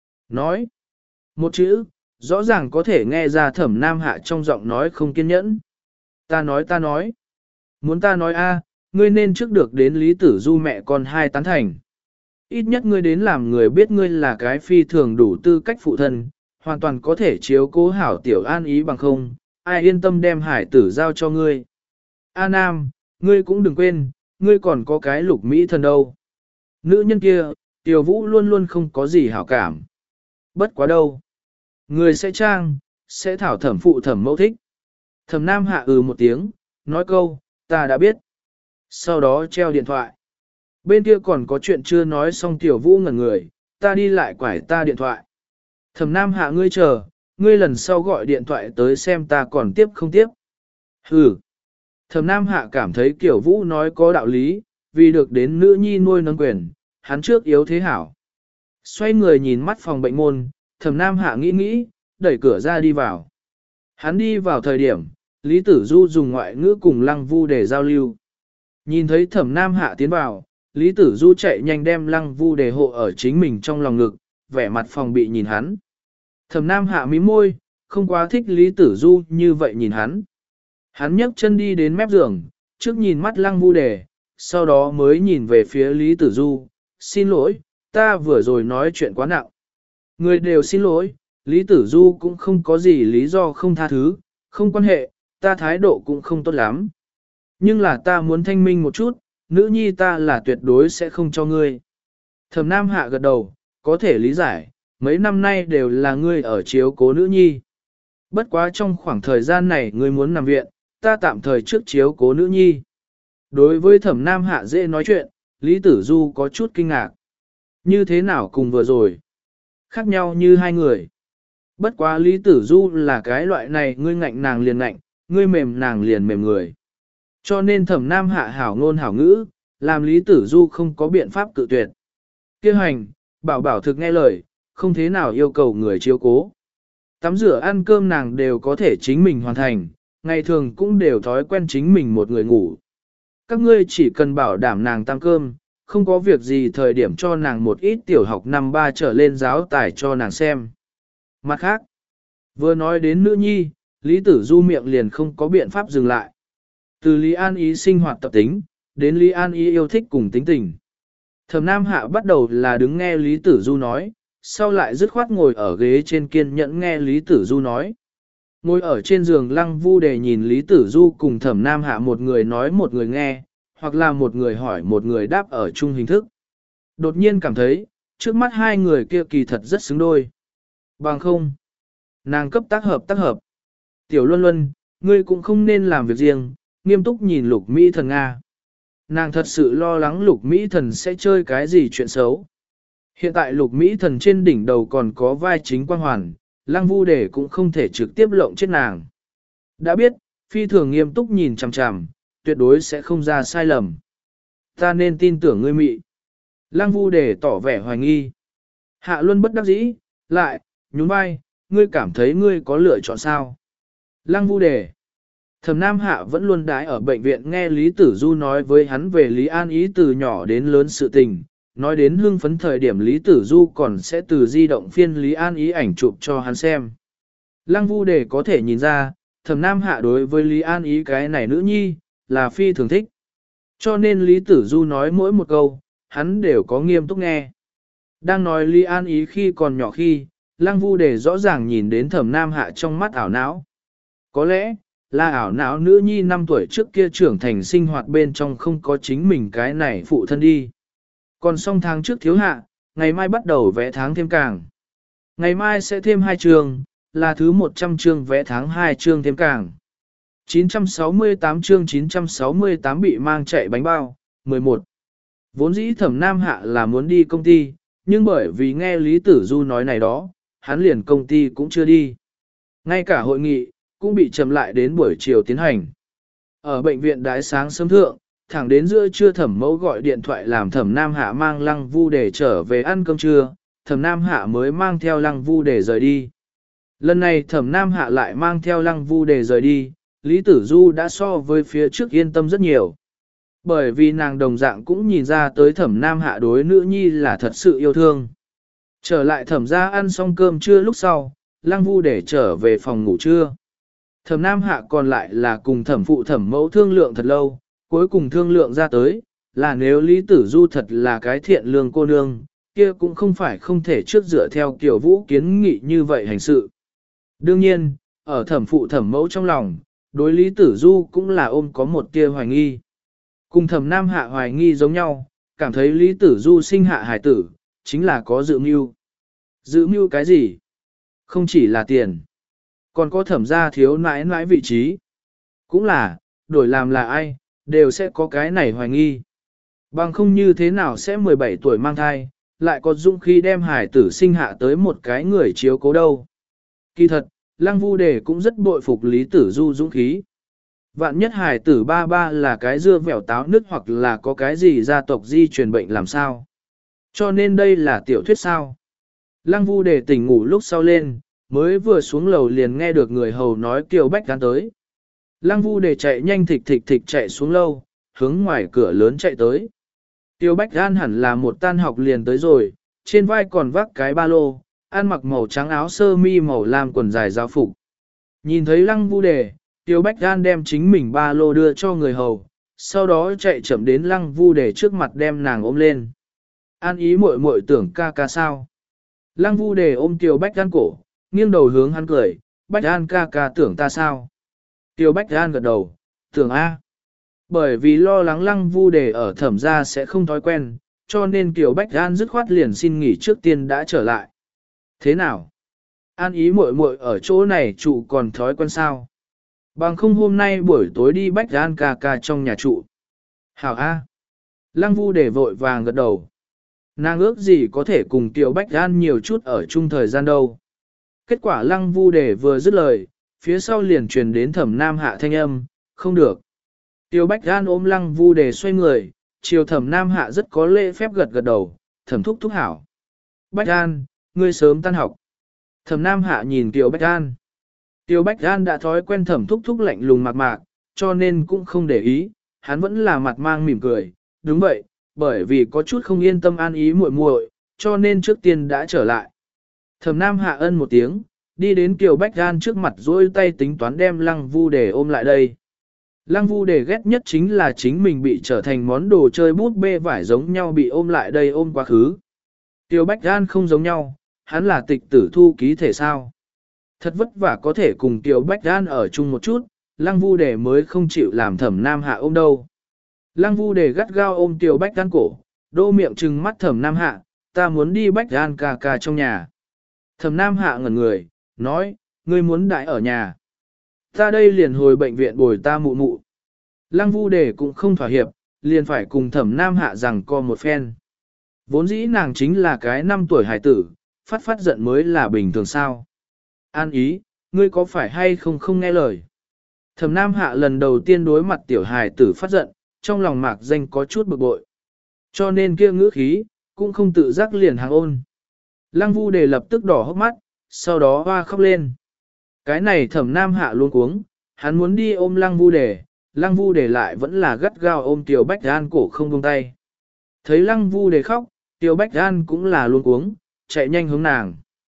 Nói một chữ, rõ ràng có thể nghe ra thẩm nam hạ trong giọng nói không kiên nhẫn. Ta nói ta nói. Muốn ta nói a, ngươi nên trước được đến Lý Tử Du mẹ con hai tán thành. Ít nhất ngươi đến làm người biết ngươi là cái phi thường đủ tư cách phụ thân, hoàn toàn có thể chiếu cố hảo tiểu an ý bằng không, ai yên tâm đem hải tử giao cho ngươi. A Nam, ngươi cũng đừng quên, ngươi còn có cái lục mỹ thần đâu. Nữ nhân kia, Tiểu Vũ luôn luôn không có gì hảo cảm. Bất quá đâu. Người sẽ trang, sẽ thảo thẩm phụ thẩm mẫu thích. Thẩm Nam hạ ừ một tiếng, nói câu, ta đã biết. Sau đó treo điện thoại. Bên kia còn có chuyện chưa nói xong Tiểu Vũ ngẩn người, ta đi lại quải ta điện thoại. Thẩm Nam hạ ngươi chờ, ngươi lần sau gọi điện thoại tới xem ta còn tiếp không tiếp. Hừ. Thẩm Nam hạ cảm thấy Tiểu Vũ nói có đạo lý, vì được đến nữ nhi nuôi nâng quyền, hắn trước yếu thế hảo. Xoay người nhìn mắt phòng bệnh môn, Thẩm Nam hạ nghĩ nghĩ, đẩy cửa ra đi vào. Hắn đi vào thời điểm, Lý Tử Du dùng ngoại ngữ cùng Lăng Vu để giao lưu. Nhìn thấy Thẩm Nam hạ tiến vào, Lý Tử Du chạy nhanh đem Lăng Vu để hộ ở chính mình trong lòng ngực, vẻ mặt phòng bị nhìn hắn. Thẩm Nam hạ mím môi, không quá thích Lý Tử Du như vậy nhìn hắn. Hắn nhấc chân đi đến mép giường, trước nhìn mắt Lăng Vu Đề, sau đó mới nhìn về phía Lý Tử Du, xin lỗi, ta vừa rồi nói chuyện quá nặng. Người đều xin lỗi, Lý Tử Du cũng không có gì lý do không tha thứ, không quan hệ, ta thái độ cũng không tốt lắm. Nhưng là ta muốn thanh minh một chút, nữ nhi ta là tuyệt đối sẽ không cho ngươi. Thẩm Nam hạ gật đầu, có thể lý giải, mấy năm nay đều là ngươi ở chiếu cố nữ nhi. Bất quá trong khoảng thời gian này ngươi muốn nằm viện, ta tạm thời trước chiếu cố nữ nhi. Đối với Thẩm Nam hạ dễ nói chuyện, Lý Tử Du có chút kinh ngạc. Như thế nào cùng vừa rồi? Khác nhau như hai người. Bất quá Lý Tử Du là cái loại này ngươi ngạnh nàng liền ngạnh, ngươi mềm nàng liền mềm người. Cho nên Thẩm Nam hạ hảo ngôn hảo ngữ, làm Lý Tử Du không có biện pháp cự tuyệt. Kêu hành, bảo bảo thực nghe lời, không thế nào yêu cầu người chiếu cố. Tắm rửa ăn cơm nàng đều có thể chính mình hoàn thành, ngày thường cũng đều thói quen chính mình một người ngủ. Các ngươi chỉ cần bảo đảm nàng tăng cơm, không có việc gì thời điểm cho nàng một ít tiểu học năm ba trở lên giáo tải cho nàng xem. Mặt khác, vừa nói đến nữ nhi, Lý Tử Du miệng liền không có biện pháp dừng lại. Từ Lý An Ý sinh hoạt tập tính, đến Lý An Ý yêu thích cùng tính tình. Thẩm Nam hạ bắt đầu là đứng nghe Lý Tử Du nói, sau lại dứt khoát ngồi ở ghế trên kiên nhẫn nghe Lý Tử Du nói. Ngồi ở trên giường Lăng Vu Đề nhìn Lý Tử Du cùng Thẩm Nam hạ một người nói một người nghe, hoặc là một người hỏi một người đáp ở chung hình thức. Đột nhiên cảm thấy, trước mắt hai người kia kỳ thật rất xứng đôi. Bằng không, nàng cấp tác hợp tác hợp. Tiểu Luân Luân, ngươi cũng không nên làm việc riêng, nghiêm túc nhìn Lục Mỹ Thần Nga. Nàng thật sự lo lắng Lục Mỹ Thần sẽ chơi cái gì chuyện xấu. Hiện tại Lục Mỹ Thần trên đỉnh đầu còn có vai chính quan hoàn, Lăng Vu Đề cũng không thể trực tiếp lộng chết nàng. Đã biết, phi thường nghiêm túc nhìn chằm chằm, tuyệt đối sẽ không ra sai lầm. Ta nên tin tưởng ngươi mị. Lăng Vu Đề tỏ vẻ hoài nghi. Hạ Luân bất đắc dĩ, lại, nhún vai, ngươi cảm thấy ngươi có lựa chọn sao? Lăng Vu Đề. Thẩm Nam Hạ vẫn luôn đái ở bệnh viện nghe Lý Tử Du nói với hắn về Lý An Ý từ nhỏ đến lớn sự tình, nói đến hưng phấn thời điểm Lý Tử Du còn sẽ từ di động phiên Lý An Ý ảnh chụp cho hắn xem. Lăng Vu Đề có thể nhìn ra, Thẩm Nam Hạ đối với Lý An Ý cái này nữ nhi, là phi thường thích. Cho nên Lý Tử Du nói mỗi một câu, hắn đều có nghiêm túc nghe. Đang nói Lý An Ý khi còn nhỏ khi, Lăng Vu Đề rõ ràng nhìn đến Thẩm Nam Hạ trong mắt ảo não. Có lẽ, là ảo não nữ nhi năm tuổi trước kia trưởng thành sinh hoạt bên trong không có chính mình cái này phụ thân đi. Còn xong tháng trước thiếu hạ, ngày mai bắt đầu vẽ tháng thêm càng. Ngày mai sẽ thêm hai chương, là thứ một trăm chương vẽ tháng hai chương thêm càng. chín trăm sáu mươi tám chương chín trăm sáu mươi tám bị mang chạy bánh bao, mười một. Vốn dĩ Thẩm Nam Hạ là muốn đi công ty, nhưng bởi vì nghe Lý Tử Du nói này đó, hắn liền công ty cũng chưa đi. Ngay cả hội nghị, cũng bị chậm lại đến buổi chiều tiến hành. Ở bệnh viện đái sáng sớm thượng, thẳng đến giữa trưa Thẩm Mẫu gọi điện thoại làm Thẩm Nam Hạ mang Lăng Vu để trở về ăn cơm trưa, Thẩm Nam Hạ mới mang theo Lăng Vu để rời đi. Lần này Thẩm Nam Hạ lại mang theo Lăng Vu để rời đi, Lý Tử Du đã so với phía trước yên tâm rất nhiều. Bởi vì nàng đồng dạng cũng nhìn ra tới thẩm nam hạ đối nữ nhi là thật sự yêu thương. Trở lại thẩm ra ăn xong cơm trưa lúc sau, lăng vu để trở về phòng ngủ trưa. Thẩm nam hạ còn lại là cùng thẩm phụ thẩm mẫu thương lượng thật lâu, cuối cùng thương lượng ra tới, là nếu Lý Tử Du thật là cái thiện lương cô nương, kia cũng không phải không thể trước dựa theo kiểu vũ kiến nghị như vậy hành sự. Đương nhiên, ở thẩm phụ thẩm mẫu trong lòng, đối Lý Tử Du cũng là ôm có một tia hoài nghi. Cùng thẩm nam hạ hoài nghi giống nhau, cảm thấy Lý Tử Du sinh hạ hải tử, chính là có dự mưu. Dự mưu cái gì? Không chỉ là tiền, còn có thẩm gia thiếu nãi nãi vị trí. Cũng là, đổi làm là ai, đều sẽ có cái này hoài nghi. Bằng không như thế nào sẽ mười bảy tuổi mang thai, lại có dũng khí đem hải tử sinh hạ tới một cái người chiếu cố đâu. Kỳ thật, Lăng Vu Đề cũng rất bội phục Lý Tử Du dũng khí. Vạn nhất hải tử ba ba là cái dưa vẻo táo nứt hoặc là có cái gì gia tộc di truyền bệnh làm sao. Cho nên đây là tiểu thuyết sao. Lăng Vu Đề tỉnh ngủ lúc sau lên, mới vừa xuống lầu liền nghe được người hầu nói Kiều Bách Gan tới. Lăng Vu Đề chạy nhanh thịch thịch thịch chạy xuống lâu, hướng ngoài cửa lớn chạy tới. Kiều Bách Gan hẳn là một tan học liền tới rồi, trên vai còn vác cái ba lô, ăn mặc màu trắng áo sơ mi màu lam quần dài giáo phục. Nhìn thấy Lăng Vu Đề, Kiều Bách Gan đem chính mình ba lô đưa cho người hầu, sau đó chạy chậm đến Lăng Vu Đề trước mặt đem nàng ôm lên. An ý muội muội tưởng ca ca sao. Lăng Vu Đề ôm Kiều Bách Gan cổ, nghiêng đầu hướng hắn cười, Bách Gan ca ca tưởng ta sao. Kiều Bách Gan gật đầu, tưởng A. Bởi vì lo lắng Lăng Vu Đề ở thẩm gia sẽ không thói quen, cho nên Kiều Bách Gan dứt khoát liền xin nghỉ trước tiên đã trở lại. Thế nào? An ý muội muội ở chỗ này trụ còn thói quen sao? Bằng không hôm nay buổi tối đi Bách Gan ca ca trong nhà trụ. Hảo A. Lăng Vu Đề vội vàng gật đầu. Nàng ước gì có thể cùng Kiều Bách Gan nhiều chút ở chung thời gian đâu. Kết quả Lăng Vu Đề vừa dứt lời, phía sau liền truyền đến thẩm nam hạ thanh âm, không được. Kiều Bách Gan ôm Lăng Vu Đề xoay người, chiều thẩm nam hạ rất có lễ phép gật gật đầu, thẩm thúc thúc hảo. Bách Gan, ngươi sớm tan học. Thẩm nam hạ nhìn Kiều Bách Gan. Kiều Bách Gan đã thói quen thẩm thúc thúc lạnh lùng mạc mạc, cho nên cũng không để ý, hắn vẫn là mặt mang mỉm cười, đúng vậy, bởi vì có chút không yên tâm an ý muội muội, cho nên trước tiên đã trở lại. Thẩm Nam hạ ân một tiếng, đi đến Kiều Bách Gan trước mặt duỗi tay tính toán đem Lăng Vu Đề ôm lại đây. Lăng Vu Đề ghét nhất chính là chính mình bị trở thành món đồ chơi bút bê vải giống nhau bị ôm lại đây ôm quá khứ. Kiều Bách Gan không giống nhau, hắn là tịch tử thu ký thể sao. Thật vất vả có thể cùng Kiều Bách Gan ở chung một chút, Lăng Vu Đề mới không chịu làm Thẩm Nam hạ ôm đâu. Lăng Vu Đề gắt gao ôm Kiều Bách Gan cổ, đô miệng trừng mắt Thẩm Nam hạ, ta muốn đi Bách Gan ca ca trong nhà. Thẩm Nam hạ ngẩn người, nói, ngươi muốn đại ở nhà. Ta đây liền hồi bệnh viện bồi ta mụ mụ. Lăng Vu Đề cũng không thỏa hiệp, liền phải cùng Thẩm Nam hạ rằng co một phen. Vốn dĩ nàng chính là cái năm tuổi hải tử, phát phát giận mới là bình thường sao. An ý, ngươi có phải hay không không nghe lời. Thẩm Nam hạ lần đầu tiên đối mặt tiểu hài tử phát giận, trong lòng mạc danh có chút bực bội. Cho nên kia ngữ khí, cũng không tự giác liền hàng ôn. Lăng Vu Đề lập tức đỏ hốc mắt, sau đó hoa khóc lên. Cái này Thẩm Nam hạ luôn cuống, hắn muốn đi ôm Lăng Vu Đề, Lăng Vu Đề lại vẫn là gắt gao ôm Tiểu Bách Gan cổ không buông tay. Thấy Lăng Vu Đề khóc, Tiểu Bách Gan cũng là luôn cuống, chạy nhanh hướng nàng.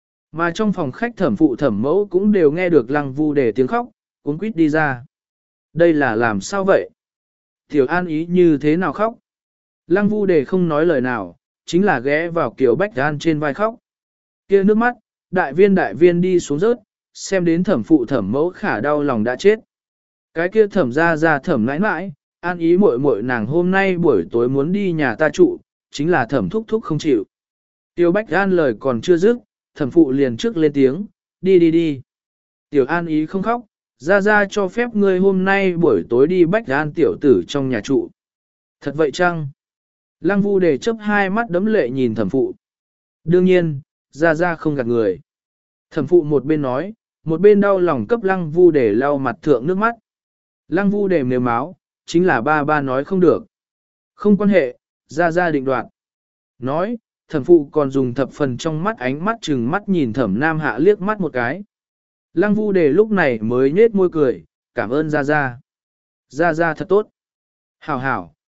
Mà trong phòng khách thẩm phụ thẩm mẫu cũng đều nghe được Lăng Vu Đề tiếng khóc, cuống quýt đi ra. Đây là làm sao vậy? Tiểu An ý như thế nào khóc? Lăng Vu Đề không nói lời nào, chính là ghé vào Kiều Bách Gan trên vai khóc. Kia nước mắt, đại viên đại viên đi xuống rớt, xem đến thẩm phụ thẩm mẫu khả đau lòng đã chết. Cái kia thẩm ra ra thẩm nãi nãi, An ý muội muội nàng hôm nay buổi tối muốn đi nhà ta trụ, chính là thẩm thúc thúc không chịu. Kiều Bách Gan lời còn chưa dứt, thẩm phụ liền trước lên tiếng, đi đi đi. Tiểu An ý không khóc, ra ra cho phép ngươi hôm nay buổi tối đi Bách Gan tiểu tử trong nhà trụ. Thật vậy chăng? Lăng Vu Đề chấp hai mắt đấm lệ nhìn thẩm phụ. Đương nhiên, ra ra không gạt người. Thẩm phụ một bên nói, một bên đau lòng cấp Lăng Vu Đề lau mặt thượng nước mắt. Lăng Vu Đề mềm máu, chính là ba ba nói không được. Không quan hệ, ra ra định đoạt. Nói, thẩm phụ còn dùng thập phần trong mắt ánh mắt chừng mắt nhìn thẩm nam hạ liếc mắt một cái. Lăng Vu Đề lúc này mới nhếch môi cười, cảm ơn ra ra. Ra ra thật tốt. Hảo hảo,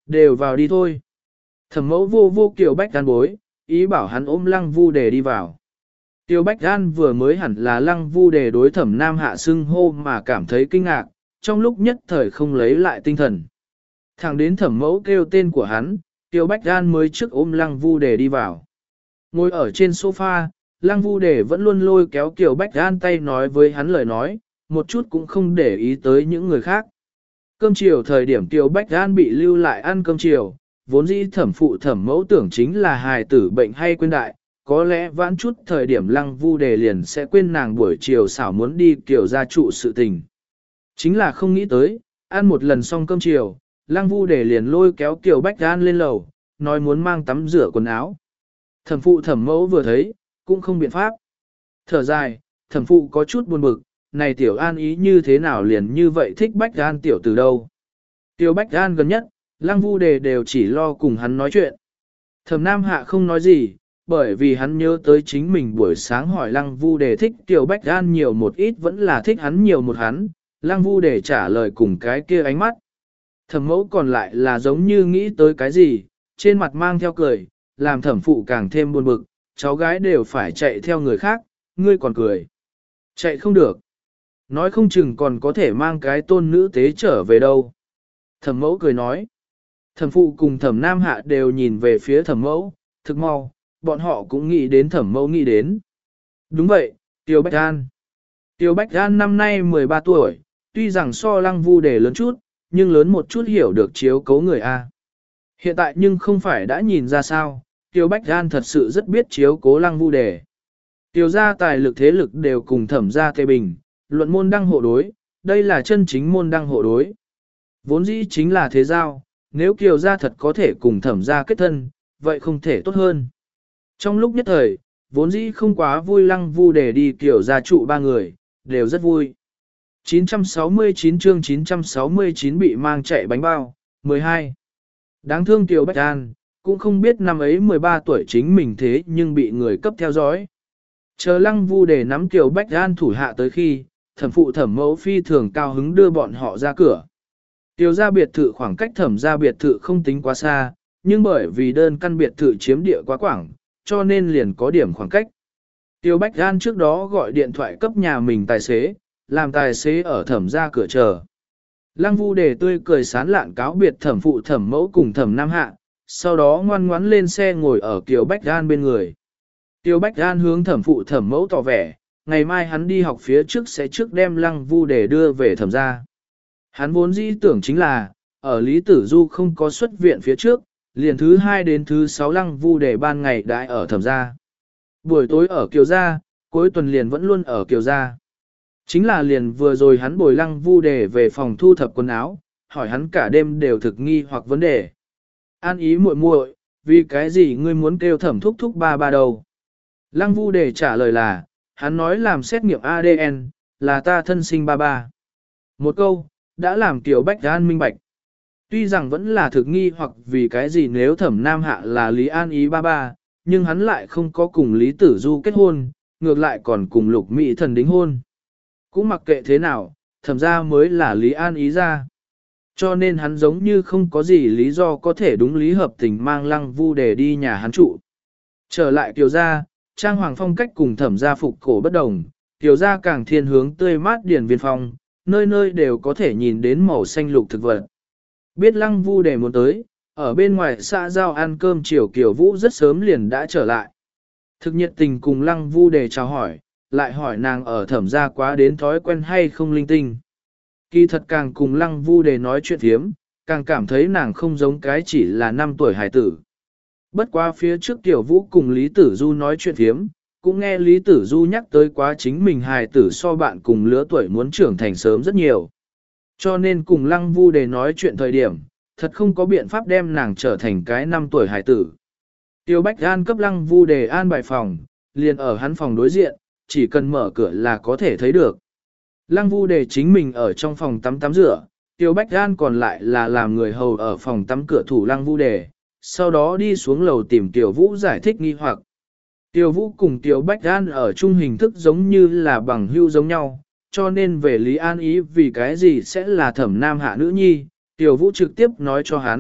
đều vào đi thôi. Thẩm mẫu vô vô Kiều Bách An bối, ý bảo hắn ôm Lăng Vu Đề đi vào. Kiều Bách An vừa mới hẳn là Lăng Vu Đề đối Thẩm Nam Hạ xưng hô mà cảm thấy kinh ngạc, trong lúc nhất thời không lấy lại tinh thần. Thẳng đến Thẩm mẫu kêu tên của hắn, Kiều Bách An mới trước ôm Lăng Vu Đề đi vào. Ngồi ở trên sofa, Lăng Vu Đề vẫn luôn lôi kéo Kiều Bách An tay nói với hắn lời nói, một chút cũng không để ý tới những người khác. Cơm chiều thời điểm Kiều Bách An bị lưu lại ăn cơm chiều, vốn dĩ thẩm phụ thẩm mẫu tưởng chính là hài tử bệnh hay quên đại, có lẽ vãn chút thời điểm Lăng Vu Đề liền sẽ quên nàng buổi chiều xảo muốn đi Kiều gia trụ sự tình. Chính là không nghĩ tới, ăn một lần xong cơm chiều, Lăng Vu Đề liền lôi kéo Kiều Bách An lên lầu, nói muốn mang tắm rửa quần áo. Thẩm phụ thẩm mẫu vừa thấy, cũng không biện pháp. Thở dài, thẩm phụ có chút buồn bực, này tiểu an ý như thế nào liền như vậy thích Bách An tiểu từ đâu. Tiểu Bách An gần nhất, Lăng Vu Đề đều chỉ lo cùng hắn nói chuyện. Thẩm Nam Hạ không nói gì, bởi vì hắn nhớ tới chính mình buổi sáng hỏi Lăng Vu Đề thích Tiểu Bách An nhiều một ít vẫn là thích hắn nhiều một hắn, Lăng Vu Đề trả lời cùng cái kia ánh mắt. Thẩm mẫu còn lại là giống như nghĩ tới cái gì, trên mặt mang theo cười, làm thẩm phụ càng thêm buồn bực, cháu gái đều phải chạy theo người khác, ngươi còn cười. Chạy không được. Nói không chừng còn có thể mang cái tôn nữ tế trở về đâu. Thẩm mẫu cười nói. Thẩm phụ cùng thẩm nam hạ đều nhìn về phía thẩm mẫu, thực mau, bọn họ cũng nghĩ đến thẩm mẫu nghĩ đến. Đúng vậy, Tiêu Bách An. Tiêu Bách An năm nay mười ba tuổi, tuy rằng so Lăng Vu Đề lớn chút, nhưng lớn một chút hiểu được chiếu cấu người A. Hiện tại nhưng không phải đã nhìn ra sao, Tiêu Bách An thật sự rất biết chiếu cố Lăng Vu Đề. Tiêu gia tài lực thế lực đều cùng thẩm gia tê bình, luận môn đăng hộ đối, đây là chân chính môn đăng hộ đối. Vốn dĩ chính là thế giao, nếu Kiều gia thật có thể cùng thẩm gia kết thân, vậy không thể tốt hơn. Trong lúc nhất thời, vốn dĩ không quá vui Lăng Vu Đề đi Kiều gia trụ ba người, đều rất vui. chín trăm sáu mươi chín chương chín trăm sáu mươi chín bị mang chạy bánh bao, mười hai. Đáng thương Kiều Bách An, cũng không biết năm ấy mười ba tuổi chính mình thế nhưng bị người cấp theo dõi. Chờ Lăng Vu Đề nắm Kiều Bách An thủ hạ tới khi, thẩm phụ thẩm mẫu phi thường cao hứng đưa bọn họ ra cửa. Kiều gia biệt thự khoảng cách thẩm gia biệt thự không tính quá xa, nhưng bởi vì đơn căn biệt thự chiếm địa quá quảng, cho nên liền có điểm khoảng cách. Kiều Bách An trước đó gọi điện thoại cấp nhà mình tài xế, làm tài xế ở thẩm gia cửa chờ. Lăng Vu Đề tươi cười sán lạn cáo biệt thẩm phụ thẩm mẫu cùng thẩm nam hạ, sau đó ngoan ngoãn lên xe ngồi ở Kiều Bách An bên người. Kiều Bách An hướng thẩm phụ thẩm mẫu tỏ vẻ, ngày mai hắn đi học phía trước sẽ trước đem Lăng Vu Đề đưa về thẩm gia. Hắn vốn dĩ tưởng chính là, ở Lý Tử Du không có xuất viện phía trước, liền thứ hai đến thứ sáu Lăng Vu Đề ban ngày đãi ở thẩm gia. Buổi tối ở Kiều gia, cuối tuần liền vẫn luôn ở Kiều gia. Chính là liền vừa rồi hắn bồi Lăng Vu Đề về phòng thu thập quần áo, hỏi hắn cả đêm đều thực nghi hoặc vấn đề. An ý muội muội, vì cái gì ngươi muốn kêu thẩm thúc thúc ba ba đầu? Lăng Vu Đề trả lời là, hắn nói làm xét nghiệm a đê en, là ta thân sinh ba ba. Một câu, đã làm Kiều Bách An minh bạch. Tuy rằng vẫn là thực nghi hoặc vì cái gì nếu thẩm nam hạ là Lý An ý ba ba, nhưng hắn lại không có cùng Lý Tử Du kết hôn, ngược lại còn cùng Lục Mỹ Thần đính hôn. Cũng mặc kệ thế nào, thẩm ra mới là Lý An ý ra. Cho nên hắn giống như không có gì lý do có thể đúng lý hợp tình mang Lăng Vu Đề đi nhà hắn trụ. Trở lại Kiều gia, trang hoàng phong cách cùng thẩm gia phục cổ bất đồng, Kiều gia càng thiên hướng tươi mát điển viên phong, nơi nơi đều có thể nhìn đến màu xanh lục thực vật. Biết Lăng Vu Đề muốn tới, ở bên ngoài xã giao ăn cơm chiều Kiều Vũ rất sớm liền đã trở lại. Thực nhiệt tình cùng Lăng Vu Đề chào hỏi, lại hỏi nàng ở thẩm gia quá đến thói quen hay không linh tinh. Kỳ thật càng cùng Lăng Vu Đề nói chuyện thiếm, càng cảm thấy nàng không giống cái chỉ là năm tuổi hải tử. Bất qua phía trước Tiểu Vũ cùng Lý Tử Du nói chuyện thiếm, cũng nghe Lý Tử Du nhắc tới quá chính mình hài tử so bạn cùng lứa tuổi muốn trưởng thành sớm rất nhiều. Cho nên cùng Lăng Vu Đề nói chuyện thời điểm, thật không có biện pháp đem nàng trở thành cái năm tuổi hài tử. Tiêu Bách An cấp Lăng Vu Đề an bài phòng, liền ở hắn phòng đối diện, chỉ cần mở cửa là có thể thấy được. Lăng Vu Đề chính mình ở trong phòng tắm tắm rửa, Tiêu Bách An còn lại là làm người hầu ở phòng tắm cửa thủ Lăng Vu Đề, sau đó đi xuống lầu tìm Tiểu Vũ giải thích nghi hoặc. Tiểu Vũ cùng Tiểu Bách An ở chung hình thức giống như là bằng hữu giống nhau, cho nên về Lý An ý vì cái gì sẽ là thẩm nam hạ nữ nhi, Tiểu Vũ trực tiếp nói cho hắn,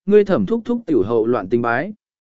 ngươi thẩm thúc thúc tiểu hậu loạn tình bái.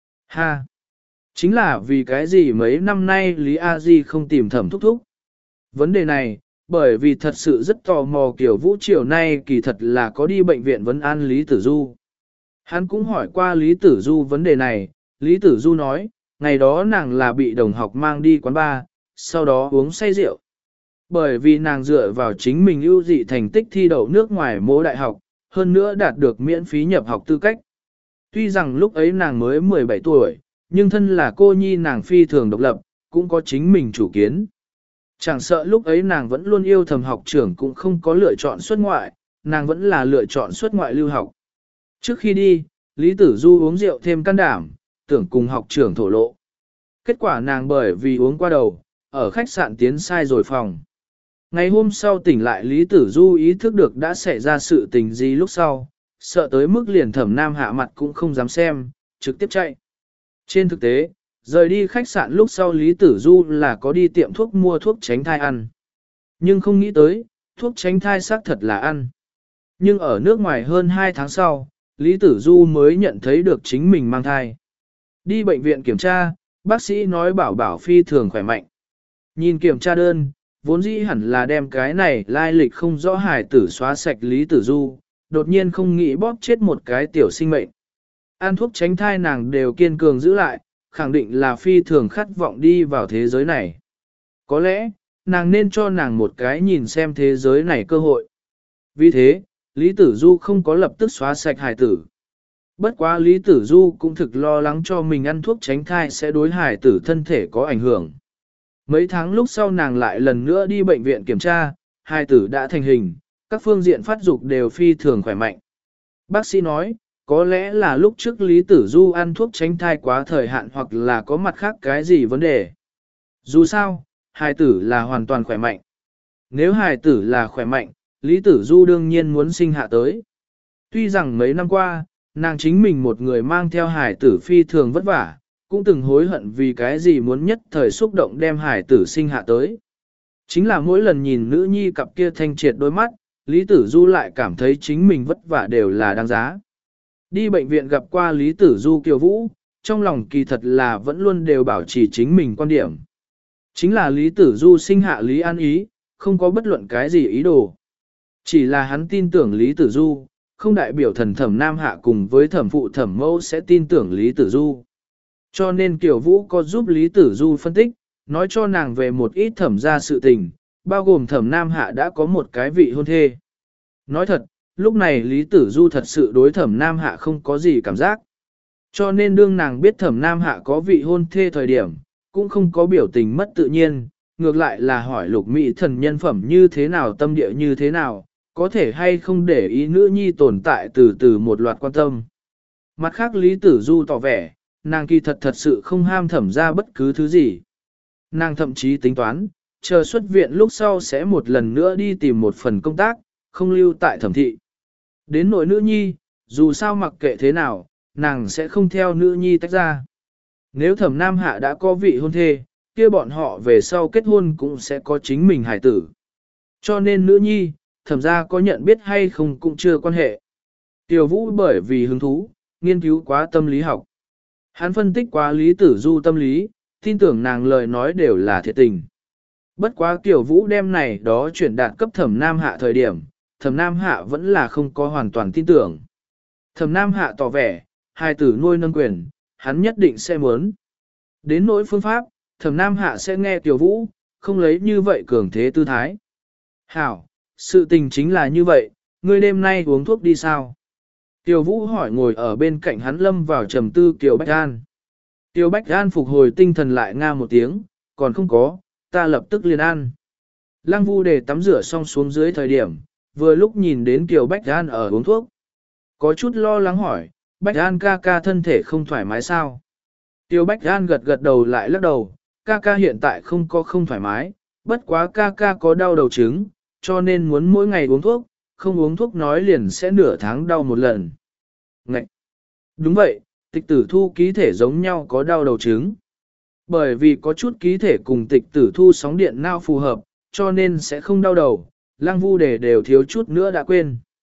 Ha! Chính là vì cái gì mấy năm nay Lý A Di không tìm thẩm thúc thúc. Vấn đề này, bởi vì thật sự rất tò mò kiểu vũ chiều nay kỳ thật là có đi bệnh viện vấn an Lý Tử Du. Hắn cũng hỏi qua Lý Tử Du vấn đề này, Lý Tử Du nói, ngày đó nàng là bị đồng học mang đi quán bar, sau đó uống say rượu. Bởi vì nàng dựa vào chính mình ưu dị thành tích thi đậu nước ngoài mỗi đại học, hơn nữa đạt được miễn phí nhập học tư cách. Tuy rằng lúc ấy nàng mới mười bảy tuổi, nhưng thân là cô nhi nàng phi thường độc lập, cũng có chính mình chủ kiến. Chẳng sợ lúc ấy nàng vẫn luôn yêu thầm học trưởng cũng không có lựa chọn xuất ngoại, nàng vẫn là lựa chọn xuất ngoại lưu học. Trước khi đi, Lý Tử Du uống rượu thêm can đảm, tưởng cùng học trưởng thổ lộ. Kết quả nàng bởi vì uống qua đầu, ở khách sạn tiến sai rồi phòng. Ngày hôm sau tỉnh lại Lý Tử Du ý thức được đã xảy ra sự tình gì lúc sau, sợ tới mức liền Thẩm Nam Hạ mặt cũng không dám xem, trực tiếp chạy. Trên thực tế, rời đi khách sạn lúc sau Lý Tử Du là có đi tiệm thuốc mua thuốc tránh thai ăn. Nhưng không nghĩ tới, thuốc tránh thai xác thật là ăn. Nhưng ở nước ngoài hơn hai tháng sau, Lý Tử Du mới nhận thấy được chính mình mang thai. Đi bệnh viện kiểm tra, bác sĩ nói bảo bảo phi thường khỏe mạnh. Nhìn kiểm tra đơn, vốn dĩ hẳn là đem cái này lai lịch không rõ hài tử xóa sạch Lý Tử Du, đột nhiên không nghĩ bóp chết một cái tiểu sinh mệnh. Ăn thuốc tránh thai nàng đều kiên cường giữ lại, khẳng định là phi thường khát vọng đi vào thế giới này. Có lẽ, nàng nên cho nàng một cái nhìn xem thế giới này cơ hội. Vì thế, Lý Tử Du không có lập tức xóa sạch hài tử. Bất quá Lý Tử Du cũng thực lo lắng cho mình ăn thuốc tránh thai sẽ đối hài tử thân thể có ảnh hưởng. Mấy tháng lúc sau nàng lại lần nữa đi bệnh viện kiểm tra, hài tử đã thành hình, các phương diện phát dục đều phi thường khỏe mạnh. Bác sĩ nói, có lẽ là lúc trước Lý Tử Du ăn thuốc tránh thai quá thời hạn hoặc là có mặt khác cái gì vấn đề. Dù sao, hài tử là hoàn toàn khỏe mạnh. Nếu hài tử là khỏe mạnh, Lý Tử Du đương nhiên muốn sinh hạ tới. Tuy rằng mấy năm qua, nàng chính mình một người mang theo hài tử phi thường vất vả, cũng từng hối hận vì cái gì muốn nhất thời xúc động đem hài tử sinh hạ tới. Chính là mỗi lần nhìn nữ nhi cặp kia thanh triệt đôi mắt, Lý Tử Du lại cảm thấy chính mình vất vả đều là đáng giá. Đi bệnh viện gặp qua Lý Tử Du Kiều Vũ, trong lòng kỳ thật là vẫn luôn đều bảo trì chính mình quan điểm. Chính là Lý Tử Du sinh hạ Lý An Ý, không có bất luận cái gì ý đồ. Chỉ là hắn tin tưởng Lý Tử Du, không đại biểu thần Thẩm Nam Hạ cùng với thẩm phụ thẩm mẫu sẽ tin tưởng Lý Tử Du. Cho nên Kiều Vũ có giúp Lý Tử Du phân tích, nói cho nàng về một ít thẩm gia sự tình, bao gồm thẩm Nam Hạ đã có một cái vị hôn thê. Nói thật, lúc này Lý Tử Du thật sự đối thẩm Nam Hạ không có gì cảm giác. Cho nên đương nàng biết thẩm Nam Hạ có vị hôn thê thời điểm, cũng không có biểu tình mất tự nhiên, ngược lại là hỏi lục mỹ thần nhân phẩm như thế nào tâm địa như thế nào, có thể hay không để ý nữ nhi tồn tại từ từ một loạt quan tâm. Mặt khác Lý Tử Du tỏ vẻ, nàng kỳ thật thật sự không ham thẩm ra bất cứ thứ gì. Nàng thậm chí tính toán, chờ xuất viện lúc sau sẽ một lần nữa đi tìm một phần công tác, không lưu tại thẩm thị. Đến nội nữ nhi, dù sao mặc kệ thế nào, nàng sẽ không theo nữ nhi tách ra. Nếu thẩm Nam Hạ đã có vị hôn thê, kia bọn họ về sau kết hôn cũng sẽ có chính mình hài tử. Cho nên nữ nhi, thẩm ra có nhận biết hay không cũng chưa quan hệ. Tiểu Vũ bởi vì hứng thú, nghiên cứu quá tâm lý học. Hắn phân tích quá Lý Tử Du tâm lý, tin tưởng nàng lời nói đều là thiệt tình. Bất quá Tiểu Vũ đem này đó chuyển đạt cấp thẩm Nam Hạ thời điểm, thẩm Nam Hạ vẫn là không có hoàn toàn tin tưởng. Thẩm Nam Hạ tỏ vẻ, hài tử nuôi nâng quyền, hắn nhất định sẽ muốn. Đến nỗi phương pháp, thẩm Nam Hạ sẽ nghe Tiểu Vũ, không lấy như vậy cường thế tư thái. Hảo, sự tình chính là như vậy, ngươi đêm nay uống thuốc đi sao? Tiểu Vũ hỏi ngồi ở bên cạnh hắn lâm vào trầm tư Kiều Bách An. Kiều Bách An phục hồi tinh thần lại nga một tiếng, còn không có, ta lập tức liền ăn. Lăng Vu để tắm rửa xong xuống dưới thời điểm, vừa lúc nhìn đến Kiều Bách An ở uống thuốc. Có chút lo lắng hỏi, Bách An ca ca thân thể không thoải mái sao? Kiều Bách An gật gật đầu lại lắc đầu, ca ca hiện tại không có không thoải mái, bất quá ca ca có đau đầu trứng, cho nên muốn mỗi ngày uống thuốc, không uống thuốc nói liền sẽ nửa tháng đau một lần. Ngậy! Đúng vậy, tịch tử thu ký thể giống nhau có đau đầu trứng. Bởi vì có chút ký thể cùng tịch tử thu sóng điện não phù hợp, cho nên sẽ không đau đầu, Lăng Vu để đều thiếu chút nữa đã quên.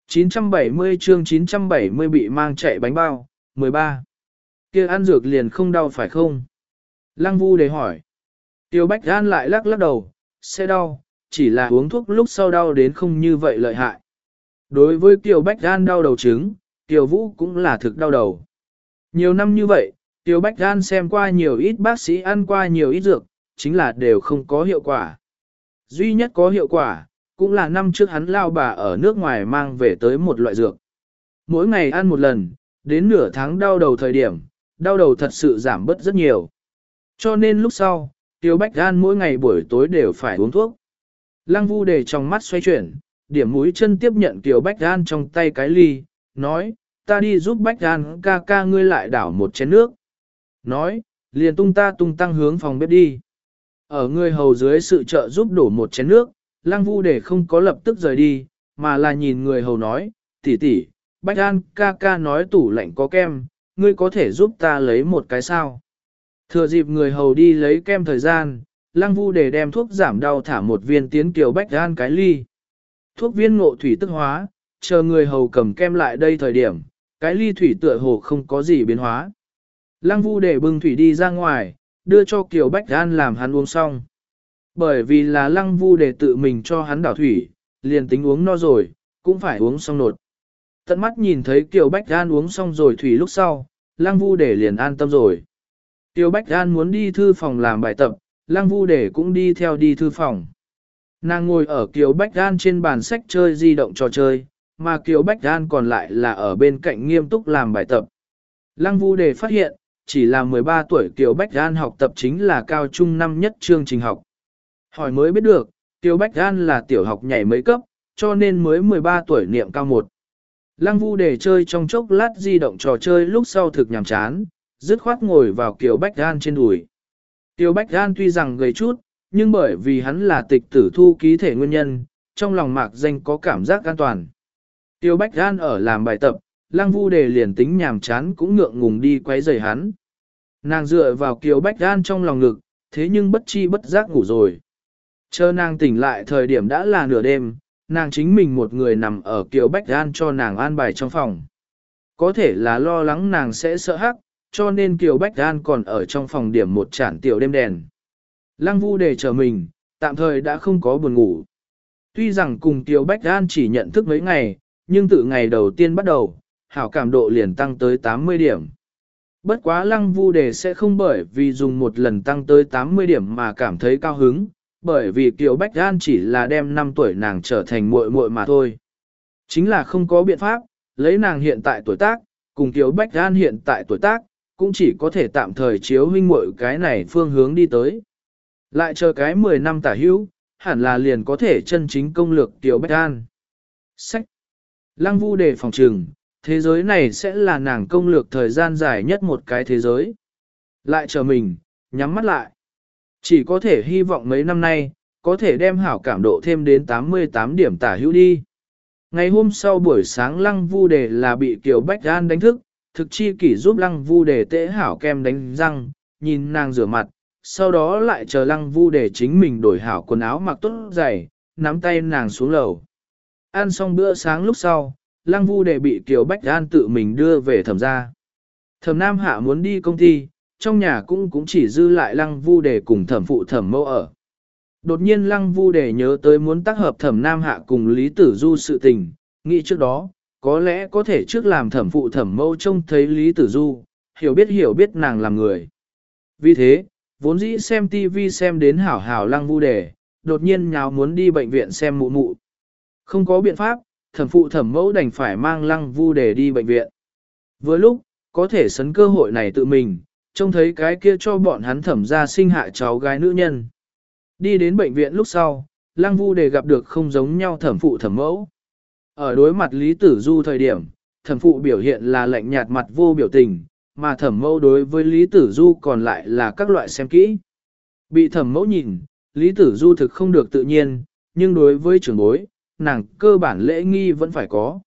chín trăm bảy mươi chương chín trăm bảy mươi bị mang chạy bánh bao, mười ba. Kia ăn dược liền không đau phải không? Lăng Vu Đề hỏi. Tiêu Bách An lại lắc lắc đầu, sẽ đau, chỉ là uống thuốc lúc sau đau đến không như vậy lợi hại. Đối với Tiêu Bách An đau đầu trứng, Tiêu Vũ cũng là thực đau đầu. Nhiều năm như vậy, Tiêu Bách An xem qua nhiều ít bác sĩ ăn qua nhiều ít dược, chính là đều không có hiệu quả. Duy nhất có hiệu quả, cũng là năm trước hắn lao bà ở nước ngoài mang về tới một loại dược. Mỗi ngày ăn một lần, đến nửa tháng đau đầu thời điểm, đau đầu thật sự giảm bớt rất nhiều. Cho nên lúc sau, Tiêu Bách An mỗi ngày buổi tối đều phải uống thuốc. Lăng Vu Đề trong mắt xoay chuyển, điểm mũi chân tiếp nhận Tiêu Bách An trong tay cái ly, nói, ta đi giúp Bách An ca ca ngươi lại đảo một chén nước. Nói, liền tung ta tung tăng hướng phòng bếp đi. Ở người hầu dưới sự trợ giúp đổ một chén nước, Lăng Vu Đề không có lập tức rời đi, mà là nhìn người hầu nói, tỷ tỷ, Bách An ca ca nói tủ lạnh có kem, ngươi có thể giúp ta lấy một cái sao. Thừa dịp người hầu đi lấy kem thời gian, Lăng Vu Đề đem thuốc giảm đau thả một viên tiến Kiều Bách An cái ly. Thuốc viên ngộ thủy tức hóa, chờ người hầu cầm kem lại đây thời điểm, cái ly thủy tựa hồ không có gì biến hóa. Lăng Vu Đề bưng thủy đi ra ngoài, đưa cho Kiều Bách An làm hắn uống xong. Bởi vì là Lăng Vu Đề tự mình cho hắn đảo thủy, liền tính uống no rồi, cũng phải uống xong nột. Tận mắt nhìn thấy Kiều Bách An uống xong rồi thủy lúc sau, Lăng Vu Đề liền an tâm rồi. Kiều Bách An muốn đi thư phòng làm bài tập, Lăng Vu Đề cũng đi theo đi thư phòng. Nàng ngồi ở Kiều Bách An trên bàn sách chơi di động trò chơi, mà Kiều Bách An còn lại là ở bên cạnh nghiêm túc làm bài tập. Lăng Vu Đề phát hiện, chỉ là mười ba tuổi Kiều Bách An học tập chính là cao trung năm nhất chương trình học. Hỏi mới biết được, Kiều Bách An là tiểu học nhảy mấy cấp, cho nên mới mười ba tuổi niệm cao một. Lăng Vu Đề chơi trong chốc lát di động trò chơi lúc sau thực nhàm chán, dứt khoát ngồi vào Kiều Bách An trên đùi. Kiều Bách An tuy rằng gầy chút, nhưng bởi vì hắn là tịch tử thu ký thể nguyên nhân, trong lòng mạc danh có cảm giác an toàn. Kiều Bách An ở làm bài tập, Lăng Vu Đề liền tính nhàm chán cũng ngượng ngùng đi quấy rầy hắn. Nàng dựa vào Kiều Bách An trong lòng ngực, thế nhưng bất chi bất giác ngủ rồi. Chờ nàng tỉnh lại thời điểm đã là nửa đêm, nàng chính mình một người nằm ở Kiều Bách An cho nàng an bài trong phòng. Có thể là lo lắng nàng sẽ sợ hắc, cho nên Kiều Bách An còn ở trong phòng điểm một chản tiểu đêm đèn. Lăng Vu Đề chờ mình, tạm thời đã không có buồn ngủ. Tuy rằng cùng Kiều Bách An chỉ nhận thức mấy ngày, nhưng từ ngày đầu tiên bắt đầu, hảo cảm độ liền tăng tới tám mươi điểm. Bất quá Lăng Vu Đề sẽ không bởi vì dùng một lần tăng tới tám mươi điểm mà cảm thấy cao hứng, bởi vì Kiều Bách An chỉ là đem năm tuổi nàng trở thành muội muội mà thôi. Chính là không có biện pháp, lấy nàng hiện tại tuổi tác, cùng Kiều Bách An hiện tại tuổi tác, cũng chỉ có thể tạm thời chiếu huynh muội cái này phương hướng đi tới. Lại chờ cái mười năm tả hữu, hẳn là liền có thể chân chính công lược Kiều Bách An. Sách. Lăng Vu Đề phòng trừng, thế giới này sẽ là nàng công lược thời gian dài nhất một cái thế giới. Lại chờ mình, nhắm mắt lại. Chỉ có thể hy vọng mấy năm nay, có thể đem hảo cảm độ thêm đến tám mươi tám điểm tả hữu đi. Ngày hôm sau buổi sáng Lăng Vu Đề là bị Kiều Bách An đánh thức, thực chi kỷ giúp Lăng Vu Đề tễ hảo kem đánh răng, nhìn nàng rửa mặt, sau đó lại chờ Lăng Vu Đề chính mình đổi hảo quần áo mặc tốt giày, nắm tay nàng xuống lầu. Ăn xong bữa sáng lúc sau, Lăng Vu Đề bị Kiều Bách An tự mình đưa về Thẩm gia. Thẩm Nam Hạ muốn đi công ty, trong nhà cũng cũng chỉ dư lại Lăng Vu Đề cùng Thẩm phụ Thẩm mẫu ở. Đột nhiên Lăng Vu Đề nhớ tới muốn tác hợp Thẩm Nam Hạ cùng Lý Tử Du sự tình, nghĩ trước đó, có lẽ có thể trước làm Thẩm phụ Thẩm mẫu trông thấy Lý Tử Du, hiểu biết hiểu biết nàng làm người. Vì thế, vốn dĩ xem tivi xem đến hảo hảo Lăng Vu Đề, đột nhiên nháo muốn đi bệnh viện xem mụ mụ. Không có biện pháp, Thẩm phụ Thẩm mẫu đành phải mang Lăng Vu Đề đi bệnh viện. Vừa lúc, có thể sấn cơ hội này tự mình, trông thấy cái kia cho bọn hắn Thẩm gia sinh hạ cháu gái nữ nhân. Đi đến bệnh viện lúc sau, Lăng Vu Đề gặp được không giống nhau Thẩm phụ Thẩm mẫu. Ở đối mặt Lý Tử Du thời điểm, Thẩm phụ biểu hiện là lạnh nhạt mặt vô biểu tình, mà Thẩm mẫu đối với Lý Tử Du còn lại là các loại xem kỹ. Bị Thẩm mẫu nhìn, Lý Tử Du thực không được tự nhiên, nhưng đối với trưởng bối, nàng cơ bản lễ nghi vẫn phải có.